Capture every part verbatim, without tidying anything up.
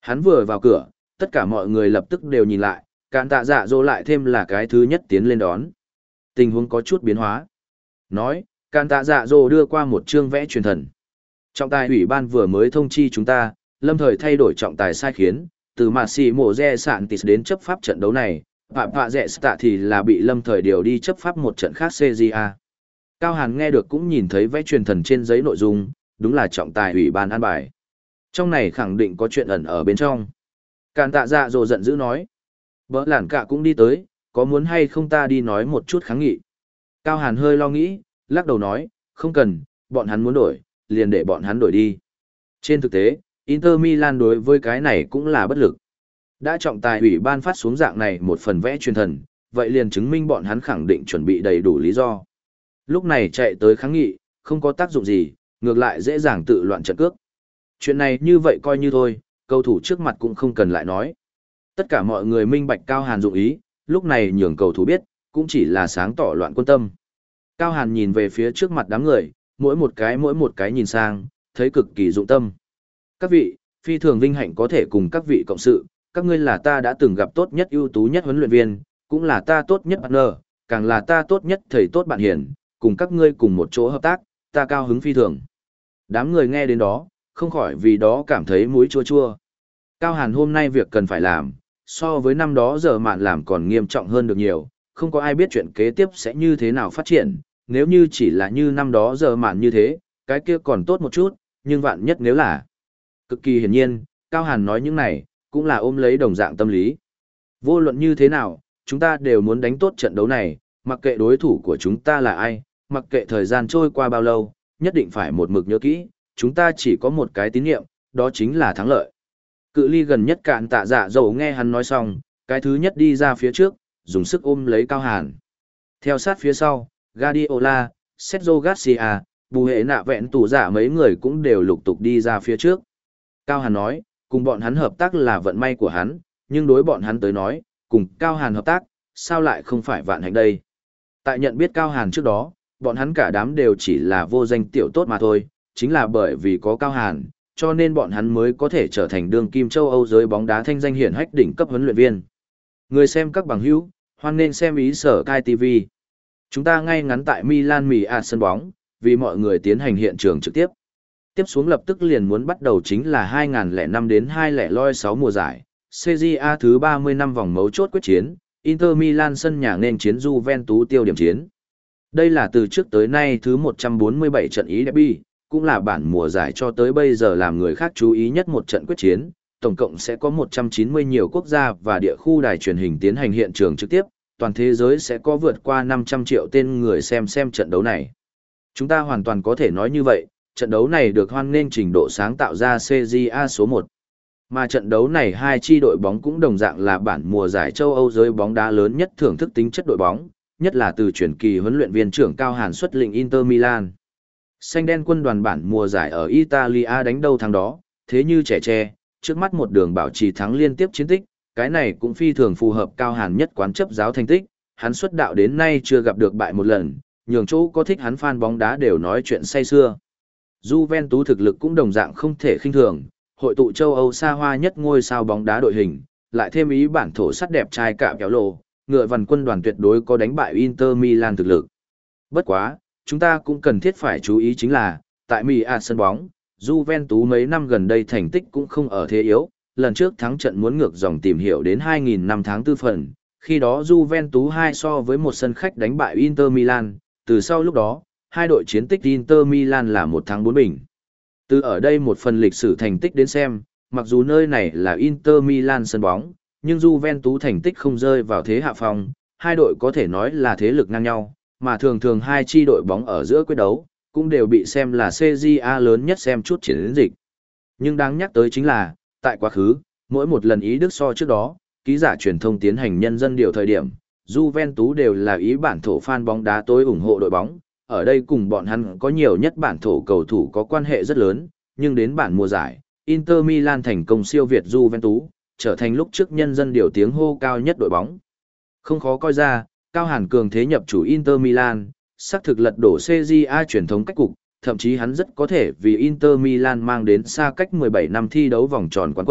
Hắn vừa vào cửa, tất cả mọi người lập tức đều nhìn lại, cạn tạ dạ dỗ lại thêm là cái thứ nhất tiến lên đón. Tình huống có chút biến hóa. Nói, cạn tạ dạ dỗ đưa qua một chương vẽ truyền thần. Trọng tài ủy ban vừa mới thông chi chúng ta, lâm thời thay đổi trọng tài sai khiến, từ mà xì mổ re sạn tịt đến chấp pháp trận đấu này, phạm phạ rẻ tạ thì là bị lâm thời điều đi chấp pháp một trận khác xê giê a. Cao Hàn nghe được cũng nhìn thấy vẽ truyền thần trên giấy nội dung, đúng là trọng tài ủy ban an bài. Trong này khẳng định có chuyện ẩn ở bên trong. Càn tạ dạ dỗ giận dữ nói. Bỡ lản cả cũng đi tới, có muốn hay không ta đi nói một chút kháng nghị. Cao Hàn hơi lo nghĩ, lắc đầu nói, không cần, bọn hắn muốn đổi, liền để bọn hắn đổi đi. Trên thực tế, Inter Milan đối với cái này cũng là bất lực. Đã trọng tài ủy ban phát xuống dạng này một phần vẽ truyền thần, vậy liền chứng minh bọn hắn khẳng định chuẩn bị đầy đủ lý do. Lúc này chạy tới kháng nghị, không có tác dụng gì, ngược lại dễ dàng tự loạn trận cước. Chuyện này như vậy coi như thôi, cầu thủ trước mặt cũng không cần lại nói. Tất cả mọi người minh bạch Cao Hàn dụng ý, lúc này nhường cầu thủ biết, cũng chỉ là sáng tỏ loạn quân tâm. Cao Hàn nhìn về phía trước mặt đám người, mỗi một cái mỗi một cái nhìn sang, thấy cực kỳ dụng tâm. Các vị, phi thường vinh hạnh có thể cùng các vị cộng sự, các ngươi là ta đã từng gặp tốt nhất ưu tú nhất huấn luyện viên, cũng là ta tốt nhất partner, càng là ta tốt nhất thầy tốt bạn hiền, cùng các ngươi cùng một chỗ hợp tác, ta cao hứng phi thường. Đám người nghe đến đó, không khỏi vì đó cảm thấy mũi chua chua. Cao Hàn hôm nay việc cần phải làm, so với năm đó giờ mạn làm còn nghiêm trọng hơn được nhiều, không có ai biết chuyện kế tiếp sẽ như thế nào phát triển, nếu như chỉ là như năm đó giờ mạn như thế, cái kia còn tốt một chút, nhưng vạn nhất nếu là. Cực kỳ hiển nhiên, Cao Hàn nói những này, cũng là ôm lấy đồng dạng tâm lý. Vô luận như thế nào, chúng ta đều muốn đánh tốt trận đấu này, mặc kệ đối thủ của chúng ta là ai, mặc kệ thời gian trôi qua bao lâu, nhất định phải một mực nhớ kỹ, chúng ta chỉ có một cái tín nhiệm, đó chính là thắng lợi. Cự ly gần nhất cạn tạ dạ dầu nghe hắn nói xong, cái thứ nhất đi ra phía trước, dùng sức ôm lấy Cao Hàn. Theo sát phía sau, Guardiola, Sergio Garcia, bù hệ nạ vẹn tủ giả mấy người cũng đều lục tục đi ra phía trước. Cao Hàn nói, cùng bọn hắn hợp tác là vận may của hắn, nhưng đối bọn hắn tới nói, cùng Cao Hàn hợp tác, sao lại không phải vạn hạnh đây. Tại nhận biết Cao Hàn trước đó, bọn hắn cả đám đều chỉ là vô danh tiểu tốt mà thôi, chính là bởi vì có Cao Hàn, cho nên bọn hắn mới có thể trở thành đương kim châu Âu giới bóng đá thanh danh hiển hách đỉnh cấp huấn luyện viên. Người xem các bằng hữu, hoan nên xem ý sở Kai ti vi. Chúng ta ngay ngắn tại Milan Mì A sân bóng, vì mọi người tiến hành hiện trường trực tiếp. Tiếp xuống lập tức liền muốn bắt đầu chính là hai nghìn lẻ năm đến hai nghìn lẻ sáu mùa giải, xê giê a thứ ba mươi năm vòng mấu chốt quyết chiến, Inter Milan sân nhà nên chiến Juventus tiêu điểm chiến. Đây là từ trước tới nay thứ một trăm bốn mươi bảy trận ý derby, cũng là bản mùa giải cho tới bây giờ làm người khác chú ý nhất một trận quyết chiến, tổng cộng sẽ có một trăm chín mươi nhiều quốc gia và địa khu đài truyền hình tiến hành hiện trường trực tiếp, toàn thế giới sẽ có vượt qua năm trăm triệu tên người xem xem trận đấu này. Chúng ta hoàn toàn có thể nói như vậy, trận đấu này được hoan nghênh trình độ sáng tạo ra xê giê a số một. Mà trận đấu này hai chi đội bóng cũng đồng dạng là bản mùa giải châu Âu giới bóng đá lớn nhất thưởng thức tính chất đội bóng, nhất là từ truyền kỳ huấn luyện viên trưởng Cao Hàn xuất lĩnh Inter Milan. Xanh đen quân đoàn bản mùa giải ở Italia đánh đâu thắng đó, thế như trẻ tre, trước mắt một đường bảo trì thắng liên tiếp chiến tích, cái này cũng phi thường phù hợp Cao Hàn nhất quán chấp giáo thành tích, hắn xuất đạo đến nay chưa gặp được bại một lần, nhường chỗ có thích hắn fan bóng đá đều nói chuyện say xưa. Juventus thực lực cũng đồng dạng không thể khinh thường, hội tụ châu Âu xa hoa nhất ngôi sao bóng đá đội hình, lại thêm ý bản thổ sắt đẹp trai cạm kéo lộ, ngựa vằn quân đoàn tuyệt đối có đánh bại Inter Milan thực lực. Bất quá, chúng ta cũng cần thiết phải chú ý chính là, tại Mỹ A sân bóng, Juventus mấy năm gần đây thành tích cũng không ở thế yếu, lần trước thắng trận muốn ngược dòng tìm hiểu đến hai nghìn năm tháng tư phần, khi đó Juventus hai so với một sân khách đánh bại Inter Milan, từ sau lúc đó, hai đội chiến tích Inter Milan là một thắng bốn bình. Từ ở đây một phần lịch sử thành tích đến xem, mặc dù nơi này là Inter Milan sân bóng, nhưng Juventus thành tích không rơi vào thế hạ phong, hai đội có thể nói là thế lực ngang nhau, mà thường thường hai chi đội bóng ở giữa quyết đấu, cũng đều bị xem là xê giê a lớn nhất xem chút chiến dịch. Nhưng đáng nhắc tới chính là, tại quá khứ, mỗi một lần Ý Đức so trước đó, ký giả truyền thông tiến hành nhân dân điều thời điểm, Juventus đều là ý bản thổ fan bóng đá tối ủng hộ đội bóng, ở đây cùng bọn hắn có nhiều nhất bản thổ cầu thủ có quan hệ rất lớn, nhưng đến bản mùa giải, Inter Milan thành công siêu việt Juventus, trở thành lúc trước nhân dân điều tiếng hô cao nhất đội bóng. Không khó coi ra, Cao Hàn cường thế nhập chủ Inter Milan, xác thực lật đổ xê giê a truyền thống cách cục, thậm chí hắn rất có thể vì Inter Milan mang đến xa cách mười bảy năm thi đấu vòng tròn quán quân,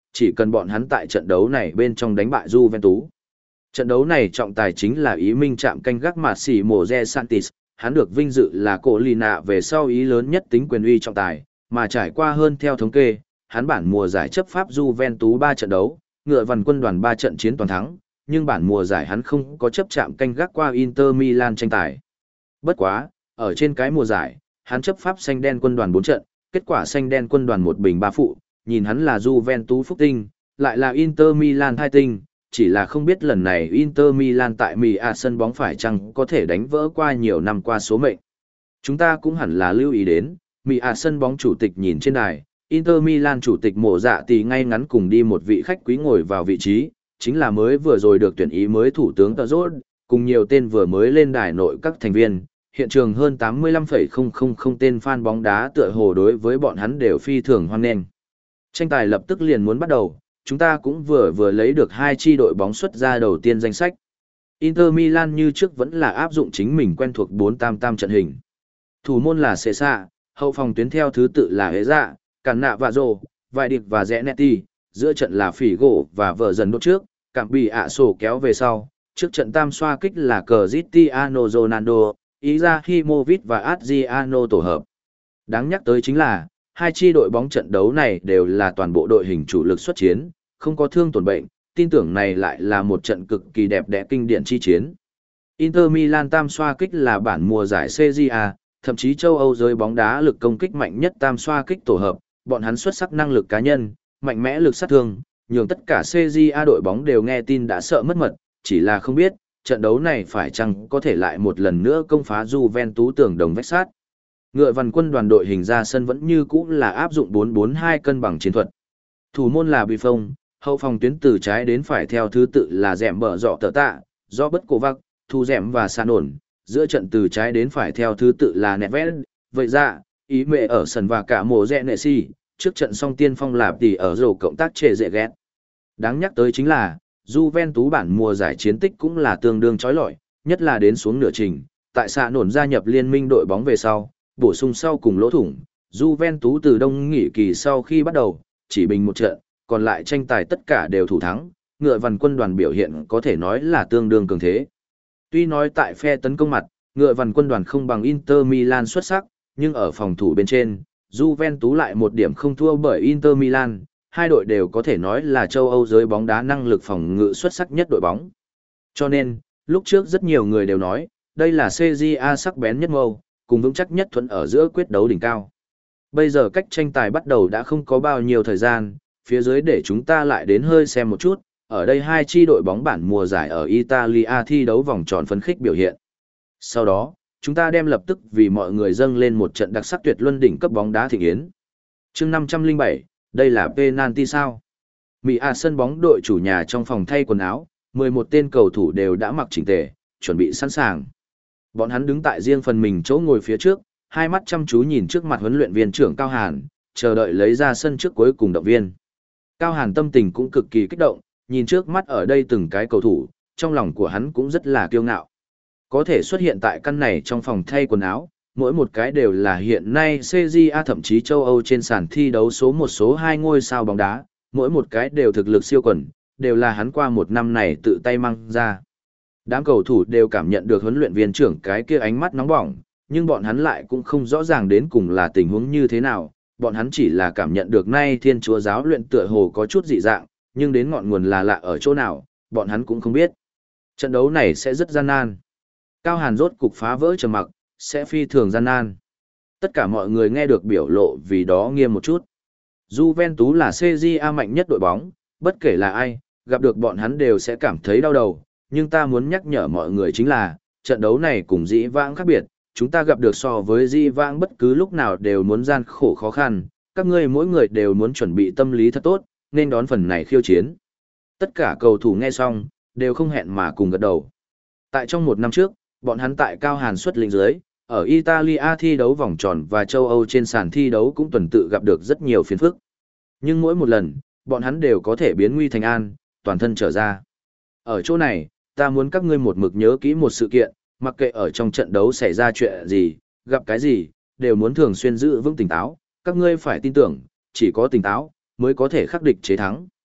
chỉ cần bọn hắn tại trận đấu này bên trong đánh bại Juventus. Trận đấu này trọng tài chính là Ý Minh chạm canh gác mà xỉ mổ Re Santis, hắn được vinh dự là cổ lì nạ về sau Ý lớn nhất tính quyền uy trọng tài, mà trải qua hơn theo thống kê, hắn bản mùa giải chấp pháp Juventus ba trận đấu, ngựa vằn quân đoàn ba trận chiến toàn thắng, nhưng bản mùa giải hắn không có chấp chạm canh gác qua Inter Milan tranh tài. Bất quá, ở trên cái mùa giải, hắn chấp pháp xanh đen quân đoàn bốn trận, kết quả xanh đen quân đoàn một bình ba phụ, nhìn hắn là Juventus phúc tinh, lại là Inter Milan hai tinh, chỉ là không biết lần này Inter Milan tại Mỹ à sân bóng phải chăng có thể đánh vỡ qua nhiều năm qua số mệnh. Chúng ta cũng hẳn là lưu ý đến, Mỹ à sân bóng chủ tịch nhìn trên đài, Inter Milan chủ tịch mộ dạ thì ngay ngắn cùng đi một vị khách quý ngồi vào vị trí, chính là mới vừa rồi được tuyển ý mới thủ tướng Tờ Rốt, cùng nhiều tên vừa mới lên đài nội các thành viên, hiện trường hơn tám mươi lăm phẩy không không không tên fan bóng đá tựa hồ đối với bọn hắn đều phi thường hoan nghênh. Tranh tài lập tức liền muốn bắt đầu, chúng ta cũng vừa vừa lấy được hai chi đội bóng xuất ra đầu tiên danh sách. Inter Milan như trước vẫn là áp dụng chính mình quen thuộc bốn tam tam trận hình. Thủ môn là Cesa, hậu phòng tuyến theo thứ tự là Hế Dạ, Cản Nạ và Rồ, Vài Điệp và Zenetti, giữa trận là Phỉ Gỗ và Vợ Dần đốt trước, Cảm Bị ạ sổ kéo về sau, trước trận tam xoa kích là Cristiano Ronaldo, Izahimovic và Adriano tổ hợp. Đáng nhắc tới chính là, hai chi đội bóng trận đấu này đều là toàn bộ đội hình chủ lực xuất chiến, không có thương tổn bệnh, tin tưởng này lại là một trận cực kỳ đẹp đẽ kinh điển chi chiến. Inter Milan tam xoa kích là bản mùa giải xê giê a, thậm chí châu Âu giới bóng đá lực công kích mạnh nhất tam xoa kích tổ hợp, bọn hắn xuất sắc năng lực cá nhân, mạnh mẽ lực sát thương, nhường tất cả xê giê a đội bóng đều nghe tin đã sợ mất mật, chỉ là không biết, trận đấu này phải chăng có thể lại một lần nữa công phá Juventus tường đồng vách sát. Ngựa vằn quân đoàn đội hình ra sân vẫn như cũ là áp dụng bốn bốn hai cân bằng chiến thuật. Thủ môn là Buffon, hậu phòng tuyến từ trái đến phải theo thứ tự là Dẻm Bở Dọ Tờ Tạ, do bất cổ vắc, Thu Dẻm và San ổn, giữa trận từ trái đến phải theo thứ tự là Nedved, vậy ra, ý mẹ ở sân và cả mùa rẽ nệ si, trước trận song tiên phong lạp tỷ ở rổ cộng tác trệ dễ ghét. Đáng nhắc tới chính là, Juventus bản mùa giải chiến tích cũng là tương đương chói lọi, nhất là đến xuống nửa trình, tại San ổn gia nhập liên minh đội bóng về sau, bổ sung sau cùng lỗ thủng, Juventus từ đông nghỉ kỳ sau khi bắt đầu, chỉ bình một trận, còn lại tranh tài tất cả đều thủ thắng, ngựa vằn quân đoàn biểu hiện có thể nói là tương đương cường thế. Tuy nói tại phe tấn công mặt, ngựa vằn quân đoàn không bằng Inter Milan xuất sắc, nhưng ở phòng thủ bên trên, Juventus lại một điểm không thua bởi Inter Milan, hai đội đều có thể nói là châu Âu giới bóng đá năng lực phòng ngự xuất sắc nhất đội bóng. Cho nên, lúc trước rất nhiều người đều nói, đây là xê giê a sắc bén nhất mâu, cùng vững chắc nhất thuận ở giữa quyết đấu đỉnh cao. Bây giờ cách tranh tài bắt đầu đã không có bao nhiêu thời gian, phía dưới để chúng ta lại đến hơi xem một chút, ở đây hai chi đội bóng bản mùa giải ở Italia thi đấu vòng tròn phấn khích biểu hiện. Sau đó, chúng ta đem lập tức vì mọi người dâng lên một trận đặc sắc tuyệt luân đỉnh cấp bóng đá thịnh yến. Chương năm trăm lẻ bảy, đây là penalty sao? Mỹ A sân bóng đội chủ nhà trong phòng thay quần áo, mười một tên cầu thủ đều đã mặc chỉnh tề, chuẩn bị sẵn sàng. Bọn hắn đứng tại riêng phần mình chỗ ngồi phía trước, hai mắt chăm chú nhìn trước mặt huấn luyện viên trưởng Cao Hàn, chờ đợi lấy ra sân trước cuối cùng động viên. Cao Hàn tâm tình cũng cực kỳ kích động, nhìn trước mắt ở đây từng cái cầu thủ, trong lòng của hắn cũng rất là kiêu ngạo. Có thể xuất hiện tại căn này trong phòng thay quần áo, mỗi một cái đều là hiện nay xê giê a thậm chí châu Âu trên sàn thi đấu số một số hai ngôi sao bóng đá, mỗi một cái đều thực lực siêu quần, đều là hắn qua một năm này tự tay mang ra. Đám cầu thủ đều cảm nhận được huấn luyện viên trưởng cái kia ánh mắt nóng bỏng, nhưng bọn hắn lại cũng không rõ ràng đến cùng là tình huống như thế nào, bọn hắn chỉ là cảm nhận được nay thiên chúa giáo luyện tựa hồ có chút dị dạng, nhưng đến ngọn nguồn là lạ ở chỗ nào, bọn hắn cũng không biết. Trận đấu này sẽ rất gian nan. Cao Hàn rốt cục phá vỡ trầm mặc, sẽ phi thường gian nan. Tất cả mọi người nghe được biểu lộ vì đó nghiêm một chút. Juventus là xê giê a mạnh nhất đội bóng, bất kể là ai, gặp được bọn hắn đều sẽ cảm thấy đau đầu, nhưng ta muốn nhắc nhở mọi người chính là, trận đấu này cùng dĩ vãng khác biệt, chúng ta gặp được so với dĩ vãng bất cứ lúc nào đều muốn gian khổ khó khăn, các ngươi mỗi người đều muốn chuẩn bị tâm lý thật tốt, nên đón phần này khiêu chiến. Tất cả cầu thủ nghe xong, đều không hẹn mà cùng gật đầu. Tại trong một năm trước, bọn hắn tại Cao Hàn xuất lĩnh dưới, ở Italia thi đấu vòng tròn và châu Âu trên sàn thi đấu cũng tuần tự gặp được rất nhiều phiền phức. Nhưng mỗi một lần, bọn hắn đều có thể biến nguy thành an, toàn thân trở ra. Ở chỗ này, ta muốn các ngươi một mực nhớ kỹ một sự kiện, mặc kệ ở trong trận đấu xảy ra chuyện gì, gặp cái gì, đều muốn thường xuyên giữ vững tỉnh táo, các ngươi phải tin tưởng, chỉ có tỉnh táo, mới có thể khắc địch chế thắng.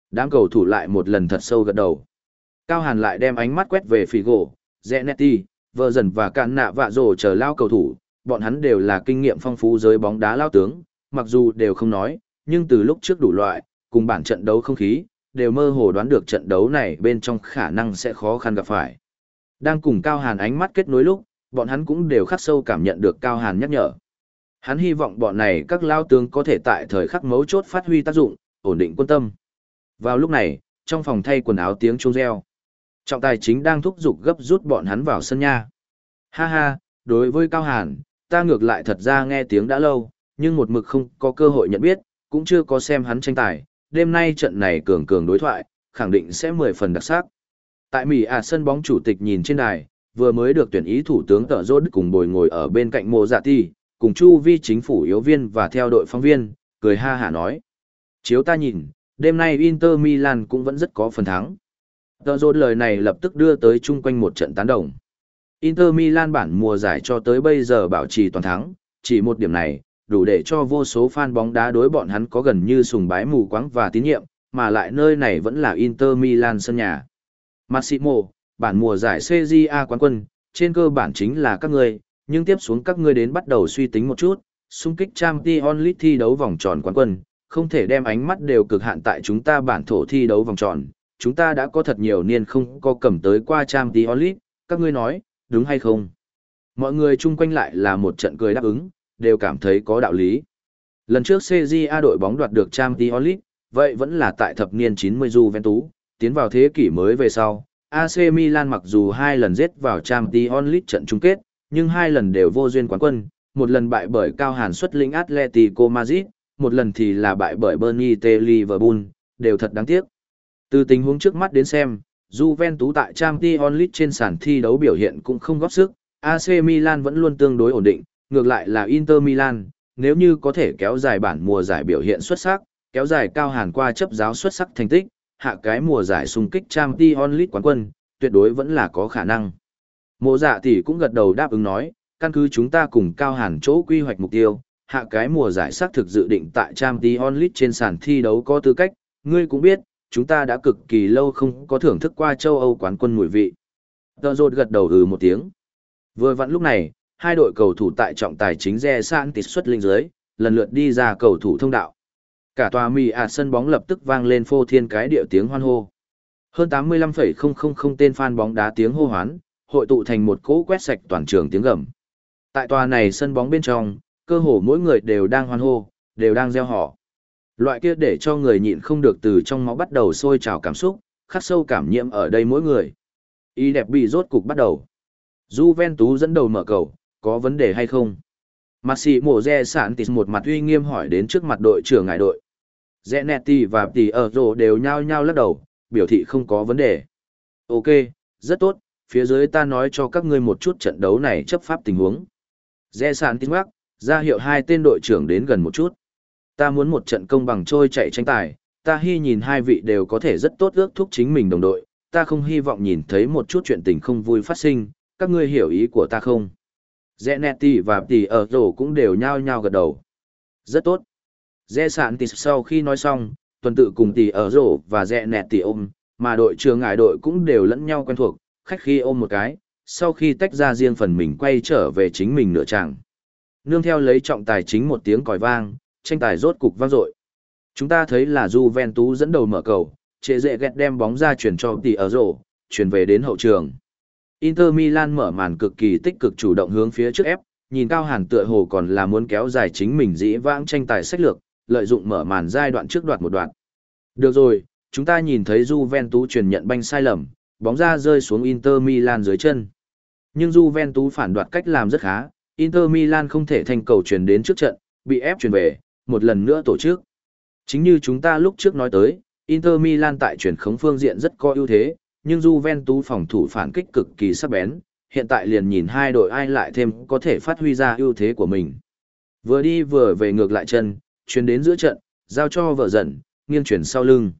Đám cầu thủ lại một lần thật sâu gật đầu. Cao Hàn lại đem ánh mắt quét về Figo, Zanetti, vợ dần và cạn nạ vạ rồ chờ lao cầu thủ, bọn hắn đều là kinh nghiệm phong phú giới bóng đá lao tướng, mặc dù đều không nói, nhưng từ lúc trước đủ loại, cùng bản trận đấu không khí, đều mơ hồ đoán được trận đấu này bên trong khả năng sẽ khó khăn gặp phải. Đang cùng Cao Hàn ánh mắt kết nối lúc, bọn hắn cũng đều khắc sâu cảm nhận được Cao Hàn nhắc nhở. Hắn hy vọng bọn này các lao tướng có thể tại thời khắc mấu chốt phát huy tác dụng, ổn định quân tâm. Vào lúc này, trong phòng thay quần áo tiếng chuông reo. Trọng tài chính đang thúc giục gấp rút bọn hắn vào sân nha. Ha ha, đối với Cao Hàn, ta ngược lại thật ra nghe tiếng đã lâu, nhưng một mực không có cơ hội nhận biết, cũng chưa có xem hắn tranh tài. Đêm nay trận này cường cường đối thoại, khẳng định sẽ mười phần đặc sắc. Tại Mỹ à sân bóng chủ tịch nhìn trên đài, vừa mới được tuyển ý thủ tướng Tợ Rốt cùng bồi ngồi ở bên cạnh Mộ Dạ Ti, cùng chu vi chính phủ yếu viên và theo đội phóng viên, cười ha hả nói. Chiếu ta nhìn, đêm nay Inter Milan cũng vẫn rất có phần thắng. Tợ Rốt lời này lập tức đưa tới chung quanh một trận tán đồng. Inter Milan bản mùa giải cho tới bây giờ bảo trì toàn thắng, chỉ một điểm này, đủ để cho vô số fan bóng đá đối bọn hắn có gần như sùng bái mù quáng và tín nhiệm, mà lại nơi này vẫn là Inter Milan sân nhà. Massimo, bản mùa giải xê giê a quán quân, trên cơ bản chính là các ngươi, nhưng tiếp xuống các ngươi đến bắt đầu suy tính một chút, xung kích Champions League thi đấu vòng tròn quán quân, không thể đem ánh mắt đều cực hạn tại chúng ta bản thổ thi đấu vòng tròn, chúng ta đã có thật nhiều niên không có cầm tới qua Champions League, các ngươi nói, đúng hay không? Mọi người chung quanh lại là một trận cười đáp ứng, đều cảm thấy có đạo lý. Lần trước xê giê a đội bóng đoạt được Champions League, vậy vẫn là tại thập niên chín mươi Juventus, tiến vào thế kỷ mới về sau. a xê Milan mặc dù hai lần giết vào Champions League trận chung kết, nhưng hai lần đều vô duyên quán quân, một lần bại bởi Cao Hàn xuất lĩnh Atletico Madrid, một lần thì là bại bởi Burnley T Liverpool, đều thật đáng tiếc. Từ tình huống trước mắt đến xem, Juventus tại Champions League trên sàn thi đấu biểu hiện cũng không góp sức, a xê Milan vẫn luôn tương đối ổn định, ngược lại là Inter Milan, nếu như có thể kéo dài bản mùa giải biểu hiện xuất sắc, kéo dài Cao Hàn qua chấp giáo xuất sắc thành tích, hạ cái mùa giải xung kích Champions League quán quân, tuyệt đối vẫn là có khả năng. Mộ Dạ tỷ cũng gật đầu đáp ứng nói, căn cứ chúng ta cùng Cao Hàn chỗ quy hoạch mục tiêu, hạ cái mùa giải xác thực dự định tại Champions League trên sàn thi đấu có tư cách, ngươi cũng biết, chúng ta đã cực kỳ lâu không có thưởng thức qua châu Âu quán quân mùi vị. Tợ Rốt gật đầu ừ một tiếng. Vừa vặn lúc này, hai đội cầu thủ tại trọng tài chính Re Santis xuất linh dưới, lần lượt đi ra cầu thủ thông đạo. Cả tòa mì à sân bóng lập tức vang lên phô thiên cái điệu tiếng hoan hô. Hơn tám mươi lăm phẩy không không không tên fan bóng đá tiếng hô hoán, hội tụ thành một cỗ quét sạch toàn trường tiếng gầm. Tại tòa này sân bóng bên trong, cơ hồ mỗi người đều đang hoan hô, đều đang reo hò. Loại kia để cho người nhịn không được từ trong máu bắt đầu sôi trào cảm xúc, khắc sâu cảm nhiễm ở đây mỗi người. Ý đẹp bị rốt cục bắt đầu. Juventus dẫn đầu mở cầu, có vấn đề hay không? Massimo Re Santis một mặt uy nghiêm hỏi đến trước mặt đội trưởng ngài đội. Zanetti và Piero đều nhao nhao lắc đầu, biểu thị không có vấn đề. Ok, rất tốt, phía dưới ta nói cho các ngươi một chút trận đấu này chấp pháp tình huống. Re Santis ngoắc, ra hiệu hai tên đội trưởng đến gần một chút. Ta muốn một trận công bằng trôi chạy tranh tài, ta hy nhìn hai vị đều có thể rất tốt ước thúc chính mình đồng đội, ta không hy vọng nhìn thấy một chút chuyện tình không vui phát sinh, các ngươi hiểu ý của ta không? Zanetti và Piero cũng đều nhao nhao gật đầu. Rất tốt. Re Santis sau khi nói xong, tuần tự cùng Piero và Zanetti ôm, mà đội trưởng ngải đội cũng đều lẫn nhau quen thuộc, khách khi ôm một cái, sau khi tách ra riêng phần mình quay trở về chính mình nửa tràng. Nương theo lấy trọng tài chính một tiếng còi vang, tranh tài rốt cục vang dội. Chúng ta thấy là Juventus dẫn đầu mở cầu, trệ dệ ghét đem bóng ra chuyển cho Piero, chuyển về đến hậu trường. Inter Milan mở màn cực kỳ tích cực chủ động hướng phía trước ép, nhìn Cao Hàn tựa hồ còn là muốn kéo dài chính mình dĩ vãng tranh tài sách lược, lợi dụng mở màn giai đoạn trước đoạt một đoạn. Được rồi, chúng ta nhìn thấy Juventus truyền nhận banh sai lầm, bóng ra rơi xuống Inter Milan dưới chân. Nhưng Juventus phản đoạt cách làm rất khá, Inter Milan không thể thành cầu truyền đến trước trận, bị ép truyền về, một lần nữa tổ chức. Chính như chúng ta lúc trước nói tới, Inter Milan tại truyền khống phương diện rất có ưu thế, nhưng Juventus phòng thủ phản kích cực kỳ sắc bén, hiện tại liền nhìn hai đội ai lại thêm có thể phát huy ra ưu thế của mình. Vừa đi vừa về ngược lại chân, chuyển đến giữa trận, giao cho vợ dần, nghiêng chuyển sau lưng.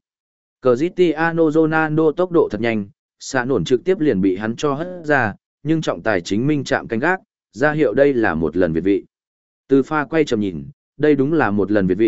Cristiano Ronaldo tốc độ thật nhanh, xạ nổn trực tiếp liền bị hắn cho hất ra, nhưng trọng tài chính minh chạm canh gác, ra hiệu đây là một lần việt vị. Từ pha quay trầm nhìn, đây đúng là một lần việt vị,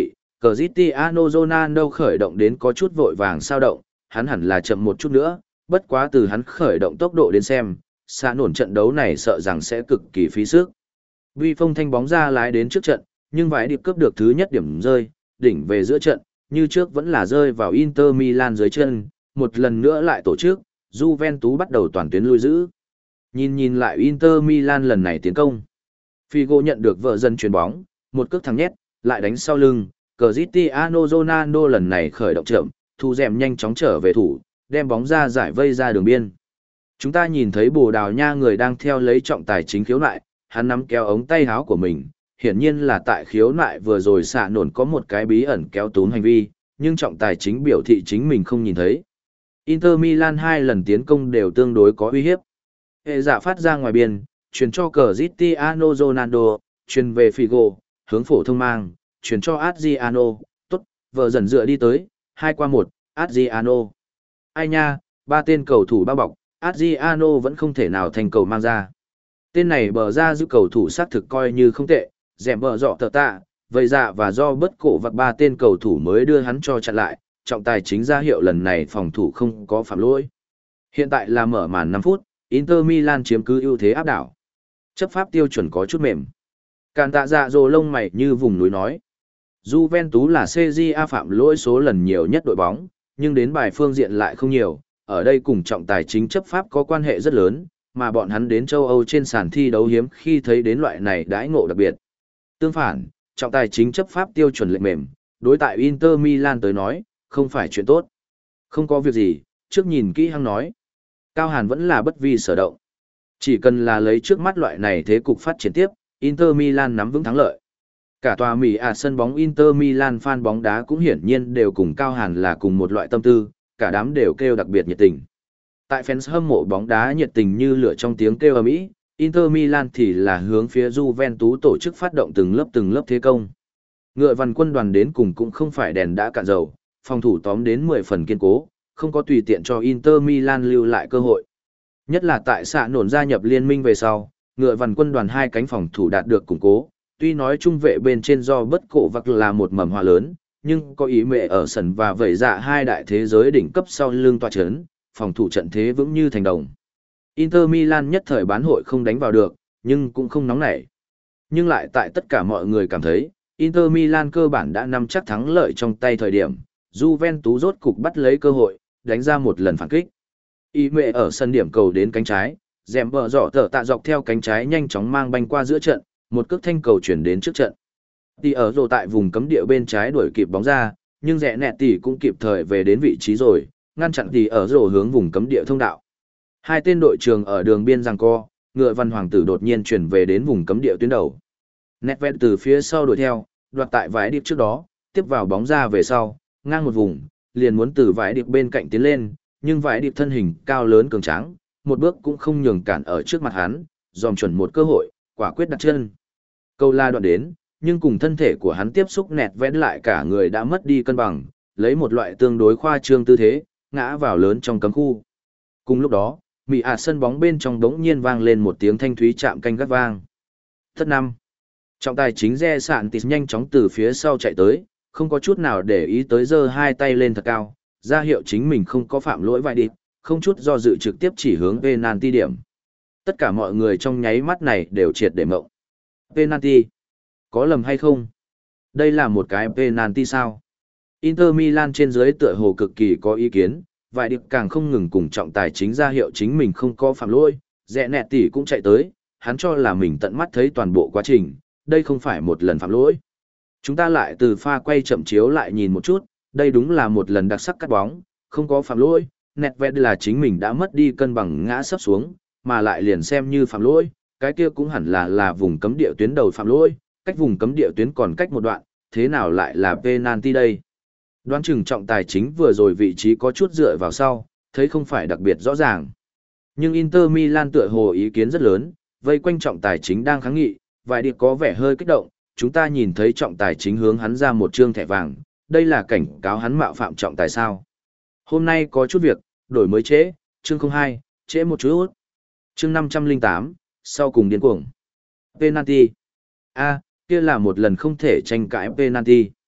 Cristiano Ronaldo khởi động đến có chút vội vàng sao động, hắn hẳn là chậm một chút nữa, bất quá từ hắn khởi động tốc độ đến xem, xa nổn trận đấu này sợ rằng sẽ cực kỳ phí sức. Vi Phong thanh bóng ra lái đến trước trận, nhưng vải điệp cướp được thứ nhất điểm rơi, đỉnh về giữa trận, như trước vẫn là rơi vào Inter Milan dưới chân, một lần nữa lại tổ chức, Juventus bắt đầu toàn tuyến lui giữ. Nhìn nhìn lại Inter Milan lần này tiến công. Figo nhận được vợ dân chuyền bóng, một cước thẳng nhét, lại đánh sau lưng, Cristiano Ronaldo lần này khởi động chậm, thu dẻm nhanh chóng trở về thủ, đem bóng ra giải vây ra đường biên. Chúng ta nhìn thấy Bồ Đào Nha người đang theo lấy trọng tài chính khiếu nại, hắn nắm kéo ống tay áo của mình, hiển nhiên là tại khiếu nại vừa rồi xạ nổn có một cái bí ẩn kéo túm hành vi, nhưng trọng tài chính biểu thị chính mình không nhìn thấy. Inter Milan hai lần tiến công đều tương đối có uy hiếp. Hệ giả phát ra ngoài biên, chuyển cho Cristiano Ronaldo, chuyển về Figo, hướng phổ thông mang, chuyển cho Adriano, tốt, vợ dần dựa đi tới, hai qua một, Adriano. Ai nha, ba tên cầu thủ bao bọc, Adriano vẫn không thể nào thành cầu mang ra. Tên này bờ ra giữ cầu thủ xác thực coi như không tệ, dẻm bờ dọ tờ tạ, vậy dạ và do bất cổ vặc ba tên cầu thủ mới đưa hắn cho chặn lại, trọng tài chính ra hiệu lần này phòng thủ không có phạm lỗi. Hiện tại là mở màn năm phút, Inter Milan chiếm cứ ưu thế áp đảo. Chấp pháp tiêu chuẩn có chút mềm. Càn tạ dạ rồ lông mày như vùng núi nói. Juventus là xê giê a phạm lỗi số lần nhiều nhất đội bóng, nhưng đến bài phương diện lại không nhiều, ở đây cùng trọng tài chính chấp pháp có quan hệ rất lớn, mà bọn hắn đến châu Âu trên sàn thi đấu hiếm khi thấy đến loại này đãi ngộ đặc biệt. Tương phản, trọng tài chính chấp pháp tiêu chuẩn lệch mềm, đối tại Inter Milan tới nói, không phải chuyện tốt. Không có việc gì, trước nhìn kỹ hăng nói. Cao Hàn vẫn là bất vi sở động. Chỉ cần là lấy trước mắt loại này thế cục phát triển tiếp, Inter Milan nắm vững thắng lợi. Cả tòa Mỹ à sân bóng Inter Milan fan bóng đá cũng hiển nhiên đều cùng Cao Hàn là cùng một loại tâm tư, cả đám đều kêu đặc biệt nhiệt tình. Tại fans hâm mộ bóng đá nhiệt tình như lửa trong tiếng kêu ầm ĩ, Inter Milan thì là hướng phía Juventus tổ chức phát động từng lớp từng lớp thế công. Ngựa văn quân đoàn đến cùng cũng không phải đèn đã cạn dầu, phòng thủ tóm đến mười phần kiên cố, không có tùy tiện cho Inter Milan lưu lại cơ hội. Nhất là tại xạ nổn gia nhập liên minh về sau, ngựa văn quân đoàn hai cánh phòng thủ đạt được củng cố, tuy nói trung vệ bên trên do bất cổ vặc là một mầm hoa lớn, nhưng có ý mẹ ở sân và vẩy dạ hai đại thế giới đỉnh cấp sau lưng tọa chấn, phòng thủ trận thế vững như thành đồng. Inter Milan nhất thời bán hội không đánh vào được, nhưng cũng không nóng nảy. Nhưng lại tại tất cả mọi người cảm thấy, Inter Milan cơ bản đã nắm chắc thắng lợi trong tay thời điểm, Juventus rốt cục bắt lấy cơ hội, đánh ra một lần phản kích. Ý mẹ ở sân điểm cầu đến cánh trái, dẻm bờ dọ tở tạ dọc theo cánh trái nhanh chóng mang banh qua giữa trận, một cước thanh cầu chuyển đến trước trận. Tỷ ở rồ tại vùng cấm địa bên trái đuổi kịp bóng ra, nhưng rẽ nẹt tỷ cũng kịp thời về đến vị trí rồi, ngăn chặn tỷ ở rồ hướng vùng cấm địa thông đạo. Hai tên đội trưởng ở đường biên giằng co, ngựa văn hoàng tử đột nhiên chuyển về đến vùng cấm địa tuyến đầu. Nedved từ phía sau đuổi theo, đoạt tại vải điệp trước đó, tiếp vào bóng ra về sau, ngang một vùng, liền muốn từ vải điệp bên cạnh tiến lên, nhưng vải điệp thân hình cao lớn cường tráng, một bước cũng không nhường cản ở trước mặt hắn, dòm chuẩn một cơ hội, quả quyết đặt chân. Câu la đoạn đến, nhưng cùng thân thể của hắn tiếp xúc nẹt vẽ lại cả người đã mất đi cân bằng, lấy một loại tương đối khoa trương tư thế, ngã vào lớn trong cấm khu. Cùng lúc đó, Mỹ ạt sân bóng bên trong đống nhiên vang lên một tiếng thanh thúy chạm canh gắt vang. Thất năm. Trọng tài chính Re Sạn Tịt nhanh chóng từ phía sau chạy tới, không có chút nào để ý tới giơ hai tay lên thật cao, ra hiệu chính mình không có phạm lỗi vài đi, không chút do dự trực tiếp chỉ hướng penalty điểm. Tất cả mọi người trong nháy mắt này đều triệt để mộng. Penalty. Có lầm hay không? Đây là một cái penalty sao? Inter Milan trên dưới tựa hồ cực kỳ có ý kiến, vài điệp càng không ngừng cùng trọng tài chính ra hiệu chính mình không có phạm lỗi, rẽ nẹt tỷ cũng chạy tới, hắn cho là mình tận mắt thấy toàn bộ quá trình, đây không phải một lần phạm lỗi. Chúng ta lại từ pha quay chậm chiếu lại nhìn một chút, đây đúng là một lần đặc sắc cắt bóng, không có phạm lỗi, Nedved là chính mình đã mất đi cân bằng ngã sấp xuống, mà lại liền xem như phạm lỗi, cái kia cũng hẳn là là vùng cấm địa tuyến đầu phạm lỗi, cách vùng cấm địa tuyến còn cách một đoạn, thế nào lại là penalty đây? Đoán chừng trọng tài chính vừa rồi vị trí có chút dựa vào sau, thấy không phải đặc biệt rõ ràng. Nhưng Inter Milan tựa hồ ý kiến rất lớn, vây quanh trọng tài chính đang kháng nghị, vài điệp có vẻ hơi kích động, chúng ta nhìn thấy trọng tài chính hướng hắn ra một trương thẻ vàng, đây là cảnh cáo hắn mạo phạm trọng tài sao. Hôm nay có chút việc, đổi mới trễ, chương không hai, trễ một chút. Chương năm trăm lẻ tám, sau cùng điên cuồng. Penalty. A, kia là một lần không thể tranh cãi penalty.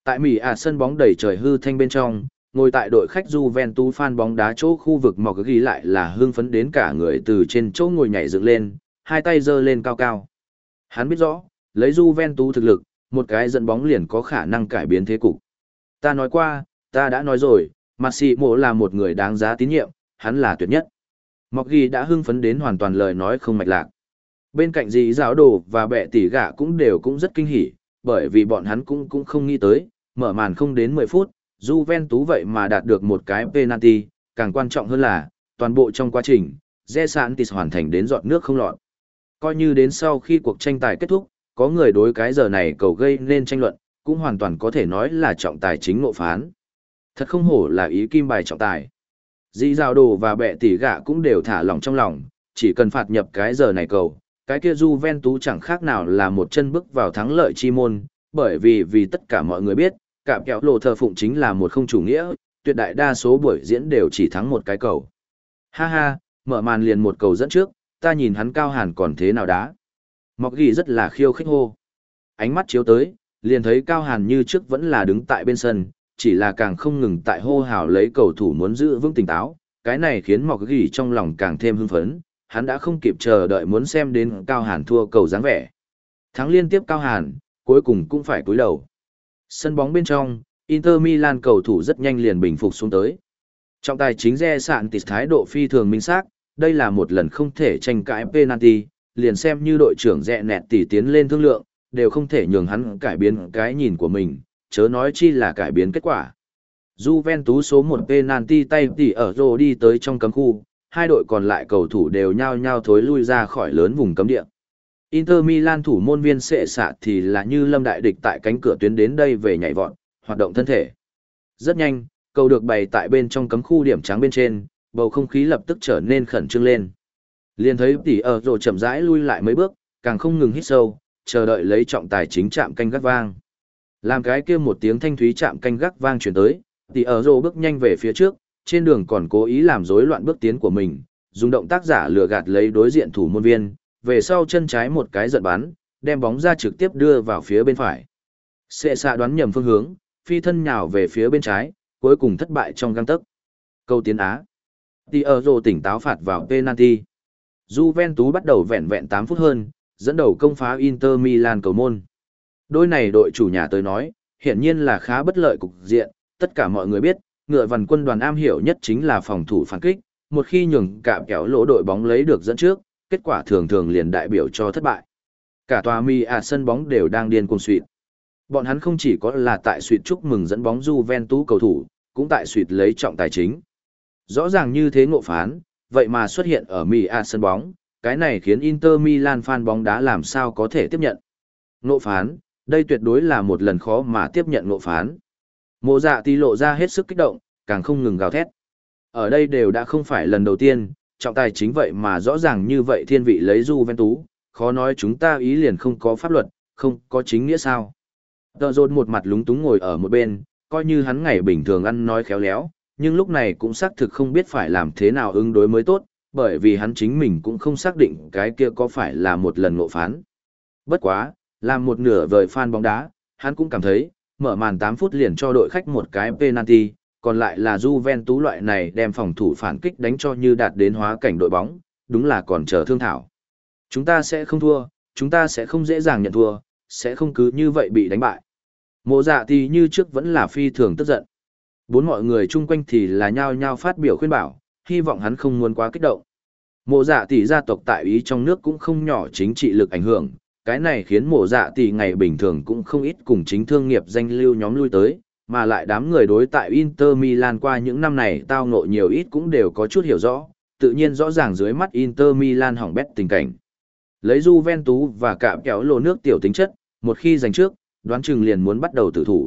Tại Mỹ à sân bóng đầy trời hư thanh bên trong, ngồi tại đội khách Juventus fan bóng đá chỗ khu vực mọc ghi lại là hưng phấn đến cả người từ trên chỗ ngồi nhảy dựng lên, hai tay giơ lên cao cao. Hắn biết rõ, lấy Juventus thực lực, một cái dẫn bóng liền có khả năng cải biến thế cục. Ta nói qua, ta đã nói rồi, Massimo là một người đáng giá tín nhiệm, hắn là tuyệt nhất. Mọc ghi đã hưng phấn đến hoàn toàn lời nói không mạch lạc. Bên cạnh dì giáo đồ và bệ tỷ gạ cũng đều cũng rất kinh hỉ, bởi vì bọn hắn cũng cũng không nghĩ tới, mở màn không đến mười phút, Juventus vậy mà đạt được một cái penalty, càng quan trọng hơn là, toàn bộ trong quá trình, Desantis hoàn thành đến giọt nước không lọt. Coi như đến sau khi cuộc tranh tài kết thúc, có người đối cái giờ này cầu gây nên tranh luận, cũng hoàn toàn có thể nói là trọng tài chính ngộ phán. Thật không hổ là ý kim bài trọng tài. Dĩ Giao Đồ và bệ tỷ gạ cũng đều thả lỏng trong lòng, chỉ cần phạt nhập cái giờ này cầu, cái kia Juventus chẳng khác nào là một chân bước vào thắng lợi chi môn, bởi vì vì tất cả mọi người biết, cạm kéo lộ thờ phụng chính là một không chủ nghĩa, tuyệt đại đa số buổi diễn đều chỉ thắng một cái cầu. Ha ha, mở màn liền một cầu dẫn trước, ta nhìn hắn Cao Hàn còn thế nào đá. Mọc ghi rất là khiêu khích hô. Ánh mắt chiếu tới, liền thấy Cao Hàn như trước vẫn là đứng tại bên sân, chỉ là càng không ngừng tại hô hào lấy cầu thủ muốn giữ vững tỉnh táo, cái này khiến Mọc ghi trong lòng càng thêm hưng phấn, hắn đã không kịp chờ đợi muốn xem đến Cao Hàn thua cầu dáng vẻ. Thắng liên tiếp Cao Hàn, cuối cùng cũng phải cúi đầu. Sân bóng bên trong, Inter Milan cầu thủ rất nhanh liền bình phục xuống tới. Trọng tài chính Re Sạn Tịt thái độ phi thường minh xác, đây là một lần không thể tranh cãi penalty, liền xem như đội trưởng Rẹ Nẹt tỉ tiến lên thương lượng, đều không thể nhường hắn cải biến cái nhìn của mình, chớ nói chi là cải biến kết quả. Juventus số một penalty tay tỉ ở rồ đi tới trong cấm khu, hai đội còn lại cầu thủ đều nhao nhao thối lui ra khỏi lớn vùng cấm địa. Inter Milan thủ môn viên sệ xạ thì là như lâm đại địch tại cánh cửa tuyến đến đây về nhảy vọt, hoạt động thân thể. Rất nhanh, cầu được bày tại bên trong cấm khu điểm trắng bên trên, bầu không khí lập tức trở nên khẩn trương lên. Liền thấy tỉ ở rồ chậm rãi lui lại mấy bước, càng không ngừng hít sâu, chờ đợi lấy trọng tài chính chạm canh gác vang. Làm cái kia một tiếng thanh thúy chạm canh gác vang chuyển tới, tỉ ở rồ bước nhanh về phía trước, trên đường còn cố ý làm rối loạn bước tiến của mình, dùng động tác giả lừa gạt lấy đối diện thủ môn viên, về sau chân trái một cái giật bắn, đem bóng ra trực tiếp đưa vào phía bên phải. Sệ xạ đoán nhầm phương hướng, phi thân nhào về phía bên trái, cuối cùng thất bại trong găng tấc. Câu tiến Á. Tỉ ở rồ tỉnh táo phạt vào penalty. Juventus bắt đầu vẹn vẹn tám phút hơn, dẫn đầu công phá Inter Milan cầu môn. Đôi này đội chủ nhà tới nói, hiển nhiên là khá bất lợi cục diện, tất cả mọi người biết, ngựa vằn quân đoàn am hiểu nhất chính là phòng thủ phản kích, một khi nhường cạm kéo lỗ đội bóng lấy được dẫn trước, kết quả thường thường liền đại biểu cho thất bại. Cả tòa mi à sân bóng đều đang điên cuồng suýt. Bọn hắn không chỉ có là tại suýt chúc mừng dẫn bóng Juventus cầu thủ, cũng tại suýt lấy trọng tài chính. Rõ ràng như thế ngộ phán, vậy mà xuất hiện ở mi à sân bóng, cái này khiến Inter Milan fan bóng đá làm sao có thể tiếp nhận. Ngộ phán, đây tuyệt đối là một lần khó mà tiếp nhận ngộ phán. Mộ Dạ Tỷ lộ ra hết sức kích động, càng không ngừng gào thét. Ở đây đều đã không phải lần đầu tiên, trọng tài chính vậy mà rõ ràng như vậy thiên vị lấy Juventus, khó nói chúng ta ý liền không có pháp luật, không có chính nghĩa sao. Tờ rột một mặt lúng túng ngồi ở một bên, coi như hắn ngày bình thường ăn nói khéo léo, nhưng lúc này cũng xác thực không biết phải làm thế nào ứng đối mới tốt, bởi vì hắn chính mình cũng không xác định cái kia có phải là một lần ngộ phán. Bất quá, làm một nửa vời fan bóng đá, hắn cũng cảm thấy, mở màn tám phút liền cho đội khách một cái penalty, còn lại là Juventus loại này đem phòng thủ phản kích đánh cho như đạt đến hóa cảnh đội bóng, đúng là còn chờ thương thảo. Chúng ta sẽ không thua, chúng ta sẽ không dễ dàng nhận thua, sẽ không cứ như vậy bị đánh bại. Mộ Dạ thì như trước vẫn là phi thường tức giận. Bốn mọi người chung quanh thì là nhao nhao phát biểu khuyên bảo, hy vọng hắn không muốn quá kích động. Mộ Dạ tỷ gia tộc tại Ý trong nước cũng không nhỏ chính trị lực ảnh hưởng, cái này khiến Mộ Dạ tỷ ngày bình thường cũng không ít cùng chính thương nghiệp danh lưu nhóm lui tới, mà lại đám người đối tại Inter Milan qua những năm này tao ngộ nhiều ít cũng đều có chút hiểu rõ, tự nhiên rõ ràng dưới mắt Inter Milan hỏng bét tình cảnh. Lấy Juventus và cạm kéo lô nước tiểu tính chất, một khi giành trước, đoán chừng liền muốn bắt đầu tử thủ.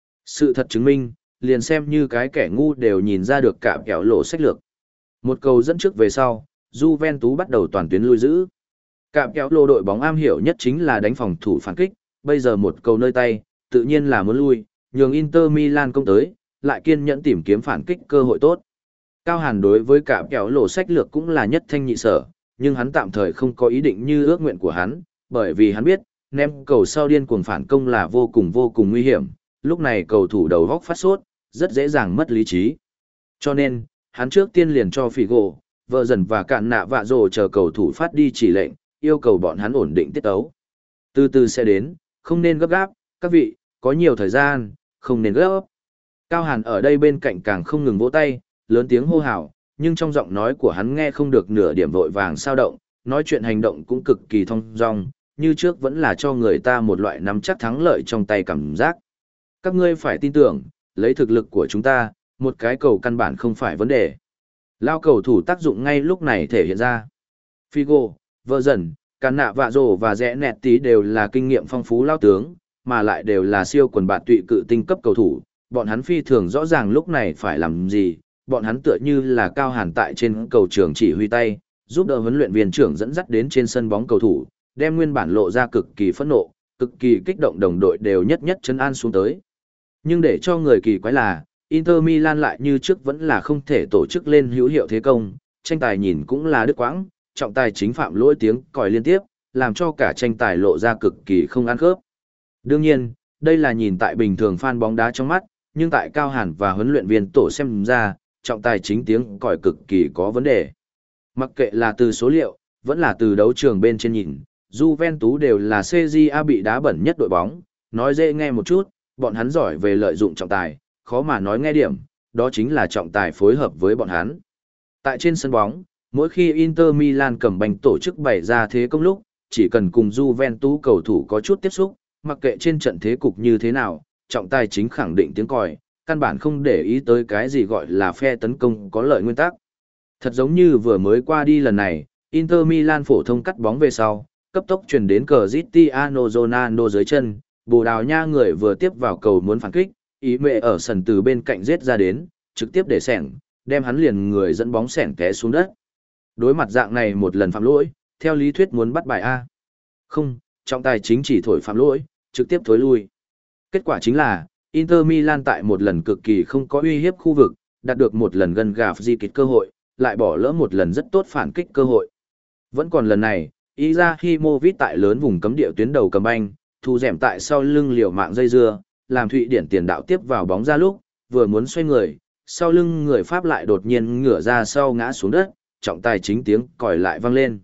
Sự thật chứng minh, liền xem như cái kẻ ngu đều nhìn ra được cạm kéo lô sách lược. Một cầu dẫn trước về sau, Juventus bắt đầu toàn tuyến lui giữ. Cạm kéo lô đội bóng am hiểu nhất chính là đánh phòng thủ phản kích, bây giờ một cầu nơi tay, tự nhiên là muốn lui, nhường Inter Milan công tới, lại kiên nhẫn tìm kiếm phản kích cơ hội tốt. Cao Hàn đối với cạm kéo lô sách lược cũng là nhất thanh nhị sở, nhưng hắn tạm thời không có ý định như ước nguyện của hắn, bởi vì hắn biết, ném cầu sau điên cuồng phản công là vô cùng vô cùng nguy hiểm, lúc này cầu thủ đầu góc phát sốt, rất dễ dàng mất lý trí. Cho nên, hắn trước tiên liền cho Figo, vợ dần và cạn nạ vạ rồ chờ cầu thủ phát đi chỉ lệnh, yêu cầu bọn hắn ổn định tiết tấu. Từ từ sẽ đến, không nên gấp gáp, các vị, có nhiều thời gian, không nên gấp. Cao Hàn ở đây bên cạnh càng không ngừng vỗ tay, lớn tiếng hô hào, nhưng trong giọng nói của hắn nghe không được nửa điểm vội vàng sao động, nói chuyện hành động cũng cực kỳ thong dong, như trước vẫn là cho người ta một loại nắm chắc thắng lợi trong tay cảm giác. Các ngươi phải tin tưởng, lấy thực lực của chúng ta, một cái cầu căn bản không phải vấn đề. Lao cầu thủ tác dụng ngay lúc này thể hiện ra. Figo, vợ dần, Càn Nạ Vạ Rồ và Rẽ Nẹt Tí đều là kinh nghiệm phong phú lao tướng, mà lại đều là siêu quần bạn tụy cự tinh cấp cầu thủ. Bọn hắn phi thường rõ ràng lúc này phải làm gì, bọn hắn tựa như là Cao Hàn tại trên cầu trường chỉ huy tay, giúp đỡ huấn luyện viên trưởng dẫn dắt đến trên sân bóng cầu thủ, đem nguyên bản lộ ra cực kỳ phẫn nộ, cực kỳ kích động đồng đội đều nhất nhất trấn an xuống tới. Nhưng để cho người kỳ quái là, Inter Milan lại như trước vẫn là không thể tổ chức lên hữu hiệu thế công, tranh tài nhìn cũng là đứt quãng, trọng tài chính phạm lỗi tiếng còi liên tiếp, làm cho cả tranh tài lộ ra cực kỳ không ăn khớp. Đương nhiên, đây là nhìn tại bình thường fan bóng đá trong mắt, nhưng tại Cao Hàn và huấn luyện viên tổ xem ra, trọng tài chính tiếng còi cực kỳ có vấn đề. Mặc kệ là từ số liệu, vẫn là từ đấu trường bên trên nhìn, Juventus đều là xê giê a bị đá bẩn nhất đội bóng, nói dễ nghe một chút, bọn hắn giỏi về lợi dụng trọng tài, khó mà nói nghe điểm, đó chính là trọng tài phối hợp với bọn hắn. Tại trên sân bóng, mỗi khi Inter Milan cầm banh tổ chức bày ra thế công lúc, chỉ cần cùng Juventus cầu thủ có chút tiếp xúc, mặc kệ trên trận thế cục như thế nào, trọng tài chính khẳng định tiếng còi, căn bản không để ý tới cái gì gọi là phe tấn công có lợi nguyên tắc. Thật giống như vừa mới qua đi lần này, Inter Milan phổ thông cắt bóng về sau, cấp tốc chuyển đến Cristiano Ronaldo dưới chân, Bồ Đào Nha người vừa tiếp vào cầu muốn phản kích, ý mẹ ở sân từ bên cạnh giết ra đến, trực tiếp để sẻng, đem hắn liền người dẫn bóng sẻng té xuống đất. Đối mặt dạng này một lần phạm lỗi, theo lý thuyết muốn bắt bài A. Không, trọng tài chính chỉ thổi phạm lỗi, trực tiếp thối lui. Kết quả chính là, Inter Milan tại một lần cực kỳ không có uy hiếp khu vực, đạt được một lần gần gà di kịch cơ hội, lại bỏ lỡ một lần rất tốt phản kích cơ hội. Vẫn còn lần này, Izahimovic tại lớn vùng cấm địa tuyến đầu cầm banh, thu dẻm tại sau lưng liều mạng dây dưa, làm Thụy Điển tiền đạo tiếp vào bóng ra lúc, vừa muốn xoay người, sau lưng người Pháp lại đột nhiên ngửa ra sau ngã xuống đất, trọng tài chính tiếng còi lại vang lên.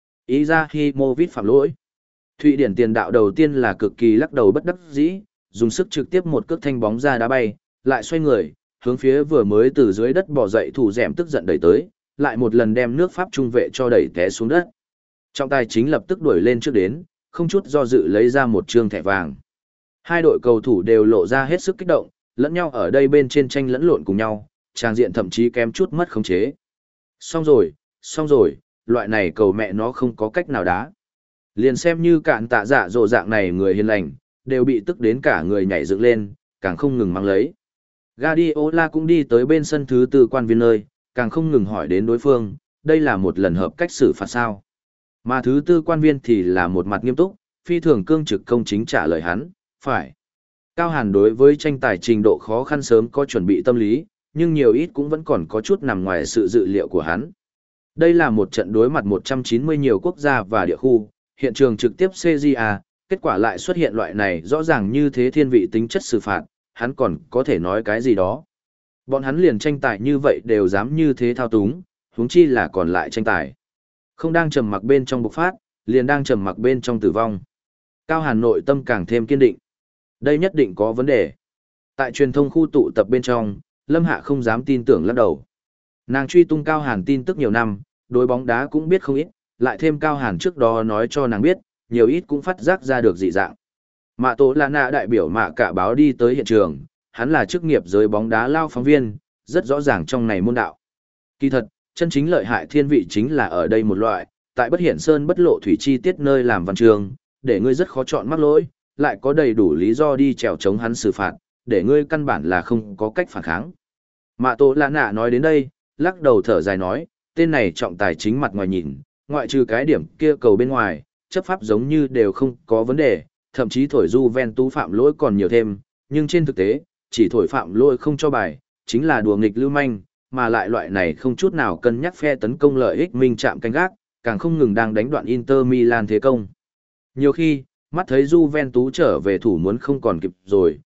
Izahimovic phạm lỗi. Thụy Điển tiền đạo đầu tiên là cực kỳ lắc đầu bất đắc dĩ, dùng sức trực tiếp một cước thanh bóng ra đá bay, lại xoay người, hướng phía vừa mới từ dưới đất bò dậy thủ dẻm tức giận đẩy tới, lại một lần đem nước Pháp trung vệ cho đẩy té xuống đất. Trọng tài chính lập tức đuổi lên trước đến, không chút do dự lấy ra một trương thẻ vàng. Hai đội cầu thủ đều lộ ra hết sức kích động, lẫn nhau ở đây bên trên tranh lẫn lộn cùng nhau, tràng diện thậm chí kém chút mất khống chế. Xong rồi, xong rồi, loại này cầu mẹ nó không có cách nào đá. Liền xem như cạn tạ dạ dỗ dạng này người hiền lành, đều bị tức đến cả người nhảy dựng lên, càng không ngừng mang lấy. Guardiola cũng đi tới bên sân thứ tư quan viên nơi, càng không ngừng hỏi đến đối phương, đây là một lần hợp cách xử phạt sao. Mà thứ tư quan viên thì là một mặt nghiêm túc, phi thường cương trực công chính trả lời hắn, phải. Cao Hàn đối với tranh tài trình độ khó khăn sớm có chuẩn bị tâm lý, nhưng nhiều ít cũng vẫn còn có chút nằm ngoài sự dự liệu của hắn. Đây là một trận đối mặt một trăm chín mươi nhiều quốc gia và địa khu, hiện trường trực tiếp xê giê a, kết quả lại xuất hiện loại này rõ ràng như thế thiên vị tính chất xử phạt, hắn còn có thể nói cái gì đó. Bọn hắn liền tranh tài như vậy đều dám như thế thao túng, huống chi là còn lại tranh tài. Không đang trầm mặc bên trong bộc phát, liền đang trầm mặc bên trong tử vong. Cao Hàn nội tâm càng thêm kiên định. Đây nhất định có vấn đề. Tại truyền thông khu tụ tập bên trong, Lâm Hạ không dám tin tưởng lắc đầu. Nàng truy tung Cao Hàn tin tức nhiều năm, đối bóng đá cũng biết không ít, lại thêm Cao Hàn trước đó nói cho nàng biết, nhiều ít cũng phát giác ra được dị dạng. Mạ Tổ là nạ đại biểu mạ cả báo đi tới hiện trường, hắn là chức nghiệp giới bóng đá lao phóng viên, rất rõ ràng trong này môn đạo. Kỳ thật, chân chính lợi hại thiên vị chính là ở đây một loại, tại bất hiển sơn bất lộ thủy chi tiết nơi làm văn trường, để ngươi rất khó chọn mắc lỗi, lại có đầy đủ lý do đi trèo chống hắn xử phạt, để ngươi căn bản là không có cách phản kháng. Mạ Tổ là nạ nói đến đây, lắc đầu thở dài nói, tên này trọng tài chính mặt ngoài nhìn, ngoại trừ cái điểm kia cầu bên ngoài, chấp pháp giống như đều không có vấn đề, thậm chí thổi Juventus phạm lỗi còn nhiều thêm, nhưng trên thực tế, chỉ thổi phạm lỗi không cho bài, chính là đùa nghịch lưu manh, mà lại loại này không chút nào cân nhắc phe tấn công lợi ích minh chạm canh gác, càng không ngừng đang đánh đoạn Inter Milan thế công. Nhiều khi, mắt thấy Juventus trở về thủ muốn không còn kịp rồi,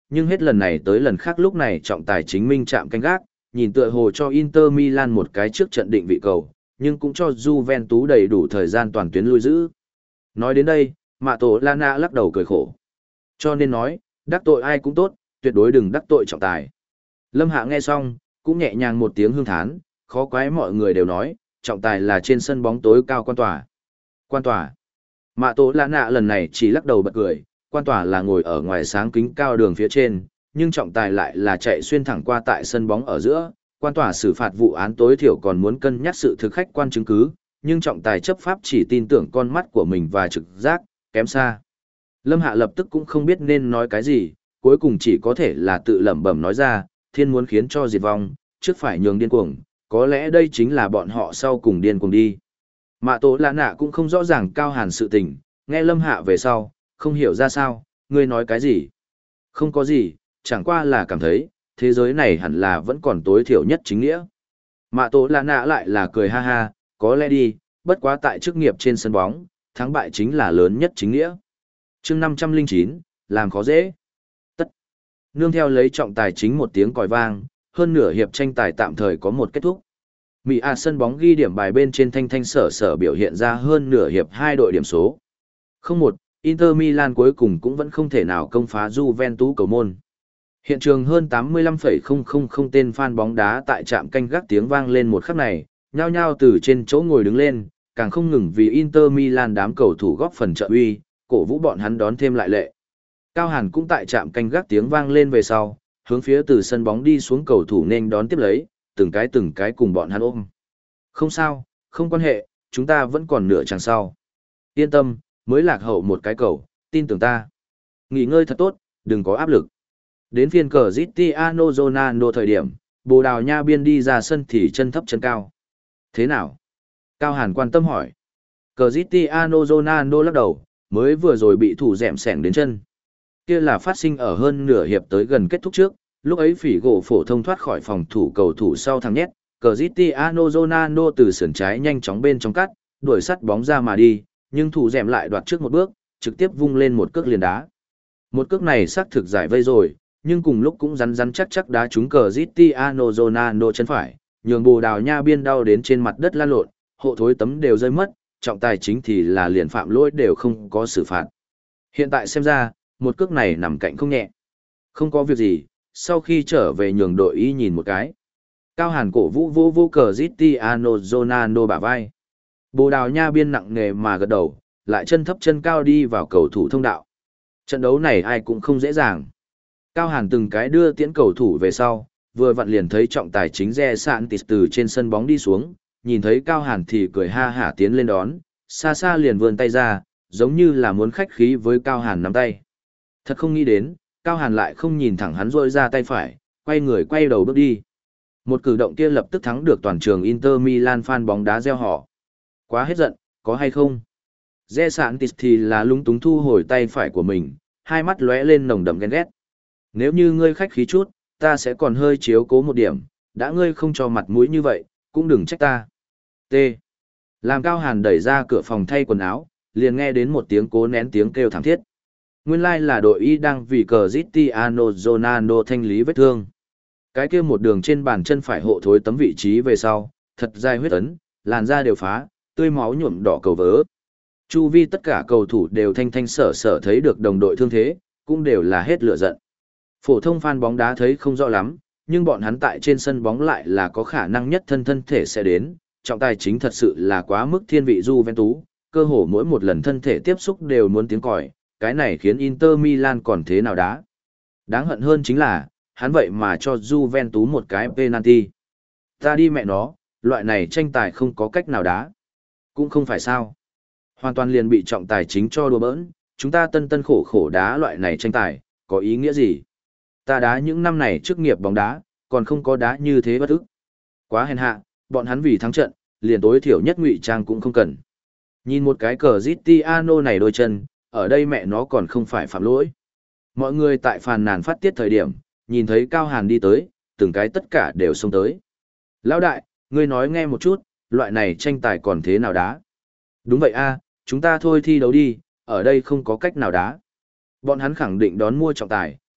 nhưng hết lần này tới lần khác lúc này trọng tài chính minh chạm canh gác, nhìn tựa hồ cho Inter Milan một cái trước trận định vị cầu, nhưng cũng cho Juventus đầy đủ thời gian toàn tuyến lui giữ. Nói đến đây, Mạ Tổ Lana lắc đầu cười khổ. Cho nên nói, đắc tội ai cũng tốt, tuyệt đối đừng đắc tội trọng tài. Lâm Hạ nghe xong, cũng nhẹ nhàng một tiếng hương thán, khó quái mọi người đều nói, trọng tài là trên sân bóng tối cao quan tòa. Quan tòa. Mạ Tổ Lana lần này chỉ lắc đầu bật cười, quan tòa là ngồi ở ngoài sáng kính cao đường phía trên, nhưng trọng tài lại là chạy xuyên thẳng qua tại sân bóng ở giữa. Quan tòa xử phạt vụ án tối thiểu còn muốn cân nhắc sự thực khách quan chứng cứ, nhưng trọng tài chấp pháp chỉ tin tưởng con mắt của mình và trực giác, kém xa. Lâm Hạ lập tức cũng không biết nên nói cái gì, cuối cùng chỉ có thể là tự lẩm bẩm nói ra, thiên muốn khiến cho diệt vong, trước phải nhường điên cuồng, có lẽ đây chính là bọn họ sau cùng điên cuồng đi. Mạ Tổ Lạ Nạ cũng không rõ ràng Cao Hàn sự tình, nghe Lâm Hạ về sau, không hiểu ra sao, ngươi nói cái gì. Không có gì, chẳng qua là cảm thấy, thế giới này hẳn là vẫn còn tối thiểu nhất chính nghĩa. Mạ Tổ Lạ Nạ lại là cười ha ha, có lẽ đi, bất quá tại chức nghiệp trên sân bóng, thắng bại chính là lớn nhất chính nghĩa. chương năm trăm lẻ chín, làm khó dễ. Tất. Nương theo lấy trọng tài chính một tiếng còi vang, hơn nửa hiệp tranh tài tạm thời có một kết thúc. Mỹ A sân bóng ghi điểm bài bên trên thanh thanh sở sở biểu hiện ra hơn nửa hiệp hai đội điểm số. không một, Inter Milan cuối cùng cũng vẫn không thể nào công phá Juventus cầu môn. Hiện trường hơn tám mươi lăm phẩy không không không tên fan bóng đá tại trạm canh gác tiếng vang lên một khắc này, nhao nhao từ trên chỗ ngồi đứng lên, càng không ngừng vì Inter Milan đám cầu thủ góp phần trợ uy, cổ vũ bọn hắn đón thêm lại lệ. Cao Hàn cũng tại trạm canh gác tiếng vang lên về sau, hướng phía từ sân bóng đi xuống cầu thủ nên đón tiếp lấy, từng cái từng cái cùng bọn hắn ôm. Không sao, không quan hệ, chúng ta vẫn còn nửa chặng sau. Yên tâm, mới lạc hậu một cái cầu, tin tưởng ta. Nghỉ ngơi thật tốt, đừng có áp lực. Đến phiên cờ Cristiano Ronaldo thời điểm, Bồ Đào Nha biên đi ra sân thì chân thấp chân cao. Thế nào? Cao Hàn quan tâm hỏi. Cờ Cristiano Ronaldo lắc đầu, mới vừa rồi bị thủ dẻm sẻng đến chân. Kia là phát sinh ở hơn nửa hiệp tới gần kết thúc trước, lúc ấy phỉ gỗ phổ thông thoát khỏi phòng thủ cầu thủ sau thằng nhét, cờ Cristiano Ronaldo từ sườn trái nhanh chóng bên trong cắt, đuổi sắt bóng ra mà đi, nhưng thủ dẻm lại đoạt trước một bước, trực tiếp vung lên một cước liền đá. Một cước này xác thực giải vây rồi, nhưng cùng lúc cũng rắn rắn chắc chắc đá trúng cờ Cristiano Ronaldo chân phải, nhường Bồ Đào Nha biên đau đến trên mặt đất lăn lộn, hộ thối tấm đều rơi mất, trọng tài chính thì là liền phạm lỗi đều không có xử phạt. Hiện tại xem ra, một cước này nằm cạnh không nhẹ. Không có việc gì, sau khi trở về nhường đội y nhìn một cái. Cao Hàn cổ vũ vô vô cờ Cristiano Ronaldo bả vai. Bồ Đào Nha biên nặng nề mà gật đầu, lại chân thấp chân cao đi vào cầu thủ thông đạo. Trận đấu này ai cũng không dễ dàng. Cao Hàn từng cái đưa tiễn cầu thủ về sau, vừa vặn liền thấy trọng tài chính Re Santis từ trên sân bóng đi xuống, nhìn thấy Cao Hàn thì cười ha hả tiến lên đón, xa xa liền vươn tay ra, giống như là muốn khách khí với Cao Hàn nắm tay. Thật không nghĩ đến, Cao Hàn lại không nhìn thẳng hắn rôi ra tay phải, quay người quay đầu bước đi. Một cử động kia lập tức thắng được toàn trường Inter Milan fan bóng đá reo hò. Quá hết giận, có hay không? Re Santis thì là lúng túng thu hồi tay phải của mình, hai mắt lóe lên nồng đậm ghen ghét. Nếu như ngươi khách khí chút, ta sẽ còn hơi chiếu cố một điểm, đã ngươi không cho mặt mũi như vậy, cũng đừng trách ta. T. Làm Cao Hàn đẩy ra cửa phòng thay quần áo, liền nghe đến một tiếng cố nén tiếng kêu thảm thiết. Nguyên lai like là đội y đang vì cờ Cristiano Ronaldo thanh lý vết thương. Cái kia một đường trên bàn chân phải hộ thối tấm vị trí về sau, thật dài huyết ấn, làn da đều phá, tươi máu nhuộm đỏ cầu vỡ. Chu vi tất cả cầu thủ đều thanh thanh sở sở thấy được đồng đội thương thế, cũng đều là hết lửa giận. Phổ thông fan bóng đá thấy không rõ lắm, nhưng bọn hắn tại trên sân bóng lại là có khả năng nhất thân thân thể sẽ đến, trọng tài chính thật sự là quá mức thiên vị Juventus, cơ hồ mỗi một lần thân thể tiếp xúc đều muốn tiếng còi, cái này khiến Inter Milan còn thế nào đá. Đáng hận hơn chính là, hắn vậy mà cho Juventus một cái penalty. Ta đi mẹ nó, loại này tranh tài không có cách nào đá. Cũng không phải sao. Hoàn toàn liền bị trọng tài chính cho đùa bỡn, chúng ta tân tân khổ khổ đá loại này tranh tài, có ý nghĩa gì? Ta đá những năm này chức nghiệp bóng đá, còn không có đá như thế bất ức. Quá hèn hạ, bọn hắn vì thắng trận, liền tối thiểu nhất ngụy trang cũng không cần. Nhìn một cái cờ Cristiano này đôi chân, ở đây mẹ nó còn không phải phạm lỗi. Mọi người tại phàn nàn phát tiết thời điểm, nhìn thấy Cao Hàn đi tới, từng cái tất cả đều xông tới. Lão đại, ngươi nói nghe một chút, loại này tranh tài còn thế nào đá? Đúng vậy a, chúng ta thôi thi đấu đi, ở đây không có cách nào đá. Bọn hắn khẳng định đón mua trọng tài,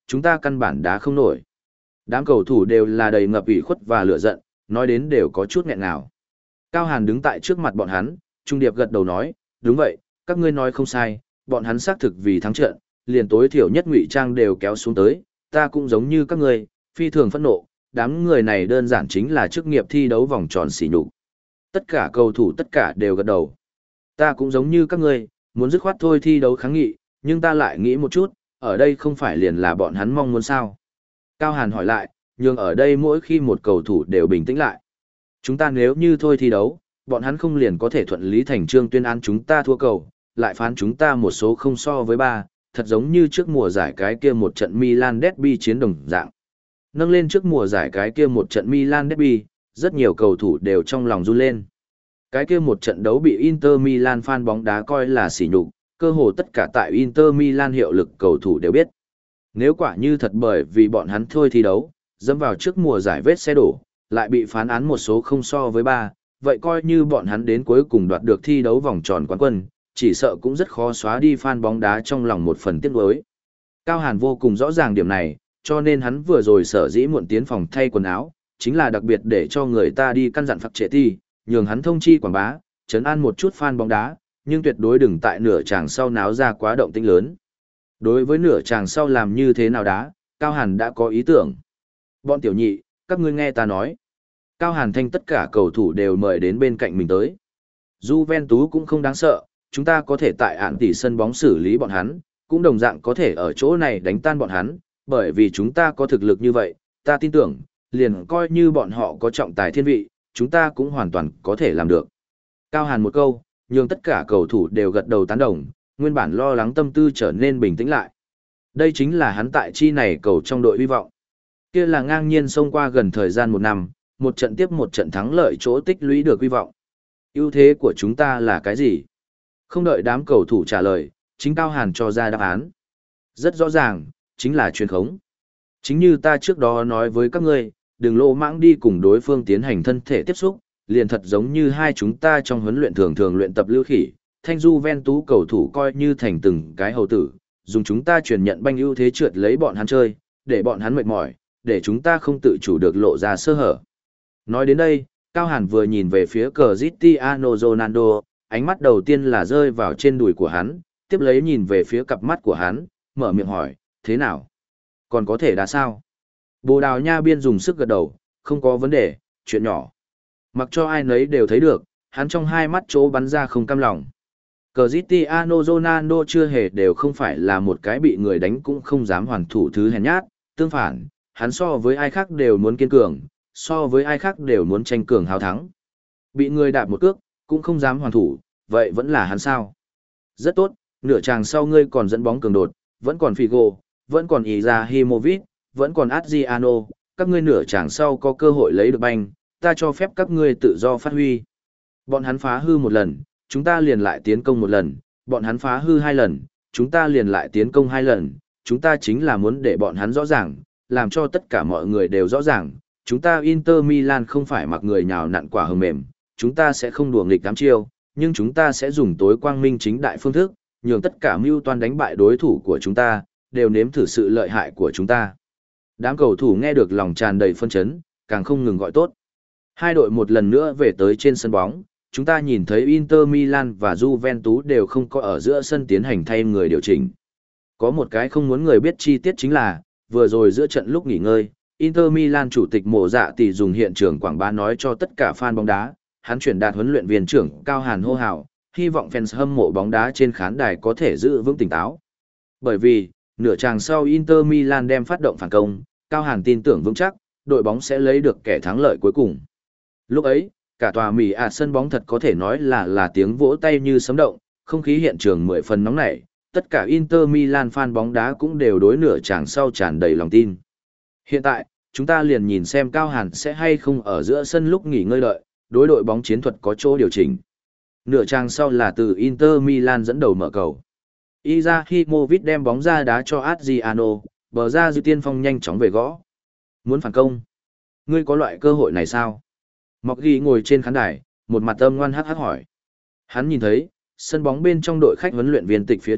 chúng ta căn bản đá không nổi. Đám cầu thủ đều là đầy ngập ủy khuất và lửa giận, nói đến đều có chút nghẹn ngào. Cao Hàn đứng tại trước mặt bọn hắn, trung điệp gật đầu nói, đúng vậy, các ngươi nói không sai, bọn hắn xác thực vì thắng trận, liền tối thiểu nhất ngụy trang đều kéo xuống tới, ta cũng giống như các ngươi, phi thường phẫn nộ, đám người này đơn giản chính là chức nghiệp thi đấu vòng tròn xỉ nhục. Tất cả cầu thủ tất cả đều gật đầu. Ta cũng giống như các ngươi, muốn dứt khoát thôi thi đấu kháng nghị, nhưng ta lại nghĩ một chút, ở đây không phải liền là bọn hắn mong muốn sao. Cao Hàn hỏi lại, nhưng ở đây mỗi khi một cầu thủ đều bình tĩnh lại. Chúng ta nếu như thôi thi đấu, bọn hắn không liền có thể thuận lý thành trương tuyên án chúng ta thua cầu, lại phán chúng ta một số không so với ba, thật giống như trước mùa giải cái kia một trận Milan Derby chiến đồng dạng. Nâng lên trước mùa giải cái kia một trận Milan Derby, rất nhiều cầu thủ đều trong lòng run lên. Cái kia một trận đấu bị Inter Milan fan bóng đá coi là sỉ nhục, cơ hồ tất cả tại Inter Milan hiệu lực cầu thủ đều biết. Nếu quả như thật bởi vì bọn hắn thôi thi đấu, dẫm vào trước mùa giải vết xe đổ, lại bị phán án một số không so với ba, vậy coi như bọn hắn đến cuối cùng đoạt được thi đấu vòng tròn quán quân, chỉ sợ cũng rất khó xóa đi fan bóng đá trong lòng một phần tiếc nuối. Cao Hàn vô cùng rõ ràng điểm này, cho nên hắn vừa rồi sở dĩ muộn tiến phòng thay quần áo, chính là đặc biệt để cho người ta đi căn dặn phạt trệ ti, nhường hắn thông chi quảng bá, chấn an một chút fan bóng đá, nhưng tuyệt đối đừng tại nửa chàng sau náo ra quá động tĩnh lớn. Đối với nửa chàng sau làm như thế nào đá, Cao Hàn đã có ý tưởng. Bọn tiểu nhị, các ngươi nghe ta nói. Cao Hàn thanh tất cả cầu thủ đều mời đến bên cạnh mình tới. Juventus cũng không đáng sợ, chúng ta có thể tại ạn tỷ sân bóng xử lý bọn hắn, cũng đồng dạng có thể ở chỗ này đánh tan bọn hắn, bởi vì chúng ta có thực lực như vậy, ta tin tưởng, liền coi như bọn họ có trọng tài thiên vị, chúng ta cũng hoàn toàn có thể làm được. Cao Hàn một câu, nhưng tất cả cầu thủ đều gật đầu tán đồng, nguyên bản lo lắng tâm tư trở nên bình tĩnh lại. Đây chính là hắn tại chi này cầu trong đội hy vọng. Kia là ngang nhiên xông qua gần thời gian một năm, một trận tiếp một trận thắng lợi chỗ tích lũy được hy vọng. Ưu thế của chúng ta là cái gì? Không đợi đám cầu thủ trả lời, chính Cao Hàn cho ra đáp án. Rất rõ ràng, chính là truyền khống. Chính như ta trước đó nói với các ngươi, đừng lô mãng đi cùng đối phương tiến hành thân thể tiếp xúc, liền thật giống như hai chúng ta trong huấn luyện thường thường luyện tập lưu khỉ, thanh Juventus cầu thủ coi như thành từng cái hầu tử, dùng chúng ta truyền nhận banh ưu thế trượt lấy bọn hắn chơi, để bọn hắn mệt mỏi, để chúng ta không tự chủ được lộ ra sơ hở. Nói đến đây, Cao Hàn vừa nhìn về phía Cristiano Ronaldo, ánh mắt đầu tiên là rơi vào trên đùi của hắn, tiếp lấy nhìn về phía cặp mắt của hắn, mở miệng hỏi, thế nào? Còn có thể đá sao? Bồ Đào Nha biên dùng sức gật đầu, không có vấn đề, chuyện nhỏ. Mặc cho ai nấy đều thấy được, hắn trong hai mắt chỗ bắn ra không cam lòng. Cristiano Ronaldo chưa hề đều không phải là một cái bị người đánh cũng không dám hoàn thủ thứ hèn nhát, tương phản, hắn so với ai khác đều muốn kiên cường, so với ai khác đều muốn tranh cường hào thắng. Bị người đạp một cước, cũng không dám hoàn thủ, vậy vẫn là hắn sao? Rất tốt, nửa chàng sau ngươi còn dẫn bóng cường đột, vẫn còn Figo, vẫn còn Izahimovic, vẫn còn Adriano, các ngươi nửa chàng sau có cơ hội lấy được banh, ta cho phép các ngươi tự do phát huy. Bọn hắn phá hư một lần, chúng ta liền lại tiến công một lần, bọn hắn phá hư hai lần, chúng ta liền lại tiến công hai lần, chúng ta chính là muốn để bọn hắn rõ ràng, làm cho tất cả mọi người đều rõ ràng, chúng ta Inter Milan không phải mặc người nhào nặn quả hờ mềm, chúng ta sẽ không đùa nghịch đám chiêu, nhưng chúng ta sẽ dùng tối quang minh chính đại phương thức, nhường tất cả mưu toan đánh bại đối thủ của chúng ta, đều nếm thử sự lợi hại của chúng ta. Đám cầu thủ nghe được lòng tràn đầy phân chấn, càng không ngừng gọi tốt. Hai đội một lần nữa về tới trên sân bóng, chúng ta nhìn thấy Inter Milan và Juventus đều không có ở giữa sân tiến hành thay người điều chỉnh. Có một cái không muốn người biết chi tiết chính là, vừa rồi giữa trận lúc nghỉ ngơi, Inter Milan chủ tịch Mộ Dạ tỷ dùng hiện trường quảng bá nói cho tất cả fan bóng đá, hắn chuyển đạt huấn luyện viên trưởng Cao Hàn hô hào, hy vọng fans hâm mộ bóng đá trên khán đài có thể giữ vững tỉnh táo. Bởi vì, nửa chàng sau Inter Milan đem phát động phản công, Cao Hàn tin tưởng vững chắc, đội bóng sẽ lấy được kẻ thắng lợi cuối cùng. Lúc ấy, cả tòa Mỹ ạ sân bóng thật có thể nói là là tiếng vỗ tay như sấm động, không khí hiện trường mười phần nóng nảy, tất cả Inter Milan fan bóng đá cũng đều đối nửa chàng sau tràn đầy lòng tin. Hiện tại, chúng ta liền nhìn xem Cao Hàn sẽ hay không ở giữa sân lúc nghỉ ngơi đợi, đối đội bóng chiến thuật có chỗ điều chỉnh. Nửa chàng sau là từ Inter Milan dẫn đầu mở cầu. Izahimovic đem bóng ra đá cho Adriano, bờ ra dư tiên phong nhanh chóng về gõ. Muốn phản công? Ngươi có loại cơ hội này sao? Mọc ghi ngồi trên khán đài, một mặt âm ngoan hắc hắc hỏi. Hắn nhìn thấy, sân bóng bên trong đội khách huấn luyện viên tịch phía trước,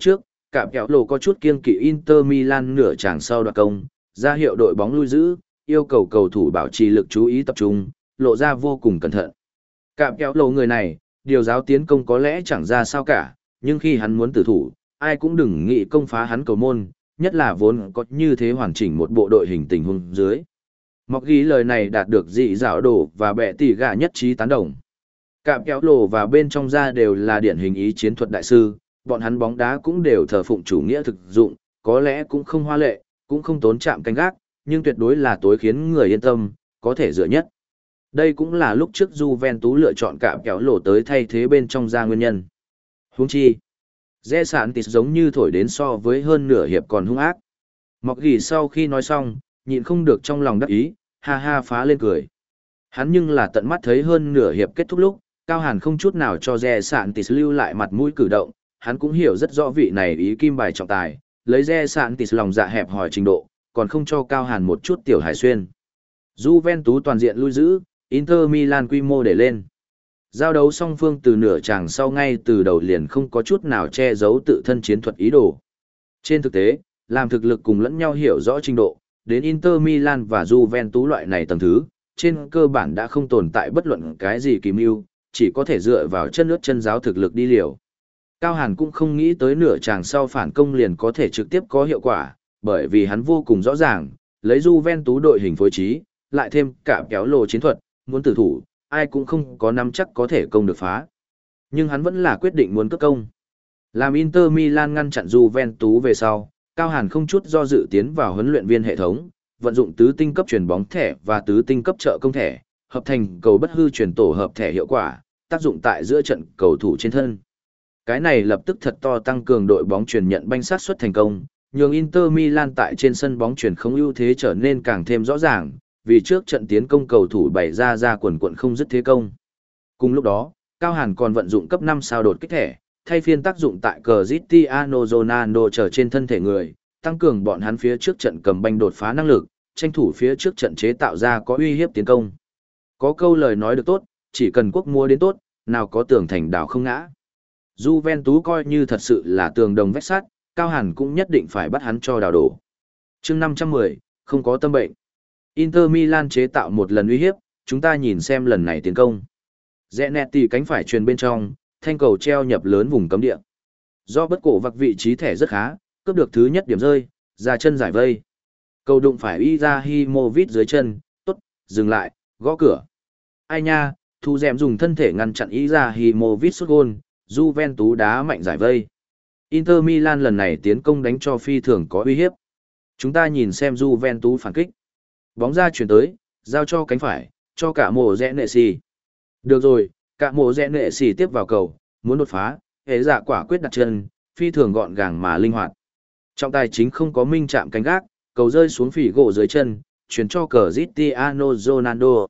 Cạm kéo lộ có chút kiêng kỵ Inter Milan nửa chàng sau đoạt công, ra hiệu đội bóng lui giữ, yêu cầu cầu thủ bảo trì lực chú ý tập trung, lộ ra vô cùng cẩn thận. Cạm kéo lộ người này, điều giáo tiến công có lẽ chẳng ra sao cả, nhưng khi hắn muốn tử thủ, ai cũng đừng nghĩ công phá hắn cầu môn, nhất là vốn có như thế hoàn chỉnh một bộ đội hình tình huống dưới. Mọc ghi lời này đạt được dị dạo đổ và bẻ tỉ gà nhất trí tán đồng. Cạm kéo lộ và bên trong ra đều là điển hình ý chiến thuật đại sư, bọn hắn bóng đá cũng đều thờ phụng chủ nghĩa thực dụng, có lẽ cũng không hoa lệ, cũng không tốn chạm canh gác, nhưng tuyệt đối là tối khiến người yên tâm, có thể dựa nhất. Đây cũng là lúc trước Juventus lựa chọn cạm kéo lộ tới thay thế bên trong ra nguyên nhân. Huống chi, Rẽ sản tịt giống như thổi đến so với hơn nửa hiệp còn hung ác. Mọc ghi sau khi nói xong, nhịn không được trong lòng đắc ý, ha ha phá lên cười. Hắn nhưng là tận mắt thấy hơn nửa hiệp kết thúc lúc, Cao Hàn không chút nào cho Rẽ sản tịt lưu lại mặt mũi cử động, hắn cũng hiểu rất rõ vị này ý kim bài trọng tài, lấy Rẽ sản tịt lòng dạ hẹp hòi trình độ, còn không cho Cao Hàn một chút tiểu hải xuyên. Juventus toàn diện lui giữ, Inter Milan quy mô để lên. Giao đấu song phương từ nửa chàng sau ngay từ đầu liền không có chút nào che giấu tự thân chiến thuật ý đồ. Trên thực tế, làm thực lực cùng lẫn nhau hiểu rõ trình độ, đến Inter Milan và Juventus loại này tầng thứ, trên cơ bản đã không tồn tại bất luận cái gì kỳ mưu, chỉ có thể dựa vào chân ướt chân giáo thực lực đi liều. Cao Hàn cũng không nghĩ tới nửa chàng sau phản công liền có thể trực tiếp có hiệu quả, bởi vì hắn vô cùng rõ ràng, lấy Juventus đội hình phối trí, lại thêm cả kéo lồ chiến thuật, muốn tử thủ, ai cũng không có nắm chắc có thể công được phá. Nhưng hắn vẫn là quyết định muốn cất công. Làm Inter Milan ngăn chặn Juventus về sau, Cao Hàn không chút do dự tiến vào huấn luyện viên hệ thống, vận dụng tứ tinh cấp chuyển bóng thẻ và tứ tinh cấp trợ công thẻ, hợp thành cầu bất hư chuyển tổ hợp thẻ hiệu quả, tác dụng tại giữa trận cầu thủ trên thân. Cái này lập tức thật to tăng cường đội bóng chuyển nhận banh sát suất thành công, nhường Inter Milan tại trên sân bóng chuyển không ưu thế trở nên càng thêm rõ ràng, vì trước trận tiến công cầu thủ bày ra ra quần quận không dứt thế công. Cùng lúc đó, Cao Hàn còn vận dụng cấp năm sao đột kích thẻ, thay phiên tác dụng tại Cristiano Ronaldo trở trên thân thể người, tăng cường bọn hắn phía trước trận cầm banh đột phá năng lực, tranh thủ phía trước trận chế tạo ra có uy hiếp tiến công. Có câu lời nói được tốt, chỉ cần quốc mua đến tốt, nào có tường thành đảo không ngã. Juventus coi như thật sự là tường đồng vách sắt, Cao Hàn cũng nhất định phải bắt hắn cho đào đổ. Chương năm trăm mười, không có tâm bệnh. Inter Milan chế tạo một lần uy hiếp, chúng ta nhìn xem lần này tiến công. Zanetti cánh phải truyền bên trong, thanh cầu treo nhập lớn vùng cấm địa. Do bất cổ vặc vị trí thẻ rất khá, cướp được thứ nhất điểm rơi, ra chân giải vây. Cầu đụng phải Izahimovic dưới chân, tốt, dừng lại, gõ cửa. Ai nha, Thu Dẻm dùng thân thể ngăn chặn Izahimovic sút gôn, Juventus đá mạnh giải vây. Inter Milan lần này tiến công đánh cho phi thường có uy hiếp. Chúng ta nhìn xem Juventus phản kích. Bóng ra chuyển tới, giao cho cánh phải, cho cả mồ rẽ nệ xì. Được rồi, cả mồ rẽ nệ xì tiếp vào cầu, muốn đột phá, hệ dạ quả quyết đặt chân, phi thường gọn gàng mà linh hoạt. Trọng tài chính không có minh chạm cánh gác, cầu rơi xuống phỉ gỗ dưới chân, chuyển cho Cristiano Ronaldo.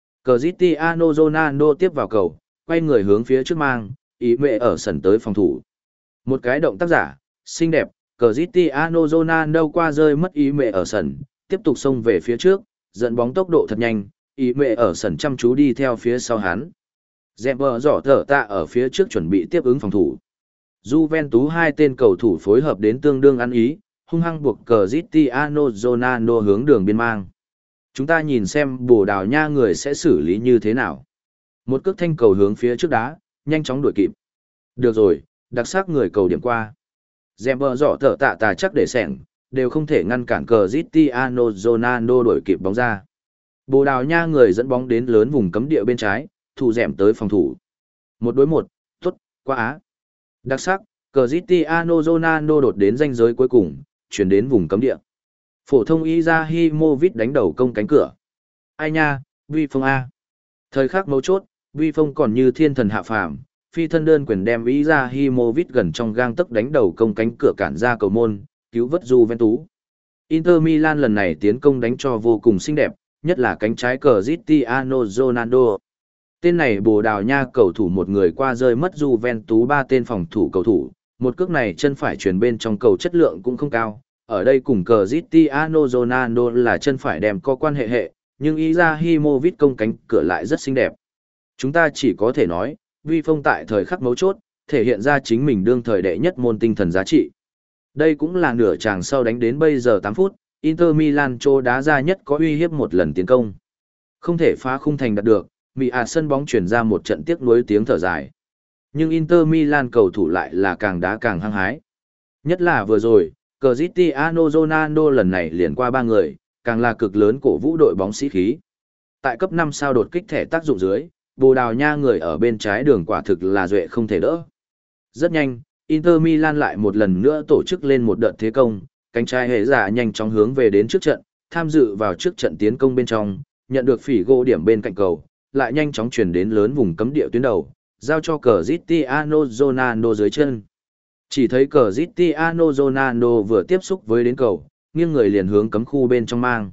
Cristiano Ronaldo tiếp vào cầu, quay người hướng phía trước mang, ý mẹ ở sân tới phòng thủ. Một cái động tác giả, xinh đẹp, Cristiano Ronaldo qua rơi mất ý mẹ ở sân, tiếp tục xông về phía trước, dẫn bóng tốc độ thật nhanh, ý mẹ ở sân chăm chú đi theo phía sau hắn. Dẹp vợ giỏ thở tạ ở phía trước chuẩn bị tiếp ứng phòng thủ. Juventus hai tên cầu thủ phối hợp đến tương đương ăn ý, hung hăng buộc Cristiano Ronaldo hướng đường biên mang. Chúng ta nhìn xem Bồ Đào Nha người sẽ xử lý như thế nào. Một cước thanh cầu hướng phía trước đá, nhanh chóng đuổi kịp. Được rồi, đặc sắc người cầu điểm qua. Dẹp vợ giỏ thở tạ tà chắc để sẻng, đều không thể ngăn cản Cristiano Ronaldo đuổi kịp bóng ra. Bồ Đào Nha người dẫn bóng đến lớn vùng cấm địa bên trái, thủ dẻm tới phòng thủ. Một đối một, tốt, quá á. Đặc sắc, Cristiano Ronaldo đột đến ranh giới cuối cùng, chuyển đến vùng cấm địa. Phổ thông Izahimovic đánh đầu công cánh cửa. Ai nha, Vi Phong A. Thời khắc mấu chốt, Vi Phong còn như thiên thần hạ phàm, phi thân đơn quyền đem Izahimovic gần trong gang tấc đánh đầu công cánh cửa cản ra cầu môn, cứu vớt Juventus. Inter Milan lần này tiến công đánh cho vô cùng xinh đẹp, nhất là cánh trái Cristiano Ronaldo. Tên này Bồ Đào Nha cầu thủ một người qua rơi mất Juventus ba tên phòng thủ cầu thủ, một cước này chân phải chuyển bên trong cầu chất lượng cũng không cao. Ở đây cùng Cristiano Ronaldo là chân phải đem có quan hệ hệ, nhưng Izahimovic công cánh cửa lại rất xinh đẹp. Chúng ta chỉ có thể nói, Vi Phong tại thời khắc mấu chốt, thể hiện ra chính mình đương thời đệ nhất môn tinh thần giá trị. Đây cũng là nửa chàng sau đánh đến bây giờ tám phút, Inter Milan chỗ đá ra nhất có uy hiếp một lần tiến công. Không thể phá khung thành đạt được, Mỹ à sân bóng chuyển ra một trận tiếc nuối tiếng thở dài. Nhưng Inter Milan cầu thủ lại là càng đá càng hăng hái. Nhất là vừa rồi, Cristiano Ronaldo lần này liền qua ba người, càng là cực lớn cổ vũ đội bóng sĩ khí. Tại cấp năm sao đột kích thẻ tác dụng dưới, Bồ Đào Nha người ở bên trái đường quả thực là duệ không thể đỡ. Rất nhanh, Inter Milan lại một lần nữa tổ chức lên một đợt thế công, cánh trái hệ giả nhanh chóng hướng về đến trước trận, tham dự vào trước trận tiến công bên trong, nhận được phỉ gỗ điểm bên cạnh cầu, lại nhanh chóng chuyển đến lớn vùng cấm địa tuyến đầu, giao cho Cristiano Ronaldo dưới chân. Chỉ thấy Cristiano Ronaldo vừa tiếp xúc với đến cầu, nghiêng người liền hướng cấm khu bên trong mang.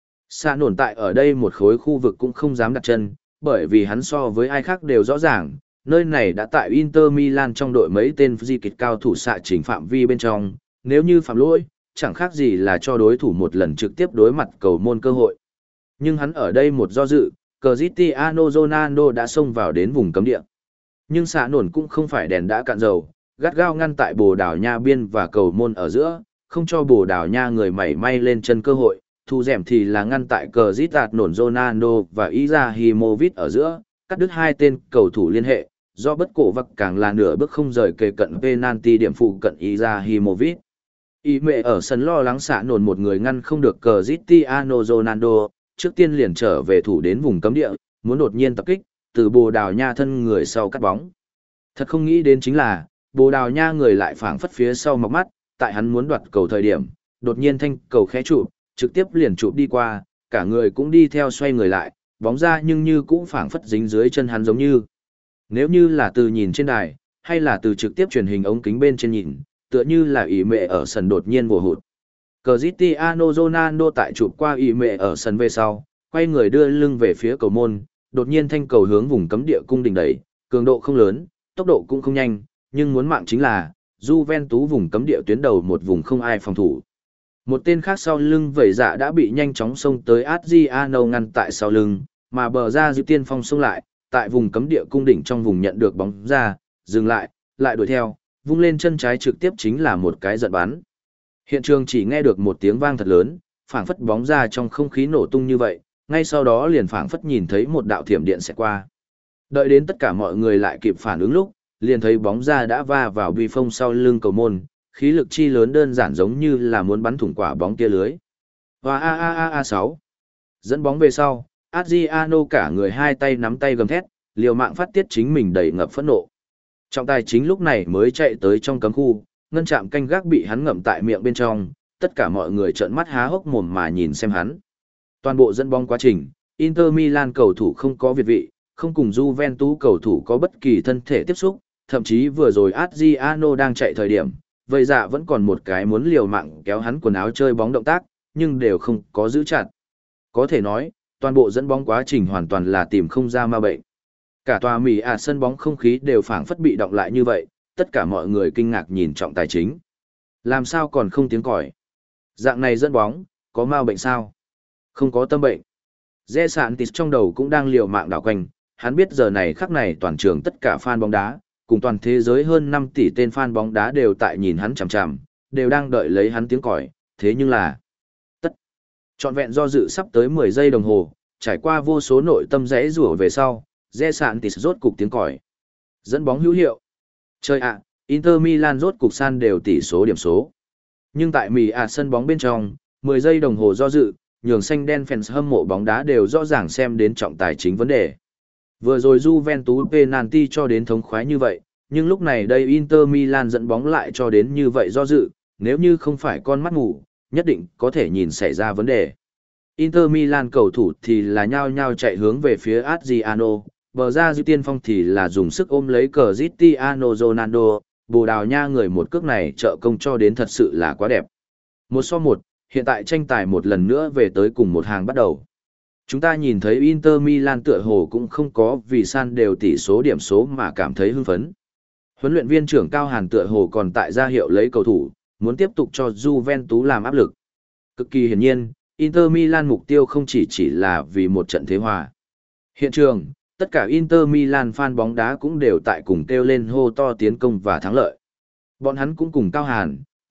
Xa nổn tại ở đây một khối khu vực cũng không dám đặt chân, bởi vì hắn so với ai khác đều rõ ràng, nơi này đã tại Inter Milan trong đội mấy tên di kịch cao thủ xạ trình phạm vi bên trong, nếu như phạm lỗi, chẳng khác gì là cho đối thủ một lần trực tiếp đối mặt cầu môn cơ hội. Nhưng hắn ở đây một do dự, Cristiano Ronaldo đã xông vào đến vùng cấm địa. Nhưng xạ nổn cũng không phải đèn đã cạn dầu, gắt gao ngăn tại Bồ Đào Nha biên và cầu môn ở giữa, không cho Bồ Đào Nha người mảy may lên chân cơ hội, thu dẻm thì là ngăn tại Cristiano Ronaldo và Izahimovic ở giữa, cắt đứt hai tên cầu thủ liên hệ, do bất cổ vặc càng là nửa bước không rời kề cận penalty điểm phụ cận Izahimovic. Ý mẹ ở sân lo lắng xạ nổn một người ngăn không được Cristiano Ronaldo, trước tiên liền trở về thủ đến vùng cấm địa, muốn đột nhiên tập kích, từ Bồ Đào Nha thân người sau cắt bóng. Thật không nghĩ đến chính là, Bồ Đào Nha người lại phảng phất phía sau mọc mắt, tại hắn muốn đoạt cầu thời điểm, đột nhiên thanh cầu khẽ chụp, trực tiếp liền chụp đi qua, cả người cũng đi theo xoay người lại, bóng ra nhưng như cũng phảng phất dính dưới chân hắn giống như. Nếu như là từ nhìn trên đài, hay là từ trực tiếp truyền hình ống kính bên trên nhìn, tựa như là ý mẹ ở sân đột nhiên vồ hụt. Cristiano Ronaldo tại chụp qua ý mẹ ở sân về sau, quay người đưa lưng về phía cầu môn, đột nhiên thanh cầu hướng vùng cấm địa cung đình đẩy, cường độ không lớn, tốc độ cũng không nhanh, nhưng muốn mạng chính là, Juventus vùng cấm địa tuyến đầu một vùng không ai phòng thủ. Một tên khác sau lưng vẩy dạ đã bị nhanh chóng xông tới Adriano ngăn tại sau lưng, mà bờ ra dư tiên phong xông lại, tại vùng cấm địa cung đỉnh trong vùng nhận được bóng ra, dừng lại, lại đuổi theo, vung lên chân trái trực tiếp chính là một cái giận bắn. Hiện trường chỉ nghe được một tiếng vang thật lớn, phảng phất bóng ra trong không khí nổ tung như vậy, ngay sau đó liền phảng phất nhìn thấy một đạo thiểm điện sẽ qua. Đợi đến tất cả mọi người lại kịp phản ứng lúc, liền thấy bóng ra đã va vào bi phong sau lưng cầu môn, khí lực chi lớn đơn giản giống như là muốn bắn thủng quả bóng kia lưới. Và a a a a sáu. Dẫn bóng về sau, Adriano cả người hai tay nắm tay gầm thét, liều mạng phát tiết chính mình đầy ngập phẫn nộ. Trọng tài chính lúc này mới chạy tới trong cấm khu, ngân trạm canh gác bị hắn ngậm tại miệng bên trong, tất cả mọi người trợn mắt há hốc mồm mà nhìn xem hắn. Toàn bộ dẫn bóng quá trình, Inter Milan cầu thủ không có việt vị, không cùng Juventus cầu thủ có bất kỳ thân thể tiếp xúc, thậm chí vừa rồi Adriano đang chạy thời điểm, vậy dạ vẫn còn một cái muốn liều mạng kéo hắn quần áo chơi bóng động tác, nhưng đều không có giữ chặt. Có thể nói, toàn bộ dẫn bóng quá trình hoàn toàn là tìm không ra ma bệnh. Cả tòa Mỹ à sân bóng không khí đều phảng phất bị động lại như vậy, tất cả mọi người kinh ngạc nhìn trọng tài chính. Làm sao còn không tiếng còi? Dạng này dẫn bóng, có ma bệnh sao? Không có tâm bệnh. Rẽ sạn tịt trong đầu cũng đang liều mạng đảo quanh, hắn biết giờ này khắc này toàn trường tất cả fan bóng đá, cùng toàn thế giới hơn năm tỷ tên fan bóng đá đều tại nhìn hắn chằm chằm, đều đang đợi lấy hắn tiếng còi, thế nhưng là tất. Trọn vẹn do dự sắp tới mười giây đồng hồ, trải qua vô số nội tâm rẽ rủa về sau, Rẽ sạn tịt rốt cục tiếng còi. Dẫn bóng hữu hiệu. Chơi ạ, Inter Milan rốt cục san đều tỷ số điểm số. Nhưng tại Mỹ à sân bóng bên trong, mười giây đồng hồ do dự, nhường xanh đen fans hâm mộ bóng đá đều rõ ràng xem đến trọng tài chính vấn đề. Vừa rồi Juventus penalty cho đến thống khoái như vậy, nhưng lúc này đây Inter Milan dẫn bóng lại cho đến như vậy do dự, nếu như không phải con mắt ngủ, nhất định có thể nhìn xảy ra vấn đề. Inter Milan cầu thủ thì là nhao nhao chạy hướng về phía Adriano, bờ ra dư tiên phong thì là dùng sức ôm lấy Cristiano Ronaldo, Bồ Đào Nha người một cước này trợ công cho đến thật sự là quá đẹp. Một so một, hiện tại tranh tài một lần nữa về tới cùng một hàng bắt đầu. Chúng ta nhìn thấy Inter Milan tựa hồ cũng không có vì san đều tỷ số điểm số mà cảm thấy hưng phấn. Huấn luyện viên trưởng Cao Hàn tựa hồ còn tại ra hiệu lấy cầu thủ, muốn tiếp tục cho Juventus làm áp lực. Cực kỳ hiển nhiên, Inter Milan mục tiêu không chỉ chỉ là vì một trận thế hòa. Hiện trường, tất cả Inter Milan fan bóng đá cũng đều tại cùng kêu lên hô to tiến công và thắng lợi. Bọn hắn cũng cùng Cao Hàn,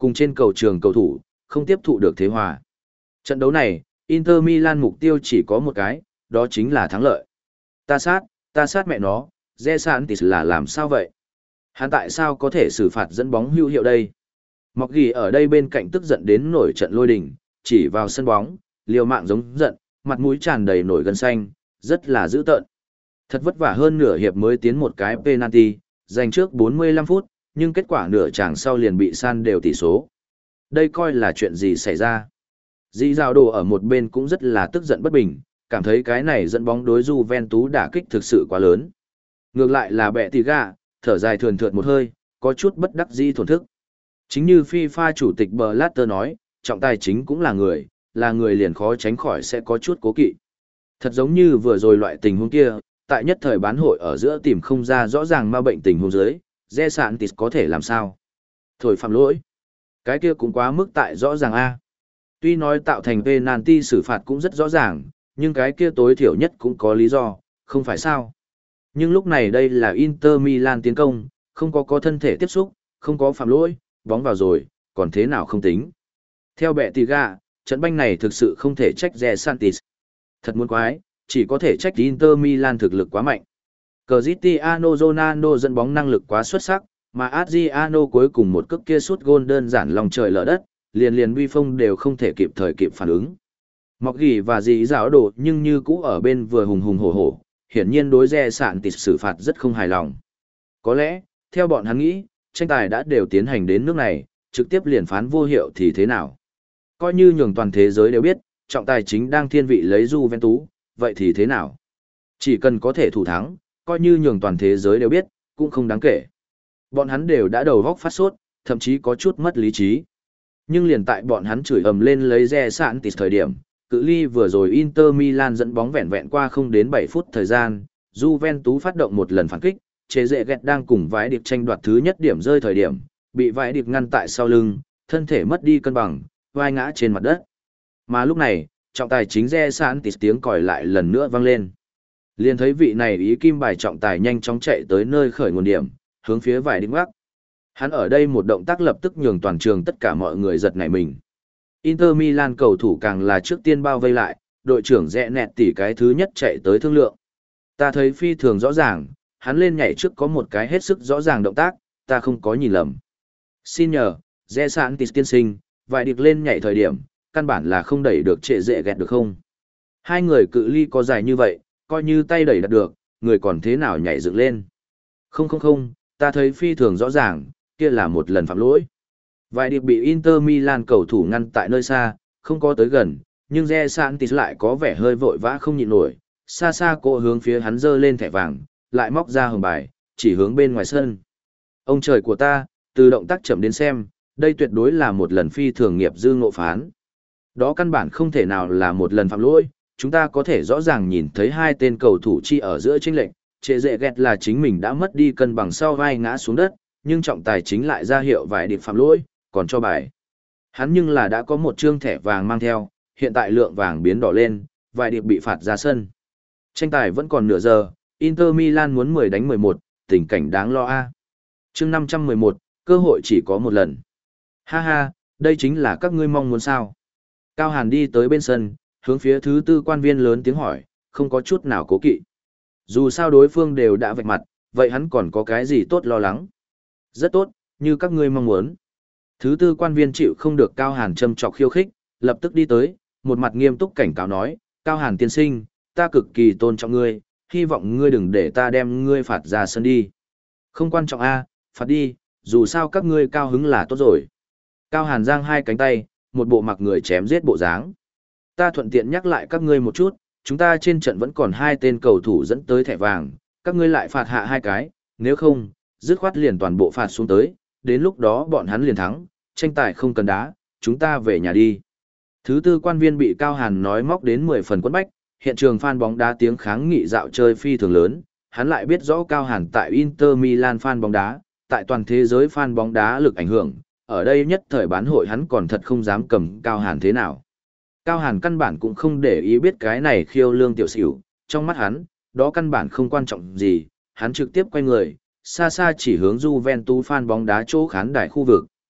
cùng trên cầu trường cầu thủ, không tiếp thụ được thế hòa. Trận đấu này, Inter Milan mục tiêu chỉ có một cái, đó chính là thắng lợi. Ta sát, ta sát mẹ nó, De Santis là làm sao vậy? Hắn tại sao có thể xử phạt dẫn bóng hữu hiệu đây? Mọc ghi ở đây bên cạnh tức giận đến nổi trận lôi đình, chỉ vào sân bóng, liều mạng giống giận, mặt mũi tràn đầy nổi gân xanh, rất là dữ tợn. Thật vất vả hơn nửa hiệp mới tiến một cái penalty, giành trước bốn mươi lăm phút, nhưng kết quả nửa chàng sau liền bị san đều tỷ số. Đây coi là chuyện gì xảy ra? Dĩ Giao Đồ ở một bên cũng rất là tức giận bất bình, cảm thấy cái này dẫn bóng đối Juventus đả kích thực sự quá lớn. Ngược lại là bẹ tì gà, thở dài thườn thượt một hơi, có chút bất đắc dĩ thổn thức. Chính như FIFA chủ tịch Blatter nói, trọng tài chính cũng là người, là người liền khó tránh khỏi sẽ có chút cố kỵ. Thật giống như vừa rồi loại tình huống kia, tại nhất thời bán hội ở giữa tìm không ra rõ ràng ma bệnh tình huống dưới, De Santis có thể làm sao? Thổi phạm lỗi. Cái kia cũng quá mức tại rõ ràng a. Tuy nói tạo thành penalty xử phạt cũng rất rõ ràng, nhưng cái kia tối thiểu nhất cũng có lý do, không phải sao? Nhưng lúc này đây là Inter Milan tiến công, không có có thân thể tiếp xúc, không có phạm lỗi, bóng vào rồi, còn thế nào không tính. Theo bẹ tì gà, trận banh này thực sự không thể trách De Santis. Thật muốn quái, chỉ có thể trách Inter Milan thực lực quá mạnh. Cristiano Ronaldo dẫn bóng năng lực quá xuất sắc, mà Adriano cuối cùng một cước kia sút gôn đơn giản lòng trời lở đất, liền liền uy phong đều không thể kịp thời kịp phản ứng. Mọc ghi và dì giáo đồ nhưng như cũ ở bên vừa hùng hùng hổ hổ, hiển nhiên đối De Santis xử phạt rất không hài lòng. Có lẽ, theo bọn hắn nghĩ, tranh tài đã đều tiến hành đến nước này, trực tiếp liền phán vô hiệu thì thế nào? Coi như nhường toàn thế giới đều biết, trọng tài chính đang thiên vị lấy Juventus, vậy thì thế nào? Chỉ cần có thể thủ thắng, coi như nhường toàn thế giới đều biết, cũng không đáng kể. Bọn hắn đều đã đầu góc phát sốt, thậm chí có chút mất lý trí. Nhưng liền tại bọn hắn chửi ầm lên lấy De Santis thời điểm, cự ly vừa rồi Inter Milan dẫn bóng vẹn vẹn qua không đến bảy phút thời gian, Juventus phát động một lần phản kích, chế dệ ghẹt đang cùng vãi điệp tranh đoạt thứ nhất điểm rơi thời điểm, bị vãi điệp ngăn tại sau lưng, thân thể mất đi cân bằng, vai ngã trên mặt đất. Mà lúc này, trọng tài chính De Santis tiếng còi lại lần nữa vang lên. Liền thấy vị này ý kim bài trọng tài nhanh chóng chạy tới nơi khởi nguồn điểm, hướng phía vải đinh ngoắc. Hắn ở đây một động tác lập tức nhường toàn trường tất cả mọi người giật nảy mình. Inter Milan cầu thủ càng là trước tiên bao vây lại, đội trưởng rẽ nẹt tỉ cái thứ nhất chạy tới thương lượng. Ta thấy phi thường rõ ràng, hắn lên nhảy trước có một cái hết sức rõ ràng động tác, ta không có nhìn lầm. Xin nhờ, De Santis tiên sinh, vài điệp lên nhảy thời điểm, căn bản là không đẩy được trệ dệ ghẹt được không? Hai người cự ly có dài như vậy, coi như tay đẩy đặt được, người còn thế nào nhảy dựng lên? Không không không, ta thấy phi thường rõ ràng, kia là một lần phạm lỗi. Vài điệp bị Inter Milan cầu thủ ngăn tại nơi xa, không có tới gần, nhưng De Santis lại có vẻ hơi vội vã không nhịn nổi, xa xa cô hướng phía hắn giơ lên thẻ vàng, lại móc ra hồng bài, chỉ hướng bên ngoài sân. Ông trời của ta, từ động tác chậm đến xem, đây tuyệt đối là một lần phi thường nghiệp dư ngộ phán. Đó căn bản không thể nào là một lần phạm lỗi, chúng ta có thể rõ ràng nhìn thấy hai tên cầu thủ chi ở giữa chênh lệnh, trệ dệ ghẹt là chính mình đã mất đi cân bằng sau vai ngã xuống đất, nhưng trọng tài chính lại ra hiệu vài điệp phạm lỗi, còn cho bài. Hắn nhưng là đã có một trương thẻ vàng mang theo, hiện tại lượng vàng biến đỏ lên, vài điệp bị phạt ra sân. Tranh tài vẫn còn nửa giờ, Inter Milan muốn mười đánh mười một, tình cảnh đáng lo a. Chương năm trăm mười một, cơ hội chỉ có một lần. Ha ha, đây chính là các ngươi mong muốn sao? Cao Hàn đi tới bên sân, hướng phía thứ tư quan viên lớn tiếng hỏi, không có chút nào cố kỵ. Dù sao đối phương đều đã vạch mặt, vậy hắn còn có cái gì tốt lo lắng? Rất tốt, như các ngươi mong muốn. Thứ tư quan viên chịu không được Cao Hàn châm chọc khiêu khích, lập tức đi tới, một mặt nghiêm túc cảnh cáo nói, Cao Hàn tiên sinh, ta cực kỳ tôn trọng ngươi, hy vọng ngươi đừng để ta đem ngươi phạt ra sân đi. Không quan trọng a, phạt đi, dù sao các ngươi cao hứng là tốt rồi. Cao Hàn giang hai cánh tay, một bộ mặc người chém giết bộ dáng. Ta thuận tiện nhắc lại các ngươi một chút, chúng ta trên trận vẫn còn hai tên cầu thủ dẫn tới thẻ vàng, các ngươi lại phạt hạ hai cái, nếu không, dứt khoát liền toàn bộ phạt xuống tới, đến lúc đó bọn hắn liền thắng, tranh tài không cần đá, chúng ta về nhà đi. Thứ tư quan viên bị Cao Hàn nói móc đến mười phần quất bách, hiện trường fan bóng đá tiếng kháng nghị dạo chơi phi thường lớn, hắn lại biết rõ Cao Hàn tại Inter Milan fan bóng đá, tại toàn thế giới fan bóng đá lực ảnh hưởng, ở đây nhất thời bán hội hắn còn thật không dám cầm Cao Hàn thế nào. Cao Hàn căn bản cũng không để ý biết cái này khiêu lương tiểu xỉu, trong mắt hắn, đó căn bản không quan trọng gì, hắn trực tiếp quay người, xa xa chỉ hướng Juventus fan bóng đá chỗ khán đài khu vực.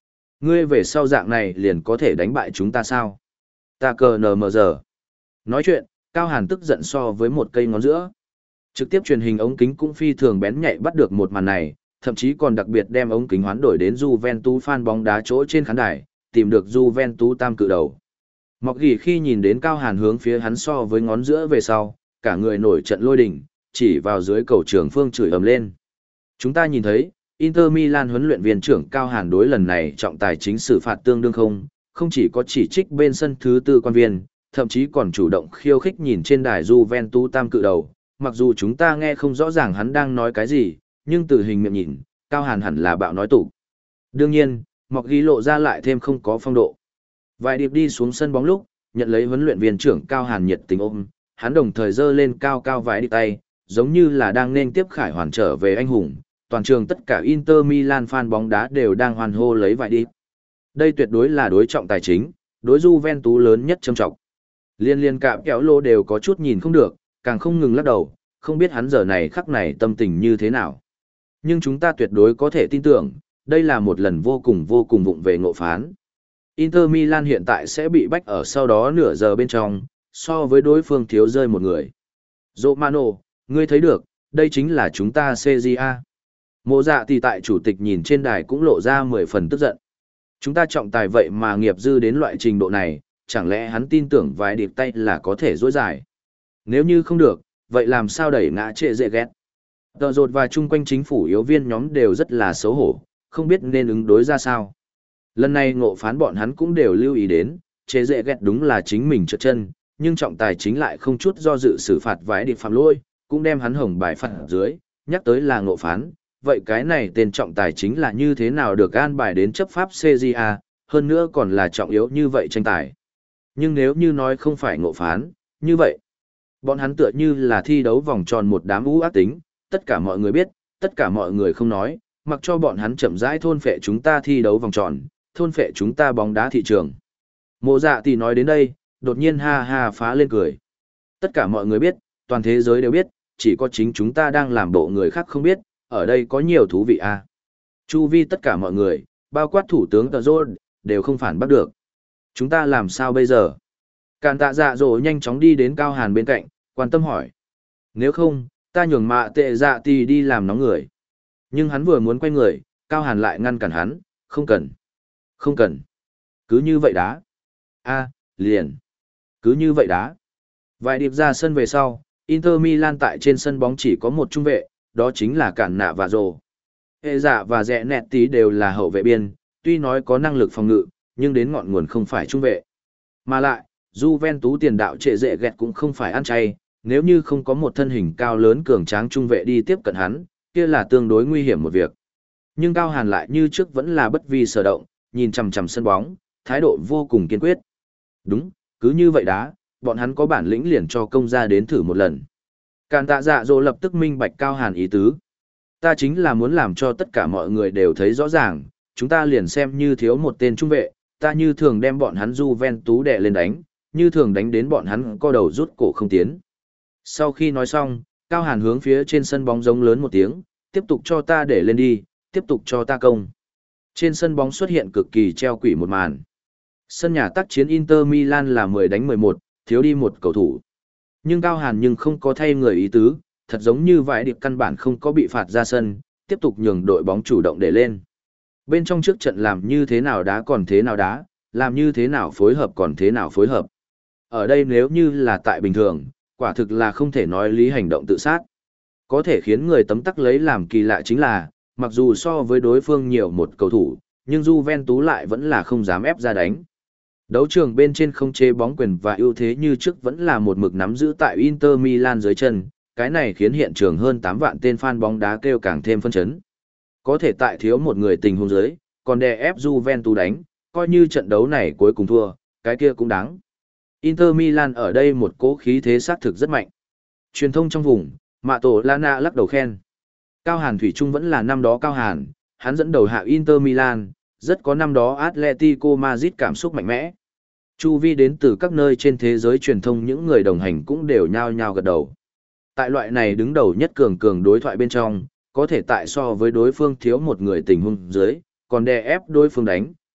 Ngươi về sau dạng này liền có thể đánh bại chúng ta sao? Ta cờ nờ mờ giờ. Nói chuyện, Cao Hàn tức giận so với một cây ngón giữa. Trực tiếp truyền hình ống kính cũng phi thường bén nhạy bắt được một màn này, thậm chí còn đặc biệt đem ống kính hoán đổi đến Juventus fan bóng đá chỗ trên khán đài, tìm được Juventus tam cự đầu. Mọc gỉ khi nhìn đến Cao Hàn hướng phía hắn so với ngón giữa về sau, cả người nổi trận lôi đình, chỉ vào dưới cầu trường phương chửi ầm lên. Chúng ta nhìn thấy, Inter Milan huấn luyện viên trưởng Cao Hàn đối lần này trọng tài chính xử phạt tương đương không, không chỉ có chỉ trích bên sân thứ tư quan viên, thậm chí còn chủ động khiêu khích nhìn trên đài Juventus tam cự đầu, mặc dù chúng ta nghe không rõ ràng hắn đang nói cái gì, nhưng từ hình miệng nhìn, Cao Hàn hẳn là bạo nói tủ. Đương nhiên, Mọc ghi lộ ra lại thêm không có phong độ. Vài điệp đi xuống sân bóng lúc, nhận lấy huấn luyện viên trưởng Cao Hàn nhiệt tình ôm, hắn đồng thời giơ lên cao cao vài đi tay, giống như là đang nên tiếp Khải Hoàn trở về anh hùng. Toàn trường tất cả Inter Milan fan bóng đá đều đang hoan hô lấy vài đi. Đây tuyệt đối là đối trọng tài chính, đối Juventus lớn nhất trầm trọng. Liên liên cạm kéo lô đều có chút nhìn không được, càng không ngừng lắc đầu, không biết hắn giờ này khắc này tâm tình như thế nào. Nhưng chúng ta tuyệt đối có thể tin tưởng, đây là một lần vô cùng vô cùng vụng về ngộ phán. Inter Milan hiện tại sẽ bị bách ở sau đó nửa giờ bên trong, so với đối phương thiếu rơi một người. Romano, ngươi thấy được, đây chính là chúng ta xê giê a. Mộ dạ thì tại chủ tịch nhìn trên đài cũng lộ ra mười phần tức giận. Chúng ta trọng tài vậy mà nghiệp dư đến loại trình độ này, chẳng lẽ hắn tin tưởng vài điệp tay là có thể dối dài. Nếu như không được, vậy làm sao đẩy ngã trệ dễ ghét. Tờ rột và chung quanh chính phủ yếu viên nhóm đều rất là xấu hổ, không biết nên ứng đối ra sao. Lần này ngộ phán bọn hắn cũng đều lưu ý đến, trệ dễ ghét đúng là chính mình trượt chân, nhưng trọng tài chính lại không chút do dự xử phạt vài điệp phạm lỗi, cũng đem hắn hồng bài phạt dưới, nhắc tới là ngộ phán. Vậy cái này tên trọng tài chính là như thế nào được an bài đến chấp pháp xê giê a, hơn nữa còn là trọng yếu như vậy tranh tài. Nhưng nếu như nói không phải ngộ phán, như vậy, bọn hắn tựa như là thi đấu vòng tròn một đám ú ác tính, tất cả mọi người biết, tất cả mọi người không nói, mặc cho bọn hắn chậm rãi thôn phệ chúng ta thi đấu vòng tròn, thôn phệ chúng ta bóng đá thị trường. Mộ dạ thì nói đến đây, đột nhiên ha ha phá lên cười. Tất cả mọi người biết, toàn thế giới đều biết, chỉ có chính chúng ta đang làm bộ người khác không biết, ở đây có nhiều thú vị à. Chu vi tất cả mọi người, bao quát thủ tướng Tờ Rôn, đều không phản bắt được. Chúng ta làm sao bây giờ? Càn tạ dạ dỗ nhanh chóng đi đến Cao Hàn bên cạnh, quan tâm hỏi. Nếu không, ta nhường mạ tệ dạ tì đi làm nóng người. Nhưng hắn vừa muốn quay người, Cao Hàn lại ngăn cản hắn, không cần. Không cần. Cứ như vậy đá. A, liền. Cứ như vậy đá. Vài điệp ra sân về sau, Inter Milan tại trên sân bóng chỉ có một trung vệ, đó chính là Cản Nạ và Rồ. Hệ dạ và Rẽ Nẹt tí đều là hậu vệ biên, tuy nói có năng lực phòng ngự, nhưng đến ngọn nguồn không phải trung vệ. Mà lại, Juventus tiền đạo trệ dệ ghẹt cũng không phải ăn chay, nếu như không có một thân hình cao lớn cường tráng trung vệ đi tiếp cận hắn, kia là tương đối nguy hiểm một việc. Nhưng Cao Hàn lại như trước vẫn là bất vi sở động, nhìn chằm chằm sân bóng, thái độ vô cùng kiên quyết. Đúng, cứ như vậy đá, bọn hắn có bản lĩnh liền cho công ra đến thử một lần. Càn tạ dạ dỗ lập tức minh bạch Cao Hàn ý tứ. Ta chính là muốn làm cho tất cả mọi người đều thấy rõ ràng, chúng ta liền xem như thiếu một tên trung vệ, ta như thường đem bọn hắn Juventus đè lên đánh, như thường đánh đến bọn hắn co đầu rút cổ không tiến. Sau khi nói xong, Cao Hàn hướng phía trên sân bóng giống lớn một tiếng, tiếp tục cho ta để lên đi, tiếp tục cho ta công. Trên sân bóng xuất hiện cực kỳ treo quỷ một màn. Sân nhà tác chiến Inter Milan là mười đánh mười một, thiếu đi một cầu thủ. Nhưng Cao Hàn nhưng không có thay người ý tứ, thật giống như vài điệp căn bản không có bị phạt ra sân, tiếp tục nhường đội bóng chủ động để lên. Bên trong trước trận làm như thế nào đá còn thế nào đá, làm như thế nào phối hợp còn thế nào phối hợp. Ở đây nếu như là tại bình thường, quả thực là không thể nói lý hành động tự sát. Có thể khiến người tấm tắc lấy làm kỳ lạ chính là, mặc dù so với đối phương nhiều một cầu thủ, nhưng Juventus lại vẫn là không dám ép ra đánh. Đấu trường bên trên không chế bóng quyền và ưu thế như trước vẫn là một mực nắm giữ tại Inter Milan dưới chân, cái này khiến hiện trường hơn tám vạn tên fan bóng đá kêu càng thêm phân chấn. Có thể tại thiếu một người tình huống dưới, còn đè ép Juventus đánh, coi như trận đấu này cuối cùng thua, cái kia cũng đáng. Inter Milan ở đây một cỗ khí thế sát thực rất mạnh. Truyền thông trong vùng, Mạ Tổ Lana lắc đầu khen. Cao Hàn thủy chung vẫn là năm đó Cao Hàn, hắn dẫn đầu hạ Inter Milan, rất có năm đó Atletico Madrid cảm xúc mạnh mẽ. Chu vi đến từ các nơi trên thế giới truyền thông những người đồng hành cũng đều nhao nhao gật đầu. Tại loại này đứng đầu nhất cường cường đối thoại bên trong, có thể tại so với đối phương thiếu một người tình huống dưới, còn đè ép đối phương đánh,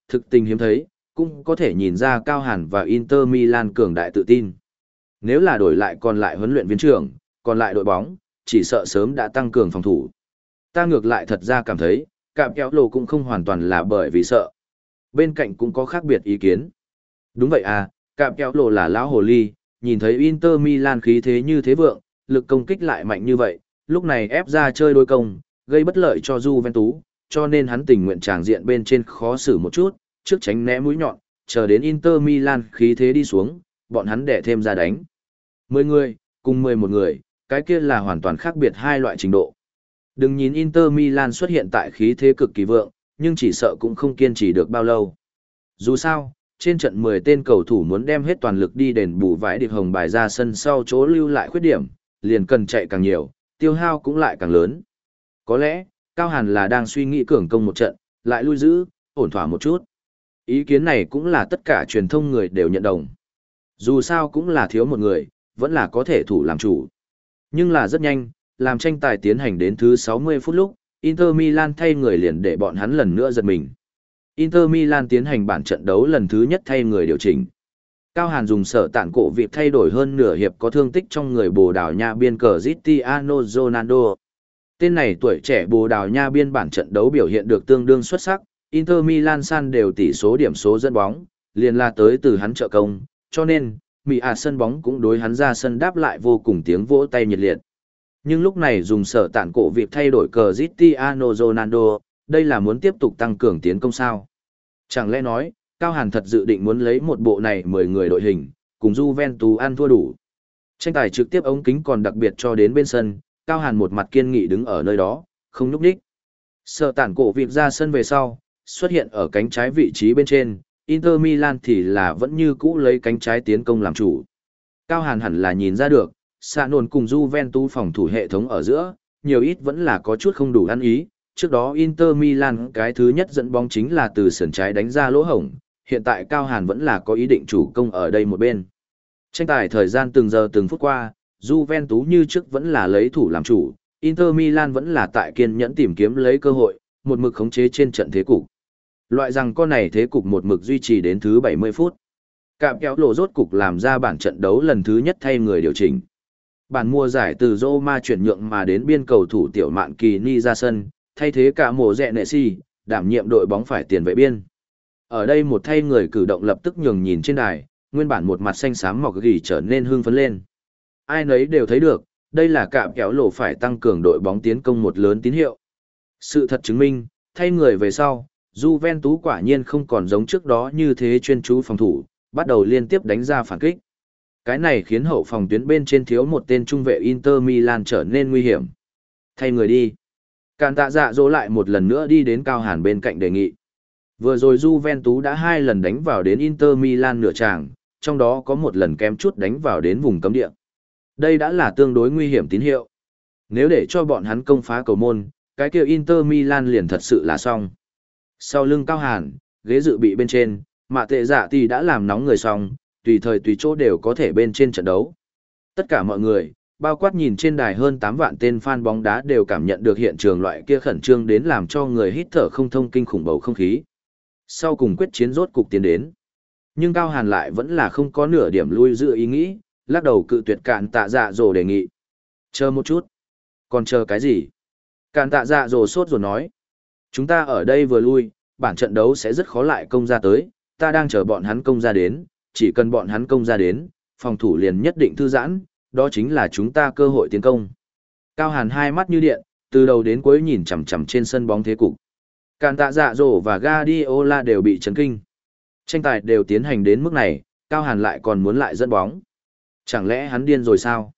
thực tình hiếm thấy, cũng có thể nhìn ra Cao Hàn và Inter Milan cường đại tự tin. Nếu là đổi lại còn lại huấn luyện viên trưởng, còn lại đội bóng, chỉ sợ sớm đã tăng cường phòng thủ. Ta ngược lại thật ra cảm thấy, cạm kéo lồ cũng không hoàn toàn là bởi vì sợ. Bên cạnh cũng có khác biệt ý kiến. Đúng vậy à, cạm kéo lồ là lão hồ ly, nhìn thấy Inter Milan khí thế như thế vượng, lực công kích lại mạnh như vậy, lúc này ép ra chơi đối công, gây bất lợi cho Juventus, cho nên hắn tình nguyện tràng diện bên trên khó xử một chút, trước tránh né mũi nhọn, chờ đến Inter Milan khí thế đi xuống, bọn hắn để thêm ra đánh. Mười người, cùng mười một người, cái kia là hoàn toàn khác biệt hai loại trình độ. Đừng nhìn Inter Milan xuất hiện tại khí thế cực kỳ vượng, nhưng chỉ sợ cũng không kiên trì được bao lâu. Dù sao, trên trận mười tên cầu thủ muốn đem hết toàn lực đi đền bù vãi điệp hồng bài ra sân sau chỗ lưu lại khuyết điểm, liền cần chạy càng nhiều, tiêu hao cũng lại càng lớn. Có lẽ, Cao Hàn là đang suy nghĩ cường công một trận, lại lui giữ, ổn thỏa một chút. Ý kiến này cũng là tất cả truyền thông người đều nhận đồng. Dù sao cũng là thiếu một người, vẫn là có thể thủ làm chủ. Nhưng là rất nhanh, làm tranh tài tiến hành đến thứ sáu mươi phút lúc, Inter Milan thay người liền để bọn hắn lần nữa giật mình. Inter Milan tiến hành bản trận đấu lần thứ nhất thay người điều chỉnh. Cao Hàn dùng sở tản cổ việc thay đổi hơn nửa hiệp có thương tích trong người Bồ Đào Nha biên cờ Cristiano Ronaldo. Tên này tuổi trẻ Bồ Đào Nha biên bản trận đấu biểu hiện được tương đương xuất sắc, Inter Milan san đều tỷ số điểm số dẫn bóng, liền là tới từ hắn trợ công, cho nên, Mỹ à sân bóng cũng đối hắn ra sân đáp lại vô cùng tiếng vỗ tay nhiệt liệt. Nhưng lúc này dùng sở tản cổ việc thay đổi cờ Cristiano Ronaldo, đây là muốn tiếp tục tăng cường tiến công sao? Chẳng lẽ nói, Cao Hàn thật dự định muốn lấy một bộ này mười người đội hình, cùng Juventus ăn thua đủ. Tranh tài trực tiếp ống kính còn đặc biệt cho đến bên sân, Cao Hàn một mặt kiên nghị đứng ở nơi đó, không nhúc nhích. Sở tản cổ việc ra sân về sau, xuất hiện ở cánh trái vị trí bên trên, Inter Milan thì là vẫn như cũ lấy cánh trái tiến công làm chủ. Cao Hàn hẳn là nhìn ra được, xạ nồn cùng Juventus phòng thủ hệ thống ở giữa, nhiều ít vẫn là có chút không đủ ăn ý. Trước đó Inter Milan cái thứ nhất dẫn bóng chính là từ sườn trái đánh ra lỗ hổng, hiện tại Cao Hàn vẫn là có ý định chủ công ở đây một bên. Tranh tài thời gian từng giờ từng phút qua, Juventus như trước vẫn là lấy thủ làm chủ, Inter Milan vẫn là tại kiên nhẫn tìm kiếm lấy cơ hội, một mực khống chế trên trận thế cục. Loại rằng con này thế cục một mực duy trì đến thứ bảy mươi phút. Cạm kéo lộ rốt cục làm ra bản trận đấu lần thứ nhất thay người điều chỉnh. Bản mùa giải từ Roma chuyển nhượng mà đến biên cầu thủ tiểu mạn kỳ ni ra sân, thay thế cả mùa rẹ nệ si, đảm nhiệm đội bóng phải tiền vệ biên. Ở đây một thay người cử động lập tức nhường nhìn trên đài, nguyên bản một mặt xanh xám mọc gỉ trở nên hưng phấn lên. Ai nấy đều thấy được, đây là cạm kéo lộ phải tăng cường đội bóng tiến công một lớn tín hiệu. Sự thật chứng minh, thay người về sau, Juventus quả nhiên không còn giống trước đó như thế chuyên chú phòng thủ, bắt đầu liên tiếp đánh ra phản kích. Cái này khiến hậu phòng tuyến bên trên thiếu một tên trung vệ Inter Milan trở nên nguy hiểm. Thay người đi. Càn tạ dạ dỗ lại một lần nữa đi đến Cao Hàn bên cạnh đề nghị. Vừa rồi Juventus đã hai lần đánh vào đến Inter Milan nửa tràng, trong đó có một lần kém chút đánh vào đến vùng cấm địa. Đây đã là tương đối nguy hiểm tín hiệu. Nếu để cho bọn hắn công phá cầu môn, cái kia Inter Milan liền thật sự là xong. Sau lưng Cao Hàn, ghế dự bị bên trên, mạ tệ dạ thì đã làm nóng người xong, tùy thời tùy chỗ đều có thể bên trên trận đấu. Tất cả mọi người, bao quát nhìn trên đài hơn tám vạn tên fan bóng đá đều cảm nhận được hiện trường loại kia khẩn trương đến làm cho người hít thở không thông kinh khủng bầu không khí. Sau cùng quyết chiến rốt cục tiến đến. Nhưng Cao Hàn lại vẫn là không có nửa điểm lui giữ ý nghĩ, lắc đầu cự tuyệt Cạn tạ dạ dỗ đề nghị. Chờ một chút. Còn chờ cái gì? Cạn tạ dạ dỗ sốt rồi nói. Chúng ta ở đây vừa lui, bản trận đấu sẽ rất khó lại công ra tới, ta đang chờ bọn hắn công ra đến, chỉ cần bọn hắn công ra đến, phòng thủ liền nhất định thư giãn, đó chính là chúng ta cơ hội tiến công. Cao Hàn hai mắt như điện, từ đầu đến cuối nhìn chằm chằm trên sân bóng thế cục. Càn tạ dạ dỗ và Guardiola đều bị chấn kinh. Tranh tài đều tiến hành đến mức này, Cao Hàn lại còn muốn lại dẫn bóng. Chẳng lẽ hắn điên rồi sao?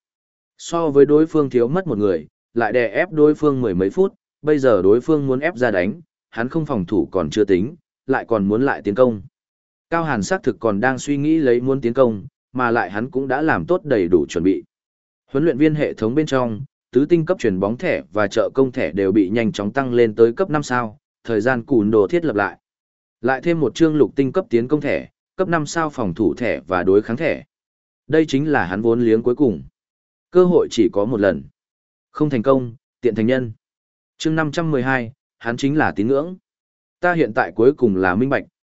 So với đối phương thiếu mất một người, lại đè ép đối phương mười mấy phút, bây giờ đối phương muốn ép ra đánh, hắn không phòng thủ còn chưa tính, lại còn muốn lại tiến công. Cao Hàn xác thực còn đang suy nghĩ lấy muốn tiến công, mà lại hắn cũng đã làm tốt đầy đủ chuẩn bị. Huấn luyện viên hệ thống bên trong, tứ tinh cấp chuyển bóng thẻ và trợ công thẻ đều bị nhanh chóng tăng lên tới cấp năm sao, thời gian cùn đồ thiết lập lại. Lại thêm một chương lục tinh cấp tiến công thẻ, cấp năm sao phòng thủ thẻ và đối kháng thẻ. Đây chính là hắn vốn liếng cuối cùng. Cơ hội chỉ có một lần. Không thành công, tiện thành nhân. Chương năm trăm mười hai, hắn chính là tín ngưỡng. Ta hiện tại cuối cùng là minh bạch,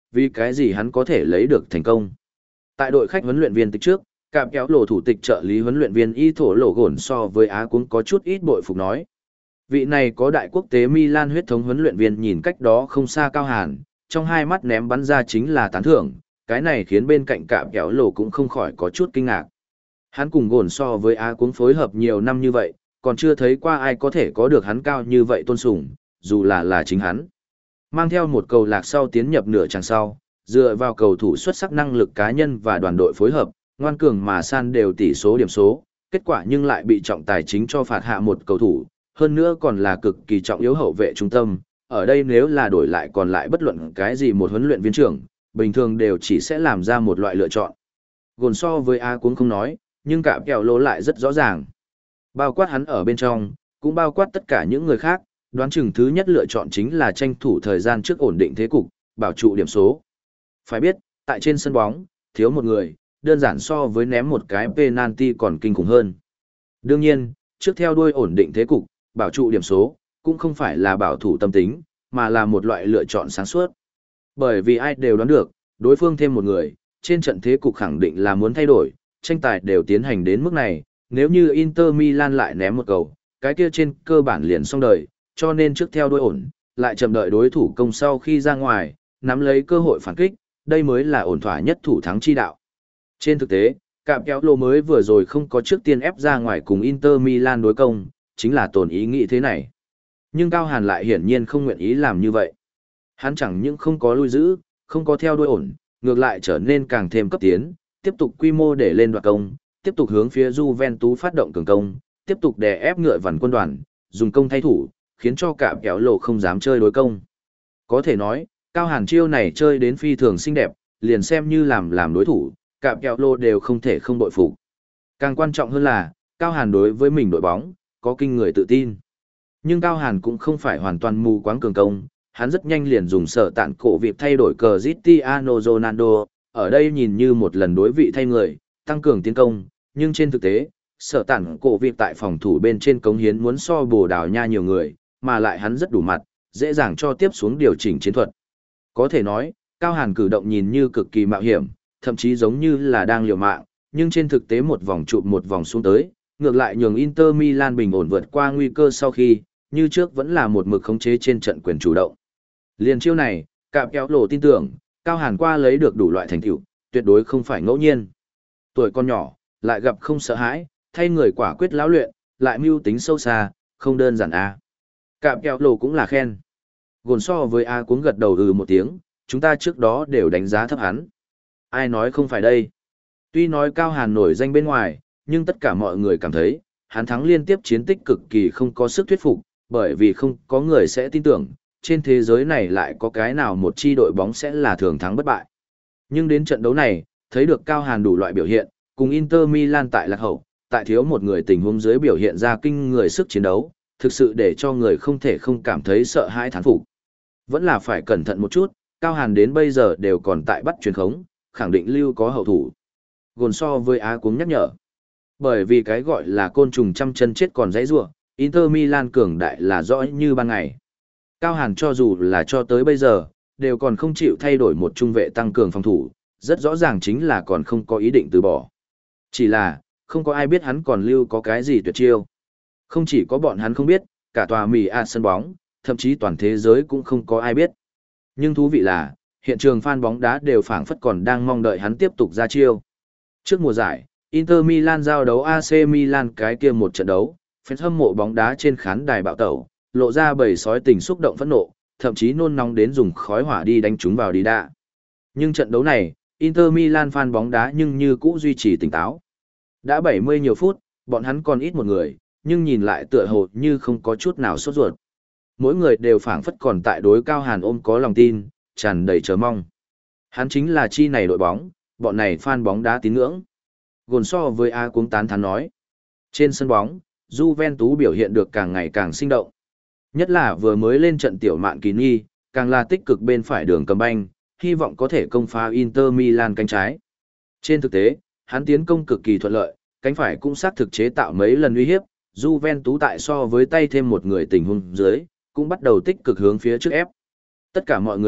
vì cái gì hắn có thể lấy được thành công. Tại đội khách huấn luyện viên tịch trước, cạm kéo lộ thủ tịch trợ lý huấn luyện viên y thổ lộ gồn so với Á cũng có chút ít bội phục nói. Vị này có đại quốc tế Milan huyết thống huấn luyện viên nhìn cách đó không xa Cao Hàn, trong hai mắt ném bắn ra chính là tán thưởng, cái này khiến bên cạnh cạm kéo lộ cũng không khỏi có chút kinh ngạc. Hắn cùng gồn so với Á cũng phối hợp nhiều năm như vậy, còn chưa thấy qua ai có thể có được hắn cao như vậy tôn sùng, dù là là chính hắn. Mang theo một cầu lạc sau tiến nhập nửa chặng sau, dựa vào cầu thủ xuất sắc năng lực cá nhân và đoàn đội phối hợp, ngoan cường mà san đều tỷ số điểm số, kết quả nhưng lại bị trọng tài chính cho phạt hạ một cầu thủ, hơn nữa còn là cực kỳ trọng yếu hậu vệ trung tâm. Ở đây nếu là đổi lại còn lại bất luận cái gì một huấn luyện viên trưởng, bình thường đều chỉ sẽ làm ra một loại lựa chọn. Gồn so với A cũng không nói, nhưng cả kèo lỗ lại rất rõ ràng. Bao quát hắn ở bên trong, cũng bao quát tất cả những người khác, đoán chừng thứ nhất lựa chọn chính là tranh thủ thời gian trước ổn định thế cục, bảo trụ điểm số. Phải biết, tại trên sân bóng, thiếu một người, đơn giản so với ném một cái penalty còn kinh khủng hơn. Đương nhiên, trước theo đuôi ổn định thế cục, bảo trụ điểm số, cũng không phải là bảo thủ tâm tính, mà là một loại lựa chọn sáng suốt. Bởi vì ai đều đoán được, đối phương thêm một người, trên trận thế cục khẳng định là muốn thay đổi, tranh tài đều tiến hành đến mức này, nếu như Inter Milan lại ném một cầu, cái kia trên cơ bản liền xong đời, cho nên trước theo đuôi ổn, lại chậm đợi đối thủ công sau khi ra ngoài, nắm lấy cơ hội phản kích, đây mới là ổn thỏa nhất thủ thắng chi đạo. Trên thực tế, cạm kéo lô mới vừa rồi không có trước tiên ép ra ngoài cùng Inter Milan đối công, chính là tồn ý nghĩ thế này. Nhưng Cao Hàn lại hiển nhiên không nguyện ý làm như vậy. Hắn chẳng những không có lui giữ, không có theo đuôi ổn, ngược lại trở nên càng thêm cấp tiến, tiếp tục quy mô để lên đoạt công, tiếp tục hướng phía Juventus phát động cường công, tiếp tục đè ép ngựa vằn quân đoàn, dùng công thay thủ, khiến cho cạm kéo lô không dám chơi đối công. Có thể nói, Cao Hàn chiêu này chơi đến phi thường xinh đẹp, liền xem như làm làm đối thủ, cạm kéo lô đều không thể không bội phục. Càng quan trọng hơn là, Cao Hàn đối với mình đội bóng, có kinh người tự tin. Nhưng Cao Hàn cũng không phải hoàn toàn mù quáng cường công, hắn rất nhanh liền dùng sở tạn cổ việc thay đổi Cristiano Ronaldo, ở đây nhìn như một lần đối vị thay người, tăng cường tiến công, nhưng trên thực tế, sở tạn cổ việc tại phòng thủ bên trên cống hiến muốn so Bồ Đào Nha nhiều người, mà lại hắn rất đủ mặt, dễ dàng cho tiếp xuống điều chỉnh chiến thuật. Có thể nói, Cao Hàn cử động nhìn như cực kỳ mạo hiểm, thậm chí giống như là đang liều mạng, nhưng trên thực tế một vòng chụp một vòng xuống tới, ngược lại nhường Inter Milan bình ổn vượt qua nguy cơ sau khi, như trước vẫn là một mực khống chế trên trận quyền chủ động. Liên chiêu này, cạm kéo lộ tin tưởng, Cao Hàn qua lấy được đủ loại thành tựu, tuyệt đối không phải ngẫu nhiên. Tuổi con nhỏ, lại gặp không sợ hãi, thay người quả quyết lão luyện, lại mưu tính sâu xa, không đơn giản a. Cạm kéo lộ cũng là khen. Gồn so với A cũng gật đầu ừ một tiếng, chúng ta trước đó đều đánh giá thấp hắn. Ai nói không phải đây? Tuy nói Cao Hàn nổi danh bên ngoài, nhưng tất cả mọi người cảm thấy, hắn thắng liên tiếp chiến tích cực kỳ không có sức thuyết phục, bởi vì không có người sẽ tin tưởng, trên thế giới này lại có cái nào một chi đội bóng sẽ là thường thắng bất bại. Nhưng đến trận đấu này, thấy được Cao Hàn đủ loại biểu hiện, cùng Inter Milan tại lạc hậu, tại thiếu một người tình huống dưới biểu hiện ra kinh người sức chiến đấu, thực sự để cho người không thể không cảm thấy sợ hãi thán phục. Vẫn là phải cẩn thận một chút, Cao Hàn đến bây giờ đều còn tại bắt truyền khống, khẳng định lưu có hậu thủ. Gồn so với Á cũng nhắc nhở. Bởi vì cái gọi là côn trùng trăm chân chết còn dãy rủa, Inter Milan cường đại là rõ như ban ngày. Cao Hàn cho dù là cho tới bây giờ, đều còn không chịu thay đổi một trung vệ tăng cường phòng thủ, rất rõ ràng chính là còn không có ý định từ bỏ. Chỉ là, không có ai biết hắn còn lưu có cái gì tuyệt chiêu. Không chỉ có bọn hắn không biết, cả tòa mì a sân bóng, thậm chí toàn thế giới cũng không có ai biết. Nhưng thú vị là, hiện trường fan bóng đá đều phảng phất còn đang mong đợi hắn tiếp tục ra chiêu. Trước mùa giải, Inter Milan giao đấu a xê Milan cái kia một trận đấu, fans hâm mộ bóng đá trên khán đài bạo tẩu, lộ ra bầy sói tình xúc động phẫn nộ, thậm chí nôn nóng đến dùng khói hỏa đi đánh chúng vào đi đạ. Nhưng trận đấu này, Inter Milan fan bóng đá nhưng như cũ duy trì tỉnh táo. Đã bảy mươi nhiều phút, bọn hắn còn ít một người, nhưng nhìn lại tựa hồ như không có chút nào sốt ruột. Mỗi người đều phảng phất còn tại đối Cao Hàn ôm có lòng tin, tràn đầy chờ mong. Hắn chính là chi này đội bóng, bọn này fan bóng đá tín ngưỡng. Gồn so với A cuống tán thán nói. Trên sân bóng, Juventus biểu hiện được càng ngày càng sinh động. Nhất là vừa mới lên trận tiểu mạn kỳ nghi, càng là tích cực bên phải đường cầm banh, hy vọng có thể công phá Inter Milan cánh trái. Trên thực tế, hắn tiến công cực kỳ thuận lợi, cánh phải cũng xác thực chế tạo mấy lần uy hiếp, Juventus tại so với tay thêm một người tình huống dưới, cũng bắt đầu tích cực hướng phía trước ép. Tất cả mọi người biết,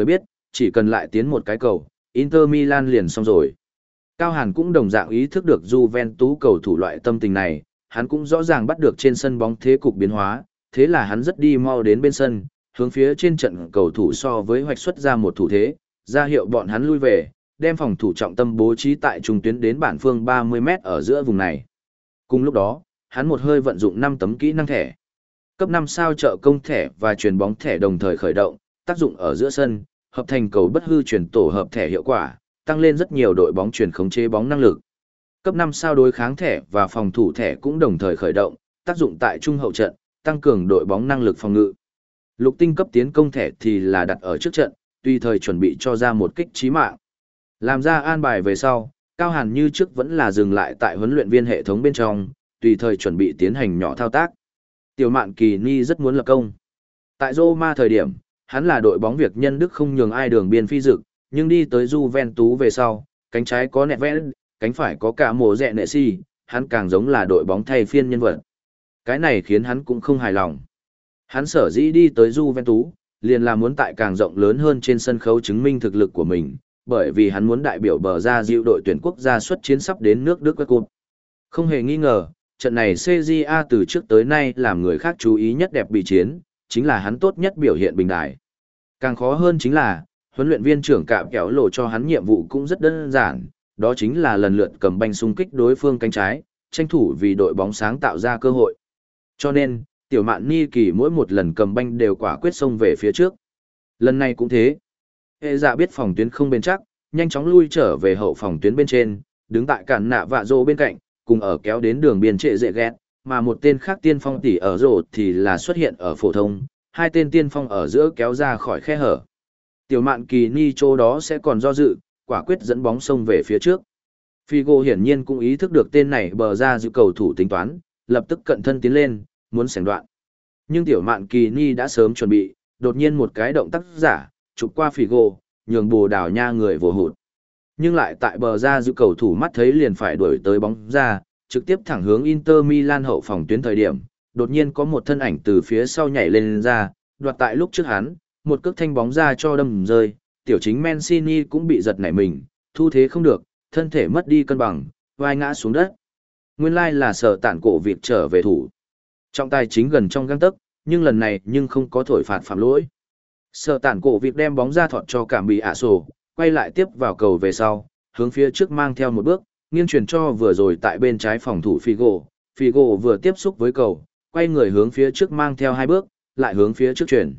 chỉ cần lại tiến một cái cầu, Inter Milan liền xong rồi. Cao Hàn cũng đồng dạng ý thức được Juventus cầu thủ loại tâm tình này, hắn cũng rõ ràng bắt được trên sân bóng thế cục biến hóa, thế là hắn rất đi mau đến bên sân, hướng phía trên trận cầu thủ so với hoạch xuất ra một thủ thế, ra hiệu bọn hắn lui về, đem phòng thủ trọng tâm bố trí tại trung tuyến đến bản phương ba mươi mét ở giữa vùng này. Cùng lúc đó, hắn một hơi vận dụng năm tấm kỹ năng thẻ. Cấp năm sao trợ công thẻ và chuyền bóng thẻ đồng thời khởi động, tác dụng ở giữa sân, hợp thành cầu bất hư chuyển tổ hợp thẻ hiệu quả, tăng lên rất nhiều đội bóng chuyển khống chế bóng năng lực. Cấp năm sao đối kháng thẻ và phòng thủ thẻ cũng đồng thời khởi động, tác dụng tại trung hậu trận, tăng cường đội bóng năng lực phòng ngự. Lục tinh cấp tiến công thẻ thì là đặt ở trước trận, tùy thời chuẩn bị cho ra một kích chí mạng. Làm ra an bài về sau, Cao Hàn như trước vẫn là dừng lại tại huấn luyện viên hệ thống bên trong, tùy thời chuẩn bị tiến hành nhỏ thao tác. Tiểu Mạn Kỳ Ni rất muốn lập công. Tại Roma thời điểm, hắn là đội bóng việc nhân đức không nhường ai đường biên phi dực, nhưng đi tới Juventus về sau, cánh trái có Nedved, cánh phải có cả mùa rẹ nệ si, hắn càng giống là đội bóng thay phiên nhân vật. Cái này khiến hắn cũng không hài lòng. Hắn sở dĩ đi tới Juventus, liền là muốn tại càng rộng lớn hơn trên sân khấu chứng minh thực lực của mình, bởi vì hắn muốn đại biểu bờ ra diệu đội tuyển quốc gia xuất chiến sắp đến nước Đức World Cup. Không hề nghi ngờ, trận này xê giê a từ trước tới nay làm người khác chú ý nhất đẹp bị chiến, chính là hắn tốt nhất biểu hiện bình đài. Càng khó hơn chính là, huấn luyện viên trưởng cạm kéo lộ cho hắn nhiệm vụ cũng rất đơn giản, đó chính là lần lượt cầm banh xung kích đối phương cánh trái, tranh thủ vì đội bóng sáng tạo ra cơ hội. Cho nên, Tiểu Mạn Ni Kỳ mỗi một lần cầm banh đều quả quyết xông về phía trước. Lần này cũng thế. Hệ dạ biết phòng tuyến không bền chắc, nhanh chóng lui trở về hậu phòng tuyến bên trên, đứng tại cản nạ vạ rô bên cạnh, cùng ở kéo đến đường biên trệ dễ ghét, mà một tên khác tiên phong tỉ ở rổ thì là xuất hiện ở phổ thông, hai tên tiên phong ở giữa kéo ra khỏi khe hở. Tiểu Mạn Kỳ Ni chỗ đó sẽ còn do dự, quả quyết dẫn bóng xông về phía trước. Figo hiển nhiên cũng ý thức được tên này bờ ra giữ cầu thủ tính toán, lập tức cận thân tiến lên, muốn sảnh đoạn. Nhưng Tiểu Mạn Kỳ Ni đã sớm chuẩn bị, đột nhiên một cái động tác giả, chụp qua Figo, nhường Bồ Đào Nha người vồ hụt. Nhưng lại tại bờ ra giữ cầu thủ mắt thấy liền phải đuổi tới bóng ra, trực tiếp thẳng hướng Inter Milan hậu phòng tuyến thời điểm, đột nhiên có một thân ảnh từ phía sau nhảy lên ra, đoạt tại lúc trước hắn, một cước thanh bóng ra cho đâm rơi, tiểu chính Mancini cũng bị giật nảy mình, thu thế không được, thân thể mất đi cân bằng, vai ngã xuống đất. Nguyên lai là sở tản cổ việc trở về thủ. Trọng tài chính gần trong găng tấc, nhưng lần này nhưng không có thổi phạt phạm lỗi. Sở tản cổ việc đem bóng ra thọt cho cảm bị ả sổ, quay lại tiếp vào cầu về sau, hướng phía trước mang theo một bước, nghiêng chuyển cho vừa rồi tại bên trái phòng thủ Figo. Figo vừa tiếp xúc với cầu, quay người hướng phía trước mang theo hai bước, lại hướng phía trước chuyển.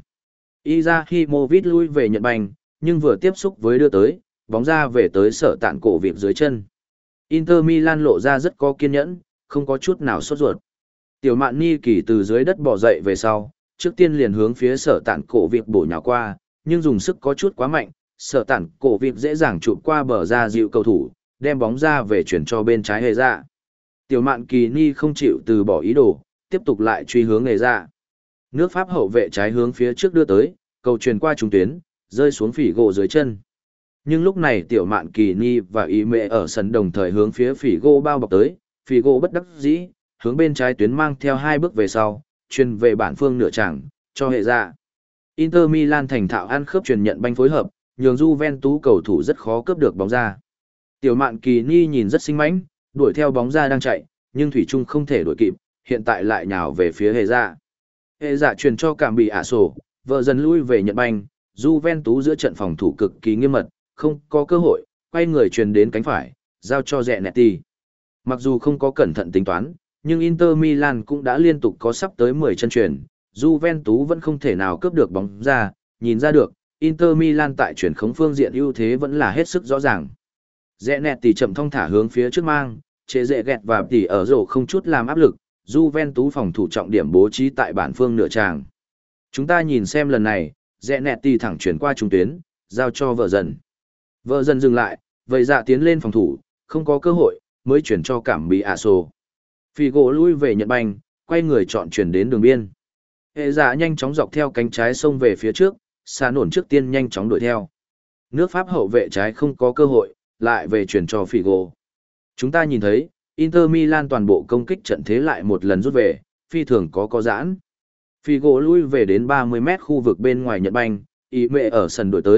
Izahimovic lui về nhận banh, nhưng vừa tiếp xúc với đưa tới, bóng ra về tới sở tản cổ việc dưới chân. Inter Milan lộ ra rất có kiên nhẫn, không có chút nào sốt ruột. Tiểu Mạn Ni Kỳ từ dưới đất bò dậy về sau, trước tiên liền hướng phía sở tản cổ việc bổ nhào qua, nhưng dùng sức có chút quá mạnh, sở tản cổ việc dễ dàng chụp qua bờ ra dịu cầu thủ, đem bóng ra về chuyển cho bên trái hề ra. Tiểu Mạn Kỳ Ni không chịu từ bỏ ý đồ, tiếp tục lại truy hướng hề ra. Nước Pháp hậu vệ trái hướng phía trước đưa tới, cầu truyền qua trung tuyến, rơi xuống phỉ gỗ dưới chân. Nhưng lúc này Tiểu Mạn Kỳ Ni và Ý Mệ ở sân đồng thời hướng phía phỉ gỗ bao bọc tới, phỉ gỗ bất đắc dĩ, hướng bên trái tuyến mang theo hai bước về sau, truyền về bản phương nửa chẳng, cho hệ ra. Inter Milan thành thạo ăn khớp truyền nhận banh phối hợp, nhường Juventus cầu thủ rất khó cướp được bóng ra. Tiểu Mạn Kỳ Ni nhìn rất sinh mãnh, đuổi theo bóng ra đang chạy, nhưng thủy chung không thể đuổi kịp, hiện tại lại nhào về phía hệ ra. Hệ dạ truyền cho cảm bị ả sổ, vợ dần lui về nhận banh, Juventus giữa trận phòng thủ cực kỳ nghiêm mật, không có cơ hội, quay người truyền đến cánh phải, giao cho rẹ nẹt tì. Mặc dù không có cẩn thận tính toán, nhưng Inter Milan cũng đã liên tục có sắp tới mười chân truyền, Juventus vẫn không thể nào cướp được bóng ra, nhìn ra được, Inter Milan tại chuyển khống phương diện ưu thế vẫn là hết sức rõ ràng. Rẽ nẹt tỉ chậm thong thả hướng phía trước mang, chế dễ gẹt và tỉ ở rổ không chút làm áp lực, Juventus phòng thủ trọng điểm bố trí tại bản phương nửa tràng. Chúng ta nhìn xem lần này, rẽ nẹt tỉ thẳng chuyển qua trung tuyến, giao cho vợ dần. Vợ dần dừng lại, vậy dạ tiến lên phòng thủ, không có cơ hội, mới chuyển cho cảm bị ả sổ. Figo lui về nhận banh, quay người chọn chuyển đến đường biên. Hệ dạ nhanh chóng dọc theo cánh trái xông về phía trước, xa nổn trước tiên nhanh chóng đuổi theo. Nước Pháp hậu vệ trái không có cơ hội, lại về chuyển cho Figo. Chúng ta nhìn thấy, Inter Milan toàn bộ công kích trận thế lại một lần rút về, phi thường có có giãn. Figo lui về đến ba mươi mét khu vực bên ngoài nhận banh, ý mệ ở sân đuổi tới,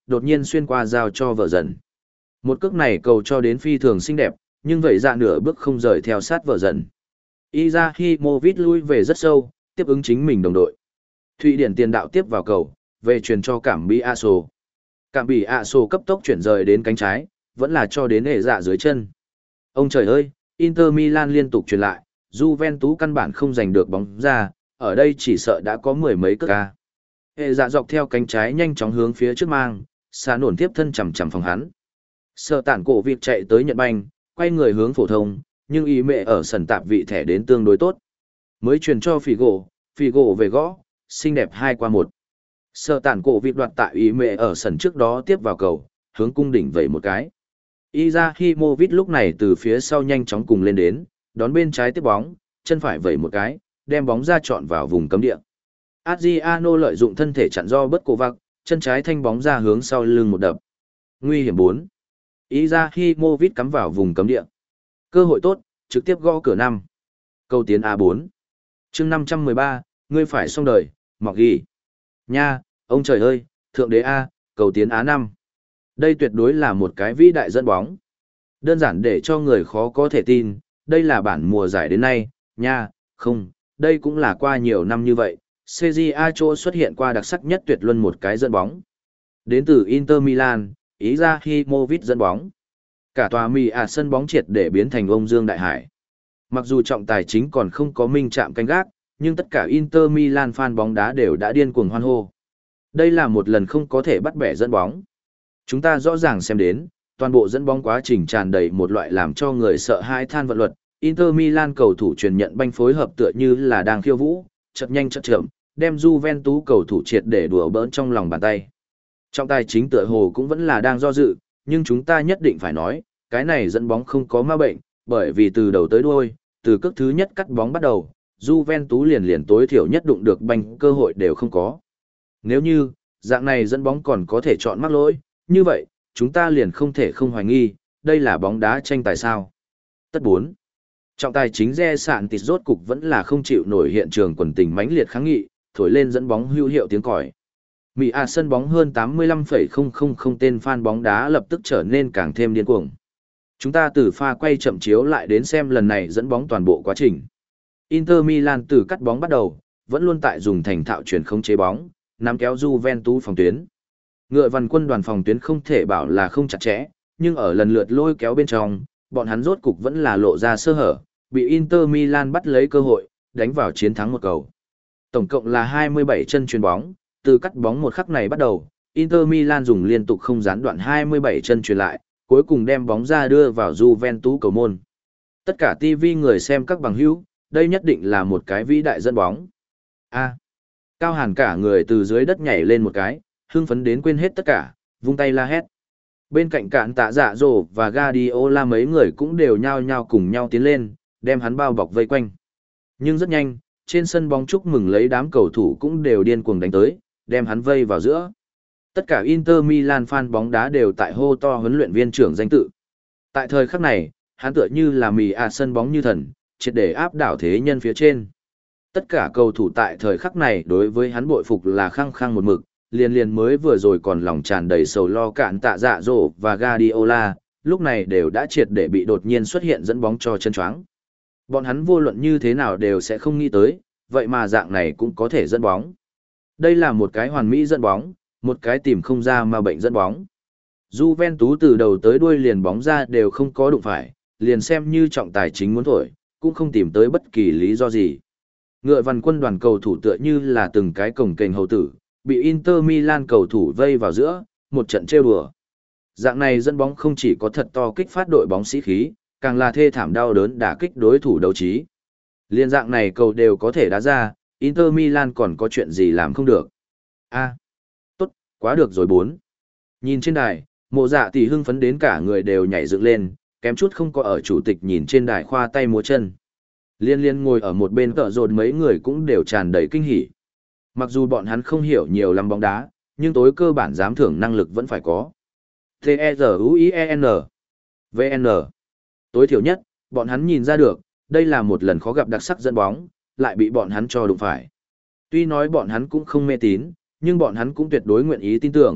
đột nhiên xuyên qua giao cho vợ dần. Một cước này cầu cho đến phi thường xinh đẹp, nhưng vậy dạ nửa bước không rời theo sát vợ dần. Izahimovic lui về rất sâu, tiếp ứng chính mình đồng đội. Thụy Điển tiền đạo tiếp vào cầu, về truyền cho Cảm Bị A Sô. Cảm Bị A Sô cấp tốc chuyển rời đến cánh trái, vẫn là cho đến hệ dạ dưới chân. Ông trời ơi, Inter Milan liên tục truyền lại, Juventus căn bản không giành được bóng ra, ở đây chỉ sợ đã có mười mấy cước ca. Hệ dạ dọc theo cánh trái nhanh chóng hướng phía trước mang, xa nổn tiếp thân chầm chầm phòng hắn. Sợ tản cổ việc chạy tới nhận banh, quay người hướng phổ thông, nhưng ý mẹ ở sân tạp vị thẻ đến tương đối tốt. Mới truyền cho Figo, Figo về gõ, xinh đẹp hai qua một. Sợ tản cổ việc đoạt tại ý mẹ ở sân trước đó tiếp vào cầu, hướng cung đỉnh vẩy một cái. Izahimovic lúc này từ phía sau nhanh chóng cùng lên đến, đón bên trái tiếp bóng, chân phải vẩy một cái, đem bóng ra trọn vào vùng cấm địa. Adriano lợi dụng thân thể chặn do bất cổ vặc, chân trái thanh bóng ra hướng sau lưng một đập. Nguy hiểm bốn. Izahimovic cắm vào vùng cấm địa. Cơ hội tốt, trực tiếp gõ cửa năm. Cầu tiến a bốn. Chương năm trăm mười ba, ngươi phải xong đời, mọc ghi. Nha, ông trời ơi, thượng đế A, cầu tiến á năm. Đây tuyệt đối là một cái vĩ đại dẫn bóng. Đơn giản để cho người khó có thể tin, đây là bản mùa giải đến nay, nha, không, đây cũng là qua nhiều năm như vậy, xê giê a chỗ xuất hiện qua đặc sắc nhất tuyệt luân một cái dẫn bóng. Đến từ Inter Milan, Izahimovic dẫn bóng. Cả tòa mì à sân bóng triệt để biến thành ông Dương Đại Hải. Mặc dù trọng tài chính còn không có minh chạm canh gác, nhưng tất cả Inter Milan fan bóng đá đều đã điên cuồng hoan hô. Đây là một lần không có thể bắt bẻ dẫn bóng. Chúng ta rõ ràng xem đến, toàn bộ dẫn bóng quá trình tràn đầy một loại làm cho người sợ hãi than vận luật. Inter Milan cầu thủ truyền nhận banh phối hợp tựa như là đang khiêu vũ, chậm nhanh chậm chậm, đem Juventus cầu thủ triệt để đùa bỡn trong lòng bàn tay. Trọng tài chính tựa hồ cũng vẫn là đang do dự, nhưng chúng ta nhất định phải nói, cái này dẫn bóng không có ma bệnh, bởi vì từ đầu tới đuôi, từ cước thứ nhất cắt bóng bắt đầu, Juventus liền liền tối thiểu nhất đụng được banh cơ hội đều không có. Nếu như, dạng này dẫn bóng còn có thể chọn mắc lỗi, như vậy, chúng ta liền không thể không hoài nghi, đây là bóng đá tranh tài sao. Tất bốn. Trọng tài chính Re Sạn Tịt rốt cục vẫn là không chịu nổi hiện trường quần tình mãnh liệt kháng nghị, thổi lên dẫn bóng hữu hiệu tiếng còi. Mỹ A sân bóng hơn tám mươi lăm phẩy không không không tên fan bóng đá lập tức trở nên càng thêm điên cuồng. Chúng ta từ pha quay chậm chiếu lại đến xem lần này dẫn bóng toàn bộ quá trình. Inter Milan từ cắt bóng bắt đầu, vẫn luôn tại dùng thành thạo chuyển không chế bóng, nắm kéo Juventus phòng tuyến. Ngựa văn quân đoàn phòng tuyến không thể bảo là không chặt chẽ, nhưng ở lần lượt lôi kéo bên trong, bọn hắn rốt cục vẫn là lộ ra sơ hở, bị Inter Milan bắt lấy cơ hội, đánh vào chiến thắng một cầu. Tổng cộng là hai mươi bảy chân chuyền bóng, từ cắt bóng một khắc này bắt đầu, Inter Milan dùng liên tục không gián đoạn hai mươi bảy chân chuyền lại, cuối cùng đem bóng ra đưa vào Juventus cầu môn. Tất cả ti vi người xem các bằng hữu, đây nhất định là một cái vĩ đại dẫn bóng. A. Cao Hàn cả người từ dưới đất nhảy lên một cái, hưng phấn đến quên hết tất cả, vung tay la hét. Bên cạnh cạn tạ dạ dỗ và Guardiola mấy người cũng đều nhao nhao cùng nhau tiến lên, đem hắn bao bọc vây quanh. Nhưng rất nhanh, trên sân bóng chúc mừng lấy đám cầu thủ cũng đều điên cuồng đánh tới, đem hắn vây vào giữa. Tất cả Inter Milan fan bóng đá đều tại hô to huấn luyện viên trưởng danh tự. Tại thời khắc này, hắn tựa như là mì à sân bóng như thần, triệt để áp đảo thế nhân phía trên. Tất cả cầu thủ tại thời khắc này đối với hắn bội phục là khăng khăng một mực, liền liền mới vừa rồi còn lòng tràn đầy sầu lo cạn tạ dạ dỗ và Guardiola, lúc này đều đã triệt để bị đột nhiên xuất hiện dẫn bóng cho chân choáng. Bọn hắn vô luận như thế nào đều sẽ không nghĩ tới, vậy mà dạng này cũng có thể dẫn bóng. Đây là một cái hoàn mỹ dẫn bóng, một cái tìm không ra mà bệnh dẫn bóng. Juventus từ đầu tới đuôi liền bóng ra đều không có đụng phải, liền xem như trọng tài chính muốn thổi, cũng không tìm tới bất kỳ lý do gì. Ngựa văn quân đoàn cầu thủ tựa như là từng cái cổng kềnh hầu tử, bị Inter Milan cầu thủ vây vào giữa, một trận trêu đùa. Dạng này dẫn bóng không chỉ có thật to kích phát đội bóng sĩ khí, càng là thê thảm đau đớn đả kích đối thủ đấu trí. Liên dạng này cầu đều có thể đá ra, Inter Milan còn có chuyện gì làm không được. A, tốt, quá được rồi bốn. Nhìn trên đài, mộ dạ tỷ hưng phấn đến cả người đều nhảy dựng lên, kém chút không có ở chủ tịch nhìn trên đài khoa tay múa chân. Liên liên ngồi ở một bên cỡ rột mấy người cũng đều tràn đầy kinh hỉ. Mặc dù bọn hắn không hiểu nhiều lắm bóng đá, nhưng tối cơ bản giám thưởng năng lực vẫn phải có. T E Z U I E N V N Tối thiểu nhất, bọn hắn nhìn ra được, đây là một lần khó gặp đặc sắc dẫn bóng, lại bị bọn hắn cho đụng phải. Tuy nói bọn hắn cũng không mê tín, nhưng bọn hắn cũng tuyệt đối nguyện ý tin tưởng,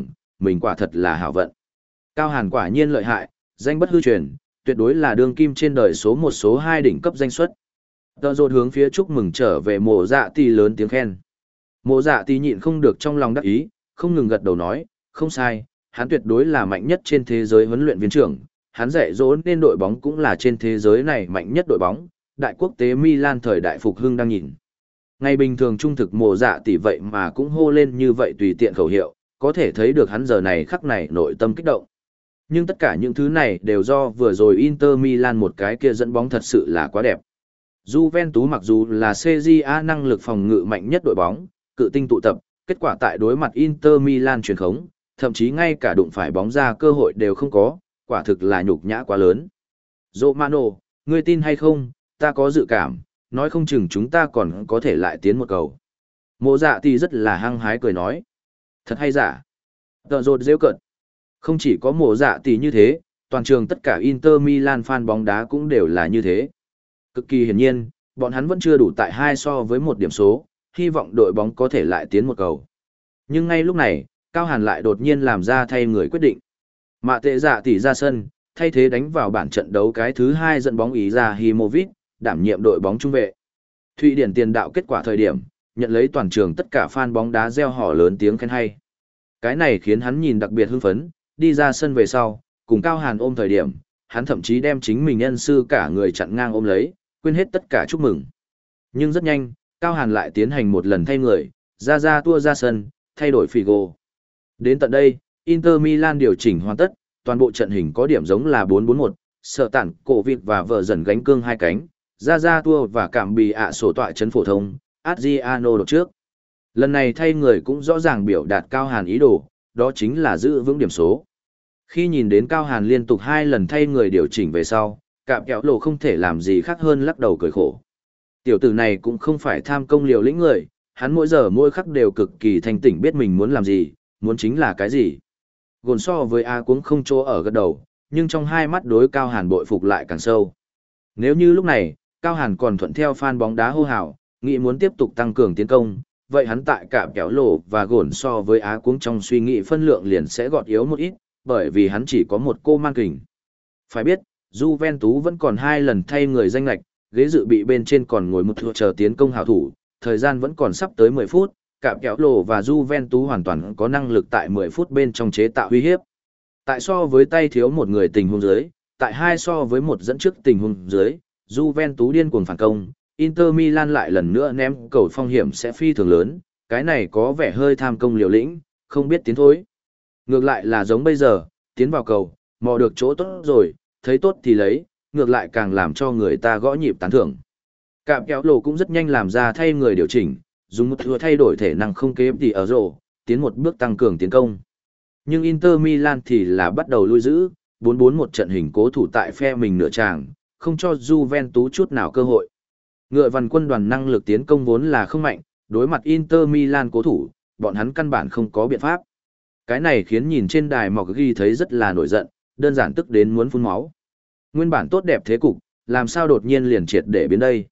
mình quả thật là hảo vận. Cao Hàn quả nhiên lợi hại, danh bất hư truyền, tuyệt đối là đương kim trên đời số một số hai đỉnh cấp danh xuất. Tờ rột hướng phía chúc mừng trở về mộ dạ tỷ lớn tiếng khen. Mộ dạ tỷ nhịn không được trong lòng đắc ý, không ngừng gật đầu nói, không sai, hắn tuyệt đối là mạnh nhất trên thế giới huấn luyện viên trưởng, hắn dạy dỗ nên đội bóng cũng là trên thế giới này mạnh nhất đội bóng, đại quốc tế Milan thời đại phục hưng đang nhìn. Ngày bình thường trung thực mộ dạ tỷ vậy mà cũng hô lên như vậy tùy tiện khẩu hiệu, có thể thấy được hắn giờ này khắc này nội tâm kích động. Nhưng tất cả những thứ này đều do vừa rồi Inter Milan một cái kia dẫn bóng thật sự là quá đẹp. Juventus mặc dù là xê giê a năng lực phòng ngự mạnh nhất đội bóng, cự tinh tụ tập, kết quả tại đối mặt Inter Milan truyền khống, thậm chí ngay cả đụng phải bóng ra cơ hội đều không có, quả thực là nhục nhã quá lớn. Romano, ngươi tin hay không, ta có dự cảm, nói không chừng chúng ta còn có thể lại tiến một cầu. Mộ dạ thì rất là hăng hái cười nói. Thật hay giả? Tờ rột rêu cợt. Không chỉ có mộ dạ tỷ như thế, toàn trường tất cả Inter Milan fan bóng đá cũng đều là như thế. Cực kỳ hiển nhiên, bọn hắn vẫn chưa đủ tại hai so với một điểm số, hy vọng đội bóng có thể lại tiến một cầu. Nhưng ngay lúc này, Cao Hàn lại đột nhiên làm ra thay người quyết định. Mạ tệ dạ tỷ ra sân, thay thế đánh vào bản trận đấu cái thứ hai dẫn bóng ý ra Himovic, đảm nhiệm đội bóng trung vệ. Thụy Điển tiền đạo kết quả thời điểm, nhận lấy toàn trường tất cả fan bóng đá reo hò lớn tiếng khen hay. Cái này khiến hắn nhìn đặc biệt hưng phấn, đi ra sân về sau, cùng Cao Hàn ôm thời điểm, hắn thậm chí đem chính mình nhân sư cả người chặn ngang ôm lấy, quên hết tất cả chúc mừng. Nhưng rất nhanh, Cao Hàn lại tiến hành một lần thay người, ra ra tua ra sân, thay đổi Figo. Đến tận đây, Inter Milan điều chỉnh hoàn tất, toàn bộ trận hình có điểm giống là bốn bốn một, sợ tản, cổ vịt và vợ dần gánh cương hai cánh, ra ra tua và cảm bì ạ sổ tọa chấn phổ thông, Adriano đột trước. Lần này thay người cũng rõ ràng biểu đạt Cao Hàn ý đồ, đó chính là giữ vững điểm số. Khi nhìn đến Cao Hàn liên tục hai lần thay người điều chỉnh về sau, cạm kéo lộ không thể làm gì khác hơn lắc đầu cười khổ. Tiểu tử này cũng không phải tham công liều lĩnh người, hắn mỗi giờ mỗi khắc đều cực kỳ thanh tỉnh biết mình muốn làm gì, muốn chính là cái gì. Gồn so với A cũng không chỗ ở gật đầu, nhưng trong hai mắt đối Cao Hàn bội phục lại càng sâu. Nếu như lúc này, Cao Hàn còn thuận theo fan bóng đá hô hào, nghĩ muốn tiếp tục tăng cường tiến công, vậy hắn tại cạm kéo lộ và gồn so với Á Cuống trong suy nghĩ phân lượng liền sẽ gọt yếu một ít, bởi vì hắn chỉ có một cô man kình. Phải biết, Juventus vẫn còn hai lần thay người danh lệch, ghế dự bị bên trên còn ngồi một thua chờ tiến công hảo thủ, thời gian vẫn còn sắp tới mười phút, cạm kéo lộ và Juventus hoàn toàn có năng lực tại mười phút bên trong chế tạo uy hiếp. Tại so với tay thiếu một người tình huống dưới, tại hai so với một dẫn trước tình huống dưới, Juventus điên cuồng phản công, Inter Milan lại lần nữa ném cầu phong hiểm sẽ phi thường lớn, cái này có vẻ hơi tham công liều lĩnh, không biết tiến thối. Ngược lại là giống bây giờ, tiến vào cầu, mò được chỗ tốt rồi, thấy tốt thì lấy, ngược lại càng làm cho người ta gõ nhịp tán thưởng. Cạm kéo lộ cũng rất nhanh làm ra thay người điều chỉnh, dùng một thua thay đổi thể năng không kém thì ở rổ, tiến một bước tăng cường tiến công. Nhưng Inter Milan thì là bắt đầu lui giữ, bốn bốn một trận hình cố thủ tại phe mình nửa tràng, không cho Juventus chút nào cơ hội. Ngựa văn quân đoàn năng lực tiến công vốn là không mạnh, đối mặt Inter Milan cố thủ, bọn hắn căn bản không có biện pháp. Cái này khiến nhìn trên đài mọc ghi thấy rất là nổi giận, đơn giản tức đến muốn phun máu. Nguyên bản tốt đẹp thế cục, làm sao đột nhiên liền triệt để biến đây.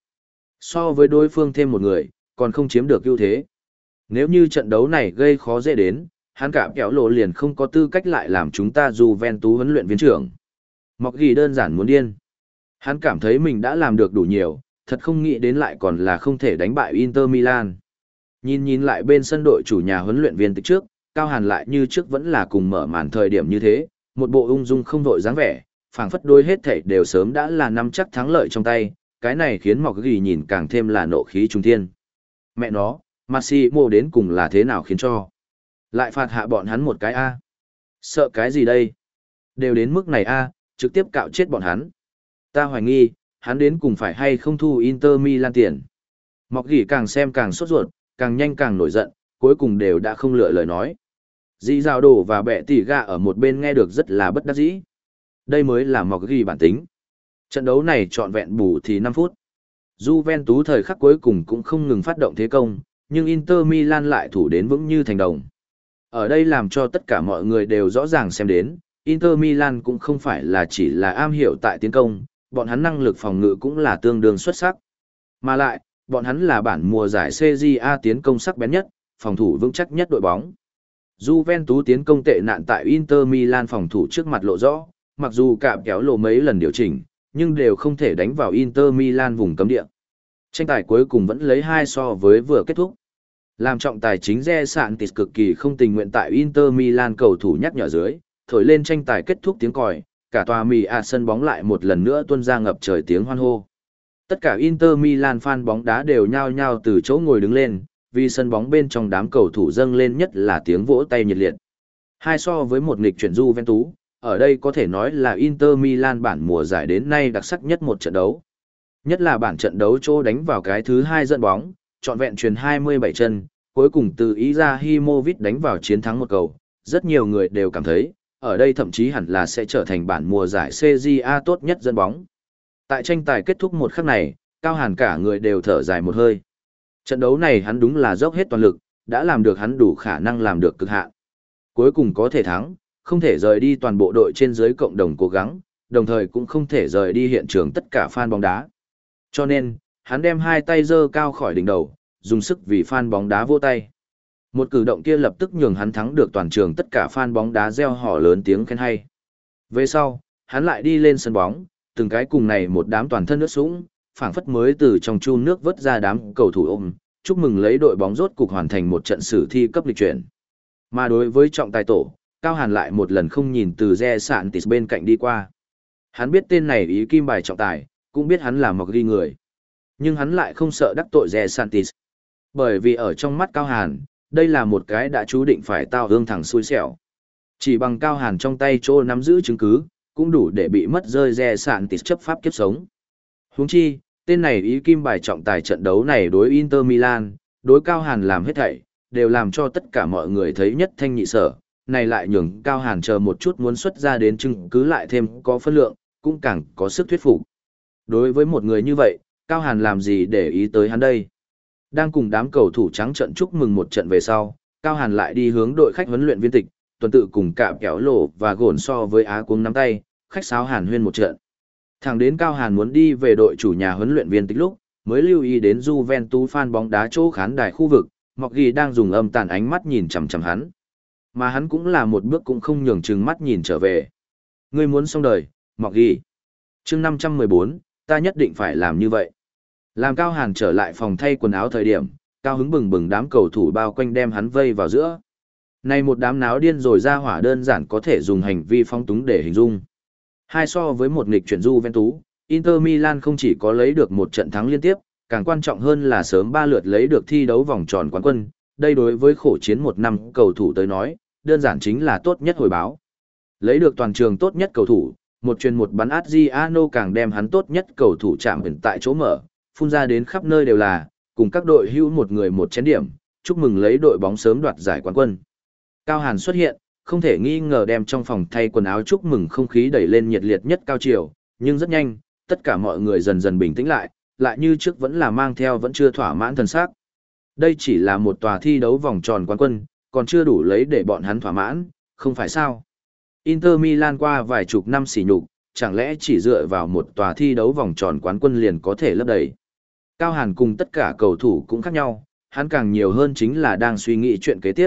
So với đối phương thêm một người, còn không chiếm được ưu thế. Nếu như trận đấu này gây khó dễ đến, hắn cả kéo lộ liền không có tư cách lại làm chúng ta Juventus huấn luyện viên trưởng. Mọc ghi đơn giản muốn điên. Hắn cảm thấy mình đã làm được đủ nhiều, thật không nghĩ đến lại còn là không thể đánh bại Inter Milan. Nhìn nhìn lại bên sân đội chủ nhà huấn luyện viên từ trước, Cao Hàn lại như trước vẫn là cùng mở màn thời điểm như thế, một bộ ung dung không vội dáng vẻ, phảng phất đôi hết thảy đều sớm đã là nắm chắc thắng lợi trong tay, cái này khiến Mọc Ghi nhìn càng thêm là nộ khí trung thiên. Mẹ nó, Massimo đến cùng là thế nào khiến cho lại phạt hạ bọn hắn một cái A. Sợ cái gì đây? Đều đến mức này A, trực tiếp cạo chết bọn hắn. Ta hoài nghi, hắn đến cùng phải hay không thu Inter Milan tiền. Mọc Ghi càng xem càng sốt ruột, càng nhanh càng nổi giận, cuối cùng đều đã không lựa lời nói. Dĩ Giao Đồ và Bẹ Tỉ Gà ở một bên nghe được rất là bất đắc dĩ. Đây mới là Mọc Ghi bản tính. Trận đấu này trọn vẹn bù thì năm phút. Juventus thời khắc cuối cùng cũng không ngừng phát động thế công, nhưng Inter Milan lại thủ đến vững như thành đồng. Ở đây làm cho tất cả mọi người đều rõ ràng xem đến, Inter Milan cũng không phải là chỉ là am hiểu tại tiến công, bọn hắn năng lực phòng ngự cũng là tương đương xuất sắc. Mà lại, bọn hắn là bản mùa giải xê giê a tiến công sắc bén nhất, phòng thủ vững chắc nhất đội bóng. Juventus tiến công tệ nạn tại Inter Milan phòng thủ trước mặt lộ rõ, mặc dù cạm kéo lộ mấy lần điều chỉnh, nhưng đều không thể đánh vào Inter Milan vùng cấm địa. Tranh tài cuối cùng vẫn lấy hai so với vừa kết thúc. Làm trọng tài chính Re Santis cực kỳ không tình nguyện tại Inter Milan cầu thủ nhắc nhở dưới, thổi lên tranh tài kết thúc tiếng còi, cả tòa mì à sân bóng lại một lần nữa tuôn ra ngập trời tiếng hoan hô. Tất cả Inter Milan fan bóng đá đều nhao nhao từ chỗ ngồi đứng lên, vì sân bóng bên trong đám cầu thủ dâng lên nhất là tiếng vỗ tay nhiệt liệt. Hai so với một nghịch chuyển Juventus, ở đây có thể nói là Inter Milan bản mùa giải đến nay đặc sắc nhất một trận đấu. Nhất là bản trận đấu chỗ đánh vào cái thứ hai dẫn bóng, trọn vẹn truyền hai mươi bảy chân, cuối cùng từ Izahimovic đánh vào chiến thắng một cầu. Rất nhiều người đều cảm thấy, ở đây thậm chí hẳn là sẽ trở thành bản mùa giải xê giê a tốt nhất dẫn bóng. Tại tranh tài kết thúc một khắc này, Cao Hàn cả người đều thở dài một hơi. Trận đấu này hắn đúng là dốc hết toàn lực, đã làm được hắn đủ khả năng làm được cực hạn. Cuối cùng có thể thắng, không thể rời đi toàn bộ đội trên dưới cộng đồng cố gắng, đồng thời cũng không thể rời đi hiện trường tất cả fan bóng đá. Cho nên, hắn đem hai tay giơ cao khỏi đỉnh đầu, dùng sức vì fan bóng đá vỗ tay. Một cử động kia lập tức nhường hắn thắng được toàn trường tất cả fan bóng đá reo hò lớn tiếng khen hay. Về sau, hắn lại đi lên sân bóng, từng cái cùng này một đám toàn thân nước sũng, phảng phất mới từ trong chun nước vớt ra đám cầu thủ ôm, chúc mừng lấy đội bóng rốt cục hoàn thành một trận sử thi cấp lịch chuyển. Mà đối với trọng tài tổ, Cao Hàn lại một lần không nhìn từ Re Santis bên cạnh đi qua. Hắn biết tên này ý kim bài trọng tài, cũng biết hắn là một ghi người. Nhưng hắn lại không sợ đắc tội Re Santis. Bởi vì ở trong mắt Cao Hàn, đây là một cái đã chú định phải tao hương thẳng xui xẻo. Chỉ bằng Cao Hàn trong tay chỗ nắm giữ chứng cứ, cũng đủ để bị mất rơi Re Santis chấp pháp kiếp sống. Huống chi, tên này ý kim bài trọng tài trận đấu này đối Inter Milan, đối Cao Hàn làm hết thảy, đều làm cho tất cả mọi người thấy nhất thanh nhị sở. Này lại nhường Cao Hàn chờ một chút muốn xuất ra đến chứng cứ lại thêm có phân lượng, cũng càng có sức thuyết phục. Đối với một người như vậy, Cao Hàn làm gì để ý tới hắn đây? Đang cùng đám cầu thủ trắng trận chúc mừng một trận về sau, Cao Hàn lại đi hướng đội khách huấn luyện viên tịch, tuần tự cùng cạm kéo lộ và gồn so với Á Cuống nắm tay, khách sáo Hàn huyên một trận. Thẳng đến Cao Hàn muốn đi về đội chủ nhà huấn luyện viên tịch lúc, mới lưu ý đến Juventus fan bóng đá chỗ khán đài khu vực, Mọc Ghi đang dùng âm tàn ánh mắt nhìn chằm chằm hắn. Mà hắn cũng là một bước cũng không nhường chừng mắt nhìn trở về. Ngươi muốn xong đời, Mọc Ghi. Chương năm trăm mười bốn, ta nhất định phải làm như vậy. Làm Cao Hàn trở lại phòng thay quần áo thời điểm, cao hứng bừng bừng đám cầu thủ bao quanh đem hắn vây vào giữa. Này một đám náo điên rồi ra hỏa đơn giản có thể dùng hành vi phong túng để hình dung. Hai so với một nghịch chuyển Juventus, Inter Milan không chỉ có lấy được một trận thắng liên tiếp, càng quan trọng hơn là sớm ba lượt lấy được thi đấu vòng tròn quán quân. Đây đối với khổ chiến một năm cầu thủ tới nói, đơn giản chính là tốt nhất hồi báo. Lấy được toàn trường tốt nhất cầu thủ, một truyền một bắn Adriano càng đem hắn tốt nhất cầu thủ chạm ẩn tại chỗ mở, phun ra đến khắp nơi đều là, cùng các đội hữu một người một chén điểm, chúc mừng lấy đội bóng sớm đoạt giải quán quân. Cao Hàn xuất hiện, không thể nghi ngờ đem trong phòng thay quần áo chúc mừng không khí đẩy lên nhiệt liệt nhất cao chiều, nhưng rất nhanh, tất cả mọi người dần dần bình tĩnh lại, lại như trước vẫn là mang theo vẫn chưa thỏa mãn thần sắc. Đây chỉ là một tòa thi đấu vòng tròn quán quân, còn chưa đủ lấy để bọn hắn thỏa mãn, không phải sao? Inter Milan qua vài chục năm sỉ nhục, chẳng lẽ chỉ dựa vào một tòa thi đấu vòng tròn quán quân liền có thể lấp đầy? Cao Hàn cùng tất cả cầu thủ cũng khác nhau, hắn càng nhiều hơn chính là đang suy nghĩ chuyện kế tiếp.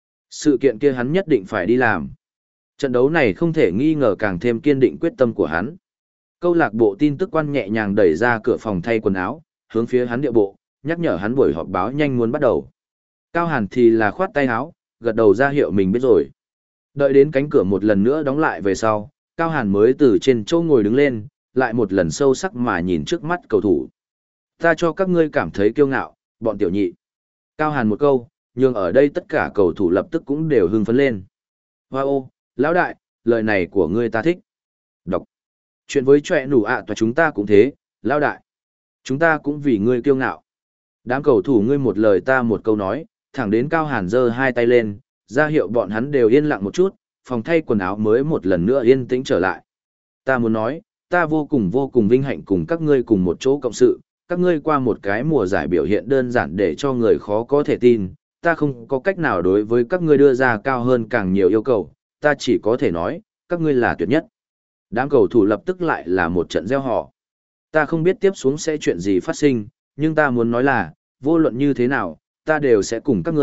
Sự kiện kia hắn nhất định phải đi làm. Trận đấu này không thể nghi ngờ càng thêm kiên định quyết tâm của hắn. Câu lạc bộ tin tức quan nhẹ nhàng đẩy ra cửa phòng thay quần áo, hướng phía hắn địa bộ, nhắc nhở hắn buổi họp báo nhanh muốn bắt đầu. Cao Hàn thì là khoát tay áo, gật đầu ra hiệu mình biết rồi. Đợi đến cánh cửa một lần nữa đóng lại về sau, Cao Hàn mới từ trên chỗ ngồi đứng lên, lại một lần sâu sắc mà nhìn trước mắt cầu thủ. Ta cho các ngươi cảm thấy kiêu ngạo, bọn tiểu nhị. Cao Hàn một câu, nhưng ở đây tất cả cầu thủ lập tức cũng đều hưng phấn lên. Wow, lão đại, lời này của ngươi ta thích. Đọc. Chuyện với trẻ nủ ạ và chúng ta cũng thế, lão đại. Chúng ta cũng vì ngươi kiêu ngạo. Đám cầu thủ ngươi một lời ta một câu nói, thẳng đến Cao Hàn giơ hai tay lên, ra hiệu bọn hắn đều yên lặng một chút, phòng thay quần áo mới một lần nữa yên tĩnh trở lại. Ta muốn nói, ta vô cùng vô cùng vinh hạnh cùng các ngươi cùng một chỗ cộng sự, các ngươi qua một cái mùa giải biểu hiện đơn giản để cho người khó có thể tin, ta không có cách nào đối với các ngươi đưa ra cao hơn càng nhiều yêu cầu, ta chỉ có thể nói, các ngươi là tuyệt nhất. Đám cầu thủ lập tức lại là một trận gieo họ. Ta không biết tiếp xuống sẽ chuyện gì phát sinh, nhưng ta muốn nói là, vô luận như thế nào, ta đều sẽ cùng các ngươi,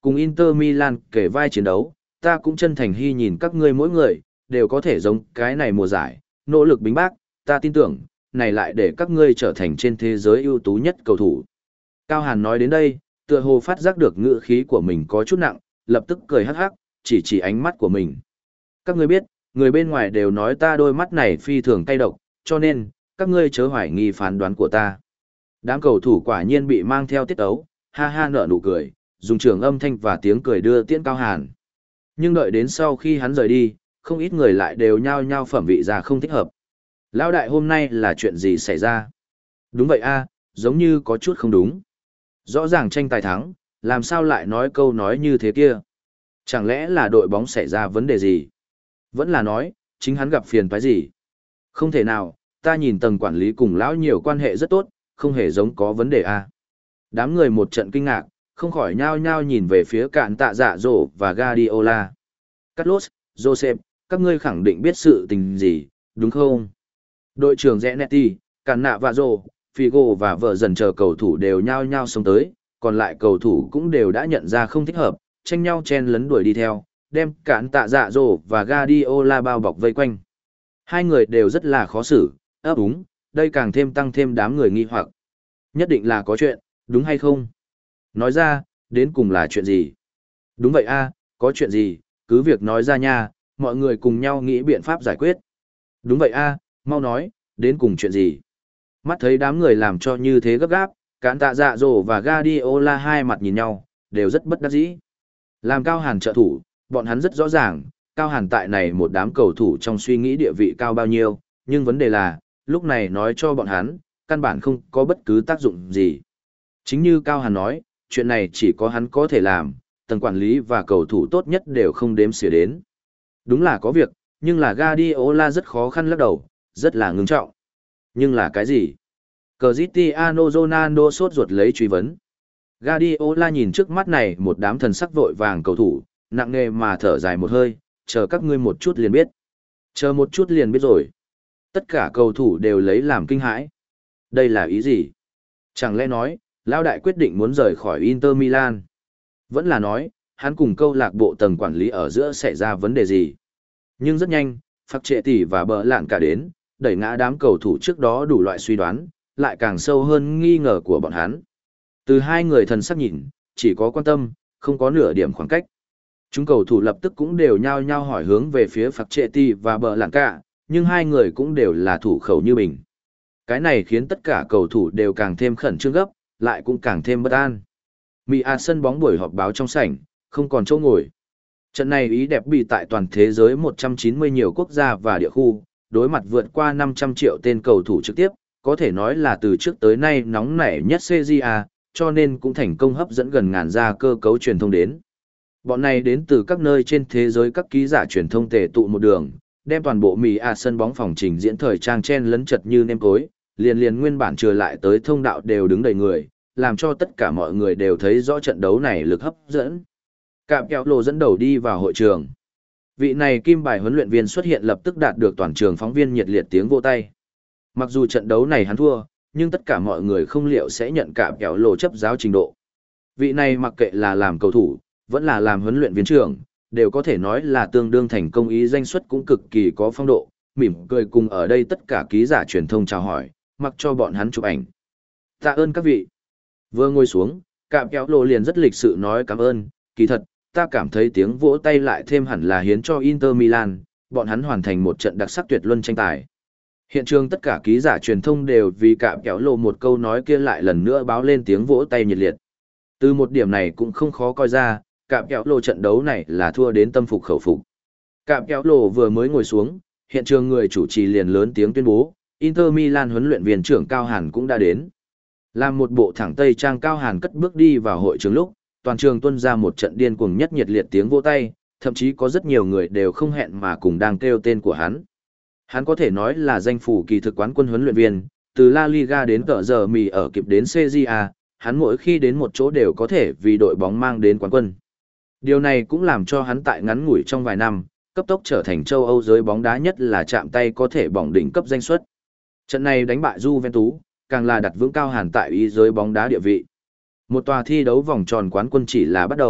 Cùng Inter Milan kể vai chiến đấu, ta cũng chân thành hy nhìn các ngươi mỗi người, đều có thể giống cái này mùa giải, nỗ lực bính bác, ta tin tưởng, này lại để các ngươi trở thành trên thế giới ưu tú nhất cầu thủ. Cao Hàn nói đến đây, tựa hồ phát giác được ngữ khí của mình có chút nặng, lập tức cười hắc hắc, chỉ chỉ ánh mắt của mình. Các ngươi biết, người bên ngoài đều nói ta đôi mắt này phi thường cay độc, cho nên, các ngươi chớ hoài nghi phán đoán của ta. Đám cầu thủ quả nhiên bị mang theo tiết ấu, ha ha nở nụ cười, dùng trường âm thanh và tiếng cười đưa tiễn Cao Hàn. Nhưng đợi đến sau khi hắn rời đi, không ít người lại đều nhao nhao phẩm vị ra không thích hợp. Lão đại hôm nay là chuyện gì xảy ra? Đúng vậy a, giống như có chút không đúng. Rõ ràng tranh tài thắng, làm sao lại nói câu nói như thế kia? Chẳng lẽ là đội bóng xảy ra vấn đề gì? Vẫn là nói, chính hắn gặp phiền toái gì? Không thể nào, ta nhìn tầng quản lý cùng lão nhiều quan hệ rất tốt, không hề giống có vấn đề a. Đám người một trận kinh ngạc, không khỏi nhao nhao nhìn về phía cạn tạ dạ dỗ và Guardiola. Carlos, Joseph, các ngươi khẳng định biết sự tình gì, đúng không? Đội trưởng Zanetti, Cản Nạ và Rô, Figo và vợ dần chờ cầu thủ đều nhao nhao xông tới, còn lại cầu thủ cũng đều đã nhận ra không thích hợp, tranh nhau chen lấn đuổi đi theo, đem cản tạ dạ dỗ và Guardiola bao bọc vây quanh. Hai người đều rất là khó xử, ấp úng, đây càng thêm tăng thêm đám người nghi hoặc. Nhất định là có chuyện, đúng hay không? Nói ra, đến cùng là chuyện gì? Đúng vậy a, có chuyện gì, cứ việc nói ra nha, mọi người cùng nhau nghĩ biện pháp giải quyết. Đúng vậy a, mau nói, đến cùng chuyện gì? Mắt thấy đám người làm cho như thế gấp gáp, cản tạ dạ dỗ và Guardiola hai mặt nhìn nhau, đều rất bất đắc dĩ. Làm Cao Hàn trợ thủ, bọn hắn rất rõ ràng, Cao Hàn tại này một đám cầu thủ trong suy nghĩ địa vị cao bao nhiêu, nhưng vấn đề là, lúc này nói cho bọn hắn, căn bản không có bất cứ tác dụng gì. Chính như Cao Hàn nói, chuyện này chỉ có hắn có thể làm, tầng quản lý và cầu thủ tốt nhất đều không đếm xỉa đến. Đúng là có việc, nhưng là Guardiola rất khó khăn lắc đầu, rất là ngưng trọng. Nhưng là cái gì? Cristiano Ronaldo sốt ruột lấy truy vấn. Guardiola nhìn trước mắt này một đám thần sắc vội vàng cầu thủ, nặng nề mà thở dài một hơi, chờ các ngươi một chút liền biết. Chờ một chút liền biết rồi. Tất cả cầu thủ đều lấy làm kinh hãi. Đây là ý gì? Chẳng lẽ nói, Lão đại quyết định muốn rời khỏi Inter Milan? Vẫn là nói, hắn cùng câu lạc bộ tầng quản lý ở giữa xảy ra vấn đề gì? Nhưng rất nhanh, Phạc Trệ Tỷ và Bờ Lạn cả đến, đẩy ngã đám cầu thủ trước đó đủ loại suy đoán, lại càng sâu hơn nghi ngờ của bọn hắn. Từ hai người thần sắc nhìn, chỉ có quan tâm, không có nửa điểm khoảng cách. Chúng cầu thủ lập tức cũng đều nhao nhao hỏi hướng về phía Phạc Trệ Tỷ và Bờ Lạn cả, nhưng hai người cũng đều là thủ khẩu như mình. Cái này khiến tất cả cầu thủ đều càng thêm khẩn trương gấp, lại cũng càng thêm bất an. Mỹ A sân bóng buổi họp báo trong sảnh, không còn chỗ ngồi. Trận này ý đẹp bị tại toàn thế giới một trăm chín mươi nhiều quốc gia và địa khu, đối mặt vượt qua năm trăm triệu tên cầu thủ trực tiếp, có thể nói là từ trước tới nay nóng nảy nhất xê giê a, cho nên cũng thành công hấp dẫn gần ngàn gia cơ cấu truyền thông đến. Bọn này đến từ các nơi trên thế giới các ký giả truyền thông tề tụ một đường, đem toàn bộ Mỹ A sân bóng phòng trình diễn thời trang chen lấn chật như nêm cối, liền liền nguyên bản trừ lại tới thông đạo đều đứng đầy người, làm cho tất cả mọi người đều thấy rõ trận đấu này lực hấp dẫn. Cạm kéo lộ dẫn đầu đi vào hội trường. Vị này kim bài huấn luyện viên xuất hiện lập tức đạt được toàn trường phóng viên nhiệt liệt tiếng vỗ tay. Mặc dù trận đấu này hắn thua, nhưng tất cả mọi người không liệu sẽ nhận cạm kéo lộ chấp giáo trình độ. Vị này mặc kệ là làm cầu thủ, vẫn là làm huấn luyện viên trưởng, đều có thể nói là tương đương thành công, ý danh xuất cũng cực kỳ có phong độ, mỉm cười cùng ở đây tất cả ký giả truyền thông chào hỏi, mặc cho bọn hắn chụp ảnh. Tạ ơn các vị. Vừa ngồi xuống, cạm kéo lộ liền rất lịch sự nói cảm ơn, kỳ thật, ta cảm thấy tiếng vỗ tay lại thêm hẳn là hiến cho Inter Milan, bọn hắn hoàn thành một trận đặc sắc tuyệt luân tranh tài. Hiện trường tất cả ký giả truyền thông đều vì cạm kéo lộ một câu nói kia lại lần nữa báo lên tiếng vỗ tay nhiệt liệt. Từ một điểm này cũng không khó coi ra, cạm kéo lộ trận đấu này là thua đến tâm phục khẩu phục. Cạm kéo lộ vừa mới ngồi xuống, hiện trường người chủ trì liền lớn tiếng tuyên bố, Inter Milan huấn luyện viên trưởng Cao Hàn cũng đã đến. Làm một bộ thẳng tây trang Cao Hàn cất bước đi vào hội trường lúc, toàn trường tuôn ra một trận điên cuồng nhất nhiệt liệt tiếng vỗ tay, thậm chí có rất nhiều người đều không hẹn mà cùng đang kêu tên của hắn. Hắn có thể nói là danh phủ kỳ thực quán quân huấn luyện viên, từ La Liga đến cỡ giờ mì ở kịp đến xê giê a, hắn mỗi khi đến một chỗ đều có thể vì đội bóng mang đến quán quân. Điều này cũng làm cho hắn tại ngắn ngủi trong vài năm, cấp tốc trở thành châu Âu giới bóng đá nhất là chạm tay có thể bỏng đỉnh cấp danh suất. Trận này đánh bại Juventus, càng là đặt vững Cao Hàn tại ý giới bóng đá địa vị. Một tòa thi đấu vòng tròn quán quân chỉ là bắt đầu,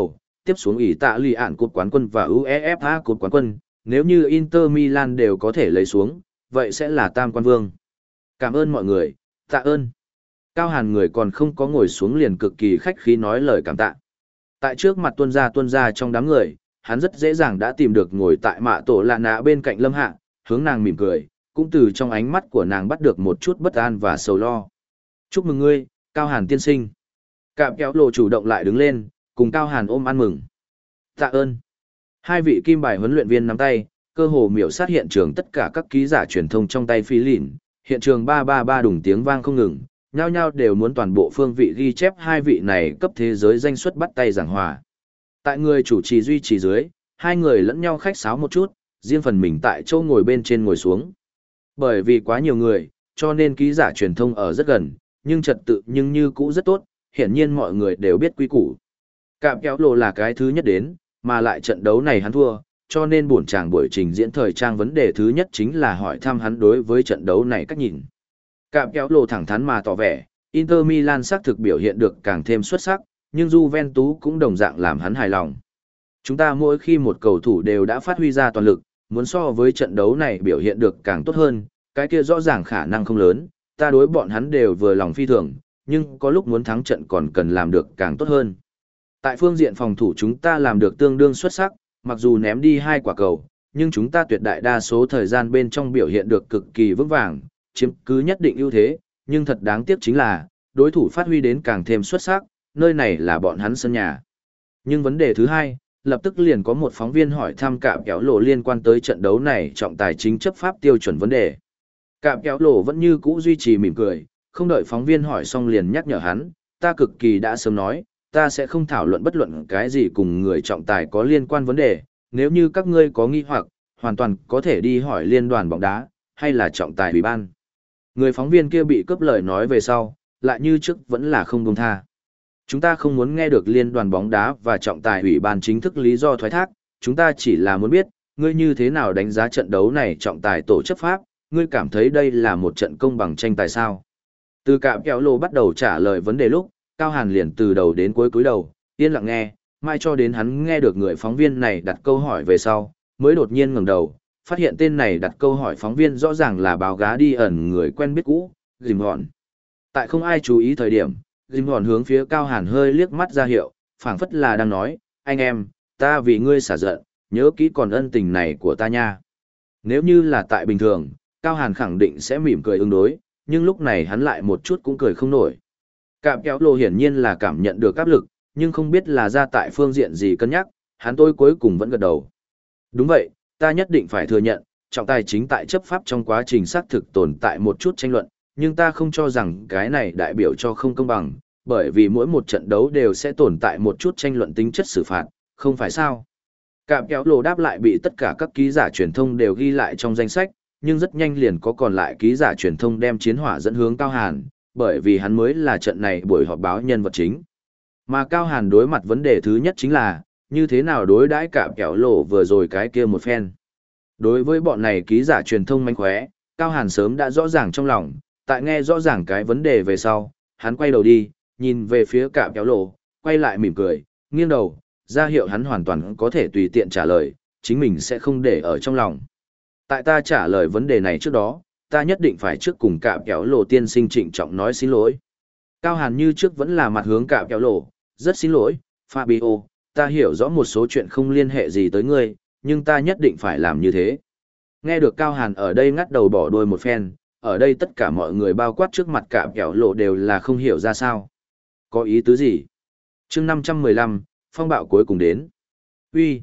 tiếp xuống ỷ tạ lì ạn cột quán quân và UEFA cột quán quân, nếu như Inter Milan đều có thể lấy xuống, vậy sẽ là tam quan vương. Cảm ơn mọi người, tạ ơn. Cao Hàn người còn không có ngồi xuống liền cực kỳ khách khí nói lời cảm tạ. Tại trước mặt tuân gia tuân gia trong đám người, hắn rất dễ dàng đã tìm được ngồi tại mạ tổ lạ nạ bên cạnh Lâm Hạ, hướng nàng mỉm cười, cũng từ trong ánh mắt của nàng bắt được một chút bất an và sầu lo. Chúc mừng ngươi, Cao Hàn tiên sinh. Cạm kéo lộ chủ động lại đứng lên, cùng Cao Hàn ôm ăn mừng. Tạ ơn. Hai vị kim bài huấn luyện viên nắm tay, cơ hồ miểu sát hiện trường tất cả các ký giả truyền thông trong tay phi lìn, hiện trường ba ba ba đùng tiếng vang không ngừng, nhao nhao đều muốn toàn bộ phương vị ghi chép hai vị này cấp thế giới danh xuất bắt tay giảng hòa. Tại người chủ trì duy trì dưới, hai người lẫn nhau khách sáo một chút, riêng phần mình tại chỗ ngồi bên trên ngồi xuống. Bởi vì quá nhiều người, cho nên ký giả truyền thông ở rất gần, nhưng trật tự nhưng như cũ rất tốt, hiển nhiên mọi người đều biết quy củ. Cạm kéo lộ là cái thứ nhất đến, mà lại trận đấu này hắn thua, cho nên buổi tràng buổi trình diễn thời trang vấn đề thứ nhất chính là hỏi thăm hắn đối với trận đấu này cách nhìn. Cạm kéo lộ thẳng thắn mà tỏ vẻ, Inter Milan xác thực biểu hiện được càng thêm xuất sắc, nhưng Juventus cũng đồng dạng làm hắn hài lòng. Chúng ta mỗi khi một cầu thủ đều đã phát huy ra toàn lực, muốn so với trận đấu này biểu hiện được càng tốt hơn, cái kia rõ ràng khả năng không lớn, ta đối bọn hắn đều vừa lòng phi thường, nhưng có lúc muốn thắng trận còn cần làm được càng tốt hơn. Tại phương diện phòng thủ chúng ta làm được tương đương xuất sắc, mặc dù ném đi hai quả cầu, nhưng chúng ta tuyệt đại đa số thời gian bên trong biểu hiện được cực kỳ vững vàng, chiếm cứ nhất định ưu thế, nhưng thật đáng tiếc chính là, đối thủ phát huy đến càng thêm xuất sắc, nơi này là bọn hắn sân nhà. Nhưng vấn đề thứ hai, lập tức liền có một phóng viên hỏi thăm Cạm kéo lộ liên quan tới trận đấu này trọng tài chính chấp pháp tiêu chuẩn vấn đề. Cạm kéo lộ vẫn như cũ duy trì mỉm cười, không đợi phóng viên hỏi xong liền nhắc nhở hắn, ta cực kỳ đã sớm nói, ta sẽ không thảo luận bất luận cái gì cùng người trọng tài có liên quan vấn đề, nếu như các ngươi có nghi hoặc, hoàn toàn có thể đi hỏi liên đoàn bóng đá, hay là trọng tài ủy ban. Người phóng viên kia bị cướp lời nói về sau, lại như trước vẫn là không buông tha. Chúng ta không muốn nghe được liên đoàn bóng đá và trọng tài ủy ban chính thức lý do thoái thác, chúng ta chỉ là muốn biết, ngươi như thế nào đánh giá trận đấu này trọng tài tổ chấp pháp, ngươi cảm thấy đây là một trận công bằng tranh tài sao. Từ Cạm kéo lộ bắt đầu trả lời vấn đề lúc, Cao Hàn liền từ đầu đến cuối cúi đầu, yên lặng nghe, mai cho đến hắn nghe được người phóng viên này đặt câu hỏi về sau, mới đột nhiên ngẩng đầu, phát hiện tên này đặt câu hỏi phóng viên rõ ràng là báo gá đi ẩn người quen biết cũ, Dìm Hòn. Tại không ai chú ý thời điểm, Dìm Hòn hướng phía Cao Hàn hơi liếc mắt ra hiệu, phảng phất là đang nói, anh em, ta vì ngươi xả giận, nhớ kỹ còn ân tình này của ta nha. Nếu như là tại bình thường, Cao Hàn khẳng định sẽ mỉm cười ứng đối, nhưng lúc này hắn lại một chút cũng cười không nổi. Cạm kéo lộ hiển nhiên là cảm nhận được áp lực, nhưng không biết là ra tại phương diện gì cân nhắc, hắn tôi cuối cùng vẫn gật đầu. Đúng vậy, ta nhất định phải thừa nhận, trọng tài chính tại chấp pháp trong quá trình xác thực tồn tại một chút tranh luận, nhưng ta không cho rằng cái này đại biểu cho không công bằng, bởi vì mỗi một trận đấu đều sẽ tồn tại một chút tranh luận tính chất xử phạt, không phải sao? Cạm kéo lộ đáp lại bị tất cả các ký giả truyền thông đều ghi lại trong danh sách, nhưng rất nhanh liền có còn lại ký giả truyền thông đem chiến hỏa dẫn hướng Cao Hàn, bởi vì hắn mới là trận này buổi họp báo nhân vật chính. Mà Cao Hàn đối mặt vấn đề thứ nhất chính là, như thế nào đối đãi Cạm kéo lộ vừa rồi cái kia một phen. Đối với bọn này ký giả truyền thông manh khóe, Cao Hàn sớm đã rõ ràng trong lòng, tại nghe rõ ràng cái vấn đề về sau, hắn quay đầu đi, nhìn về phía Cạm kéo lộ, quay lại mỉm cười, nghiêng đầu, ra hiệu hắn hoàn toàn có thể tùy tiện trả lời, chính mình sẽ không để ở trong lòng. Tại ta trả lời vấn đề này trước đó, ta nhất định phải trước cùng Cạm kéo lộ tiên sinh trịnh trọng nói xin lỗi. Cao Hàn như trước vẫn là mặt hướng Cạm kéo lộ, rất xin lỗi, Fabio, ta hiểu rõ một số chuyện không liên hệ gì tới ngươi, nhưng ta nhất định phải làm như thế. Nghe được Cao Hàn ở đây ngắt đầu bỏ đuôi một phen, ở đây tất cả mọi người bao quát trước mặt Cạm kéo lộ đều là không hiểu ra sao. Có ý tứ gì? chương năm trăm mười lăm, phong bạo cuối cùng đến. Uy,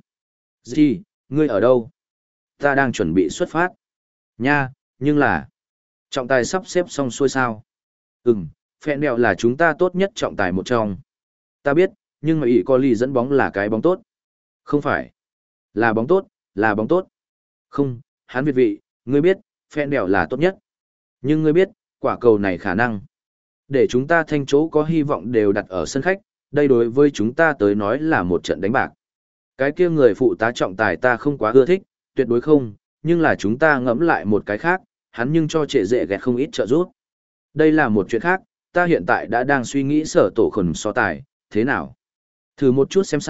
gì, ngươi ở đâu? Ta đang chuẩn bị xuất phát. Nha, nhưng là... Trọng tài sắp xếp xong xuôi sao? Ừm, Phẹn Đẹo là chúng ta tốt nhất trọng tài một trong. Ta biết, nhưng mà ỷ có lì dẫn bóng là cái bóng tốt. Không phải. Là bóng tốt, là bóng tốt. Không, hắn việt vị, ngươi biết, Phẹn Đẹo là tốt nhất. Nhưng ngươi biết, quả cầu này khả năng. Để chúng ta thanh chỗ có hy vọng đều đặt ở sân khách, đây đối với chúng ta tới nói là một trận đánh bạc. Cái kia người phụ tá trọng tài ta không quá ưa thích, tuyệt đối không, nhưng là chúng ta ngẫm lại một cái khác, hắn nhưng cho trệ dệ ghẹt không ít trợ giúp. Đây là một chuyện khác, ta hiện tại đã đang suy nghĩ sở tổ khẩn so tài, thế nào? Thử một chút xem sao,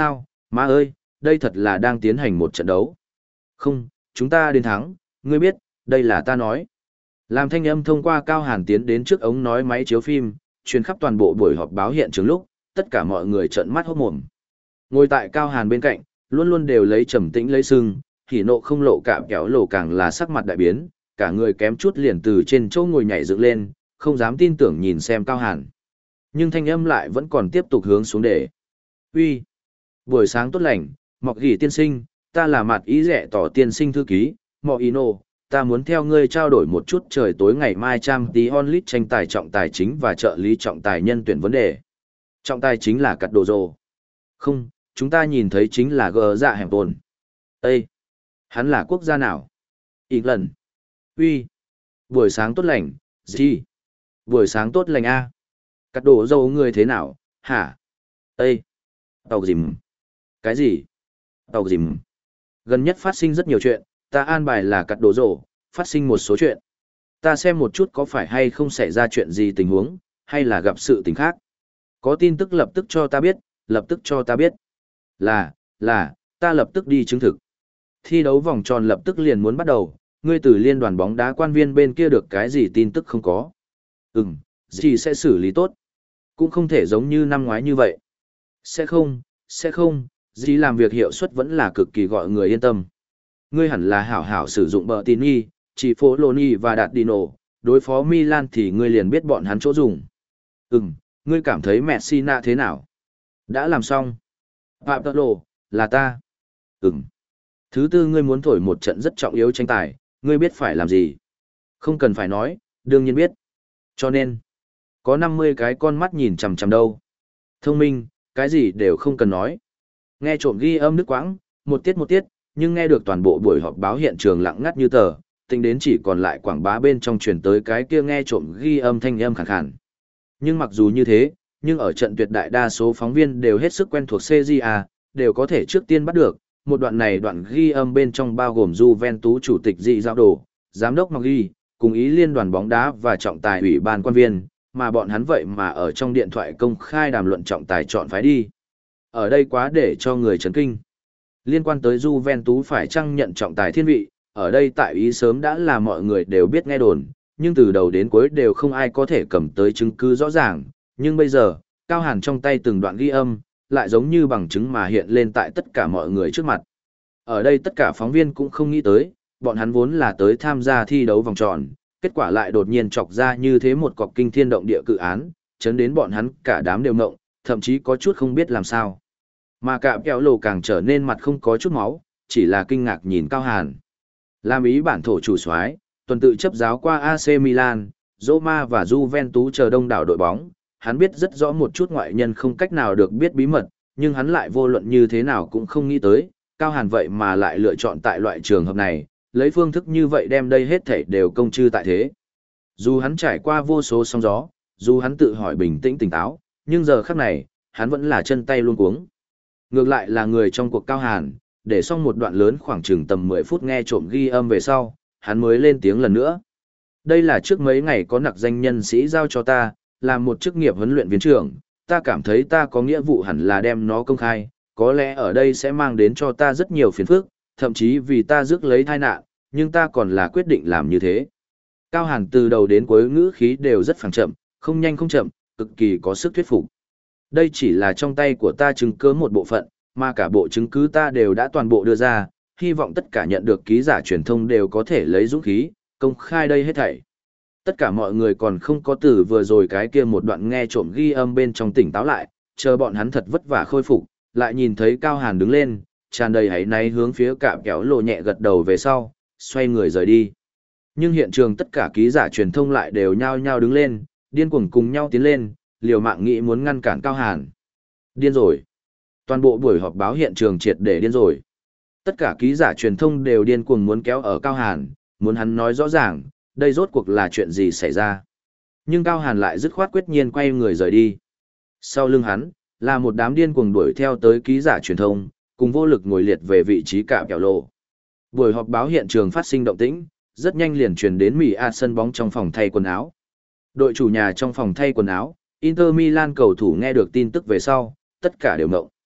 Má ơi, đây thật là đang tiến hành một trận đấu. Không, chúng ta đến thắng, ngươi biết, đây là ta nói. Làm thanh âm thông qua Cao Hàn tiến đến trước ống nói máy chiếu phim, truyền khắp toàn bộ buổi họp báo hiện trường lúc, tất cả mọi người trợn mắt hốt mồm. Ngồi tại Cao Hàn bên cạnh, luôn luôn đều lấy trầm tĩnh lấy sưng, hỉ nộ không lộ cạm kéo lộ càng là sắc mặt đại biến, cả người kém chút liền từ trên chỗ ngồi nhảy dựng lên, không dám tin tưởng nhìn xem Cao Hàn. Nhưng thanh âm lại vẫn còn tiếp tục hướng xuống để. Uy, buổi sáng tốt lành, Mọc Gỉ tiên sinh, ta là mặt ý rẻ tỏ tiên sinh thư ký, Mọ Ino, ta muốn theo ngươi trao đổi một chút trời tối ngày mai trang tí onlit tranh tài trọng tài chính và trợ lý trọng tài nhân tuyển vấn đề. Trọng tài chính là cắt đồ rồ. Không, chúng ta nhìn thấy chính là gờ dạ hẻm tồn. Ê! Hắn là quốc gia nào? Ý lần. Uy! Buổi sáng tốt lành, gì? Buổi sáng tốt lành A. Cắt đồ dâu ngươi thế nào, hả? Ê! Tàu dìm. Cái gì? Tàu dìm. Gần nhất phát sinh rất nhiều chuyện, ta an bài là cắt đồ rổ, phát sinh một số chuyện. Ta xem một chút có phải hay không xảy ra chuyện gì tình huống, hay là gặp sự tình khác. Có tin tức lập tức cho ta biết, lập tức cho ta biết. Là, là, ta lập tức đi chứng thực. Thi đấu vòng tròn lập tức liền muốn bắt đầu, ngươi từ liên đoàn bóng đá quan viên bên kia được cái gì tin tức không có. Ừm, gì sẽ xử lý tốt. Cũng không thể giống như năm ngoái như vậy. Sẽ không, sẽ không, gì làm việc hiệu suất vẫn là cực kỳ gọi người yên tâm. Ngươi hẳn là hảo hảo sử dụng bờ tin y, chỉ phố Loni và đạt đi nổ, đối phó Milan thì ngươi liền biết bọn hắn chỗ dùng. Ừm, ngươi cảm thấy Messina thế nào? Đã làm xong. Phạm Tật Lộ, là ta. Ừm. Thứ tư ngươi muốn thổi một trận rất trọng yếu tranh tài, ngươi biết phải làm gì? Không cần phải nói, đương nhiên biết. Cho nên, có năm mươi cái con mắt nhìn chằm chằm đâu. Thông minh, cái gì đều không cần nói. Nghe trộm ghi âm nước quãng, một tiết một tiết, nhưng nghe được toàn bộ buổi họp báo hiện trường lặng ngắt như tờ, tính đến chỉ còn lại quảng bá bên trong truyền tới cái kia nghe trộm ghi âm thanh âm khàn khàn. Nhưng mặc dù như thế, nhưng ở trận tuyệt đại đa số phóng viên đều hết sức quen thuộc xê giê a, đều có thể trước tiên bắt được, một đoạn này đoạn ghi âm bên trong bao gồm Juventus chủ tịch Dị Giao Đồ, giám đốc Maggi, cùng ý liên đoàn bóng đá và trọng tài ủy ban quan viên, mà bọn hắn vậy mà ở trong điện thoại công khai đàm luận trọng tài chọn phái đi. Ở đây quá để cho người chấn kinh. Liên quan tới Juventus phải chăng nhận trọng tài thiên vị, ở đây tại ý sớm đã là mọi người đều biết nghe đồn, nhưng từ đầu đến cuối đều không ai có thể cầm tới chứng cứ rõ ràng, nhưng bây giờ, Cao Hàn trong tay từng đoạn ghi âm, lại giống như bằng chứng mà hiện lên tại tất cả mọi người trước mặt. Ở đây tất cả phóng viên cũng không nghĩ tới, bọn hắn vốn là tới tham gia thi đấu vòng tròn, kết quả lại đột nhiên chọc ra như thế một cọc kinh thiên động địa cự án, chấn đến bọn hắn cả đám đều ngộng, thậm chí có chút không biết làm sao. Mà cạm kéo lồ càng trở nên mặt không có chút máu, chỉ là kinh ngạc nhìn Cao Hàn. Làm ý bản thổ chủ soái, tuần tự chấp giáo qua a xê Milan, Roma và Juventus chờ đông đảo đội bóng, hắn biết rất rõ một chút ngoại nhân không cách nào được biết bí mật, nhưng hắn lại vô luận như thế nào cũng không nghĩ tới, Cao Hàn vậy mà lại lựa chọn tại loại trường hợp này, lấy phương thức như vậy đem đây hết thảy đều công chư tại thế. Dù hắn trải qua vô số sóng gió, dù hắn tự hỏi bình tĩnh tỉnh táo, nhưng giờ khắc này, hắn vẫn là chân tay luôn cuống. Ngược lại là người trong cuộc Cao Hàn, để xong một đoạn lớn khoảng chừng tầm mười phút nghe trộm ghi âm về sau, hắn mới lên tiếng lần nữa. Đây là trước mấy ngày có nặc danh nhân sĩ giao cho ta, làm một chức nghiệp huấn luyện viên trưởng, ta cảm thấy ta có nghĩa vụ hẳn là đem nó công khai, có lẽ ở đây sẽ mang đến cho ta rất nhiều phiền phức, thậm chí vì ta rước lấy tai nạn, nhưng ta còn là quyết định làm như thế. Cao Hàn từ đầu đến cuối ngữ khí đều rất phẳng chậm, không nhanh không chậm, cực kỳ có sức thuyết phục. Đây chỉ là trong tay của ta chứng cứ một bộ phận, mà cả bộ chứng cứ ta đều đã toàn bộ đưa ra, hy vọng tất cả nhận được ký giả truyền thông đều có thể lấy dũng khí, công khai đây hết thảy. Tất cả mọi người còn không có từ vừa rồi cái kia một đoạn nghe trộm ghi âm bên trong tỉnh táo lại, chờ bọn hắn thật vất vả khôi phục, lại nhìn thấy Cao Hàn đứng lên, tràn đầy hãy náy hướng phía cạm kéo lộ nhẹ gật đầu về sau, xoay người rời đi. Nhưng hiện trường tất cả ký giả truyền thông lại đều nhao nhao đứng lên, điên cuồng cùng nhau tiến lên, liều mạng nghĩ muốn ngăn cản Cao Hàn. Điên rồi. Toàn bộ buổi họp báo hiện trường triệt để điên rồi. Tất cả ký giả truyền thông đều điên cuồng muốn kéo ở Cao Hàn, muốn hắn nói rõ ràng, đây rốt cuộc là chuyện gì xảy ra. Nhưng Cao Hàn lại dứt khoát quyết nhiên quay người rời đi. Sau lưng hắn, là một đám điên cuồng đuổi theo tới ký giả truyền thông, cùng vô lực ngồi liệt về vị trí cạm kẹo lộ. Buổi họp báo hiện trường phát sinh động tĩnh, rất nhanh liền truyền đến Mỹ A sân bóng trong phòng thay quần áo. Đội chủ nhà trong phòng thay quần áo, Inter Milan cầu thủ nghe được tin tức về sau, tất cả đều ngộng.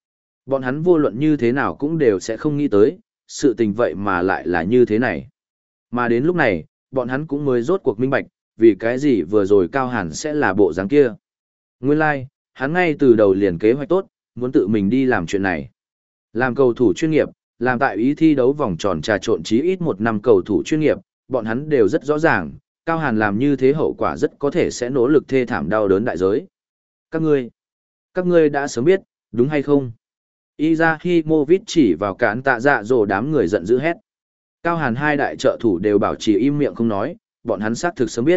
Bọn hắn vô luận như thế nào cũng đều sẽ không nghĩ tới, sự tình vậy mà lại là như thế này. Mà đến lúc này, bọn hắn cũng mới rốt cuộc minh bạch, vì cái gì vừa rồi Cao Hàn sẽ là bộ dáng kia. Nguyên lai, like, hắn ngay từ đầu liền kế hoạch tốt, muốn tự mình đi làm chuyện này. Làm cầu thủ chuyên nghiệp, làm tại ý thi đấu vòng tròn trà trộn chí ít một năm cầu thủ chuyên nghiệp, bọn hắn đều rất rõ ràng, Cao Hàn làm như thế hậu quả rất có thể sẽ nỗ lực thê thảm đau đớn đại giới. Các ngươi, các ngươi đã sớm biết, đúng hay không? Izahimovic chỉ vào cản tạ dạ dỗ đám người giận dữ hét. Cao Hàn hai đại trợ thủ đều bảo trì im miệng không nói, bọn hắn xác thực sớm biết.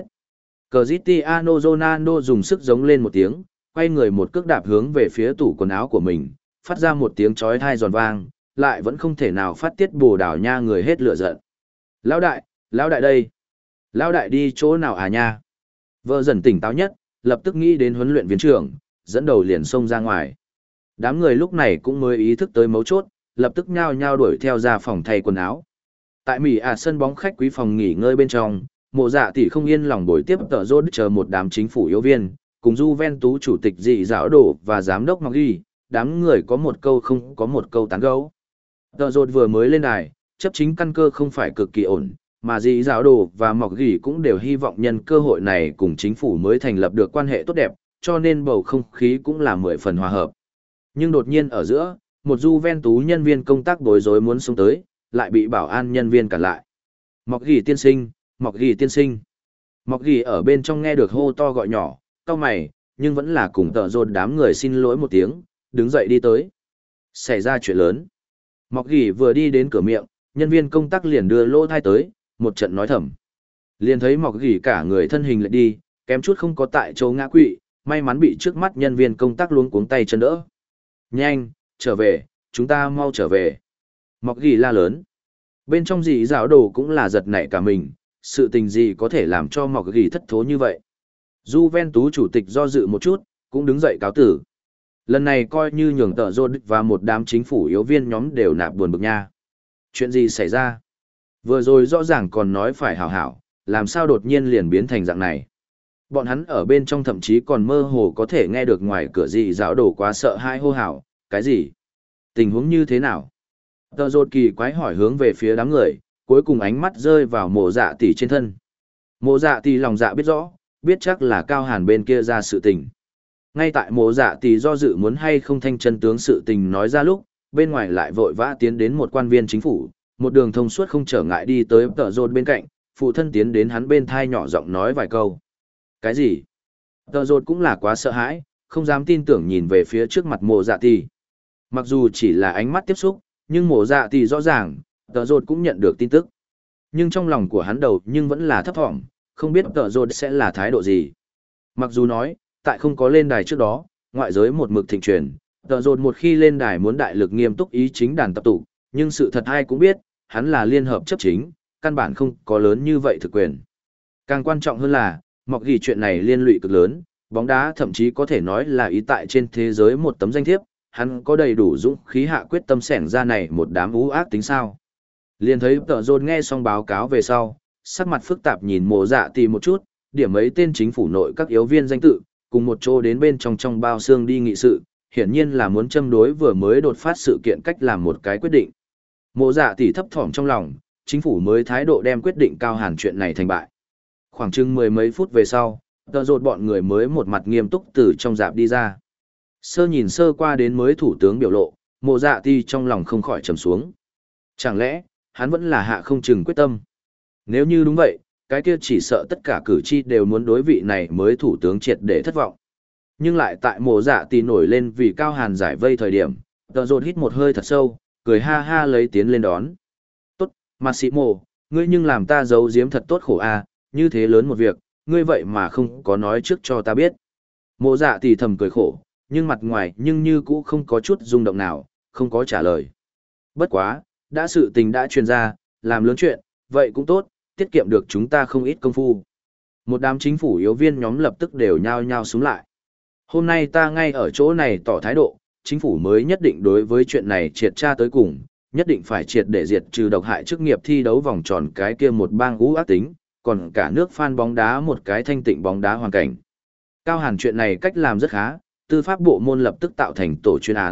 Cristiano Ronaldo dùng sức giống lên một tiếng, quay người một cước đạp hướng về phía tủ quần áo của mình, phát ra một tiếng chói tai giòn vang, lại vẫn không thể nào phát tiết bồ đảo nha người hết lửa giận. Lão đại, lão đại đây. Lão đại đi chỗ nào à nha? Vợ dần tỉnh táo nhất, lập tức nghĩ đến huấn luyện viên trưởng, dẫn đầu liền xông ra ngoài. Đám người lúc này cũng mới ý thức tới mấu chốt, lập tức nhao nhao đuổi theo ra phòng thay quần áo. Tại Mỹ à sân bóng khách quý phòng nghỉ ngơi bên trong, Mộ Dạ tỷ không yên lòng buổi tiếp tợ rốt chờ một đám chính phủ yếu viên, cùng Juventus chủ tịch dị giáo đổ và giám đốc Mọc Ghi, đám người có một câu không có một câu tán gẫu. Tợ rốt vừa mới lên đài, chấp chính căn cơ không phải cực kỳ ổn, mà dị giáo đồ và Mọc Ghi cũng đều hy vọng nhân cơ hội này cùng chính phủ mới thành lập được quan hệ tốt đẹp, cho nên bầu không khí cũng là mười phần hòa hợp. Nhưng đột nhiên ở giữa, một Juventus nhân viên công tác bối rối muốn xuống tới, lại bị bảo an nhân viên cản lại. Mọc Ghi tiên sinh, Mọc Ghi tiên sinh. Mọc Ghi ở bên trong nghe được hô to gọi nhỏ, cau mày, nhưng vẫn là cùng tợ rột đám người xin lỗi một tiếng, đứng dậy đi tới. Xảy ra chuyện lớn. Mọc Ghi vừa đi đến cửa miệng, nhân viên công tác liền đưa lỗ thai tới, một trận nói thầm. Liền thấy Mọc Ghi cả người thân hình lại đi, kém chút không có tại chỗ ngã quỵ, may mắn bị trước mắt nhân viên công tác luống cuống tay chân đỡ. Nhanh, trở về, chúng ta mau trở về. Mọc Ghi la lớn. Bên trong dị giáo đồ cũng là giật nảy cả mình, sự tình gì có thể làm cho Mọc Ghi thất thố như vậy. Juventus chủ tịch do dự một chút, cũng đứng dậy cáo tử. Lần này coi như nhường tợ rốt và một đám chính phủ yếu viên nhóm đều nạp buồn bực nha. Chuyện gì xảy ra? Vừa rồi rõ ràng còn nói phải hảo hảo, làm sao đột nhiên liền biến thành dạng này. Bọn hắn ở bên trong thậm chí còn mơ hồ có thể nghe được ngoài cửa dị giáo đồ quá sợ hãi hô hào, cái gì? Tình huống như thế nào? Tờ rột kỳ quái hỏi hướng về phía đám người, cuối cùng ánh mắt rơi vào mộ dạ tỷ trên thân. Mộ dạ tỷ lòng dạ biết rõ, biết chắc là Cao Hàn bên kia ra sự tình. Ngay tại mộ dạ tỷ do dự muốn hay không thanh chân tướng sự tình nói ra lúc, bên ngoài lại vội vã tiến đến một quan viên chính phủ, một đường thông suốt không trở ngại đi tới tờ rột bên cạnh, phụ thân tiến đến hắn bên thai nhỏ giọng nói vài câu. Cái gì? Tờ rột cũng là quá sợ hãi, không dám tin tưởng nhìn về phía trước mặt mộ dạ tỷ. Mặc dù chỉ là ánh mắt tiếp xúc, nhưng mộ dạ tỷ rõ ràng, tờ rột cũng nhận được tin tức. Nhưng trong lòng của hắn đầu nhưng vẫn là thấp thỏm, không biết tờ rột sẽ là thái độ gì. Mặc dù nói, tại không có lên đài trước đó, ngoại giới một mực thịnh truyền, tờ rột một khi lên đài muốn đại lực nghiêm túc ý chính đàn tập tụ, nhưng sự thật ai cũng biết, hắn là liên hợp chấp chính, căn bản không có lớn như vậy thực quyền. Càng quan trọng hơn là, Mọc Ghi chuyện này liên lụy cực lớn, bóng đá thậm chí có thể nói là ý tại trên thế giới một tấm danh thiếp, hắn có đầy đủ dũng khí hạ quyết tâm xẻng ra này một đám ú ác tính sao. Liền thấy tợ rột nghe xong báo cáo về sau, sắc mặt phức tạp nhìn mộ dạ tỷ một chút, điểm mấy tên chính phủ nội các yếu viên danh tự, cùng một chỗ đến bên trong trong bao xương đi nghị sự, hiển nhiên là muốn châm đối vừa mới đột phát sự kiện cách làm một cái quyết định. Mộ dạ tỷ thấp thỏm trong lòng, chính phủ mới thái độ đem quyết định Cao Hàn chuyện này thành bại. Khoảng chừng mười mấy phút về sau, tợ rột bọn người mới một mặt nghiêm túc từ trong dạp đi ra. Sơ nhìn sơ qua đến mới thủ tướng biểu lộ, mộ dạ tỷ trong lòng không khỏi trầm xuống. Chẳng lẽ, hắn vẫn là hạ không chừng quyết tâm? Nếu như đúng vậy, cái kia chỉ sợ tất cả cử tri đều muốn đối vị này mới thủ tướng triệt để thất vọng. Nhưng lại tại mộ dạ tỷ nổi lên vì Cao Hàn giải vây thời điểm, tợ rột hít một hơi thật sâu, cười ha ha lấy tiến lên đón. Tốt, Massimo, ngươi nhưng làm ta giấu giếm thật tốt khổ a, như thế lớn một việc, ngươi vậy mà không có nói trước cho ta biết. Mộ dạ tỷ thầm cười khổ, nhưng mặt ngoài nhưng như cũ không có chút rung động nào, không có trả lời. Bất quá, đã sự tình đã truyền ra, làm lớn chuyện, vậy cũng tốt, tiết kiệm được chúng ta không ít công phu. Một đám chính phủ yếu viên nhóm lập tức đều nhao nhao xuống lại. Hôm nay ta ngay ở chỗ này tỏ thái độ, chính phủ mới nhất định đối với chuyện này triệt tra tới cùng, nhất định phải triệt để diệt trừ độc hại chức nghiệp thi đấu vòng tròn cái kia một bang ú ác tính, còn cả nước fan bóng đá một cái thanh tịnh bóng đá hoàn cảnh. Cao Hàn chuyện này cách làm rất khá, tư pháp bộ môn lập tức tạo thành tổ chuyên án,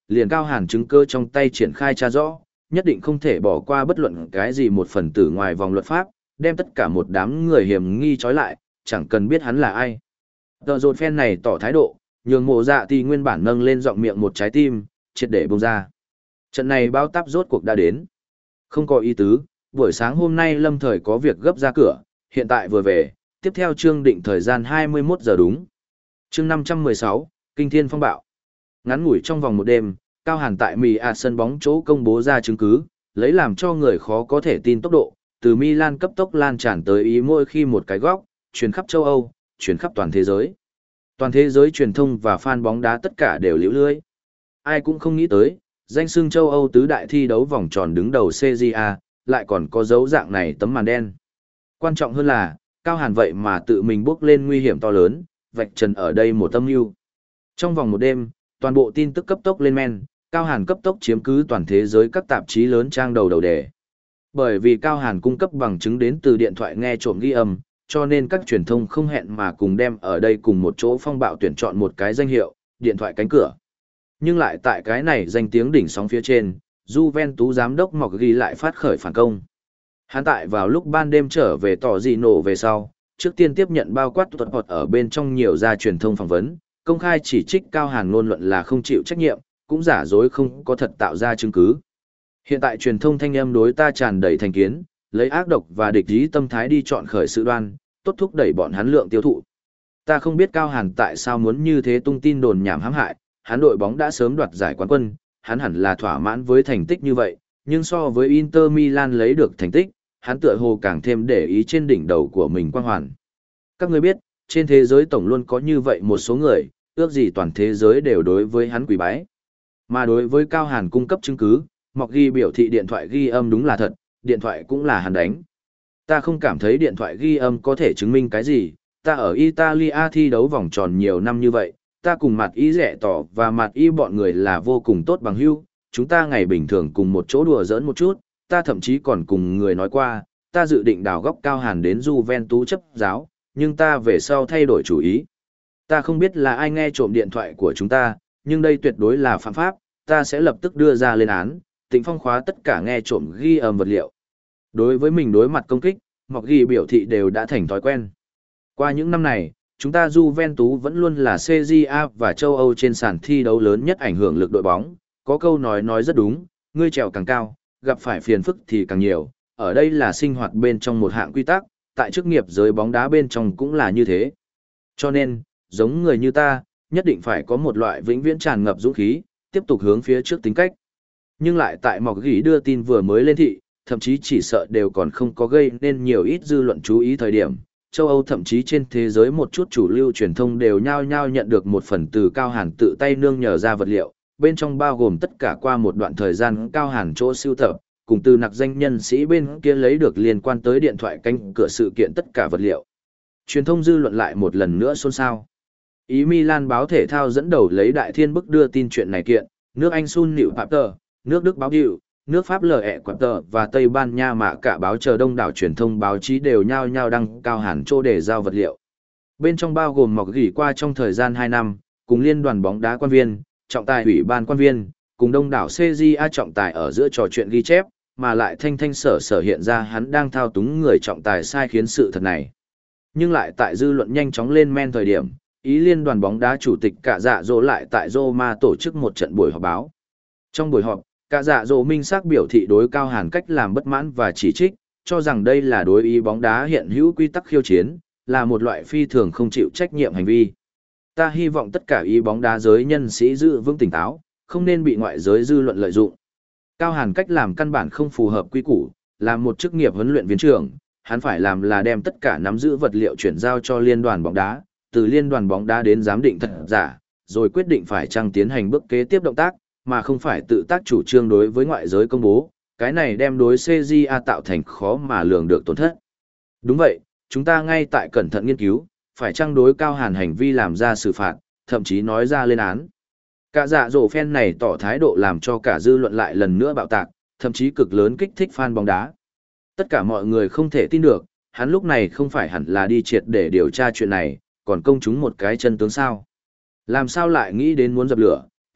Liền Cao Hàn chứng cơ trong tay triển khai tra rõ, nhất định không thể bỏ qua bất luận cái gì một phần tử ngoài vòng luật pháp, đem tất cả một đám người hiểm nghi trói lại, chẳng cần biết hắn là ai. Tờ rột phen này tỏ thái độ, nhường mộ dạ thì nguyên bản nâng lên giọng miệng một trái tim, triệt để bông ra. Trận này bao táp rốt cuộc đã đến. Không có ý tứ, buổi sáng hôm nay Lâm Thời có việc gấp ra cửa, hiện tại vừa về, tiếp theo chương định thời gian hai mươi mốt giờ đúng. Chương năm trăm mười sáu, Kinh Thiên Phong Bạo. Ngắn ngủi trong vòng một đêm, Cao Hàn tại Mì ạt sân bóng chỗ công bố ra chứng cứ, lấy làm cho người khó có thể tin tốc độ, từ Milan cấp tốc lan tràn tới ý mỗi khi một cái góc, truyền khắp châu Âu, truyền khắp toàn thế giới. Toàn thế giới truyền thông và fan bóng đá tất cả đều liễu lưới. Ai cũng không nghĩ tới, danh xưng châu Âu tứ đại thi đấu vòng tròn đứng đầu xê giê a, lại còn có dấu dạng này tấm màn đen. Quan trọng hơn là, Cao Hàn vậy mà tự mình bước lên nguy hiểm to lớn, vạch trần ở đây một tâm mưu. Trong vòng một đêm, toàn bộ tin tức cấp tốc lên men, Cao Hàn cấp tốc chiếm cứ toàn thế giới các tạp chí lớn trang đầu đầu đề. Bởi vì Cao Hàn cung cấp bằng chứng đến từ điện thoại nghe trộm ghi âm, cho nên các truyền thông không hẹn mà cùng đem ở đây cùng một chỗ phong bạo tuyển chọn một cái danh hiệu, điện thoại cánh cửa. Nhưng lại tại cái này danh tiếng đỉnh sóng phía trên, Juventus giám đốc Mọc ghi lại phát khởi phản công. Hắn tại vào lúc ban đêm trở về tỏ gì nổ về sau, trước tiên tiếp nhận bao quát tuật hoạt ở bên trong nhiều gia truyền thông phỏng vấn, công khai chỉ trích Cao Hàn ngôn luận là không chịu trách nhiệm, cũng giả dối không có thật tạo ra chứng cứ. Hiện tại truyền thông thanh âm đối ta tràn đầy thành kiến, lấy ác độc và địch ý tâm thái đi chọn khởi sự đoan, tốt thúc đẩy bọn hắn lượng tiêu thụ. Ta không biết Cao Hàn tại sao muốn như thế tung tin đồn nhảm hãm hại, hắn đội bóng đã sớm đoạt giải quán quân, hắn hẳn là thỏa mãn với thành tích như vậy, nhưng so với Inter Milan lấy được thành tích, hắn tựa hồ càng thêm để ý trên đỉnh đầu của mình quang hoàn. Các ngươi biết, trên thế giới tổng luôn có như vậy một số người, ước gì toàn thế giới đều đối với hắn quỳ bái. Mà đối với Cao Hàn cung cấp chứng cứ, Mọc ghi biểu thị điện thoại ghi âm đúng là thật, điện thoại cũng là hắn đánh. Ta không cảm thấy điện thoại ghi âm có thể chứng minh cái gì, ta ở Italia thi đấu vòng tròn nhiều năm như vậy, ta cùng mặt ý rẻ tỏ và mặt y bọn người là vô cùng tốt bằng hữu, chúng ta ngày bình thường cùng một chỗ đùa giỡn một chút, ta thậm chí còn cùng người nói qua, ta dự định đào góc Cao Hàn đến Juventus chấp giáo, nhưng ta về sau thay đổi chủ ý. Ta không biết là ai nghe trộm điện thoại của chúng ta, nhưng đây tuyệt đối là phạm pháp, ta sẽ lập tức đưa ra lên án, Tịnh Phong khóa tất cả nghe trộm ghi âm vật liệu. Đối với mình đối mặt công kích, Mọc ghi biểu thị đều đã thành thói quen. Qua những năm này, chúng ta Juventus vẫn luôn là xê giê a và châu Âu trên sàn thi đấu lớn nhất ảnh hưởng lực đội bóng, có câu nói nói rất đúng, ngươi trèo càng cao, gặp phải phiền phức thì càng nhiều, ở đây là sinh hoạt bên trong một hạng quy tắc, tại chức nghiệp giới bóng đá bên trong cũng là như thế. Cho nên, giống người như ta, nhất định phải có một loại vĩnh viễn tràn ngập dũng khí, tiếp tục hướng phía trước tính cách. Nhưng lại tại Mọc ghi đưa tin vừa mới lên thị, thậm chí chỉ sợ đều còn không có gây nên nhiều ít dư luận chú ý thời điểm, châu Âu thậm chí trên thế giới một chút chủ lưu truyền thông đều nhao nhao nhận được một phần từ Cao Hàn tự tay nương nhờ ra vật liệu, bên trong bao gồm tất cả qua một đoạn thời gian Cao Hàn chỗ sưu tập, cùng từ nặc danh nhân sĩ bên kia lấy được liên quan tới điện thoại cánh cửa sự kiện tất cả vật liệu. Truyền thông dư luận lại một lần nữa xôn xao. Ý Milan báo thể thao dẫn đầu lấy đại thiên bức đưa tin chuyện này kiện, nước Anh Sun Nịu Papter, nước Đức báo Điệu, nước Pháp lờ ẹ quạt tờ và Tây Ban Nha mà cả báo chờ đông đảo truyền thông báo chí đều nhao nhao đăng Cao Hàn chỗ để giao vật liệu. Bên trong bao gồm Mọc ghi qua trong thời gian hai năm, cùng liên đoàn bóng đá quan viên, trọng tài ủy ban quan viên, cùng đông đảo xê giê a trọng tài ở giữa trò chuyện ghi chép, mà lại thanh thanh sở sở hiện ra hắn đang thao túng người trọng tài sai khiến sự thật này. Nhưng lại tại dư luận nhanh chóng lên men thời điểm, ý liên đoàn bóng đá chủ tịch cả dạ dỗ lại tại Roma tổ chức một trận buổi họp báo. Trong buổi họp, cả dạ dỗ minh xác biểu thị đối Cao Hàn cách làm bất mãn và chỉ trích, cho rằng đây là đối ý bóng đá hiện hữu quy tắc khiêu chiến, là một loại phi thường không chịu trách nhiệm hành vi. Ta hy vọng tất cả ý bóng đá giới nhân sĩ giữ vững tỉnh táo, không nên bị ngoại giới dư luận lợi dụng. Cao Hàn cách làm căn bản không phù hợp quy củ, là một chức nghiệp huấn luyện viên trưởng, hắn phải làm là đem tất cả nắm giữ vật liệu chuyển giao cho liên đoàn bóng đá, từ liên đoàn bóng đá đến giám định thật giả, rồi quyết định phải chăng tiến hành bước kế tiếp động tác, mà không phải tự tác chủ trương đối với ngoại giới công bố, cái này đem đối xê giê a tạo thành khó mà lường được tổn thất. Đúng vậy, chúng ta ngay tại cẩn thận nghiên cứu, phải chăng đối Cao Hàn hành vi làm ra xử phạt, thậm chí nói ra lên án. Cả dạ dỗ phen này tỏ thái độ làm cho cả dư luận lại lần nữa bạo tạc, thậm chí cực lớn kích thích fan bóng đá. Tất cả mọi người không thể tin được, hắn lúc này không phải hẳn là đi triệt để điều tra chuyện này, còn công chúng một cái chân tướng sao. Làm sao lại nghĩ đến muốn dập lửa,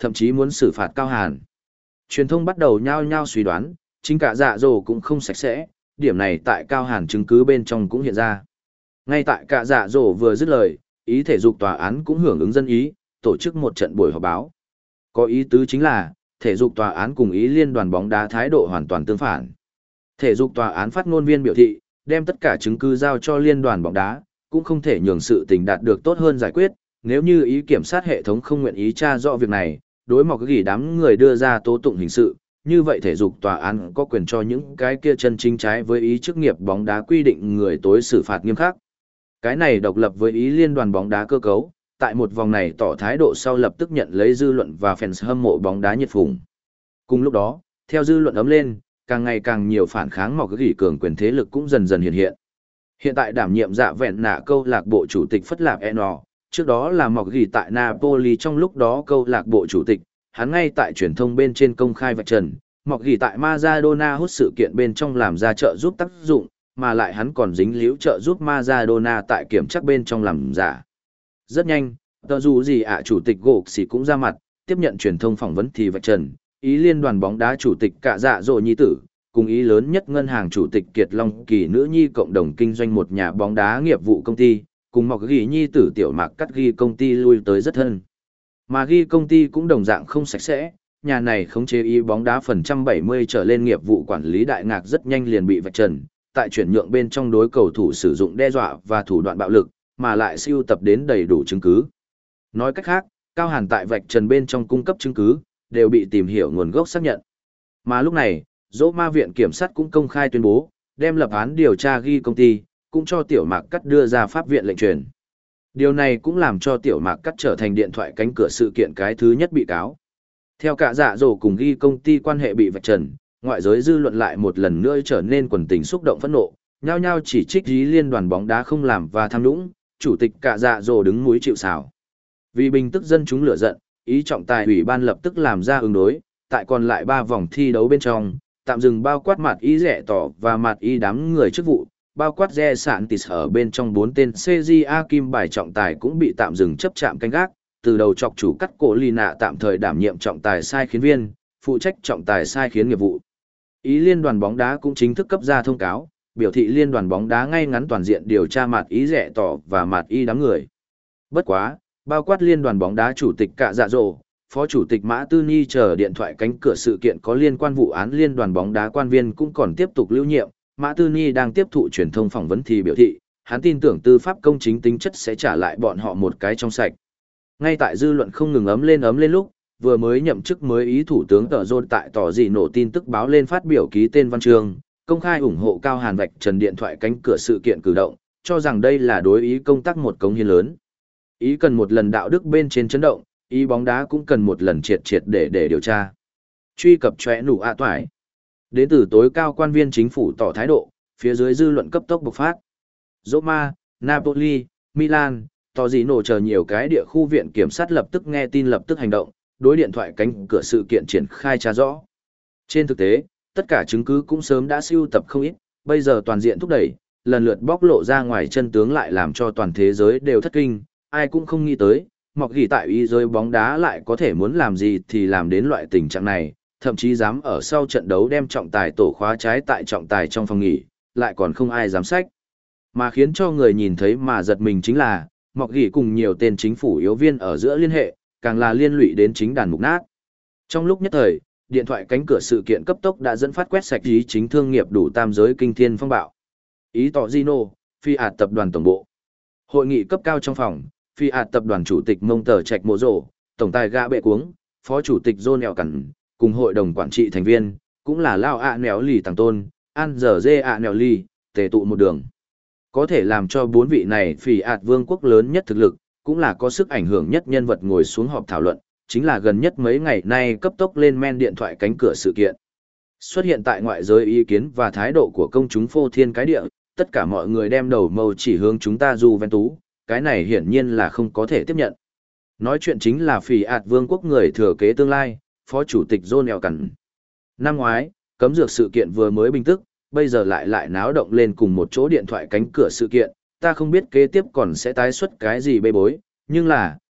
thậm chí muốn xử phạt Cao Hàn. Truyền thông bắt đầu nhao nhao suy đoán, chính cả dạ dỗ cũng không sạch sẽ, điểm này tại Cao Hàn chứng cứ bên trong cũng hiện ra. Ngay tại cả dạ dỗ vừa dứt lời, ý thể dục tòa án cũng hưởng ứng dân ý, tổ chức một trận buổi họp báo. Có ý tứ chính là, thể dục tòa án cùng ý liên đoàn bóng đá thái độ hoàn toàn tương phản. Thể dục tòa án phát ngôn viên biểu thị, đem tất cả chứng cứ giao cho liên đoàn bóng đá, cũng không thể nhường sự tình đạt được tốt hơn giải quyết, nếu như ý kiểm sát hệ thống không nguyện ý tra rõ việc này, đối mọc gỉ đám người đưa ra tố tụng hình sự, như vậy thể dục tòa án có quyền cho những cái kia chân chính trái với ý chức nghiệp bóng đá quy định người tối xử phạt nghiêm khắc. Cái này độc lập với ý liên đoàn bóng đá cơ cấu, tại một vòng này tỏ thái độ sau lập tức nhận lấy dư luận và fans hâm mộ bóng đá nhiệt phùng. Cùng lúc đó, theo dư luận ấm lên, càng ngày càng nhiều phản kháng mọc gỉ cường quyền thế lực cũng dần dần hiện hiện. Hiện tại đảm nhiệm dạ vẹn nạ câu lạc bộ chủ tịch Phất Lạp Eno, trước đó là mọc gỉ tại Napoli trong lúc đó câu lạc bộ chủ tịch, hắn ngay tại truyền thông bên trên công khai vạch trần, mọc gỉ tại Maradona hút sự kiện bên trong làm ra trợ giúp tác dụng, mà lại hắn còn dính líu trợ giúp Maradona tại kiểm chắc bên trong làm giả. Rất nhanh, tờ dù gì ạ chủ tịch gỗ xỉ cũng ra mặt, tiếp nhận truyền thông phỏng vấn thì vạch trần, ý liên đoàn bóng đá chủ tịch cả dạ dỗ nhi tử, cùng ý lớn nhất ngân hàng chủ tịch Kiệt Long Kỳ nữ nhi cộng đồng kinh doanh một nhà bóng đá nghiệp vụ công ty, cùng mọc ghi nhi tử tiểu mạc cắt ghi công ty lui tới rất thân. Mà ghi công ty cũng đồng dạng không sạch sẽ, nhà này khống chế ý bóng đá phần trăm bảy mươi trở lên nghiệp vụ quản lý đại ngạc rất nhanh liền bị vạch trần, tại chuyển nhượng bên trong đối cầu thủ sử dụng đe dọa và thủ đoạn bạo lực, mà lại siêu tập đến đầy đủ chứng cứ. Nói cách khác, Cao Hàn tại vạch trần bên trong cung cấp chứng cứ, đều bị tìm hiểu nguồn gốc xác nhận. Mà lúc này, dỗ ma viện kiểm sát cũng công khai tuyên bố, đem lập án điều tra ghi công ty, cũng cho tiểu mạc cắt đưa ra pháp viện lệnh truyền. Điều này cũng làm cho tiểu mạc cắt trở thành điện thoại cánh cửa sự kiện cái thứ nhất bị cáo. Theo cả dạ dỗ cùng ghi công ty quan hệ bị vạch trần, ngoại giới dư luận lại một lần nữa trở nên quần tình xúc động phẫn nộ, nhao nhao chỉ trích ý liên đoàn bóng đá không làm và tham nhũng, chủ tịch cả dạ dỗ đứng mũi chịu sào. Vì bình tức dân chúng lửa giận, ý trọng tài ủy ban lập tức làm ra ứng đối, tại còn lại ba vòng thi đấu bên trong, tạm dừng bao quát mặt ý rẻ tỏ và mặt ý đám người chức vụ, bao quát re sản tịt ở bên trong bốn tên xê giê a kim bài trọng tài cũng bị tạm dừng chấp chạm canh gác, từ đầu chọc chủ cắt cổ lì nạ tạm thời đảm nhiệm trọng tài sai khiến viên, phụ trách trọng tài sai khiến nghiệp vụ. Ý liên đoàn bóng đá cũng chính thức cấp ra thông cáo, biểu thị liên đoàn bóng đá ngay ngắn toàn diện điều tra mặt ý rẻ tỏ và mặt ý đám người. Bất quá, bao quát liên đoàn bóng đá chủ tịch cả dạ dỗ, phó chủ tịch Mã Tư Ni chờ điện thoại cánh cửa sự kiện có liên quan vụ án liên đoàn bóng đá quan viên cũng còn tiếp tục lưu nhiệm. Mã Tư Ni đang tiếp thụ truyền thông phỏng vấn thì biểu thị, hắn tin tưởng tư pháp công chính tính chất sẽ trả lại bọn họ một cái trong sạch. Ngay tại dư luận không ngừng ấm lên ấm lên lúc, vừa mới nhậm chức mới ý thủ tướng Tờ Rôn tại tỏ gì nổ tin tức báo lên phát biểu ký tên văn chương, công khai ủng hộ Cao Hàn vạch trần điện thoại cánh cửa sự kiện cử động, cho rằng đây là đối ý công tác một cống hiến lớn. Ý cần một lần đạo đức bên trên chấn động, ý bóng đá cũng cần một lần triệt triệt để để điều tra. Truy cập chóe nụ ạ toải. Đến từ tối cao quan viên chính phủ tỏ thái độ, phía dưới dư luận cấp tốc bộc phát. Roma, Napoli, Milan, Torino chờ nhiều cái địa khu viện kiểm sát lập tức nghe tin lập tức hành động, đối điện thoại cánh cửa sự kiện triển khai tra rõ. Trên thực tế, tất cả chứng cứ cũng sớm đã sưu tập không ít, bây giờ toàn diện thúc đẩy, lần lượt bóc lộ ra ngoài chân tướng lại làm cho toàn thế giới đều thất kinh, ai cũng không nghĩ tới, mọc gỉ tại ý giới bóng đá lại có thể muốn làm gì thì làm đến loại tình trạng này, thậm chí dám ở sau trận đấu đem trọng tài tổ khóa trái tại trọng tài trong phòng nghỉ, lại còn không ai dám sách. Mà khiến cho người nhìn thấy mà giật mình chính là, mọc gỉ cùng nhiều tên chính phủ yếu viên ở giữa liên hệ, càng là liên lụy đến chính đàn mục nát. Trong lúc nhất thời, điện thoại cánh cửa sự kiện cấp tốc đã dẫn phát quét sạch ý chính thương nghiệp đủ tam giới kinh thiên phong bạo. Ý tỏ Gino, Fiat tập đoàn tổng bộ. Hội nghị cấp cao trong phòng, Fiat tập đoàn chủ tịch Mông Tờ Trạch Mộ Rổ, tổng tài Gã Bệ Cuống, phó chủ tịch John Nèo Cẩn, cùng hội đồng quản trị thành viên, cũng là Lao ạ Nèo Lì Tàng Tôn, An Giờ Dê ạ Nèo Lì, tề tụ một đường. Có thể làm cho bốn vị này Fiat vương quốc lớn nhất thực lực, cũng là có sức ảnh hưởng nhất nhân vật ngồi xuống họp thảo luận, chính là gần nhất mấy ngày nay cấp tốc lên men điện thoại cánh cửa sự kiện. Xuất hiện tại ngoại giới ý kiến và thái độ của công chúng phô thiên cái địa, tất cả mọi người đem đầu mâu chỉ hướng chúng ta Juventus, cái này hiển nhiên là không có thể tiếp nhận. Nói chuyện chính là Fiat vương quốc người thừa kế tương lai, phó chủ tịch John Nèo Cẩn. Năm ngoái, cấm dược sự kiện vừa mới bình tức, bây giờ lại lại náo động lên cùng một chỗ điện thoại cánh cửa sự kiện, ta không biết kế tiếp còn sẽ tái xuất cái gì bê bối, nhưng là,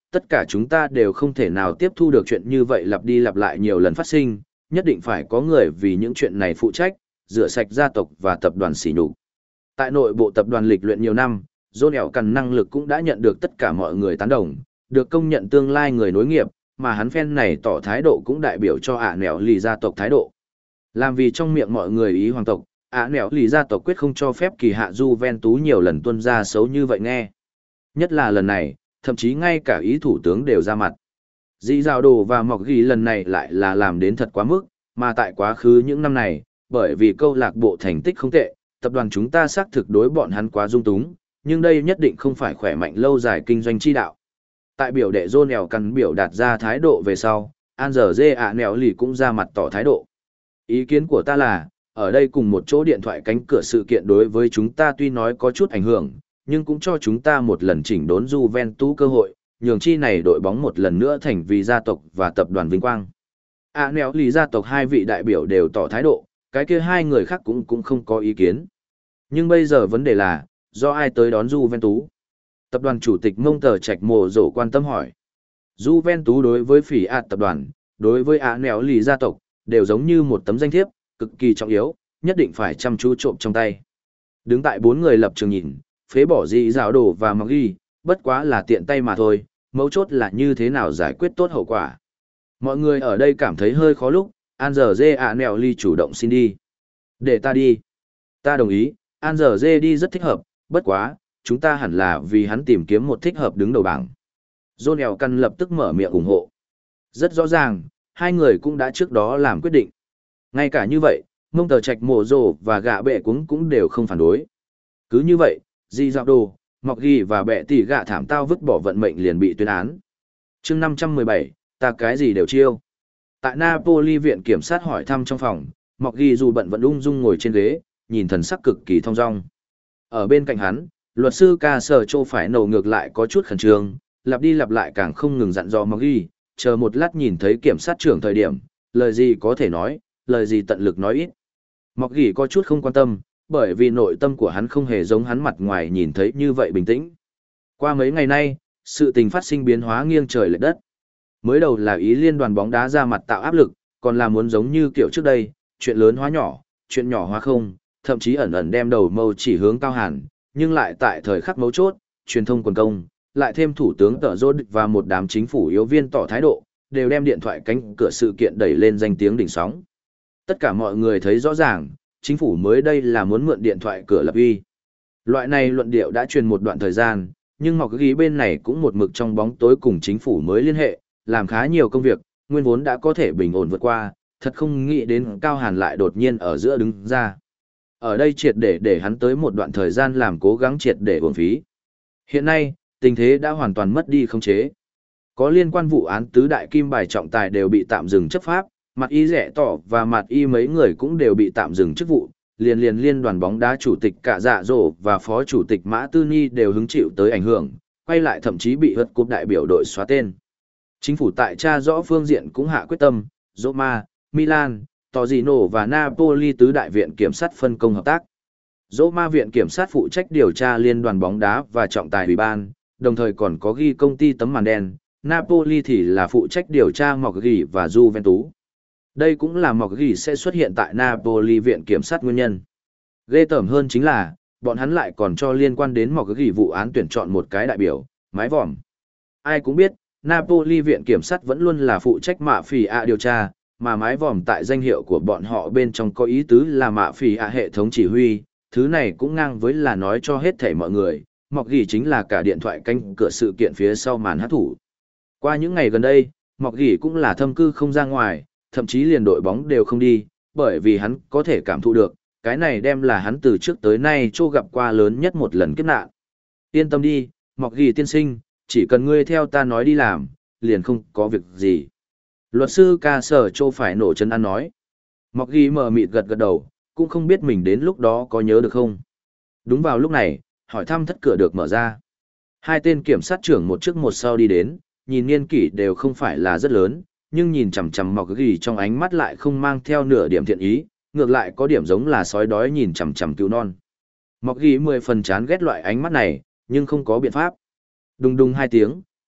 tất cả chúng ta đều không thể nào tiếp thu được chuyện như vậy lặp đi lặp lại nhiều lần phát sinh, nhất định phải có người vì những chuyện này phụ trách, rửa sạch gia tộc và tập đoàn sỉ nhục. Tại nội bộ tập đoàn lịch luyện nhiều năm, John ẻo cần năng lực cũng đã nhận được tất cả mọi người tán đồng, được công nhận tương lai người nối nghiệp, mà hắn phen này tỏ thái độ cũng đại biểu cho ả nẻo lì gia tộc thái độ. Làm vì trong miệng mọi người ý hoàng tộc, ả nẻo lì gia tộc quyết không cho phép kỳ hạ Juventus nhiều lần tuân ra xấu như vậy nghe. Nhất là lần này, thậm chí ngay cả ý thủ tướng đều ra mặt. Dĩ Dạo Đồ và Mọc Ghi lần này lại là làm đến thật quá mức, mà tại quá khứ những năm này, bởi vì câu lạc bộ thành tích không tệ, tập đoàn chúng ta xác thực đối bọn hắn quá dung túng, nhưng đây nhất định không phải khỏe mạnh lâu dài kinh doanh chi đạo. Tại biểu đệ John ẻo cần biểu đạt ra thái độ về sau, An giờ dê ạ nẻo lì cũng ra mặt tỏ thái độ. Ý kiến của ta là, ở đây cùng một chỗ điện thoại cánh cửa sự kiện đối với chúng ta tuy nói có chút ảnh hưởng, nhưng cũng cho chúng ta một lần chỉnh đốn Juventus cơ hội, nhường chi này đội bóng một lần nữa thành vì gia tộc và tập đoàn vinh quang. À nẻo lì gia tộc hai vị đại biểu đều tỏ thái độ, cái kia hai người khác cũng cũng không có ý kiến. Nhưng bây giờ vấn đề là, do ai tới đón Juventus? Tập đoàn chủ tịch Mông Tờ Trạch Mộ Rổ quan tâm hỏi. Juventus đối với phỉ ạt tập đoàn, đối với ạ nẻo lì gia tộc, đều giống như một tấm danh thiếp, cực kỳ trọng yếu, nhất định phải chăm chú trộm trong tay. Đứng tại bốn người lập trường nhìn, phế bỏ Dĩ Dạo Đồ và Mọc Ghi, bất quá là tiện tay mà thôi, mấu chốt là như thế nào giải quyết tốt hậu quả. Mọi người ở đây cảm thấy hơi khó lúc, An giờ dê ạ nẻo lì chủ động xin đi. Để ta đi. Ta đồng ý, An giờ dê đi rất thích hợp, bất quá, chúng ta hẳn là vì hắn tìm kiếm một thích hợp đứng đầu bảng. John ẻo căn lập tức mở miệng ủng hộ. Rất rõ ràng, hai người cũng đã trước đó làm quyết định. Ngay cả như vậy, Mông Tờ Trạch Mộ Rồ và Gạ Bệ Cuống cũng đều không phản đối. Cứ như vậy, Dĩ Dạo Đồ, Mọc Ghi và Bệ Tỷ Gạ thảm tao vứt bỏ vận mệnh liền bị tuyên án. Chương năm trăm mười bảy, ta cái gì đều chiêu. Tại Napoli viện kiểm sát hỏi thăm trong phòng, Mọc Ghi dù bận vẫn ung dung ngồi trên ghế, nhìn thần sắc cực kỳ thong dong. Ở bên cạnh hắn, luật sư ca sở trô phải nổ ngược lại có chút khẩn trương, lặp đi lặp lại càng không ngừng dặn dò Mọc Ghi, chờ một lát nhìn thấy kiểm sát trưởng thời điểm, lời gì có thể nói, lời gì tận lực nói ít. Mọc Ghi có chút không quan tâm, bởi vì nội tâm của hắn không hề giống hắn mặt ngoài nhìn thấy như vậy bình tĩnh. Qua mấy ngày nay, sự tình phát sinh biến hóa nghiêng trời lệch đất. Mới đầu là ý liên đoàn bóng đá ra mặt tạo áp lực, còn là muốn giống như kiểu trước đây, chuyện lớn hóa nhỏ, chuyện nhỏ hóa không, thậm chí ẩn ẩn đem đầu mâu chỉ hướng Cao Hàn, nhưng lại tại thời khắc mấu chốt, truyền thông quần công, lại thêm thủ tướng Tở Rốt và một đám chính phủ yếu viên tỏ thái độ, đều đem điện thoại cánh cửa sự kiện đẩy lên danh tiếng đỉnh sóng. Tất cả mọi người thấy rõ ràng, chính phủ mới đây là muốn mượn điện thoại cửa lập uy. Loại này luận điệu đã truyền một đoạn thời gian, nhưng Mọc Ghi bên này cũng một mực trong bóng tối cùng chính phủ mới liên hệ, làm khá nhiều công việc, nguyên vốn đã có thể bình ổn vượt qua, thật không nghĩ đến Cao Hàn lại đột nhiên ở giữa đứng ra. Ở đây triệt để để hắn tới một đoạn thời gian làm cố gắng triệt để uổng phí. Hiện nay, tình thế đã hoàn toàn mất đi khống chế. Có liên quan vụ án tứ đại kim bài trọng tài đều bị tạm dừng chấp pháp, mặt y rẻ tỏ và mặt y mấy người cũng đều bị tạm dừng chức vụ, liền liền liên đoàn bóng đá chủ tịch Cả Dạ Dỗ và phó chủ tịch Mã Tư Ni đều hứng chịu tới ảnh hưởng, quay lại thậm chí bị hất cúp đại biểu đội xóa tên. Chính phủ tại tra rõ phương diện cũng hạ quyết tâm, Roma, Milan, Torino và Napoli tứ đại viện kiểm sát phân công hợp tác. Roma viện kiểm sát phụ trách điều tra liên đoàn bóng đá và trọng tài ủy ban, đồng thời còn có ghi công ty tấm màn đen, Napoli thì là phụ trách điều tra Mọc Ghi và Juventus. Đây cũng là Mọc Ghi sẽ xuất hiện tại Napoli viện kiểm sát nguyên nhân. Ghê tởm hơn chính là, bọn hắn lại còn cho liên quan đến Mọc Ghi vụ án tuyển chọn một cái đại biểu, mái vòm. Ai cũng biết, Napoli viện kiểm sát vẫn luôn là phụ trách mạ phỉ ạ điều tra, mà mái vòm tại danh hiệu của bọn họ bên trong có ý tứ là mạ phỉ ạ hệ thống chỉ huy, thứ này cũng ngang với là nói cho hết thảy mọi người, Mọc Ghi chính là cả điện thoại canh cửa sự kiện phía sau màn hát thủ. Qua những ngày gần đây, Mọc Ghi cũng là thâm cư không ra ngoài, thậm chí liền đội bóng đều không đi, bởi vì hắn có thể cảm thụ được, cái này đem là hắn từ trước tới nay chô gặp qua lớn nhất một lần kiếp nạn. Yên tâm đi, Mọc Ghi tiên sinh, chỉ cần ngươi theo ta nói đi làm, liền không có việc gì. Luật sư ca sở chô phải nổ chân ăn nói. Mọc Ghi mờ mịt gật gật đầu, cũng không biết mình đến lúc đó có nhớ được không. Đúng vào lúc này, hỏi thăm thất cửa được mở ra. Hai tên kiểm sát trưởng một trước một sau đi đến, nhìn niên kỷ đều không phải là rất lớn, nhưng nhìn chằm chằm Mọc Ghi trong ánh mắt lại không mang theo nửa điểm thiện ý, ngược lại có điểm giống là sói đói nhìn chằm chằm cứu non. Mọc Ghi mười phần chán ghét loại ánh mắt này, nhưng không có biện pháp. Đùng đùng hai tiếng,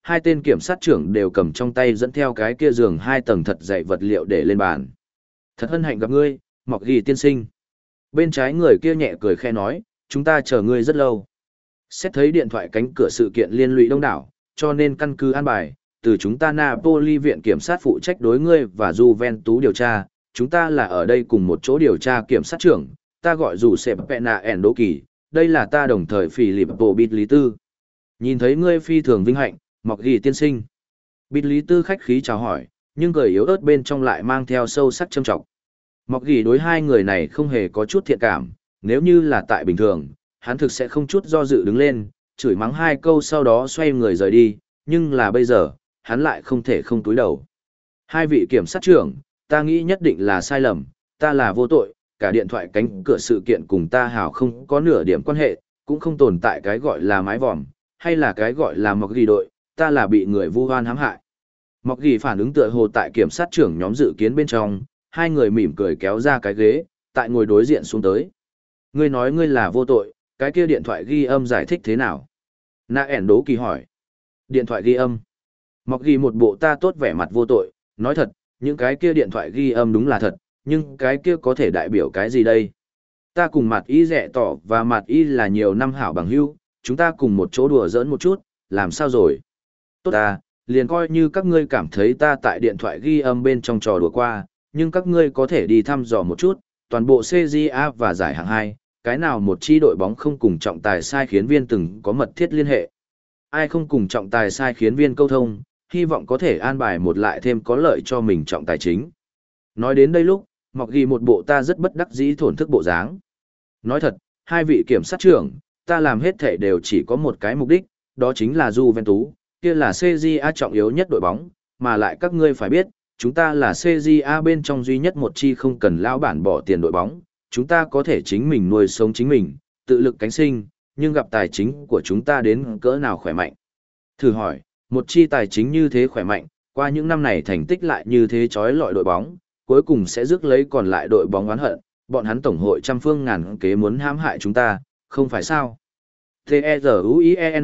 hai tên kiểm sát trưởng đều cầm trong tay dẫn theo cái kia giường hai tầng thật dày vật liệu để lên bàn. Thật hân hạnh gặp ngươi, Mọc Ghi tiên sinh. Bên trái người kia nhẹ cười khe nói, chúng ta chờ ngươi rất lâu. Xét thấy điện thoại cánh cửa sự kiện liên lụy đông đảo, cho nên căn cứ an bài, từ chúng ta Napoli viện kiểm sát phụ trách đối ngươi và Juventus điều tra, chúng ta là ở đây cùng một chỗ điều tra kiểm sát trưởng, ta gọi dù Sẹp Pena ẻn Đỗ Kỳ, đây là ta đồng thời Filippo Bít Lý Tư. Nhìn thấy ngươi phi thường vinh hạnh, Mọc Ghi tiên sinh. Bít Lý Tư khách khí chào hỏi, nhưng cười yếu ớt bên trong lại mang theo sâu sắc châm trọng. Mọc Ghi đối hai người này không hề có chút thiện cảm, nếu như là tại bình thường, hắn thực sẽ không chút do dự đứng lên, chửi mắng hai câu sau đó xoay người rời đi, nhưng là bây giờ, hắn lại không thể không túi đầu. Hai vị kiểm sát trưởng, ta nghĩ nhất định là sai lầm, ta là vô tội, cả điện thoại cánh cửa sự kiện cùng ta hảo không có nửa điểm quan hệ, cũng không tồn tại cái gọi là mái vòm, hay là cái gọi là Mọc Ghi đội, ta là bị người vu oan hãm hại. Mọc Ghi phản ứng tựa hồ tại kiểm sát trưởng nhóm dự kiến bên trong, hai người mỉm cười kéo ra cái ghế, tại ngồi đối diện xuống tới. Ngươi nói ngươi là vô tội, cái kia điện thoại ghi âm giải thích thế nào? Na ẻn Đố Kỳ hỏi. Điện thoại ghi âm. Mọc Ghi một bộ ta tốt vẻ mặt vô tội, nói thật, những cái kia điện thoại ghi âm đúng là thật, nhưng cái kia có thể đại biểu cái gì đây? Ta cùng Mạt Y Rẻ Tỏ và Mạt Y là nhiều năm hảo bằng hữu, chúng ta cùng một chỗ đùa giỡn một chút, làm sao rồi? Tốt ta, liền coi như các ngươi cảm thấy ta tại điện thoại ghi âm bên trong trò đùa qua, nhưng các ngươi có thể đi thăm dò một chút, toàn bộ xê giê a và giải hạng hai, cái nào một chi đội bóng không cùng trọng tài sai khiến viên từng có mật thiết liên hệ. Ai không cùng trọng tài sai khiến viên câu thông, hy vọng có thể an bài một lại thêm có lợi cho mình trọng tài chính. Nói đến đây lúc, Mọc Ghi một bộ ta rất bất đắc dĩ thổn thức bộ dáng. Nói thật, hai vị kiểm sát trưởng, ta làm hết thể đều chỉ có một cái mục đích, đó chính là Juventus, kia là xê giê a trọng yếu nhất đội bóng, mà lại các ngươi phải biết, chúng ta là xê giê a bên trong duy nhất một chi không cần lão bản bỏ tiền đội bóng, chúng ta có thể chính mình nuôi sống chính mình, tự lực cánh sinh, nhưng gặp tài chính của chúng ta đến cỡ nào khỏe mạnh. Thử hỏi, một chi tài chính như thế khỏe mạnh, qua những năm này thành tích lại như thế chói lọi đội bóng, cuối cùng sẽ rước lấy còn lại đội bóng oán hận, bọn hắn tổng hội trăm phương ngàn kế muốn hãm hại chúng ta, không phải sao? T-E-Z-U-I-E-N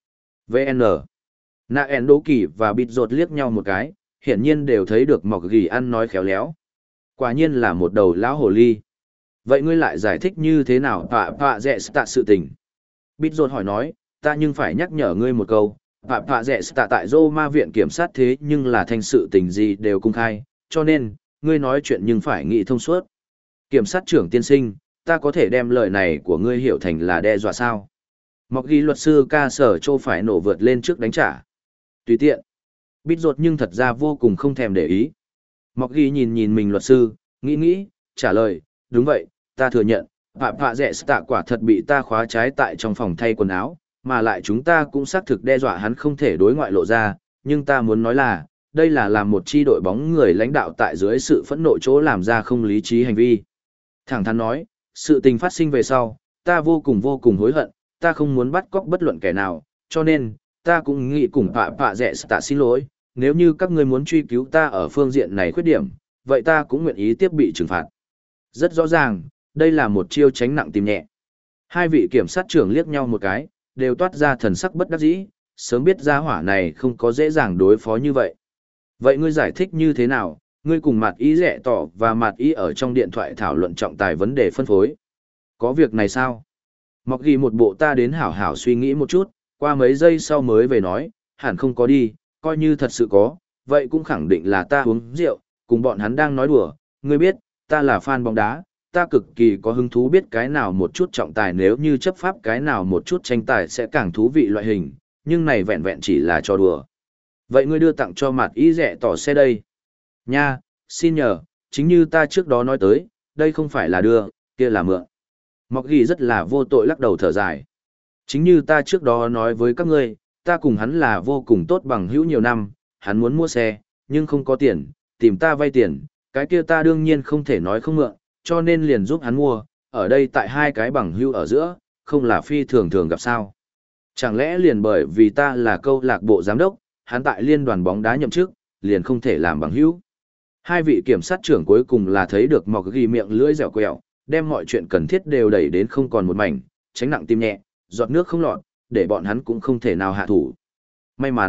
vê en Na ẻn Đố Kỳ và Bịt Rột liếc nhau một cái, hiển nhiên đều thấy được Mọc Ghi ăn nói khéo léo. Quả nhiên là một đầu lão hồ ly. Vậy ngươi lại giải thích như thế nào Pạ Pạ Rẻ Stạ sự tình? Bịt Rột hỏi nói, ta nhưng phải nhắc nhở ngươi một câu, Pạ Pạ Rẻ Stạ tại Roma viện kiểm sát thế nhưng là thành sự tình gì đều công khai, cho nên, ngươi nói chuyện nhưng phải nghĩ thông suốt. Kiểm sát trưởng tiên sinh, ta có thể đem lời này của ngươi hiểu thành là đe dọa sao? Mọc Ghi luật sư ca sở trô phải nổ vượt lên trước đánh trả. Tùy tiện. Bít rột nhưng thật ra vô cùng không thèm để ý. Mọc Ghi nhìn nhìn mình luật sư, nghĩ nghĩ, trả lời, đúng vậy, ta thừa nhận, Pạ Pạ Rẻ Stạ quả thật bị ta khóa trái tại trong phòng thay quần áo, mà lại chúng ta cũng xác thực đe dọa hắn không thể đối ngoại lộ ra, nhưng ta muốn nói là, đây là làm một chi đội bóng người lãnh đạo tại dưới sự phẫn nộ chỗ làm ra không lý trí hành vi. Thẳng thắn nói, sự tình phát sinh về sau, ta vô cùng vô cùng hối hận, ta không muốn bắt cóc bất luận kẻ nào, cho nên, ta cũng nghĩ cùng Pạ Pạ Rẻ Stạ xin lỗi, nếu như các ngươi muốn truy cứu ta ở phương diện này khuyết điểm, vậy ta cũng nguyện ý tiếp bị trừng phạt. Rất rõ ràng, đây là một chiêu tránh nặng tìm nhẹ. Hai vị kiểm sát trưởng liếc nhau một cái, đều toát ra thần sắc bất đắc dĩ, sớm biết ra hỏa này không có dễ dàng đối phó như vậy. Vậy ngươi giải thích như thế nào, ngươi cùng Mạt Y Rẻ Tỏ và Mạt Y ở trong điện thoại thảo luận trọng tài vấn đề phân phối. Có việc này sao? Mọc Ghi một bộ ta đến hảo hảo suy nghĩ một chút, qua mấy giây sau mới về nói, hẳn không có đi, coi như thật sự có, vậy cũng khẳng định là ta uống rượu, cùng bọn hắn đang nói đùa, ngươi biết, ta là fan bóng đá, ta cực kỳ có hứng thú biết cái nào một chút trọng tài nếu như chấp pháp cái nào một chút tranh tài sẽ càng thú vị loại hình, nhưng này vẹn vẹn chỉ là trò đùa. Vậy ngươi đưa tặng cho Mạt Y Rẻ Tỏ xe đây. Nha, xin nhờ, chính như ta trước đó nói tới, đây không phải là đưa, kia là mượn. Mọc Ghi rất là vô tội lắc đầu thở dài. Chính như ta trước đó nói với các ngươi, ta cùng hắn là vô cùng tốt bằng hữu nhiều năm, hắn muốn mua xe, nhưng không có tiền, tìm ta vay tiền, cái kia ta đương nhiên không thể nói không mượn, cho nên liền giúp hắn mua, ở đây tại hai cái bằng hữu ở giữa, không là phi thường thường gặp sao. Chẳng lẽ liền bởi vì ta là câu lạc bộ giám đốc, hắn tại liên đoàn bóng đá nhậm chức, liền không thể làm bằng hữu. Hai vị kiểm sát trưởng cuối cùng là thấy được Mọc Ghi miệng lưỡi dẻo quẹo, đem mọi chuyện cần thiết đều đẩy đến không còn một mảnh, tránh nặng tim nhẹ, giọt nước không lọt, để bọn hắn cũng không thể nào hạ thủ. May mắn,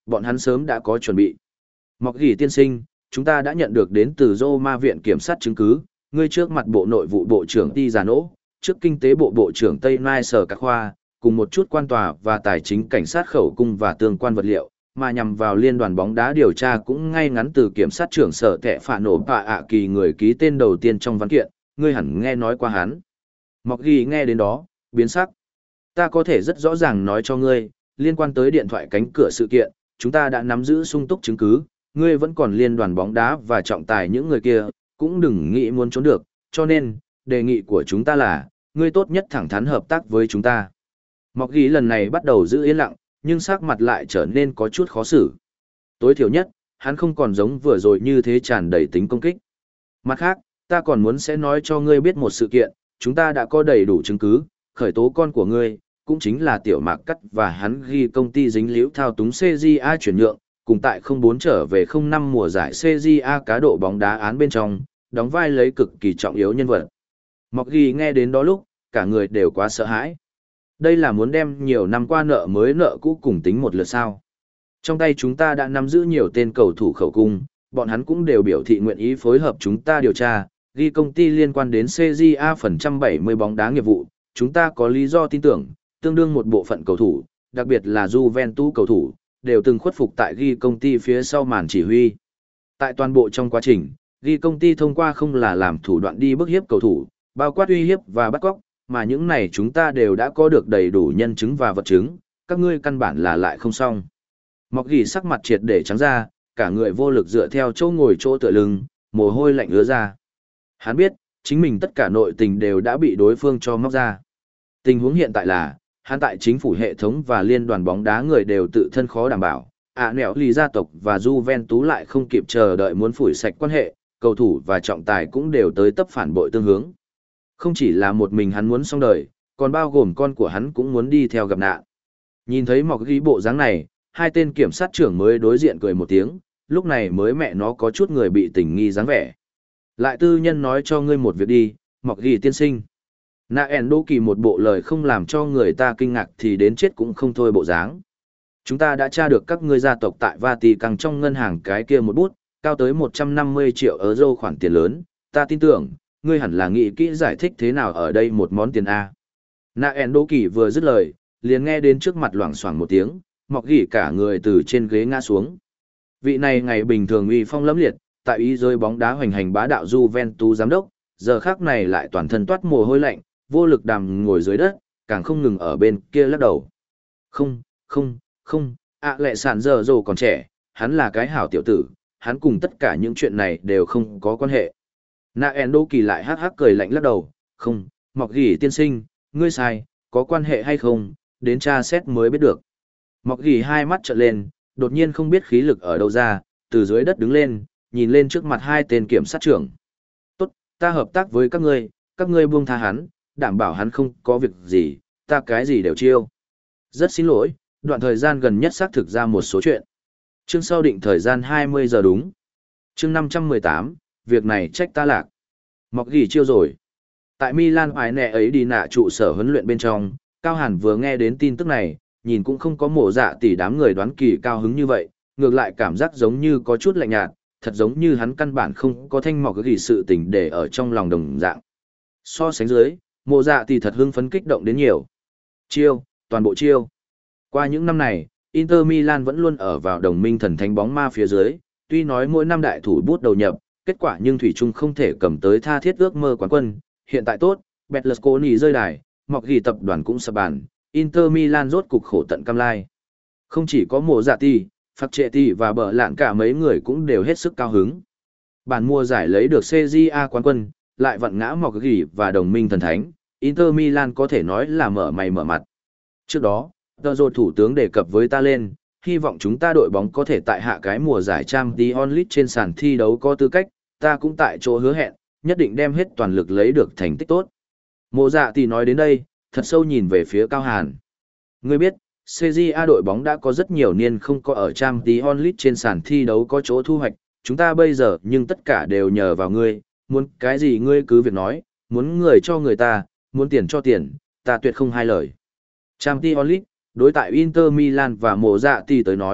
Bọn hắn sớm đã có chuẩn bị. Mọc gỉ tiên sinh, chúng ta đã nhận được đến từ Roma viện kiểm sát chứng cứ, ngươi trước mặt bộ nội vụ bộ trưởng Ti Già Nỗ, trước kinh tế bộ bộ trưởng Tây Nai Sở Các Khoa, cùng một chút quan tòa và tài chính cảnh sát khẩu cung và tương quan vật liệu, mà nhằm vào liên đoàn bóng đá điều tra cũng ngay ngắn từ kiểm sát trưởng sở thẻ phạ nổ bạ ạ kỳ người ký tên đầu tiên trong văn kiện, ngươi hẳn nghe nói qua hắn. Mọc ghi nghe đến đó, biến sắc. Ta có thể rất rõ ràng nói cho ngươi, liên quan tới điện thoại cánh cửa sự kiện, chúng ta đã nắm giữ sung túc chứng cứ, ngươi vẫn còn liên đoàn bóng đá và trọng tài những người kia, cũng đừng nghĩ muốn trốn được, cho nên, đề nghị của chúng ta là, ngươi tốt nhất thẳng thắn hợp tác với chúng ta. Mọc ghi lần này bắt đầu giữ yên lặng, nhưng sắc mặt lại trở nên có chút khó xử. Tối thiểu nhất, hắn không còn giống vừa rồi như thế tràn đầy tính công kích. Mặt khác, ta còn muốn sẽ nói cho ngươi biết một sự kiện, chúng ta đã có đầy đủ chứng cứ, khởi tố con của ngươi, cũng chính là tiểu mạc cắt và hắn ghi công ty dính liễu thao túng xê giê a chuyển nhượng, cùng tại không bốn trở về không năm mùa giải xê giê a cá độ bóng đá án bên trong, đóng vai lấy cực kỳ trọng yếu nhân vật. Mọc ghi nghe đến đó lúc, cả người đều quá sợ hãi. Đây là muốn đem nhiều năm qua nợ mới nợ cũ cùng tính một lượt sao. Trong tay chúng ta đã nắm giữ nhiều tên cầu thủ khẩu cung, bọn hắn cũng đều biểu thị nguyện ý phối hợp chúng ta điều tra, ghi công ty liên quan đến xê giê a phần trăm bảy mươi bóng đá nghiệp vụ, chúng ta có lý do tin tưởng, tương đương một bộ phận cầu thủ, đặc biệt là Juventus cầu thủ, đều từng khuất phục tại ghi công ty phía sau màn chỉ huy. Tại toàn bộ trong quá trình, ghi công ty thông qua không là làm thủ đoạn đi bức hiếp cầu thủ, bao quát uy hiếp và bắt cóc, mà những này chúng ta đều đã có được đầy đủ nhân chứng và vật chứng, các ngươi căn bản là lại không xong. Mọc gỉ sắc mặt triệt để trắng ra, cả người vô lực dựa theo chỗ ngồi chỗ tựa lưng, mồ hôi lạnh ứa ra. Hắn biết, chính mình tất cả nội tình đều đã bị đối phương cho móc ra. Tình huống hiện tại là, hắn tại chính phủ hệ thống và liên đoàn bóng đá người đều tự thân khó đảm bảo, ạ nẻo lì gia tộc và Juventus lại không kịp chờ đợi muốn phủi sạch quan hệ, cầu thủ và trọng tài cũng đều tới tấp phản bội tương hướng. Không chỉ là một mình hắn muốn xong đời, còn bao gồm con của hắn cũng muốn đi theo gặp nạn. Nhìn thấy mọc ghi bộ dáng này, hai tên kiểm sát trưởng mới đối diện cười một tiếng, lúc này mới mẹ nó có chút người bị tình nghi dáng vẻ. Lại tư nhân nói cho ngươi một việc đi, mọc ghi tiên sinh. Nạ ẻn đô kỳ một bộ lời không làm cho người ta kinh ngạc thì đến chết cũng không thôi bộ dáng. Chúng ta đã tra được các ngươi gia tộc tại Vatican trong ngân hàng cái kia một bút, cao tới một trăm năm mươi triệu euro khoản tiền lớn, ta tin tưởng, ngươi hẳn là nghĩ kỹ giải thích thế nào ở đây một món tiền A. Nạ ẻn đô kỳ vừa dứt lời, liền nghe đến trước mặt loảng xoảng một tiếng, mọc gỉ cả người từ trên ghế ngã xuống. Vị này ngày bình thường uy phong lẫm liệt, tại ý rơi bóng đá hoành hành bá đạo Juventus giám đốc, giờ khác này lại toàn thân toát mồ hôi lạnh, vô lực đàm ngồi dưới đất, càng không ngừng ở bên kia lắc đầu. Không, không, không, ạ lệ sản giờ dồ còn trẻ, hắn là cái hảo tiểu tử, hắn cùng tất cả những chuyện này đều không có quan hệ. Nạ ẻn đô kỳ lại hắc hắc cười lạnh lắc đầu, không, mọc gỉ tiên sinh, ngươi sai, có quan hệ hay không, đến tra xét mới biết được. Mọc gỉ hai mắt trợn lên, đột nhiên không biết khí lực ở đâu ra, từ dưới đất đứng lên, nhìn lên trước mặt hai tên kiểm sát trưởng. Tốt, ta hợp tác với các ngươi, các ngươi buông tha hắn, đảm bảo hắn không có việc gì, ta cái gì đều chiêu. Rất xin lỗi, đoạn thời gian gần nhất xác thực ra một số chuyện. Chương sau định thời gian hai mươi giờ đúng. Chương năm trăm mười tám, việc này trách ta lạc. Mọc gỉ chiêu rồi. Tại Milan phải nẹ ấy đi nạ trụ sở huấn luyện bên trong, Cao Hàn vừa nghe đến tin tức này, nhìn cũng không có mổ dạ tỷ đám người đoán kỳ cao hứng như vậy, ngược lại cảm giác giống như có chút lạnh nhạt, thật giống như hắn căn bản không có thanh mọc gỉ sự tình để ở trong lòng đồng dạng. So sánh dưới, mộ dạ tỷ thật hưng phấn kích động đến nhiều. Chiêu, toàn bộ chiêu. Qua những năm này, Inter Milan vẫn luôn ở vào đồng minh thần thánh bóng ma phía dưới, tuy nói mỗi năm đại thủ bút đầu nhập, kết quả nhưng thủy chung không thể cầm tới tha thiết ước mơ quán quân. Hiện tại tốt, Berlusconi rơi đài, mọc gỉ tập đoàn cũng sập bàn, Inter Milan rốt cục khổ tận cam lai. Không chỉ có mộ dạ tỷ, Phạc Trệ tỷ và bờ lạn cả mấy người cũng đều hết sức cao hứng. Bản mua giải lấy được xê giê a quán quân, lại vặn ngã mọc gỉ và đồng minh thần thánh, Inter Milan có thể nói là mở mày mở mặt. Trước đó, tờ rột thủ tướng đề cập với ta lên, hy vọng chúng ta đội bóng có thể tại hạ cái mùa giải Champions League trên sàn thi đấu có tư cách, ta cũng tại chỗ hứa hẹn, nhất định đem hết toàn lực lấy được thành tích tốt. Mộ dạ thì nói đến đây, thật sâu nhìn về phía Cao Hàn. Ngươi biết, xê giê a đội bóng đã có rất nhiều niên không có ở Champions League trên sàn thi đấu có chỗ thu hoạch, chúng ta bây giờ nhưng tất cả đều nhờ vào ngươi, muốn cái gì ngươi cứ việc nói, muốn người cho người ta, muốn tiền cho tiền, ta tuyệt không hai lời. Champions League, đối tại Inter Milan và mộ dạ thì tới nói,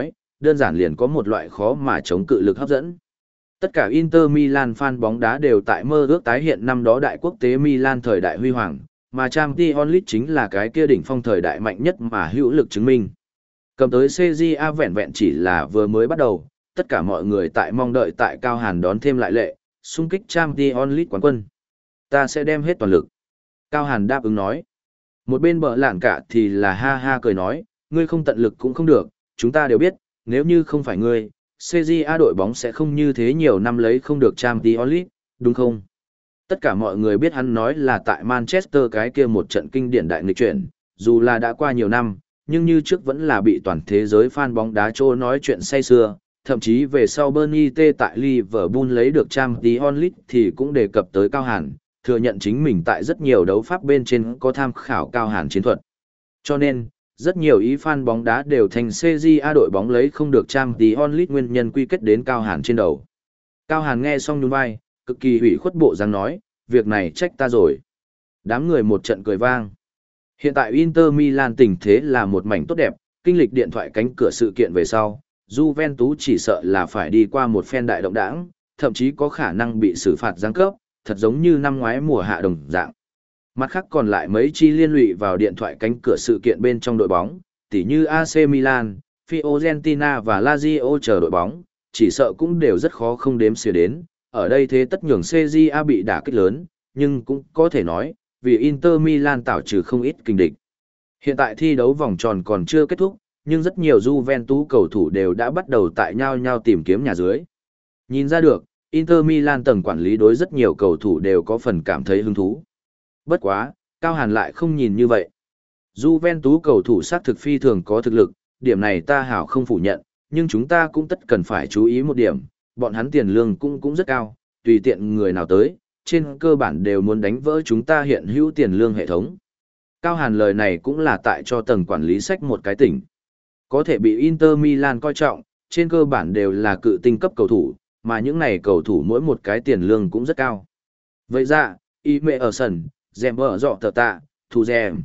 đơn giản liền có một loại khó mà chống cự lực hấp dẫn. Tất cả Inter Milan fan bóng đá đều tại mơ ước tái hiện năm đó đại quốc tế Milan thời đại huy hoàng, mà Champions League chính là cái kia đỉnh phong thời đại mạnh nhất mà hữu lực chứng minh. Cầm tới xê giê a vẹn vẹn chỉ là vừa mới bắt đầu, tất cả mọi người tại mong đợi tại Cao Hàn đón thêm lại lệ, xung kích Champions League quán quân. Ta sẽ đem hết toàn lực. Cao Hàn đáp ứng nói. Một bên bờ lạn cả thì là ha ha cười nói, ngươi không tận lực cũng không được, chúng ta đều biết, nếu như không phải ngươi, xê giê a đội bóng sẽ không như thế nhiều năm lấy không được Champions League, đúng không? Tất cả mọi người biết hắn nói là tại Manchester cái kia một trận kinh điển đại nghịch chuyển, dù là đã qua nhiều năm, nhưng như trước vẫn là bị toàn thế giới fan bóng đá trô nói chuyện say sưa, thậm chí về sau Bernie T tại Liverpool lấy được Champions League thì cũng đề cập tới Cao Hàn, thừa nhận chính mình tại rất nhiều đấu pháp bên trên có tham khảo Cao Hàn chiến thuật. Cho nên, rất nhiều ý fan bóng đá đều thành xê giê a đội bóng lấy không được Champions League nguyên nhân quy kết đến Cao Hàn trên đầu. Cao Hàn nghe xong nhún vai, cực kỳ hủy khuất bộ dáng nói, việc này trách ta rồi. Đám người một trận cười vang. Hiện tại Inter Milan tình thế là một mảnh tốt đẹp, kinh lịch điện thoại cánh cửa sự kiện về sau, Juventus chỉ sợ là phải đi qua một phen đại động đảng, thậm chí có khả năng bị xử phạt giáng cấp, thật giống như năm ngoái mùa hạ đồng dạng. Mặt khác còn lại mấy chi liên lụy vào điện thoại cánh cửa sự kiện bên trong đội bóng, tỉ như a xê Milan, Fiorentina và Lazio chờ đội bóng, chỉ sợ cũng đều rất khó không đếm xỉa đến. Ở đây thế tất nhường xê giê a bị đả kích lớn, nhưng cũng có thể nói, vì Inter Milan tạo trừ không ít kinh địch. Hiện tại thi đấu vòng tròn còn chưa kết thúc, nhưng rất nhiều Juventus cầu thủ đều đã bắt đầu tại nhau nhau tìm kiếm nhà dưới. Nhìn ra được, Inter Milan tầng quản lý đối rất nhiều cầu thủ đều có phần cảm thấy hứng thú. Bất quá, Cao Hàn lại không nhìn như vậy. Juventus cầu thủ xác thực phi thường có thực lực, điểm này ta hảo không phủ nhận, nhưng chúng ta cũng tất cần phải chú ý một điểm, bọn hắn tiền lương cũng cũng rất cao, tùy tiện người nào tới, trên cơ bản đều muốn đánh vỡ chúng ta hiện hữu tiền lương hệ thống. Cao Hàn lời này cũng là tại cho tầng quản lý sách một cái tỉnh. Có thể bị Inter Milan coi trọng, trên cơ bản đều là cự tinh cấp cầu thủ, mà những này cầu thủ mỗi một cái tiền lương cũng rất cao. Vậy ra, Y Mẹ ở sân, Dèm ở dọ tờ tạ, Thu Dèm.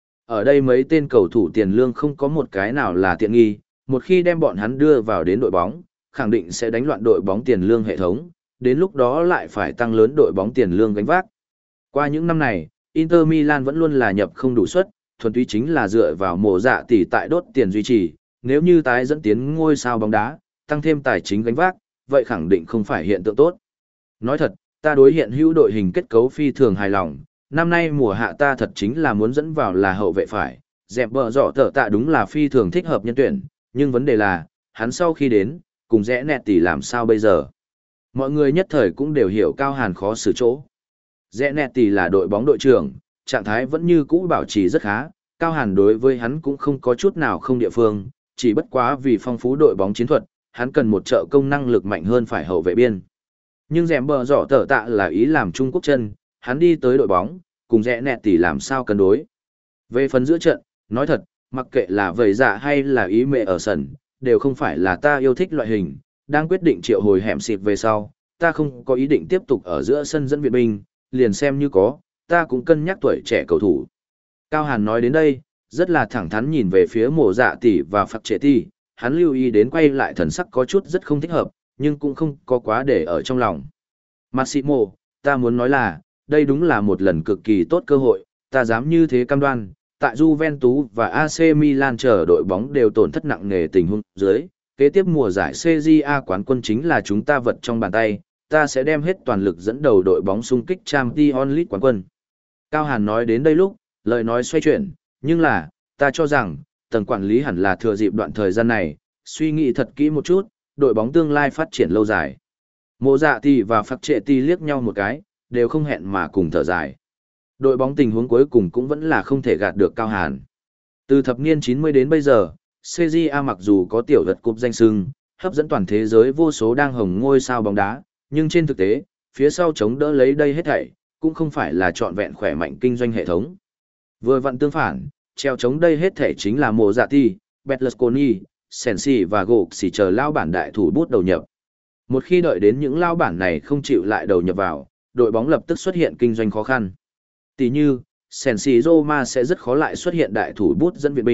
Ở đây mấy tên cầu thủ tiền lương không có một cái nào là tiện nghi, một khi đem bọn hắn đưa vào đến đội bóng, khẳng định sẽ đánh loạn đội bóng tiền lương hệ thống, đến lúc đó lại phải tăng lớn đội bóng tiền lương gánh vác. Qua những năm này, Inter Milan vẫn luôn là nhập không đủ suất, thuần túy chính là dựa vào mổ dạ tỷ tại đốt tiền duy trì, nếu như tái dẫn tiến ngôi sao bóng đá, tăng thêm tài chính gánh vác, vậy khẳng định không phải hiện tượng tốt. Nói thật, ta đối hiện hữu đội hình kết cấu phi thường hài lòng, năm nay mùa hạ ta thật chính là muốn dẫn vào là hậu vệ phải, dẹp bờ dọ tờ tạ đúng là phi thường thích hợp nhân tuyển, nhưng vấn đề là, hắn sau khi đến, cùng rẽ nẹt tỷ làm sao bây giờ? Mọi người nhất thời cũng đều hiểu Cao Hàn khó xử chỗ. Rẽ nẹt tỷ là đội bóng đội trưởng, trạng thái vẫn như cũ bảo trì rất khá, Cao Hàn đối với hắn cũng không có chút nào không địa phương, chỉ bất quá vì phong phú đội bóng chiến thuật, hắn cần một trợ công năng lực mạnh hơn phải hậu vệ biên. Nhưng dẻm bờ giỏ tở tạ là ý làm Trung Quốc chân, hắn đi tới đội bóng, cùng rẽ nẹt tỷ làm sao cân đối. Về phần giữa trận, nói thật, mặc kệ là vầy dạ hay là ý mẹ ở sân, đều không phải là ta yêu thích loại hình, đang quyết định triệu hồi hẻm xịt về sau, ta không có ý định tiếp tục ở giữa sân dẫn viện binh, liền xem như có, ta cũng cân nhắc tuổi trẻ cầu thủ. Cao Hàn nói đến đây, rất là thẳng thắn nhìn về phía mộ dạ tỷ và phạt trẻ tỷ, hắn lưu ý đến quay lại thần sắc có chút rất không thích hợp, nhưng cũng không có quá để ở trong lòng. Massimo, ta muốn nói là, đây đúng là một lần cực kỳ tốt cơ hội, ta dám như thế cam đoan, tại Juventus và a xê Milan chờ đội bóng đều tổn thất nặng nề tình huống dưới, kế tiếp mùa giải xê giê a quán quân chính là chúng ta vật trong bàn tay, ta sẽ đem hết toàn lực dẫn đầu đội bóng xung kích Champions League quán quân. Cao Hàn nói đến đây lúc, lời nói xoay chuyển, nhưng là, ta cho rằng, tầng quản lý hẳn là thừa dịp đoạn thời gian này, suy nghĩ thật kỹ một chút, đội bóng tương lai phát triển lâu dài. Mộ dạ tỷ và phạt trệ tỷ liếc nhau một cái, đều không hẹn mà cùng thở dài. Đội bóng tình huống cuối cùng cũng vẫn là không thể gạt được Cao Hàn. Từ thập niên chín mươi đến bây giờ, xê giê a mặc dù có tiểu vật cúp danh sưng, hấp dẫn toàn thế giới vô số đang hồng ngôi sao bóng đá, nhưng trên thực tế, phía sau chống đỡ lấy đây hết thảy, cũng không phải là trọn vẹn khỏe mạnh kinh doanh hệ thống. Vừa vặn tương phản, treo chống đây hết thảy chính là Mộ Dạ Tỷ, Berlusconi, Sensi và Gục xỉ chờ lao bản đại thủ bút đầu nhập. Một khi đợi đến những lao bản này không chịu lại đầu nhập vào, đội bóng lập tức xuất hiện kinh doanh khó khăn. Tỷ như, Sensi Roma sẽ rất khó lại xuất hiện đại thủ bút dẫn viện binh,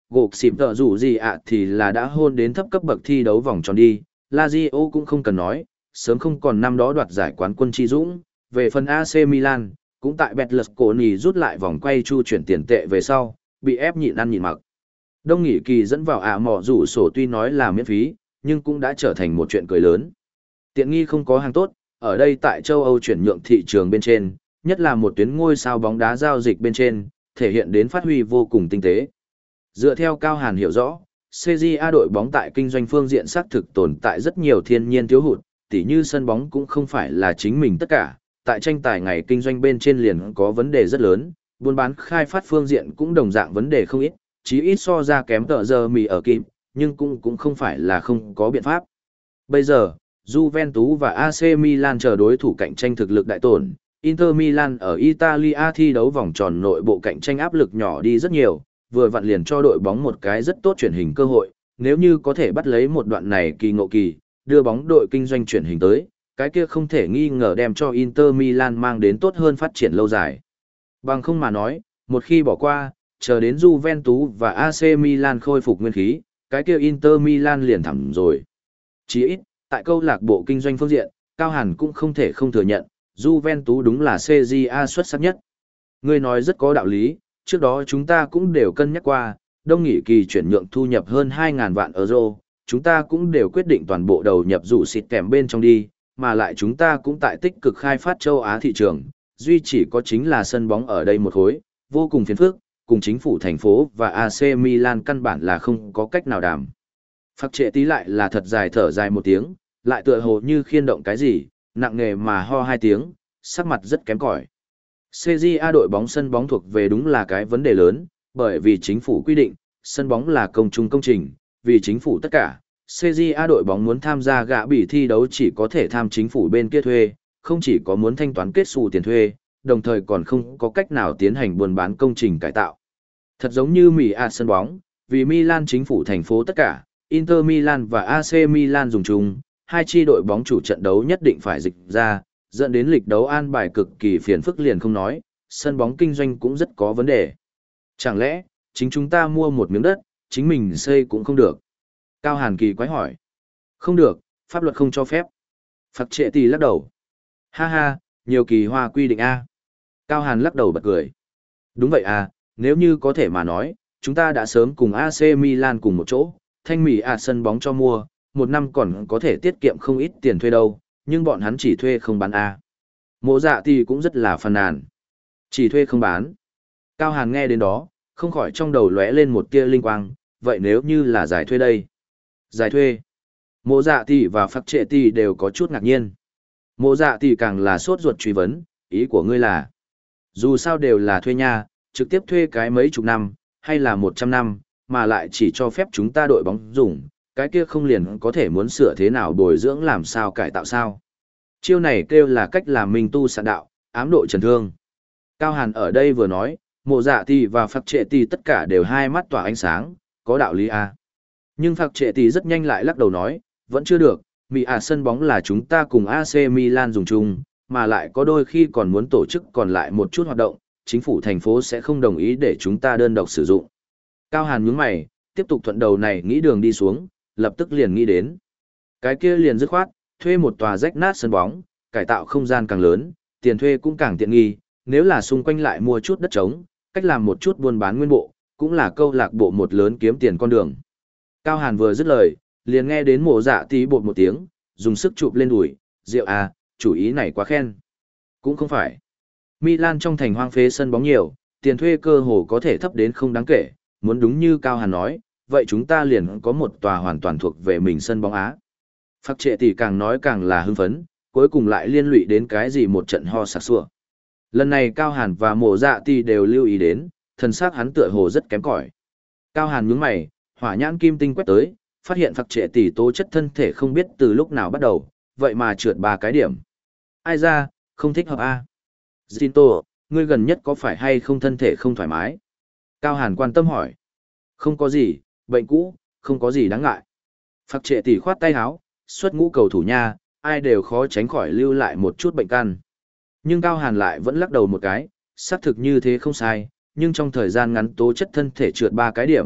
gục xịp tợ rủ gì ạ thì là đã hôn đến thấp cấp bậc thi đấu vòng tròn đi, Lazio cũng không cần nói, sớm không còn năm đó đoạt giải quán quân chi dũng, về phần a xê Milan, cũng tại Betlesconi rút lại vòng quay chu chuyển tiền tệ về sau, bị ép nhịn ăn nhịn mặc. Đông Nghị Kỳ dẫn vào ạ mỏ rủ sổ tuy nói là miễn phí, nhưng cũng đã trở thành một chuyện cười lớn. Tiện nghi không có hàng tốt, ở đây tại châu Âu chuyển nhượng thị trường bên trên, nhất là một tuyến ngôi sao bóng đá giao dịch bên trên, thể hiện đến phát huy vô cùng tinh tế. Dựa theo Cao Hàn hiểu rõ, xê giê a đội bóng tại kinh doanh phương diện xác thực tồn tại rất nhiều thiên nhiên thiếu hụt, tỉ như sân bóng cũng không phải là chính mình tất cả, tại tranh tài ngày kinh doanh bên trên liền có vấn đề rất lớn, buôn bán khai phát phương diện cũng đồng dạng vấn đề không ít, chí ít so ra kém tờ giờ mì ở kịp, nhưng cũng cũng không phải là không có biện pháp. Bây giờ, Juventus và a xê Milan chờ đối thủ cạnh tranh thực lực đại tổn, Inter Milan ở Italia thi đấu vòng tròn nội bộ cạnh tranh áp lực nhỏ đi rất nhiều, vừa vặn liền cho đội bóng một cái rất tốt chuyển hình cơ hội, nếu như có thể bắt lấy một đoạn này kỳ ngộ kỳ, đưa bóng đội kinh doanh chuyển hình tới, cái kia không thể nghi ngờ đem cho Inter Milan mang đến tốt hơn phát triển lâu dài. Bằng không mà nói, một khi bỏ qua, chờ đến Juventus và a xê Milan khôi phục nguyên khí, cái kia Inter Milan liền thẳm rồi. Chỉ ít, tại câu lạc bộ kinh doanh phương diện, Cao Hàn cũng không thể không thừa nhận, Juventus đúng là xê giê a xuất sắc nhất. Ngươi nói rất có đạo lý, trước đó chúng ta cũng đều cân nhắc qua, Đông Nghị Kỳ chuyển nhượng thu nhập hơn hai nghìn vạn euro, chúng ta cũng đều quyết định toàn bộ đầu nhập rủ xịt kèm bên trong đi, mà lại chúng ta cũng tại tích cực khai phát châu Á thị trường, duy chỉ có chính là sân bóng ở đây một khối, vô cùng phiền phức, cùng chính phủ thành phố và a xê Milan căn bản là không có cách nào đàm. Phạc trệ tí lại là thật dài thở dài một tiếng, lại tựa hồ như khiên động cái gì, nặng nề mà ho hai tiếng, sắc mặt rất kém cỏi. xê giê a đội bóng sân bóng thuộc về đúng là cái vấn đề lớn, bởi vì chính phủ quy định, sân bóng là công chung công trình, vì chính phủ tất cả, xê giê a đội bóng muốn tham gia gạ bỉ thi đấu chỉ có thể tham chính phủ bên kia thuê, không chỉ có muốn thanh toán kết xù tiền thuê, đồng thời còn không có cách nào tiến hành buôn bán công trình cải tạo. Thật giống như Mỹ A sân bóng, vì Milan chính phủ thành phố tất cả, Inter Milan và a xê Milan dùng chung, hai chi đội bóng chủ trận đấu nhất định phải dịch ra, dẫn đến lịch đấu an bài cực kỳ phiền phức liền không nói, sân bóng kinh doanh cũng rất có vấn đề. Chẳng lẽ, chính chúng ta mua một miếng đất, chính mình xây cũng không được? Cao Hàn kỳ quái hỏi. Không được, pháp luật không cho phép. Phạc trệ tỷ lắc đầu. Ha ha, nhiều kỳ hoa quy định A. Cao Hàn lắc đầu bật cười. Đúng vậy à, nếu như có thể mà nói, chúng ta đã sớm cùng a xê Milan cùng một chỗ, thanh mỹ à sân bóng cho mua, một năm còn có thể tiết kiệm không ít tiền thuê đâu, nhưng bọn hắn chỉ thuê không bán A. Mộ dạ thì cũng rất là phàn nàn. Chỉ thuê không bán. Cao Hàn nghe đến đó, không khỏi trong đầu lóe lên một tia linh quang, vậy nếu như là giải thuê đây? Giải thuê. Mộ dạ tỷ và Phạc trệ tỷ đều có chút ngạc nhiên. Mộ dạ tỷ càng là sốt ruột truy vấn, ý của ngươi là, dù sao đều là thuê nhà, trực tiếp thuê cái mấy chục năm, hay là một trăm năm, mà lại chỉ cho phép chúng ta đội bóng dùng, cái kia không liền có thể muốn sửa thế nào bồi dưỡng làm sao cải tạo sao. Chiêu này kêu là cách làm minh tu sạn đạo, ám độ trần thương. Cao Hàn ở đây vừa nói, mộ dạ tỷ và Phạc trệ tỷ tất cả đều hai mắt tỏa ánh sáng, có đạo lý à. Nhưng Phạc trệ tỷ rất nhanh lại lắc đầu nói, vẫn chưa được, Mỹ à sân bóng là chúng ta cùng a xê Milan dùng chung, mà lại có đôi khi còn muốn tổ chức còn lại một chút hoạt động, chính phủ thành phố sẽ không đồng ý để chúng ta đơn độc sử dụng. Cao Hàn nhướng mày, tiếp tục thuận đầu này nghĩ đường đi xuống, lập tức liền nghĩ đến. Cái kia liền dứt khoát, thuê một tòa rách nát sân bóng, cải tạo không gian càng lớn, tiền thuê cũng càng tiện nghi, nếu là xung quanh lại mua chút đất trống, cách làm một chút buôn bán nguyên bộ, cũng là câu lạc bộ một lớn kiếm tiền con đường. Cao Hàn vừa dứt lời, liền nghe đến mộ dạ tí bột một tiếng, dùng sức chụp lên đùi, rượu à, chủ ý này quá khen. Cũng không phải. Milan trong thành hoang phế sân bóng nhiều, tiền thuê cơ hồ có thể thấp đến không đáng kể, muốn đúng như Cao Hàn nói, vậy chúng ta liền có một tòa hoàn toàn thuộc về mình sân bóng Á. Phạc trệ tỷ càng nói càng là hưng phấn, cuối cùng lại liên lụy đến cái gì một trận ho sặc sủa. Lần này Cao Hàn và mộ dạ tỷ đều lưu ý đến, thần sắc hắn tựa hồ rất kém cỏi. Cao Hàn nhướng mày, hỏa nhãn kim tinh quét tới, phát hiện Phạc trệ tỷ tố chất thân thể không biết từ lúc nào bắt đầu, vậy mà trượt ba cái điểm. Ai ra, không thích hợp a. Zinto, ngươi gần nhất có phải hay không thân thể không thoải mái? Cao Hàn quan tâm hỏi. Không có gì, bệnh cũ, không có gì đáng ngại. Phạc trệ tỷ khoát tay áo, xuất ngũ cầu thủ nha, ai đều khó tránh khỏi lưu lại một chút bệnh căn. Nhưng Cao Hàn lại vẫn lắc đầu một cái, xác thực như thế không sai, nhưng trong thời gian ngắn tố chất thân thể trượt ba cái điểm,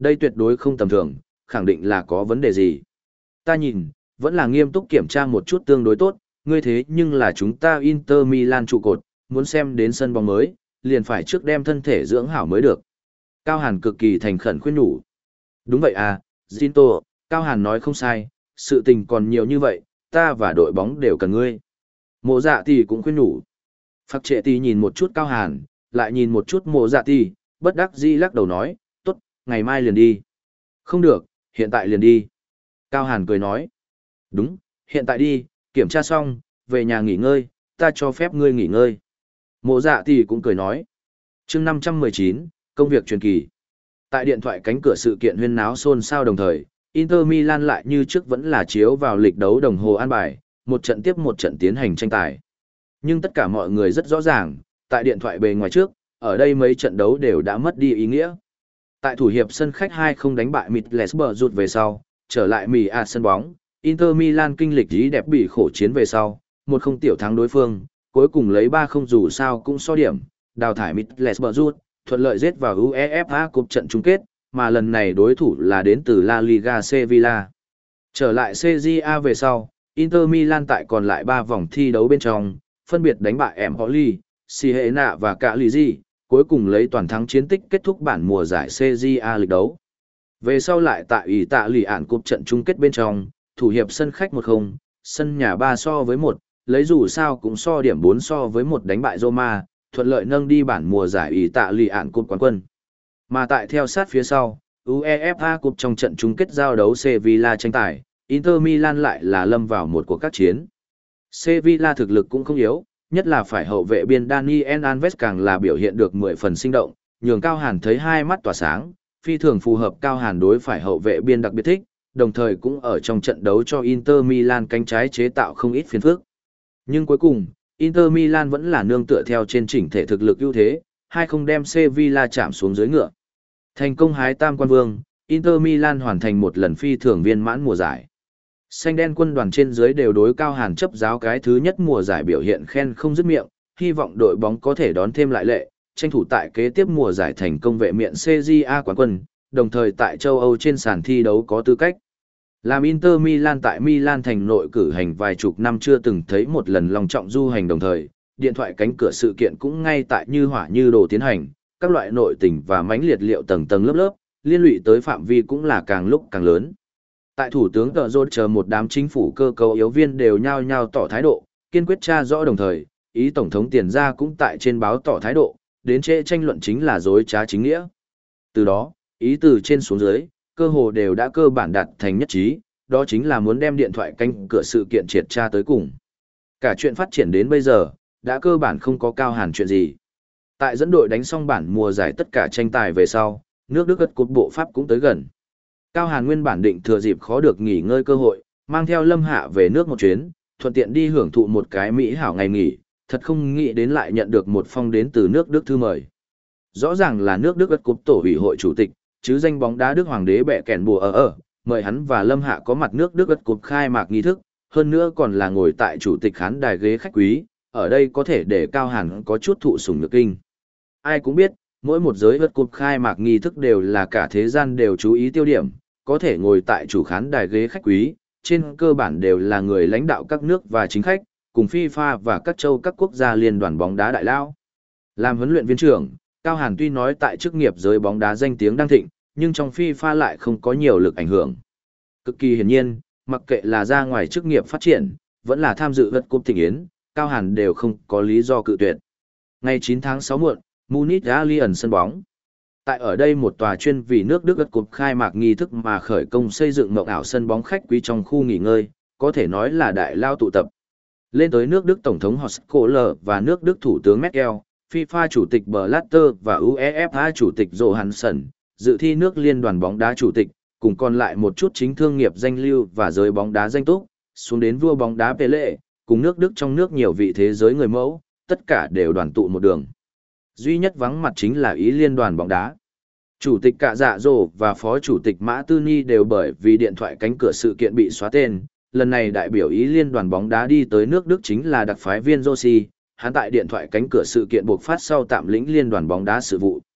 Đây tuyệt đối không tầm thường, khẳng định là có vấn đề gì. Ta nhìn, vẫn là nghiêm túc kiểm tra một chút tương đối tốt, ngươi thế nhưng là chúng ta Inter Milan trụ cột, muốn xem đến sân bóng mới, liền phải trước đem thân thể dưỡng hảo mới được. Cao Hàn cực kỳ thành khẩn khuyên nhủ. Đúng vậy à, Zinto, Cao Hàn nói không sai, sự tình còn nhiều như vậy, ta và đội bóng đều cần ngươi. Mộ dạ tỷ cũng khuyên nhủ. Phạc trệ tỷ nhìn một chút Cao Hàn, lại nhìn một chút mộ dạ tỷ, bất đắc dĩ lắc đầu nói, tốt, ngày mai liền đi. Không được, hiện tại liền đi. Cao Hàn cười nói. Đúng, hiện tại đi, kiểm tra xong, về nhà nghỉ ngơi, ta cho phép ngươi nghỉ ngơi. Mộ dạ tỷ cũng cười nói. chương năm trăm mười chín, công việc truyền kỳ. Tại điện thoại cánh cửa sự kiện huyên náo xôn xao đồng thời, Inter Milan lại như trước vẫn là chiếu vào lịch đấu đồng hồ an bài, một trận tiếp một trận tiến hành tranh tài. Nhưng tất cả mọi người rất rõ ràng, tại điện thoại bề ngoài trước, ở đây mấy trận đấu đều đã mất đi ý nghĩa. Tại thủ hiệp sân khách hai không đánh bại Middlesbrough rụt về sau, trở lại mì à sân bóng, Inter Milan kinh lịch ý đẹp bị khổ chiến về sau, một không tiểu thắng đối phương, cuối cùng lấy ba không dù sao cũng so điểm, đào thải Middlesbrough rụt, thuận lợi giết vào UEFA Cup trận chung kết, mà lần này đối thủ là đến từ La Liga Sevilla. Trở lại xê giê a về sau, Inter Milan tại còn lại ba vòng thi đấu bên trong, phân biệt đánh bại Empoli, Siena và Cagliari, cuối cùng lấy toàn thắng chiến tích kết thúc bản mùa giải xê giê a lịch đấu. Về sau lại tại Ý tạ lì ản cúp trận chung kết bên trong, thủ hiệp sân khách một không, sân nhà ba so với một, lấy dù sao cũng so điểm bốn so với một đánh bại Roma, thuận lợi nâng đi bản mùa giải Ý tạ lì ản cúp quán quân. Mà tại theo sát phía sau, UEFA Cup trong trận chung kết giao đấu Sevilla tranh tài, Inter Milan lại là lâm vào một cuộc các chiến. Sevilla thực lực cũng không yếu, nhất là phải hậu vệ biên Daniel Alves càng là biểu hiện được mười phần sinh động, nhường Cao Hàn thấy hai mắt tỏa sáng, phi thường phù hợp Cao Hàn đối phải hậu vệ biên đặc biệt thích, đồng thời cũng ở trong trận đấu cho Inter Milan cánh trái chế tạo không ít phiền phức. Nhưng cuối cùng, Inter Milan vẫn là nương tựa theo trên chỉnh thể thực lực ưu thế, hai không đem Sevilla chạm xuống dưới ngựa. Thành công hái tam quan vương, Inter Milan hoàn thành một lần phi thường viên mãn mùa giải. Xanh đen quân đoàn trên dưới đều đối Cao Hàn chấp giáo cái thứ nhất mùa giải biểu hiện khen không dứt miệng, hy vọng đội bóng có thể đón thêm lại lệ, tranh thủ tại kế tiếp mùa giải thành công vệ miện xê giê a quán quân, đồng thời tại châu Âu trên sàn thi đấu có tư cách. Làm Inter Milan tại Milan thành nội cử hành vài chục năm chưa từng thấy một lần long trọng du hành đồng thời, điện thoại cánh cửa sự kiện cũng ngay tại như hỏa như đồ tiến hành, các loại nội tình và mãnh liệt liệu tầng tầng lớp lớp, liên lụy tới phạm vi cũng là càng lúc càng lớn. Tại thủ tướng Tờ Rốt chờ một đám chính phủ cơ cấu yếu viên đều nhao nhao tỏ thái độ, kiên quyết tra rõ đồng thời, ý tổng thống tiền ra cũng tại trên báo tỏ thái độ, đến trễ tranh luận chính là dối trá chính nghĩa. Từ đó, ý từ trên xuống dưới, cơ hồ đều đã cơ bản đạt thành nhất trí, đó chính là muốn đem điện thoại cánh cửa sự kiện triệt tra tới cùng. Cả chuyện phát triển đến bây giờ, đã cơ bản không có Cao Hàn chuyện gì. Tại dẫn đội đánh xong bản mùa giải tất cả tranh tài về sau, nước Đức gật cột bộ Pháp cũng tới gần. Cao Hàn nguyên bản định thừa dịp khó được nghỉ ngơi cơ hội, mang theo Lâm Hạ về nước một chuyến, thuận tiện đi hưởng thụ một cái mỹ hảo ngày nghỉ, thật không nghĩ đến lại nhận được một phong đến từ nước Đức thư mời. Rõ ràng là nước Đức gật cột tổ ủy hội chủ tịch, chứ danh bóng đá Đức Hoàng đế bẹ kèn bùa ở ở, mời hắn và Lâm Hạ có mặt nước Đức gật cột khai mạc nghi thức, hơn nữa còn là ngồi tại chủ tịch khán đài ghế khách quý, ở đây có thể để Cao Hàn có chút thụ sủng nhược kinh. Ai cũng biết, mỗi một giới vật cục khai mạc nghi thức đều là cả thế gian đều chú ý tiêu điểm, có thể ngồi tại chủ khán đài ghế khách quý, trên cơ bản đều là người lãnh đạo các nước và chính khách, cùng FIFA và các châu các quốc gia liên đoàn bóng đá đại lao. Làm huấn luyện viên trưởng, Cao Hàn tuy nói tại chức nghiệp giới bóng đá danh tiếng đang thịnh, nhưng trong FIFA lại không có nhiều lực ảnh hưởng. Cực kỳ hiển nhiên, mặc kệ là ra ngoài chức nghiệp phát triển, vẫn là tham dự vật cúp thịnh yến, Cao Hàn đều không có lý do cự tuyệt. Ngày chín tháng sáu muộn, Munich Allianz sân bóng. Tại ở đây một tòa chuyên vì nước Đức gật cục khai mạc nghi thức mà khởi công xây dựng mộng ảo sân bóng khách quý trong khu nghỉ ngơi, có thể nói là đại lao tụ tập. Lên tới nước Đức Tổng thống Horst Kohler và nước Đức Thủ tướng Merkel, FIFA Chủ tịch Blatter và UEFA Chủ tịch Johansson, dự thi nước Liên đoàn bóng đá Chủ tịch, cùng còn lại một chút chính thương nghiệp danh lưu và giới bóng đá danh túc, xuống đến vua bóng đá Pele, cùng nước Đức trong nước nhiều vị thế giới người mẫu, tất cả đều đoàn tụ một đường. Duy nhất vắng mặt chính là Ý Liên đoàn bóng đá. Chủ tịch Cạ Dạ Dỗ và Phó Chủ tịch Mã Tư Ni đều bởi vì điện thoại cánh cửa sự kiện bị xóa tên. Lần này đại biểu Ý Liên đoàn bóng đá đi tới nước Đức chính là đặc phái viên Josi, hắn tại điện thoại cánh cửa sự kiện buộc phát sau tạm lĩnh Liên đoàn bóng đá sự vụ.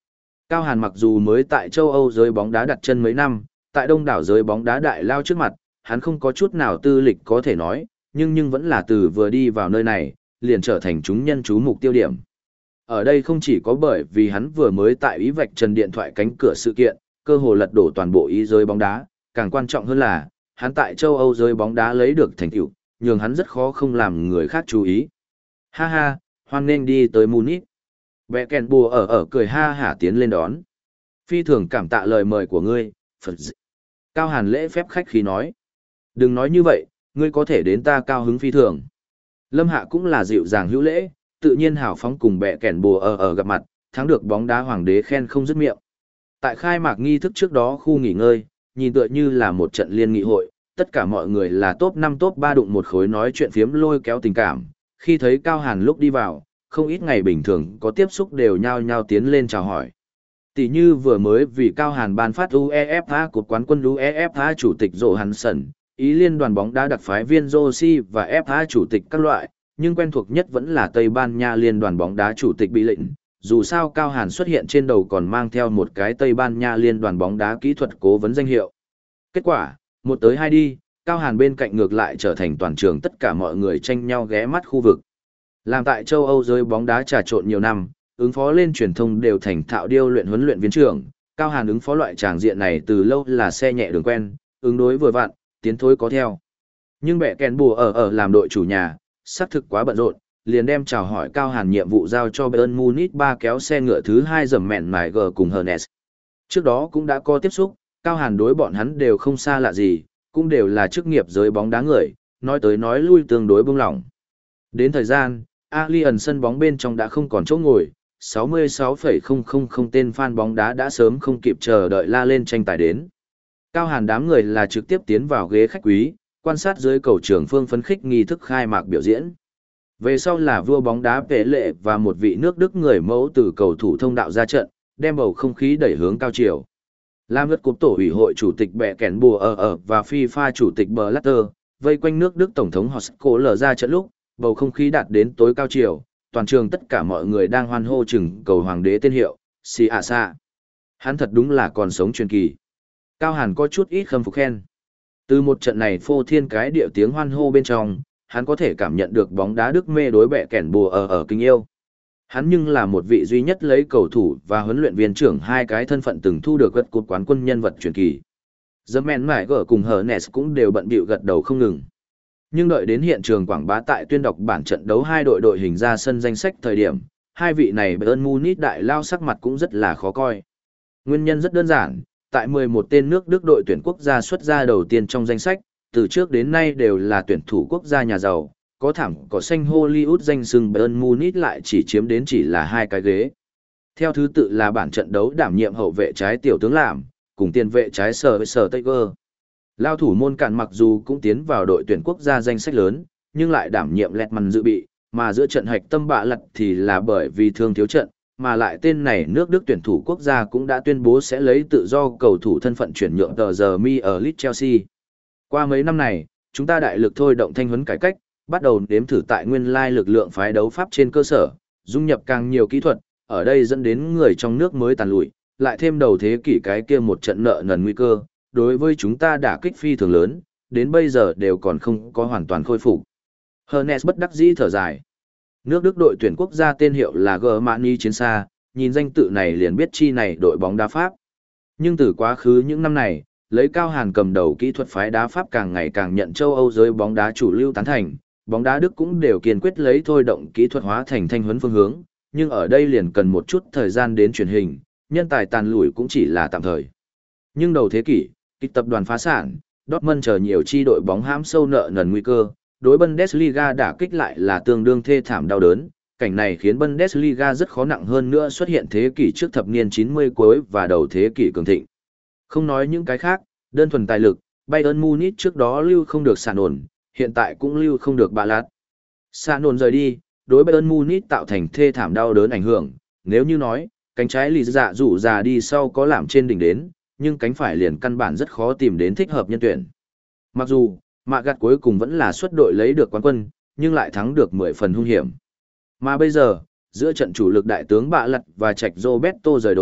Cao Hàn mặc dù mới tại châu Âu giới bóng đá đặt chân mấy năm, tại đông đảo giới bóng đá đại lao trước mặt, hắn không có chút nào tư lịch có thể nói, nhưng nhưng vẫn là từ vừa đi vào nơi này, liền trở thành chúng nhân chú mục tiêu điểm. Ở đây không chỉ có bởi vì hắn vừa mới tại ý vạch trần điện thoại cánh cửa sự kiện, cơ hồ lật đổ toàn bộ ý giới bóng đá, càng quan trọng hơn là, hắn tại châu Âu giới bóng đá lấy được thành tựu, nhường hắn rất khó không làm người khác chú ý. Ha ha, hoan nghênh đi tới Munich. Bẻ kèn bùa ở ở cười ha hả tiến lên đón. Phi thường cảm tạ lời mời của ngươi, Phật dị. Cao Hàn lễ phép khách khí nói. Đừng nói như vậy, ngươi có thể đến ta cao hứng phi thường. Lâm Hạ cũng là dịu dàng hữu lễ, tự nhiên hào phóng cùng bẻ kèn bùa ở ở gặp mặt, thắng được bóng đá hoàng đế khen không dứt miệng. Tại khai mạc nghi thức trước đó khu nghỉ ngơi, nhìn tựa như là một trận liên nghị hội, tất cả mọi người là top năm top ba đụng một khối nói chuyện phiếm lôi kéo tình cảm. Khi thấy Cao Hàn lúc đi vào, không ít ngày bình thường có tiếp xúc đều nhao nhao tiến lên chào hỏi. Tỷ như vừa mới vì Cao Hàn ban phát UEFA cột quán quân UEFA chủ tịch Johansson, ý liên đoàn bóng đá đặc phái viên Josi và ép a chủ tịch các loại, nhưng quen thuộc nhất vẫn là Tây Ban Nha liên đoàn bóng đá chủ tịch bị lệnh. Dù sao Cao Hàn xuất hiện trên đầu còn mang theo một cái Tây Ban Nha liên đoàn bóng đá kỹ thuật cố vấn danh hiệu. Kết quả, một tới hai đi, Cao Hàn bên cạnh ngược lại trở thành toàn trường tất cả mọi người tranh nhau ghé mắt khu vực. Làm tại châu Âu giới bóng đá trà trộn nhiều năm, ứng phó lên truyền thông đều thành thạo điêu luyện huấn luyện viên trưởng, Cao Hàn ứng phó loại tràng diện này từ lâu là xe nhẹ đường quen, ứng đối vừa vặn, tiến thối có theo. Nhưng bẻ kèn bùa ở ở làm đội chủ nhà, xác thực quá bận rộn, liền đem chào hỏi Cao Hàn nhiệm vụ giao cho Bayern Munich ba kéo xe ngựa thứ hai dầm mẹn mài gờ cùng Hernes. Trước đó cũng đã có tiếp xúc, Cao Hàn đối bọn hắn đều không xa lạ gì, cũng đều là chức nghiệp giới bóng đá người, nói tới nói lui tương đối bông lỏng. Đến thời gian, Allianz sân bóng bên trong đã không còn chỗ ngồi, sáu mươi sáu phẩy không không không tên fan bóng đá đã sớm không kịp chờ đợi la lên tranh tài đến. Cao Hàn đám người là trực tiếp tiến vào ghế khách quý, quan sát dưới cầu trường phương phấn khích nghi thức khai mạc biểu diễn. Về sau là vua bóng đá Pele Lệ và một vị nước Đức người mẫu từ cầu thủ thông đạo ra trận, đem bầu không khí đẩy hướng cao chiều. Làm lượt cúp tổ ủy hội chủ tịch bẻ kèn bùa ở ở và FIFA chủ tịch Blatter, vây quanh nước Đức tổng thống Horst Kohler ra trận lúc, bầu không khí đạt đến tối cao chiều, toàn trường tất cả mọi người đang hoan hô chừng cầu hoàng đế tên hiệu, Si A Sa. Hắn thật đúng là còn sống truyền kỳ. Cao Hàn có chút ít khâm phục khen. Từ một trận này phô thiên cái điệu tiếng hoan hô bên trong, hắn có thể cảm nhận được bóng đá Đức mê đối bẻ kèn bùa ở ở kinh yêu. Hắn nhưng là một vị duy nhất lấy cầu thủ và huấn luyện viên trưởng hai cái thân phận từng thu được gật cột quán quân nhân vật truyền kỳ. Germain Mải gở cùng Hernes cũng đều bận bịu gật đầu không ngừng. Nhưng đợi đến hiện trường quảng bá tại tuyên đọc bản trận đấu hai đội đội hình ra sân danh sách thời điểm, hai vị này Bayern Munich đại lao sắc mặt cũng rất là khó coi. Nguyên nhân rất đơn giản, tại mười một tên nước Đức đội tuyển quốc gia xuất ra đầu tiên trong danh sách, từ trước đến nay đều là tuyển thủ quốc gia nhà giàu, có thảm có xanh Hollywood danh xưng Bayern Munich lại chỉ chiếm đến chỉ là hai cái ghế. Theo thứ tự là bản trận đấu đảm nhiệm hậu vệ trái tiểu tướng làm, cùng tiền vệ trái sở với sở Tiger. Lao thủ môn cạn mặc dù cũng tiến vào đội tuyển quốc gia danh sách lớn, nhưng lại đảm nhiệm lẹt mằn dự bị, mà giữa trận hạch tâm bạ lật thì là bởi vì thương thiếu trận, mà lại tên này nước Đức tuyển thủ quốc gia cũng đã tuyên bố sẽ lấy tự do cầu thủ thân phận chuyển nhượng tờ giờ mi ở Leeds Chelsea. Qua mấy năm này, chúng ta đại lực thôi động thanh huấn cải cách, bắt đầu đếm thử tại nguyên lai lực lượng phái đấu pháp trên cơ sở, dung nhập càng nhiều kỹ thuật, ở đây dẫn đến người trong nước mới tàn lụi, lại thêm đầu thế kỷ cái kia một trận nợ nần nguy cơ, đối với chúng ta đả kích phi thường lớn, đến bây giờ đều còn không có hoàn toàn khôi phục. Hernes bất đắc dĩ thở dài. Nước Đức đội tuyển quốc gia tên hiệu là Germany chiến xa, nhìn danh tự này liền biết chi này đội bóng đá Pháp. Nhưng từ quá khứ những năm này, lấy Cao Hàn cầm đầu kỹ thuật phái đá Pháp càng ngày càng nhận châu Âu giới bóng đá chủ lưu tán thành, bóng đá Đức cũng đều kiên quyết lấy thôi động kỹ thuật hóa thành thanh huấn phương hướng, nhưng ở đây liền cần một chút thời gian đến truyền hình, nhân tài tàn lủi cũng chỉ là tạm thời. Nhưng đầu thế kỷ, kịch tập đoàn phá sản, Dortmund chờ nhiều chi đội bóng hãm sâu nợ nần nguy cơ, đối Bundesliga đả kích lại là tương đương thê thảm đau đớn, cảnh này khiến Bundesliga rất khó nặng hơn nữa xuất hiện thế kỷ trước thập niên chín mươi cuối và đầu thế kỷ cường thịnh. Không nói những cái khác, đơn thuần tài lực, Bayern Munich trước đó lưu không được sàn ổn, hiện tại cũng lưu không được bạ lạt. Sàn ổn rời đi, đối Bayern Munich tạo thành thê thảm đau đớn ảnh hưởng, nếu như nói, cánh trái lì dạ rủ già đi sau có làm trên đỉnh đến, nhưng cánh phải liền căn bản rất khó tìm đến thích hợp nhân tuyển. Mặc dù, mạ gạt cuối cùng vẫn là xuất đội lấy được quán quân, nhưng lại thắng được mười phần hung hiểm. Mà bây giờ, giữa trận chủ lực đại tướng bạ lật và trạch Roberto rời đội,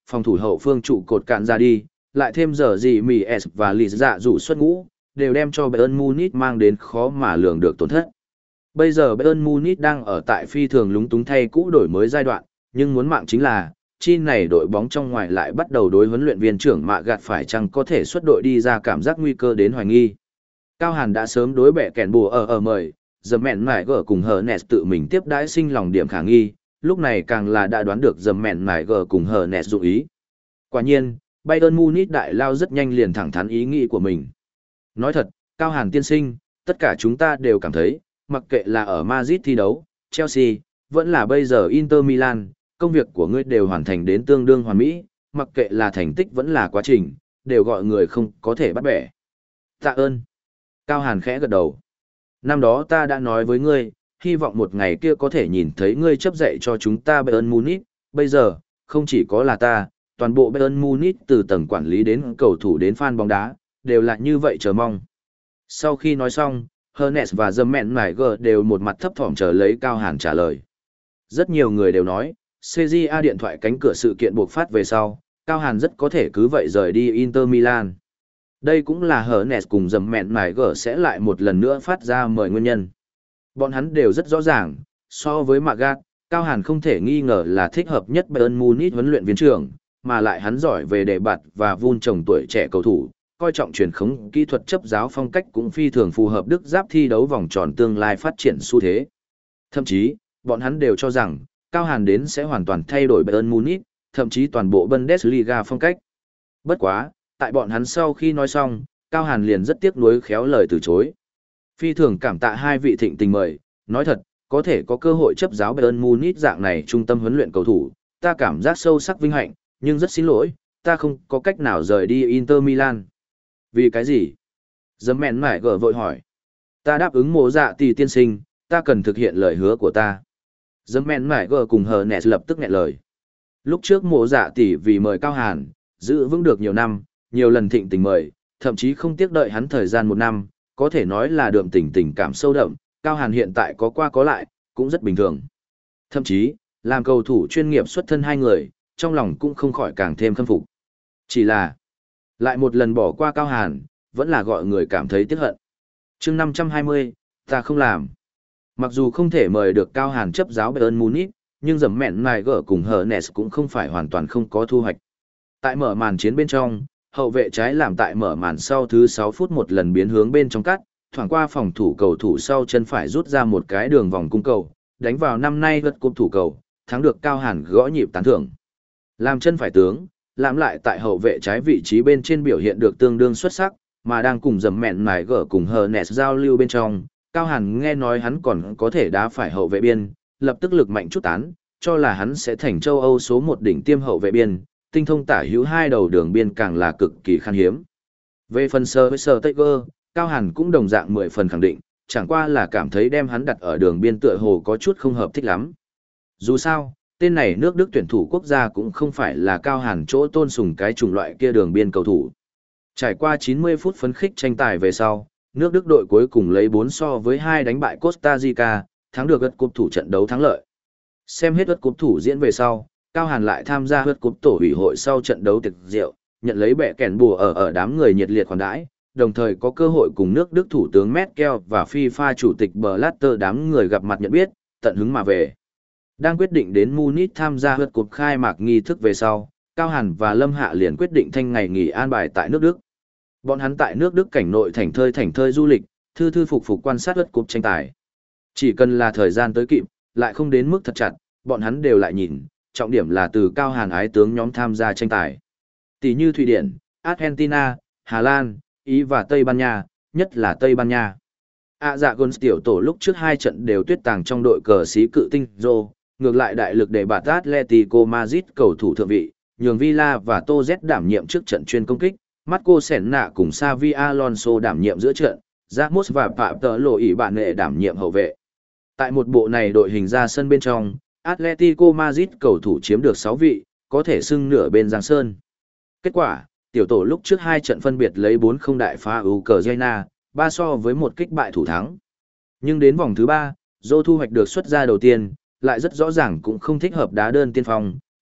phòng thủ hậu phương trụ cột cạn ra đi, lại thêm giờ gì mì S và lì dạ rủ xuất ngũ, đều đem cho Bayern Munich mang đến khó mà lường được tổn thất. Bây giờ Bayern Munich đang ở tại phi thường lúng túng thay cũ đổi mới giai đoạn, nhưng muốn mạng chính là, chi này đội bóng trong ngoài lại bắt đầu đối huấn luyện viên trưởng mạ gạt phải chăng có thể xuất đội đi ra cảm giác nguy cơ đến hoài nghi. Cao Hàn đã sớm đối bẻ kèn bùa ở ở mời, dầm mẹn mải gở cùng hờ nẹt tự mình tiếp đãi sinh lòng điểm khả nghi, lúc này càng là đã đoán được dầm mẹn mải gở cùng hờ nẹt dụng ý. Quả nhiên, Bayern Munich đại lao rất nhanh liền thẳng thắn ý nghĩ của mình. Nói thật, Cao Hàn tiên sinh, tất cả chúng ta đều cảm thấy, mặc kệ là ở Madrid thi đấu, Chelsea, vẫn là bây giờ Inter Milan, công việc của ngươi đều hoàn thành đến tương đương hoàn mỹ, mặc kệ là thành tích vẫn là quá trình, đều gọi người không có thể bắt bẻ. Tạ ơn. Cao Hàn khẽ gật đầu. Năm đó ta đã nói với ngươi, hy vọng một ngày kia có thể nhìn thấy ngươi chấp dạy cho chúng ta Bayern Munich, bây giờ, không chỉ có là ta, toàn bộ Bayern Munich từ tầng quản lý đến cầu thủ đến fan bóng đá, đều là như vậy chờ mong. Sau khi nói xong, Hernes và Dâm Maiger đều một mặt thấp thỏm chờ lấy Cao Hàn trả lời. Rất nhiều người đều nói, xê giê a điện thoại cánh cửa sự kiện buộc phát về sau, Cao Hàn rất có thể cứ vậy rời đi Inter Milan. Đây cũng là Hernes cùng Dâm Maiger sẽ lại một lần nữa phát ra mời nguyên nhân. Bọn hắn đều rất rõ ràng, so với Magath, Cao Hàn không thể nghi ngờ là thích hợp nhất Bayern Munich huấn luyện viên trưởng, mà lại hắn giỏi về đề bạt và vun trồng tuổi trẻ cầu thủ, coi trọng truyền khống kỹ thuật chấp giáo phong cách cũng phi thường phù hợp đức giáp thi đấu vòng tròn tương lai phát triển xu thế. Thậm chí, bọn hắn đều cho rằng, Cao Hàn đến sẽ hoàn toàn thay đổi Bayern Munich, thậm chí toàn bộ Bundesliga phong cách. Bất quá, tại bọn hắn sau khi nói xong, Cao Hàn liền rất tiếc nuối khéo lời từ chối. Phi thường cảm tạ hai vị thịnh tình mời, nói thật, có thể có cơ hội chấp giáo Bayern Munich dạng này trung tâm huấn luyện cầu thủ, ta cảm giác sâu sắc vinh hạnh, nhưng rất xin lỗi, ta không có cách nào rời đi Inter Milan. Vì cái gì? Dấm mẹn mải gở vội hỏi. Ta đáp ứng mộ dạ tỷ tiên sinh, ta cần thực hiện lời hứa của ta. Dấm mẹn mải gở cùng hờ nẹt lập tức nghẹn lời. Lúc trước mộ dạ tỷ vì mời Cao Hàn, giữ vững được nhiều năm, nhiều lần thịnh tình mời, thậm chí không tiếc đợi hắn thời gian một năm, có thể nói là đượm tình tình cảm sâu đậm, Cao Hàn hiện tại có qua có lại, cũng rất bình thường. Thậm chí, làm cầu thủ chuyên nghiệp xuất thân hai người, trong lòng cũng không khỏi càng thêm khâm phục. Chỉ là, lại một lần bỏ qua Cao Hàn, vẫn là gọi người cảm thấy tiếc hận. chương năm trăm hai mươi, ta không làm. Mặc dù không thể mời được Cao Hàn chấp giáo Bayern Munich, nhưng dầm mẹn mài gở cùng Hernes cũng không phải hoàn toàn không có thu hoạch. Tại mở màn chiến bên trong, hậu vệ trái làm tại mở màn sau thứ sáu phút một lần biến hướng bên trong cắt, thoảng qua phòng thủ cầu thủ sau chân phải rút ra một cái đường vòng cung cầu, đánh vào năm nay gật cúp thủ cầu, thắng được Cao Hàn gõ nhịp tán thưởng. Làm chân phải tướng, làm lại tại hậu vệ trái vị trí bên trên biểu hiện được tương đương xuất sắc, mà đang cùng dầm mẹn mài gở cùng Hernes giao lưu bên trong, Cao Hàn nghe nói hắn còn có thể đá phải hậu vệ biên, lập tức lực mạnh chút tán, cho là hắn sẽ thành châu Âu số một đỉnh tiêm hậu vệ biên, tinh thông tả hữu hai đầu đường biên càng là cực kỳ khan hiếm. Về phần sơ với sơ Taker, Cao Hàn cũng đồng dạng mười phần khẳng định, chẳng qua là cảm thấy đem hắn đặt ở đường biên tựa hồ có chút không hợp thích lắm. Dù sao, tên này nước Đức tuyển thủ quốc gia cũng không phải là Cao Hàn chỗ tôn sùng cái chủng loại kia đường biên cầu thủ. Trải qua chín mươi phút phấn khích tranh tài về sau, nước Đức đội cuối cùng lấy bốn so với hai đánh bại Costa Rica, thắng được gật cúp thủ trận đấu thắng lợi. Xem hết gật cúp thủ diễn về sau, Cao Hàn lại tham gia gật cúp tổ ủy hội sau trận đấu tiệc rượu, nhận lấy bẻ kèn bùa ở ở đám người nhiệt liệt khoản đãi, đồng thời có cơ hội cùng nước Đức thủ tướng Merkel và FIFA chủ tịch Blatter đám người gặp mặt nhận biết, tận hứng mà về. Đang quyết định đến Munich tham gia hớt cúp khai mạc nghi thức về sau, Cao Hàn và Lâm Hạ liền quyết định thanh ngày nghỉ an bài tại nước Đức. Bọn hắn tại nước Đức cảnh nội thành thơi thành thơi du lịch, thư thư phục phục quan sát hớt cúp tranh tài. Chỉ cần là thời gian tới kịp, lại không đến mức thật chặt, bọn hắn đều lại nhìn, trọng điểm là từ Cao Hàn ái tướng nhóm tham gia tranh tài. Tỷ như Thụy Điển, Argentina, Hà Lan, Ý và Tây Ban Nha, nhất là Tây Ban Nha. À dạ Gons tiểu tổ lúc trước hai trận đều tuyết tàng trong đội cờ xí cự tinh Rô, ngược lại đại lực để bạt Atletico Madrid cầu thủ thượng vị, nhường Villa và Tô Z đảm nhiệm trước trận chuyên công kích, Marco Senna cùng Xavi Alonso đảm nhiệm giữa trận, Ramos và Phạm Tợ Lộ ỷ bạn nghệ đảm nhiệm hậu vệ. Tại một bộ này đội hình ra sân bên trong, Atletico Madrid cầu thủ chiếm được sáu vị, có thể xưng nửa bên Giang Sơn. Kết quả, tiểu tổ lúc trước hai trận phân biệt lấy bốn không đại phá Ukraine, ba so với một kích bại thủ thắng. Nhưng đến vòng thứ ba, Zô thu hoạch được xuất ra đầu tiên, lại rất rõ ràng cũng không thích hợp đá đơn tiên phong,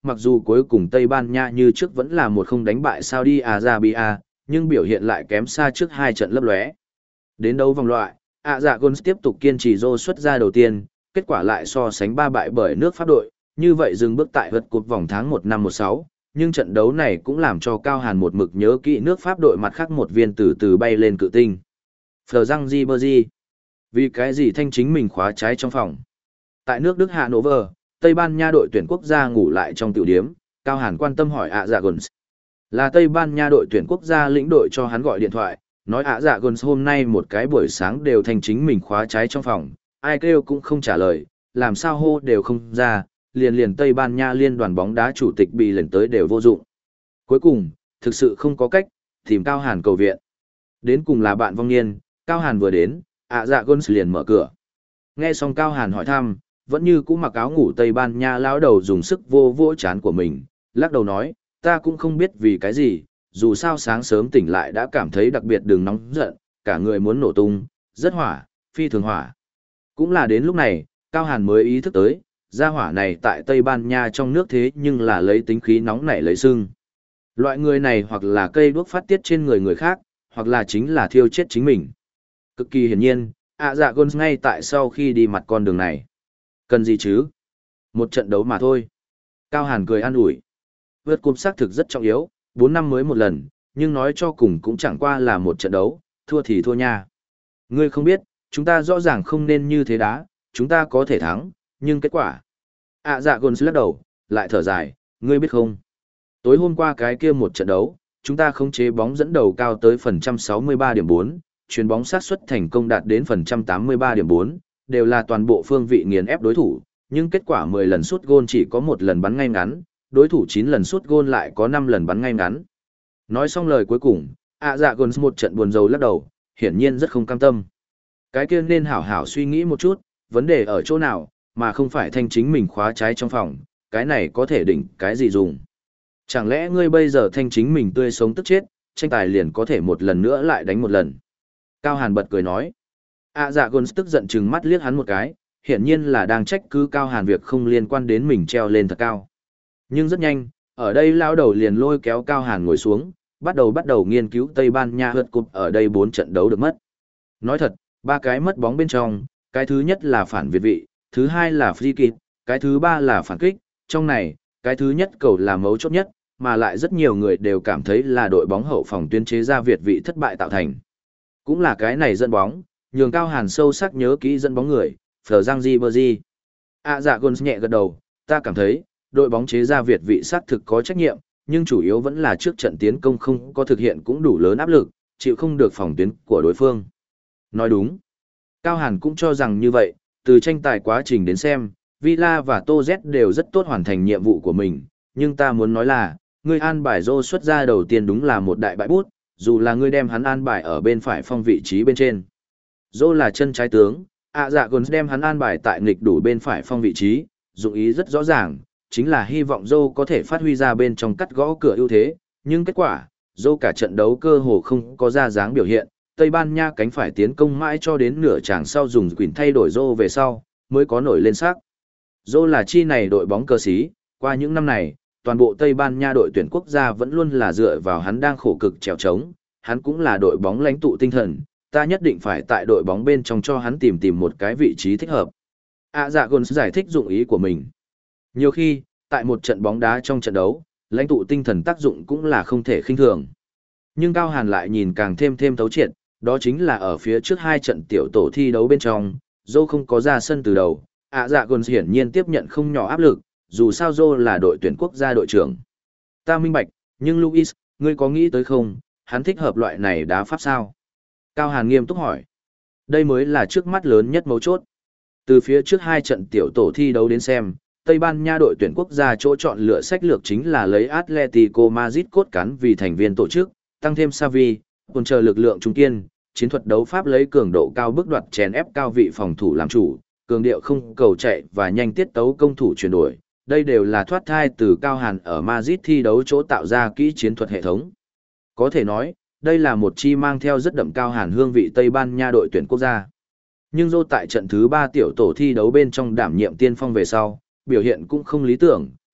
mặc dù cuối cùng Tây Ban Nha như trước vẫn là một không đánh bại Saudi Arabia, nhưng biểu hiện lại kém xa trước hai trận lấp lóe. Đến đấu vòng loại, Aragon tiếp tục kiên trì Zô xuất ra đầu tiên, kết quả lại so sánh ba bại bởi nước Pháp đội, như vậy dừng bước tại vượt cột vòng tháng một năm một sáu, nhưng trận đấu này cũng làm cho Cao Hàn một mực nhớ kỹ nước Pháp đội mặt khác một viên từ từ bay lên cự tinh. Phờ răng Ribery. Vì cái gì thanh chính mình khóa trái trong phòng? Tại nước Đức Hanover, Tây Ban Nha đội tuyển quốc gia ngủ lại trong tiểu điếm, Cao Hàn quan tâm hỏi Aragon. Là Tây Ban Nha đội tuyển quốc gia lĩnh đội cho hắn gọi điện thoại, nói Aragon hôm nay một cái buổi sáng đều thanh chính mình khóa trái trong phòng, ai kêu cũng không trả lời, làm sao hô đều không ra, liền liền Tây Ban Nha liên đoàn bóng đá chủ tịch bị lần tới đều vô dụng. Cuối cùng, thực sự không có cách, tìm Cao Hàn cầu viện. Đến cùng là bạn vong niên, Cao Hàn vừa đến, Aragon liền mở cửa. Nghe xong Cao Hàn hỏi thăm, vẫn như cũ mặc áo ngủ Tây Ban Nha lão đầu dùng sức vô vỗ chán của mình, lắc đầu nói, ta cũng không biết vì cái gì, dù sao sáng sớm tỉnh lại đã cảm thấy đặc biệt đường nóng giận, cả người muốn nổ tung, rất hỏa, phi thường hỏa. Cũng là đến lúc này, Cao Hàn mới ý thức tới, gia hỏa này tại Tây Ban Nha trong nước thế nhưng là lấy tính khí nóng nảy lấy sưng. Loại người này hoặc là cây đuốc phát tiết trên người người khác, hoặc là chính là thiêu chết chính mình. Cực kỳ hiển nhiên, ạ dạ Gôn ngay tại sau khi đi mặt con đường này. Cần gì chứ? Một trận đấu mà thôi. Cao Hàn cười an ủi. Vượt cúp xác thực rất trọng yếu, bốn năm mới một lần, nhưng nói cho cùng cũng chẳng qua là một trận đấu, thua thì thua nha. Ngươi không biết, chúng ta rõ ràng không nên như thế đá, chúng ta có thể thắng, nhưng kết quả. ạ dạ Gôn lắc đầu, lại thở dài, ngươi biết không? Tối hôm qua cái kia một trận đấu, chúng ta khống chế bóng dẫn đầu cao tới phần trăm sáu mươi ba điểm bốn, chuyền bóng sát suất thành công đạt đến phần trăm tám mươi ba điểm bốn, đều là toàn bộ phương vị nghiền ép đối thủ, nhưng kết quả mười lần sút gôn chỉ có một lần bắn ngay ngắn, đối thủ chín lần sút gôn lại có năm lần bắn ngay ngắn. Nói xong lời cuối cùng, ạ dạ Gôn một trận buồn rầu lắc đầu, hiển nhiên rất không cam tâm. Cái kia nên hảo hảo suy nghĩ một chút, vấn đề ở chỗ nào, mà không phải thanh chính mình khóa trái trong phòng, cái này có thể đỉnh cái gì dùng. Chẳng lẽ ngươi bây giờ thanh chính mình tươi sống tức chết, tranh tài liền có thể một lần nữa lại đánh một lần. Cao Hàn bật cười nói. À dạ Gôn tức giận chừng mắt liếc hắn một cái, hiển nhiên là đang trách cứ Cao Hàn việc không liên quan đến mình treo lên thật cao. Nhưng rất nhanh, ở đây lao đầu liền lôi kéo Cao Hàn ngồi xuống, bắt đầu bắt đầu nghiên cứu Tây Ban Nha World Cup ở đây bốn trận đấu được mất. Nói thật, ba cái mất bóng bên trong, cái thứ nhất là phản việt vị, thứ hai là free kick, cái thứ ba là phản kích, trong này, cái thứ nhất cầu là mấu chốt nhất, mà lại rất nhiều người đều cảm thấy là đội bóng hậu phòng tuyên chế ra việt vị thất bại tạo thành. Cũng là cái này dẫn bóng, nhường Cao Hàn sâu sắc nhớ kỹ dẫn bóng người, Phờ Giang Ribery. À dạ Gôn nhẹ gật đầu, ta cảm thấy, đội bóng chế ra việt vị xác thực có trách nhiệm, nhưng chủ yếu vẫn là trước trận tiến công không có thực hiện cũng đủ lớn áp lực, chịu không được phòng tuyến của đối phương. Nói đúng. Cao Hàn cũng cho rằng như vậy, từ tranh tài quá trình đến xem, Villa và Tô Z đều rất tốt hoàn thành nhiệm vụ của mình, nhưng ta muốn nói là, ngươi an bài Zô xuất ra đầu tiên đúng là một đại bãi bút, dù là ngươi đem hắn an bài ở bên phải phong vị trí bên trên. Zô là chân trái tướng, ạ dạ Gôn đem hắn an bài tại nghịch đủ bên phải phong vị trí, dụng ý rất rõ ràng, chính là hy vọng Zô có thể phát huy ra bên trong cắt gõ cửa ưu thế, nhưng kết quả, Zô cả trận đấu cơ hồ không có ra dáng biểu hiện, Tây Ban Nha cánh phải tiến công mãi cho đến nửa chàng sau dùng quyền thay đổi Zô về sau, mới có nổi lên sắc. Zô là chi này đội bóng cơ sĩ, qua những năm này, toàn bộ Tây Ban Nha đội tuyển quốc gia vẫn luôn là dựa vào hắn đang khổ cực trèo trống, hắn cũng là đội bóng lãnh tụ tinh thần, ta nhất định phải tại đội bóng bên trong cho hắn tìm tìm một cái vị trí thích hợp. À dạ Gôn giải thích dụng ý của mình. Nhiều khi, tại một trận bóng đá trong trận đấu, lãnh tụ tinh thần tác dụng cũng là không thể khinh thường. Nhưng Cao Hàn lại nhìn càng thêm thêm thấu triệt, đó chính là ở phía trước hai trận tiểu tổ thi đấu bên trong, Zô không có ra sân từ đầu, ạ dạ Gôn hiển nhiên tiếp nhận không nhỏ áp lực, dù sao Zô là đội tuyển quốc gia đội trưởng. Ta minh bạch, nhưng Luis, ngươi có nghĩ tới không, hắn thích hợp loại này đá pháp sao? Cao Hàn nghiêm túc hỏi. Đây mới là trước mắt lớn nhất mấu chốt. Từ phía trước hai trận tiểu tổ thi đấu đến xem, Tây Ban Nha đội tuyển quốc gia chỗ chọn lựa sách lược chính là lấy Atletico Madrid cốt cán vì thành viên tổ chức, tăng thêm Xavi, còn chờ lực lượng trung kiên, chiến thuật đấu pháp lấy cường độ cao bước đoạt chèn ép cao vị phòng thủ làm chủ, cường điệu không cầu chạy và nhanh tiết tấu công thủ chuyển đổi. Đây đều là thoát thai từ Cao Hàn ở Madrid thi đấu chỗ tạo ra kỹ chiến thuật hệ thống. Có thể nói, đây là một chi mang theo rất đậm Cao Hàn hương vị Tây Ban Nha đội tuyển quốc gia. Nhưng Zô tại trận thứ ba tiểu tổ thi đấu bên trong đảm nhiệm tiên phong về sau, biểu hiện cũng không lý tưởng,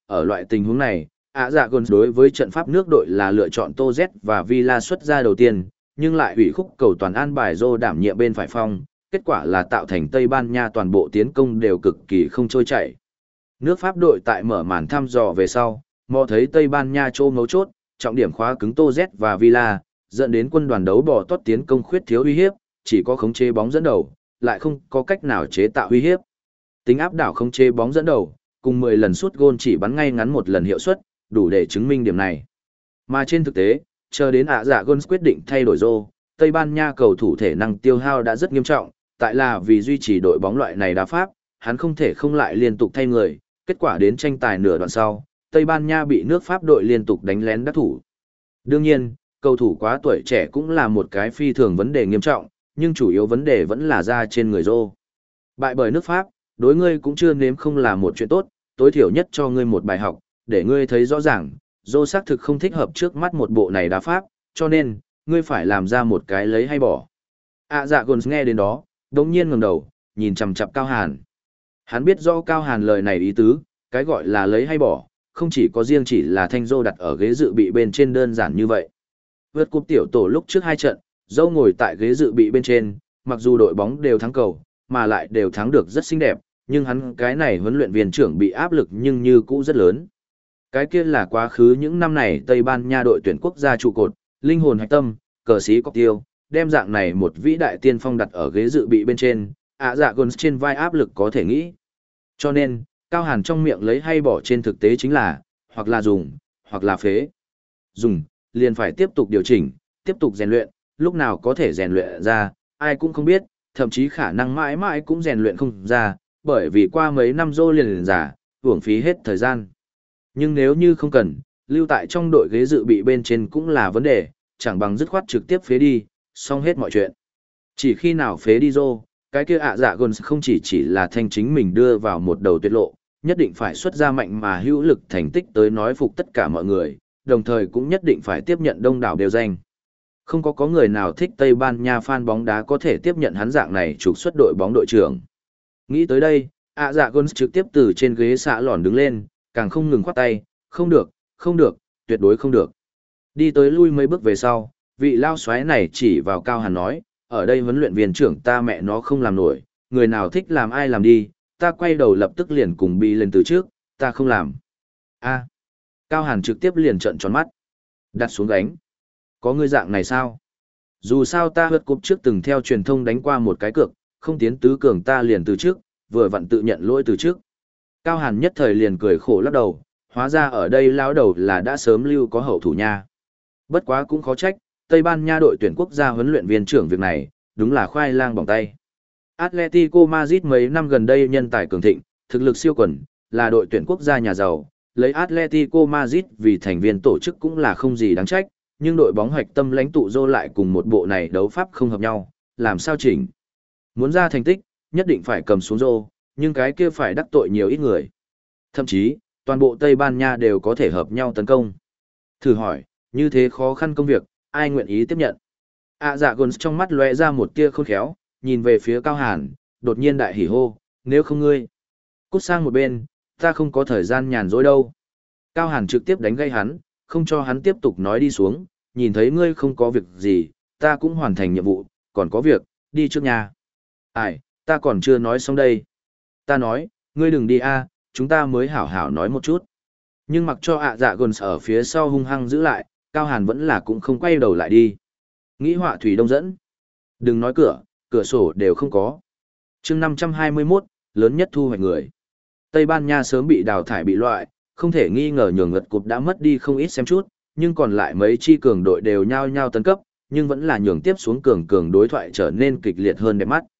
ở loại tình huống này, ạ dạ gồn đối với trận pháp nước đội là lựa chọn Tô Z và Villa xuất ra đầu tiên, nhưng lại hủy khúc cầu toàn an bài Zô đảm nhiệm bên phải phong, kết quả là tạo thành Tây Ban Nha toàn bộ tiến công đều cực kỳ không trôi chảy. Nước Pháp đội tại mở màn thăm dò về sau, mò thấy Tây Ban Nha trô ngấu chốt, trọng điểm khóa cứng Tô Z và Villa, dẫn đến quân đoàn đấu bò tót tiến công khuyết thiếu uy hiếp, chỉ có khống chế bóng dẫn đầu, lại không có cách nào chế tạo uy hiếp. Tính áp đảo khống chế bóng dẫn đầu, cùng mười lần sút gôn chỉ bắn ngay ngắn một lần hiệu suất, đủ để chứng minh điểm này. Mà trên thực tế, chờ đến ạ dạ gôn quyết định thay đổi rô, Tây Ban Nha cầu thủ thể năng tiêu hao đã rất nghiêm trọng, tại là vì duy trì đội bóng loại này đá pháp, hắn không thể không lại liên tục thay người, kết quả đến tranh tài nửa đoạn sau, Tây Ban Nha bị nước Pháp đội liên tục đánh lén đắc thủ. Đương nhiên, cầu thủ quá tuổi trẻ cũng là một cái phi thường vấn đề nghiêm trọng, nhưng chủ yếu vấn đề vẫn là ra trên người rô. Bại bởi nước Pháp, đối ngươi cũng chưa nếm không là một chuyện tốt, tối thiểu nhất cho ngươi một bài học, để ngươi thấy rõ ràng, rô xác thực không thích hợp trước mắt một bộ này đá pháp, cho nên, ngươi phải làm ra một cái lấy hay bỏ. À dạ gồn nghe đến đó, đống nhiên ngẩng đầu, nhìn chằm chằm Cao Hàn. Hắn biết rõ Cao Hàn lời này ý tứ, cái gọi là lấy hay bỏ, không chỉ có riêng chỉ là thanh rô đặt ở ghế dự bị bên trên đơn giản như vậy. Vượt cúp tiểu tổ lúc trước hai trận, dâu ngồi tại ghế dự bị bên trên, mặc dù đội bóng đều thắng cầu, mà lại đều thắng được rất xinh đẹp, nhưng hắn cái này huấn luyện viên trưởng bị áp lực nhưng như cũ rất lớn. Cái kia là quá khứ những năm này Tây Ban Nha đội tuyển quốc gia trụ cột, linh hồn hạch tâm, cờ sĩ cọc tiêu, đem dạng này một vĩ đại tiên phong đặt ở ghế dự bị bên trên, ạ dạ gồn trên vai áp lực có thể nghĩ. Cho nên, Cao Hàn trong miệng lấy hay bỏ trên thực tế chính là, hoặc là dùng, hoặc là phế. Dùng, liền phải tiếp tục điều chỉnh, tiếp tục rèn luyện, lúc nào có thể rèn luyện ra, ai cũng không biết, thậm chí khả năng mãi mãi cũng rèn luyện không ra, bởi vì qua mấy năm rô liền liền giả, uổng phí hết thời gian. Nhưng nếu như không cần, lưu tại trong đội ghế dự bị bên trên cũng là vấn đề, chẳng bằng dứt khoát trực tiếp phế đi, xong hết mọi chuyện. Chỉ khi nào phế đi rô, cái kia ạ dạ gồn không chỉ chỉ là thanh chính mình đưa vào một đầu tuyệt lộ, nhất định phải xuất ra mạnh mà hữu lực thành tích tới nói phục tất cả mọi người, đồng thời cũng nhất định phải tiếp nhận đông đảo đều danh. Không có có người nào thích Tây Ban Nha fan bóng đá có thể tiếp nhận hắn dạng này trục xuất đội bóng đội trưởng. Nghĩ tới đây, ạ dạ gồn trực tiếp từ trên ghế xạ lòn đứng lên, càng không ngừng khoát tay, không được, không được, tuyệt đối không được. Đi tới lui mấy bước về sau, vị lao xoáy này chỉ vào Cao Hàn nói, ở đây huấn luyện viên trưởng ta mẹ nó không làm nổi, người nào thích làm ai làm đi, ta quay đầu lập tức liền cùng bị lên từ trước, ta không làm. A. Cao Hàn trực tiếp liền trợn tròn mắt. Đặt xuống gánh. Có người dạng này sao? Dù sao ta hớt cúp trước từng theo truyền thông đánh qua một cái cược, không tiến tứ cường ta liền từ trước, vừa vặn tự nhận lỗi từ trước. Cao Hàn nhất thời liền cười khổ lắc đầu, hóa ra ở đây lão đầu là đã sớm lưu có hậu thủ nha. Bất quá cũng khó trách, Tây Ban Nha đội tuyển quốc gia huấn luyện viên trưởng việc này, đúng là khoai lang bỏng tay. Atletico Madrid mấy năm gần đây nhân tài cường thịnh, thực lực siêu quần, là đội tuyển quốc gia nhà giàu, lấy Atletico Madrid vì thành viên tổ chức cũng là không gì đáng trách, nhưng đội bóng hoạch tâm lãnh tụ Zô lại cùng một bộ này đấu pháp không hợp nhau, làm sao chỉnh. Muốn ra thành tích, nhất định phải cầm xuống Zô, nhưng cái kia phải đắc tội nhiều ít người. Thậm chí, toàn bộ Tây Ban Nha đều có thể hợp nhau tấn công. Thử hỏi, như thế khó khăn công việc, ai nguyện ý tiếp nhận? À dạ gồn trong mắt lóe ra một tia khôn khéo, nhìn về phía Cao Hàn, đột nhiên đại hỉ hô, nếu không ngươi. Cút sang một bên, ta không có thời gian nhàn rỗi đâu. Cao Hàn trực tiếp đánh gây hắn, không cho hắn tiếp tục nói đi xuống, nhìn thấy ngươi không có việc gì, ta cũng hoàn thành nhiệm vụ, còn có việc, đi trước nhà. Ai, ta còn chưa nói xong đây. Ta nói, ngươi đừng đi a, chúng ta mới hảo hảo nói một chút. Nhưng mặc cho ạ dạ gồn ở phía sau hung hăng giữ lại, Cao Hàn vẫn là cũng không quay đầu lại đi. Nghĩ họa thủy đông dẫn. Đừng nói cửa, cửa sổ đều không có. chương năm trăm hai mươi mốt, lớn nhất thu hoạch người. Tây Ban Nha sớm bị đào thải bị loại, không thể nghi ngờ nhường ngật cục đã mất đi không ít xem chút, nhưng còn lại mấy chi cường đội đều nhao nhao tấn cấp, nhưng vẫn là nhường tiếp xuống cường cường đối thoại trở nên kịch liệt hơn đẹp mắt.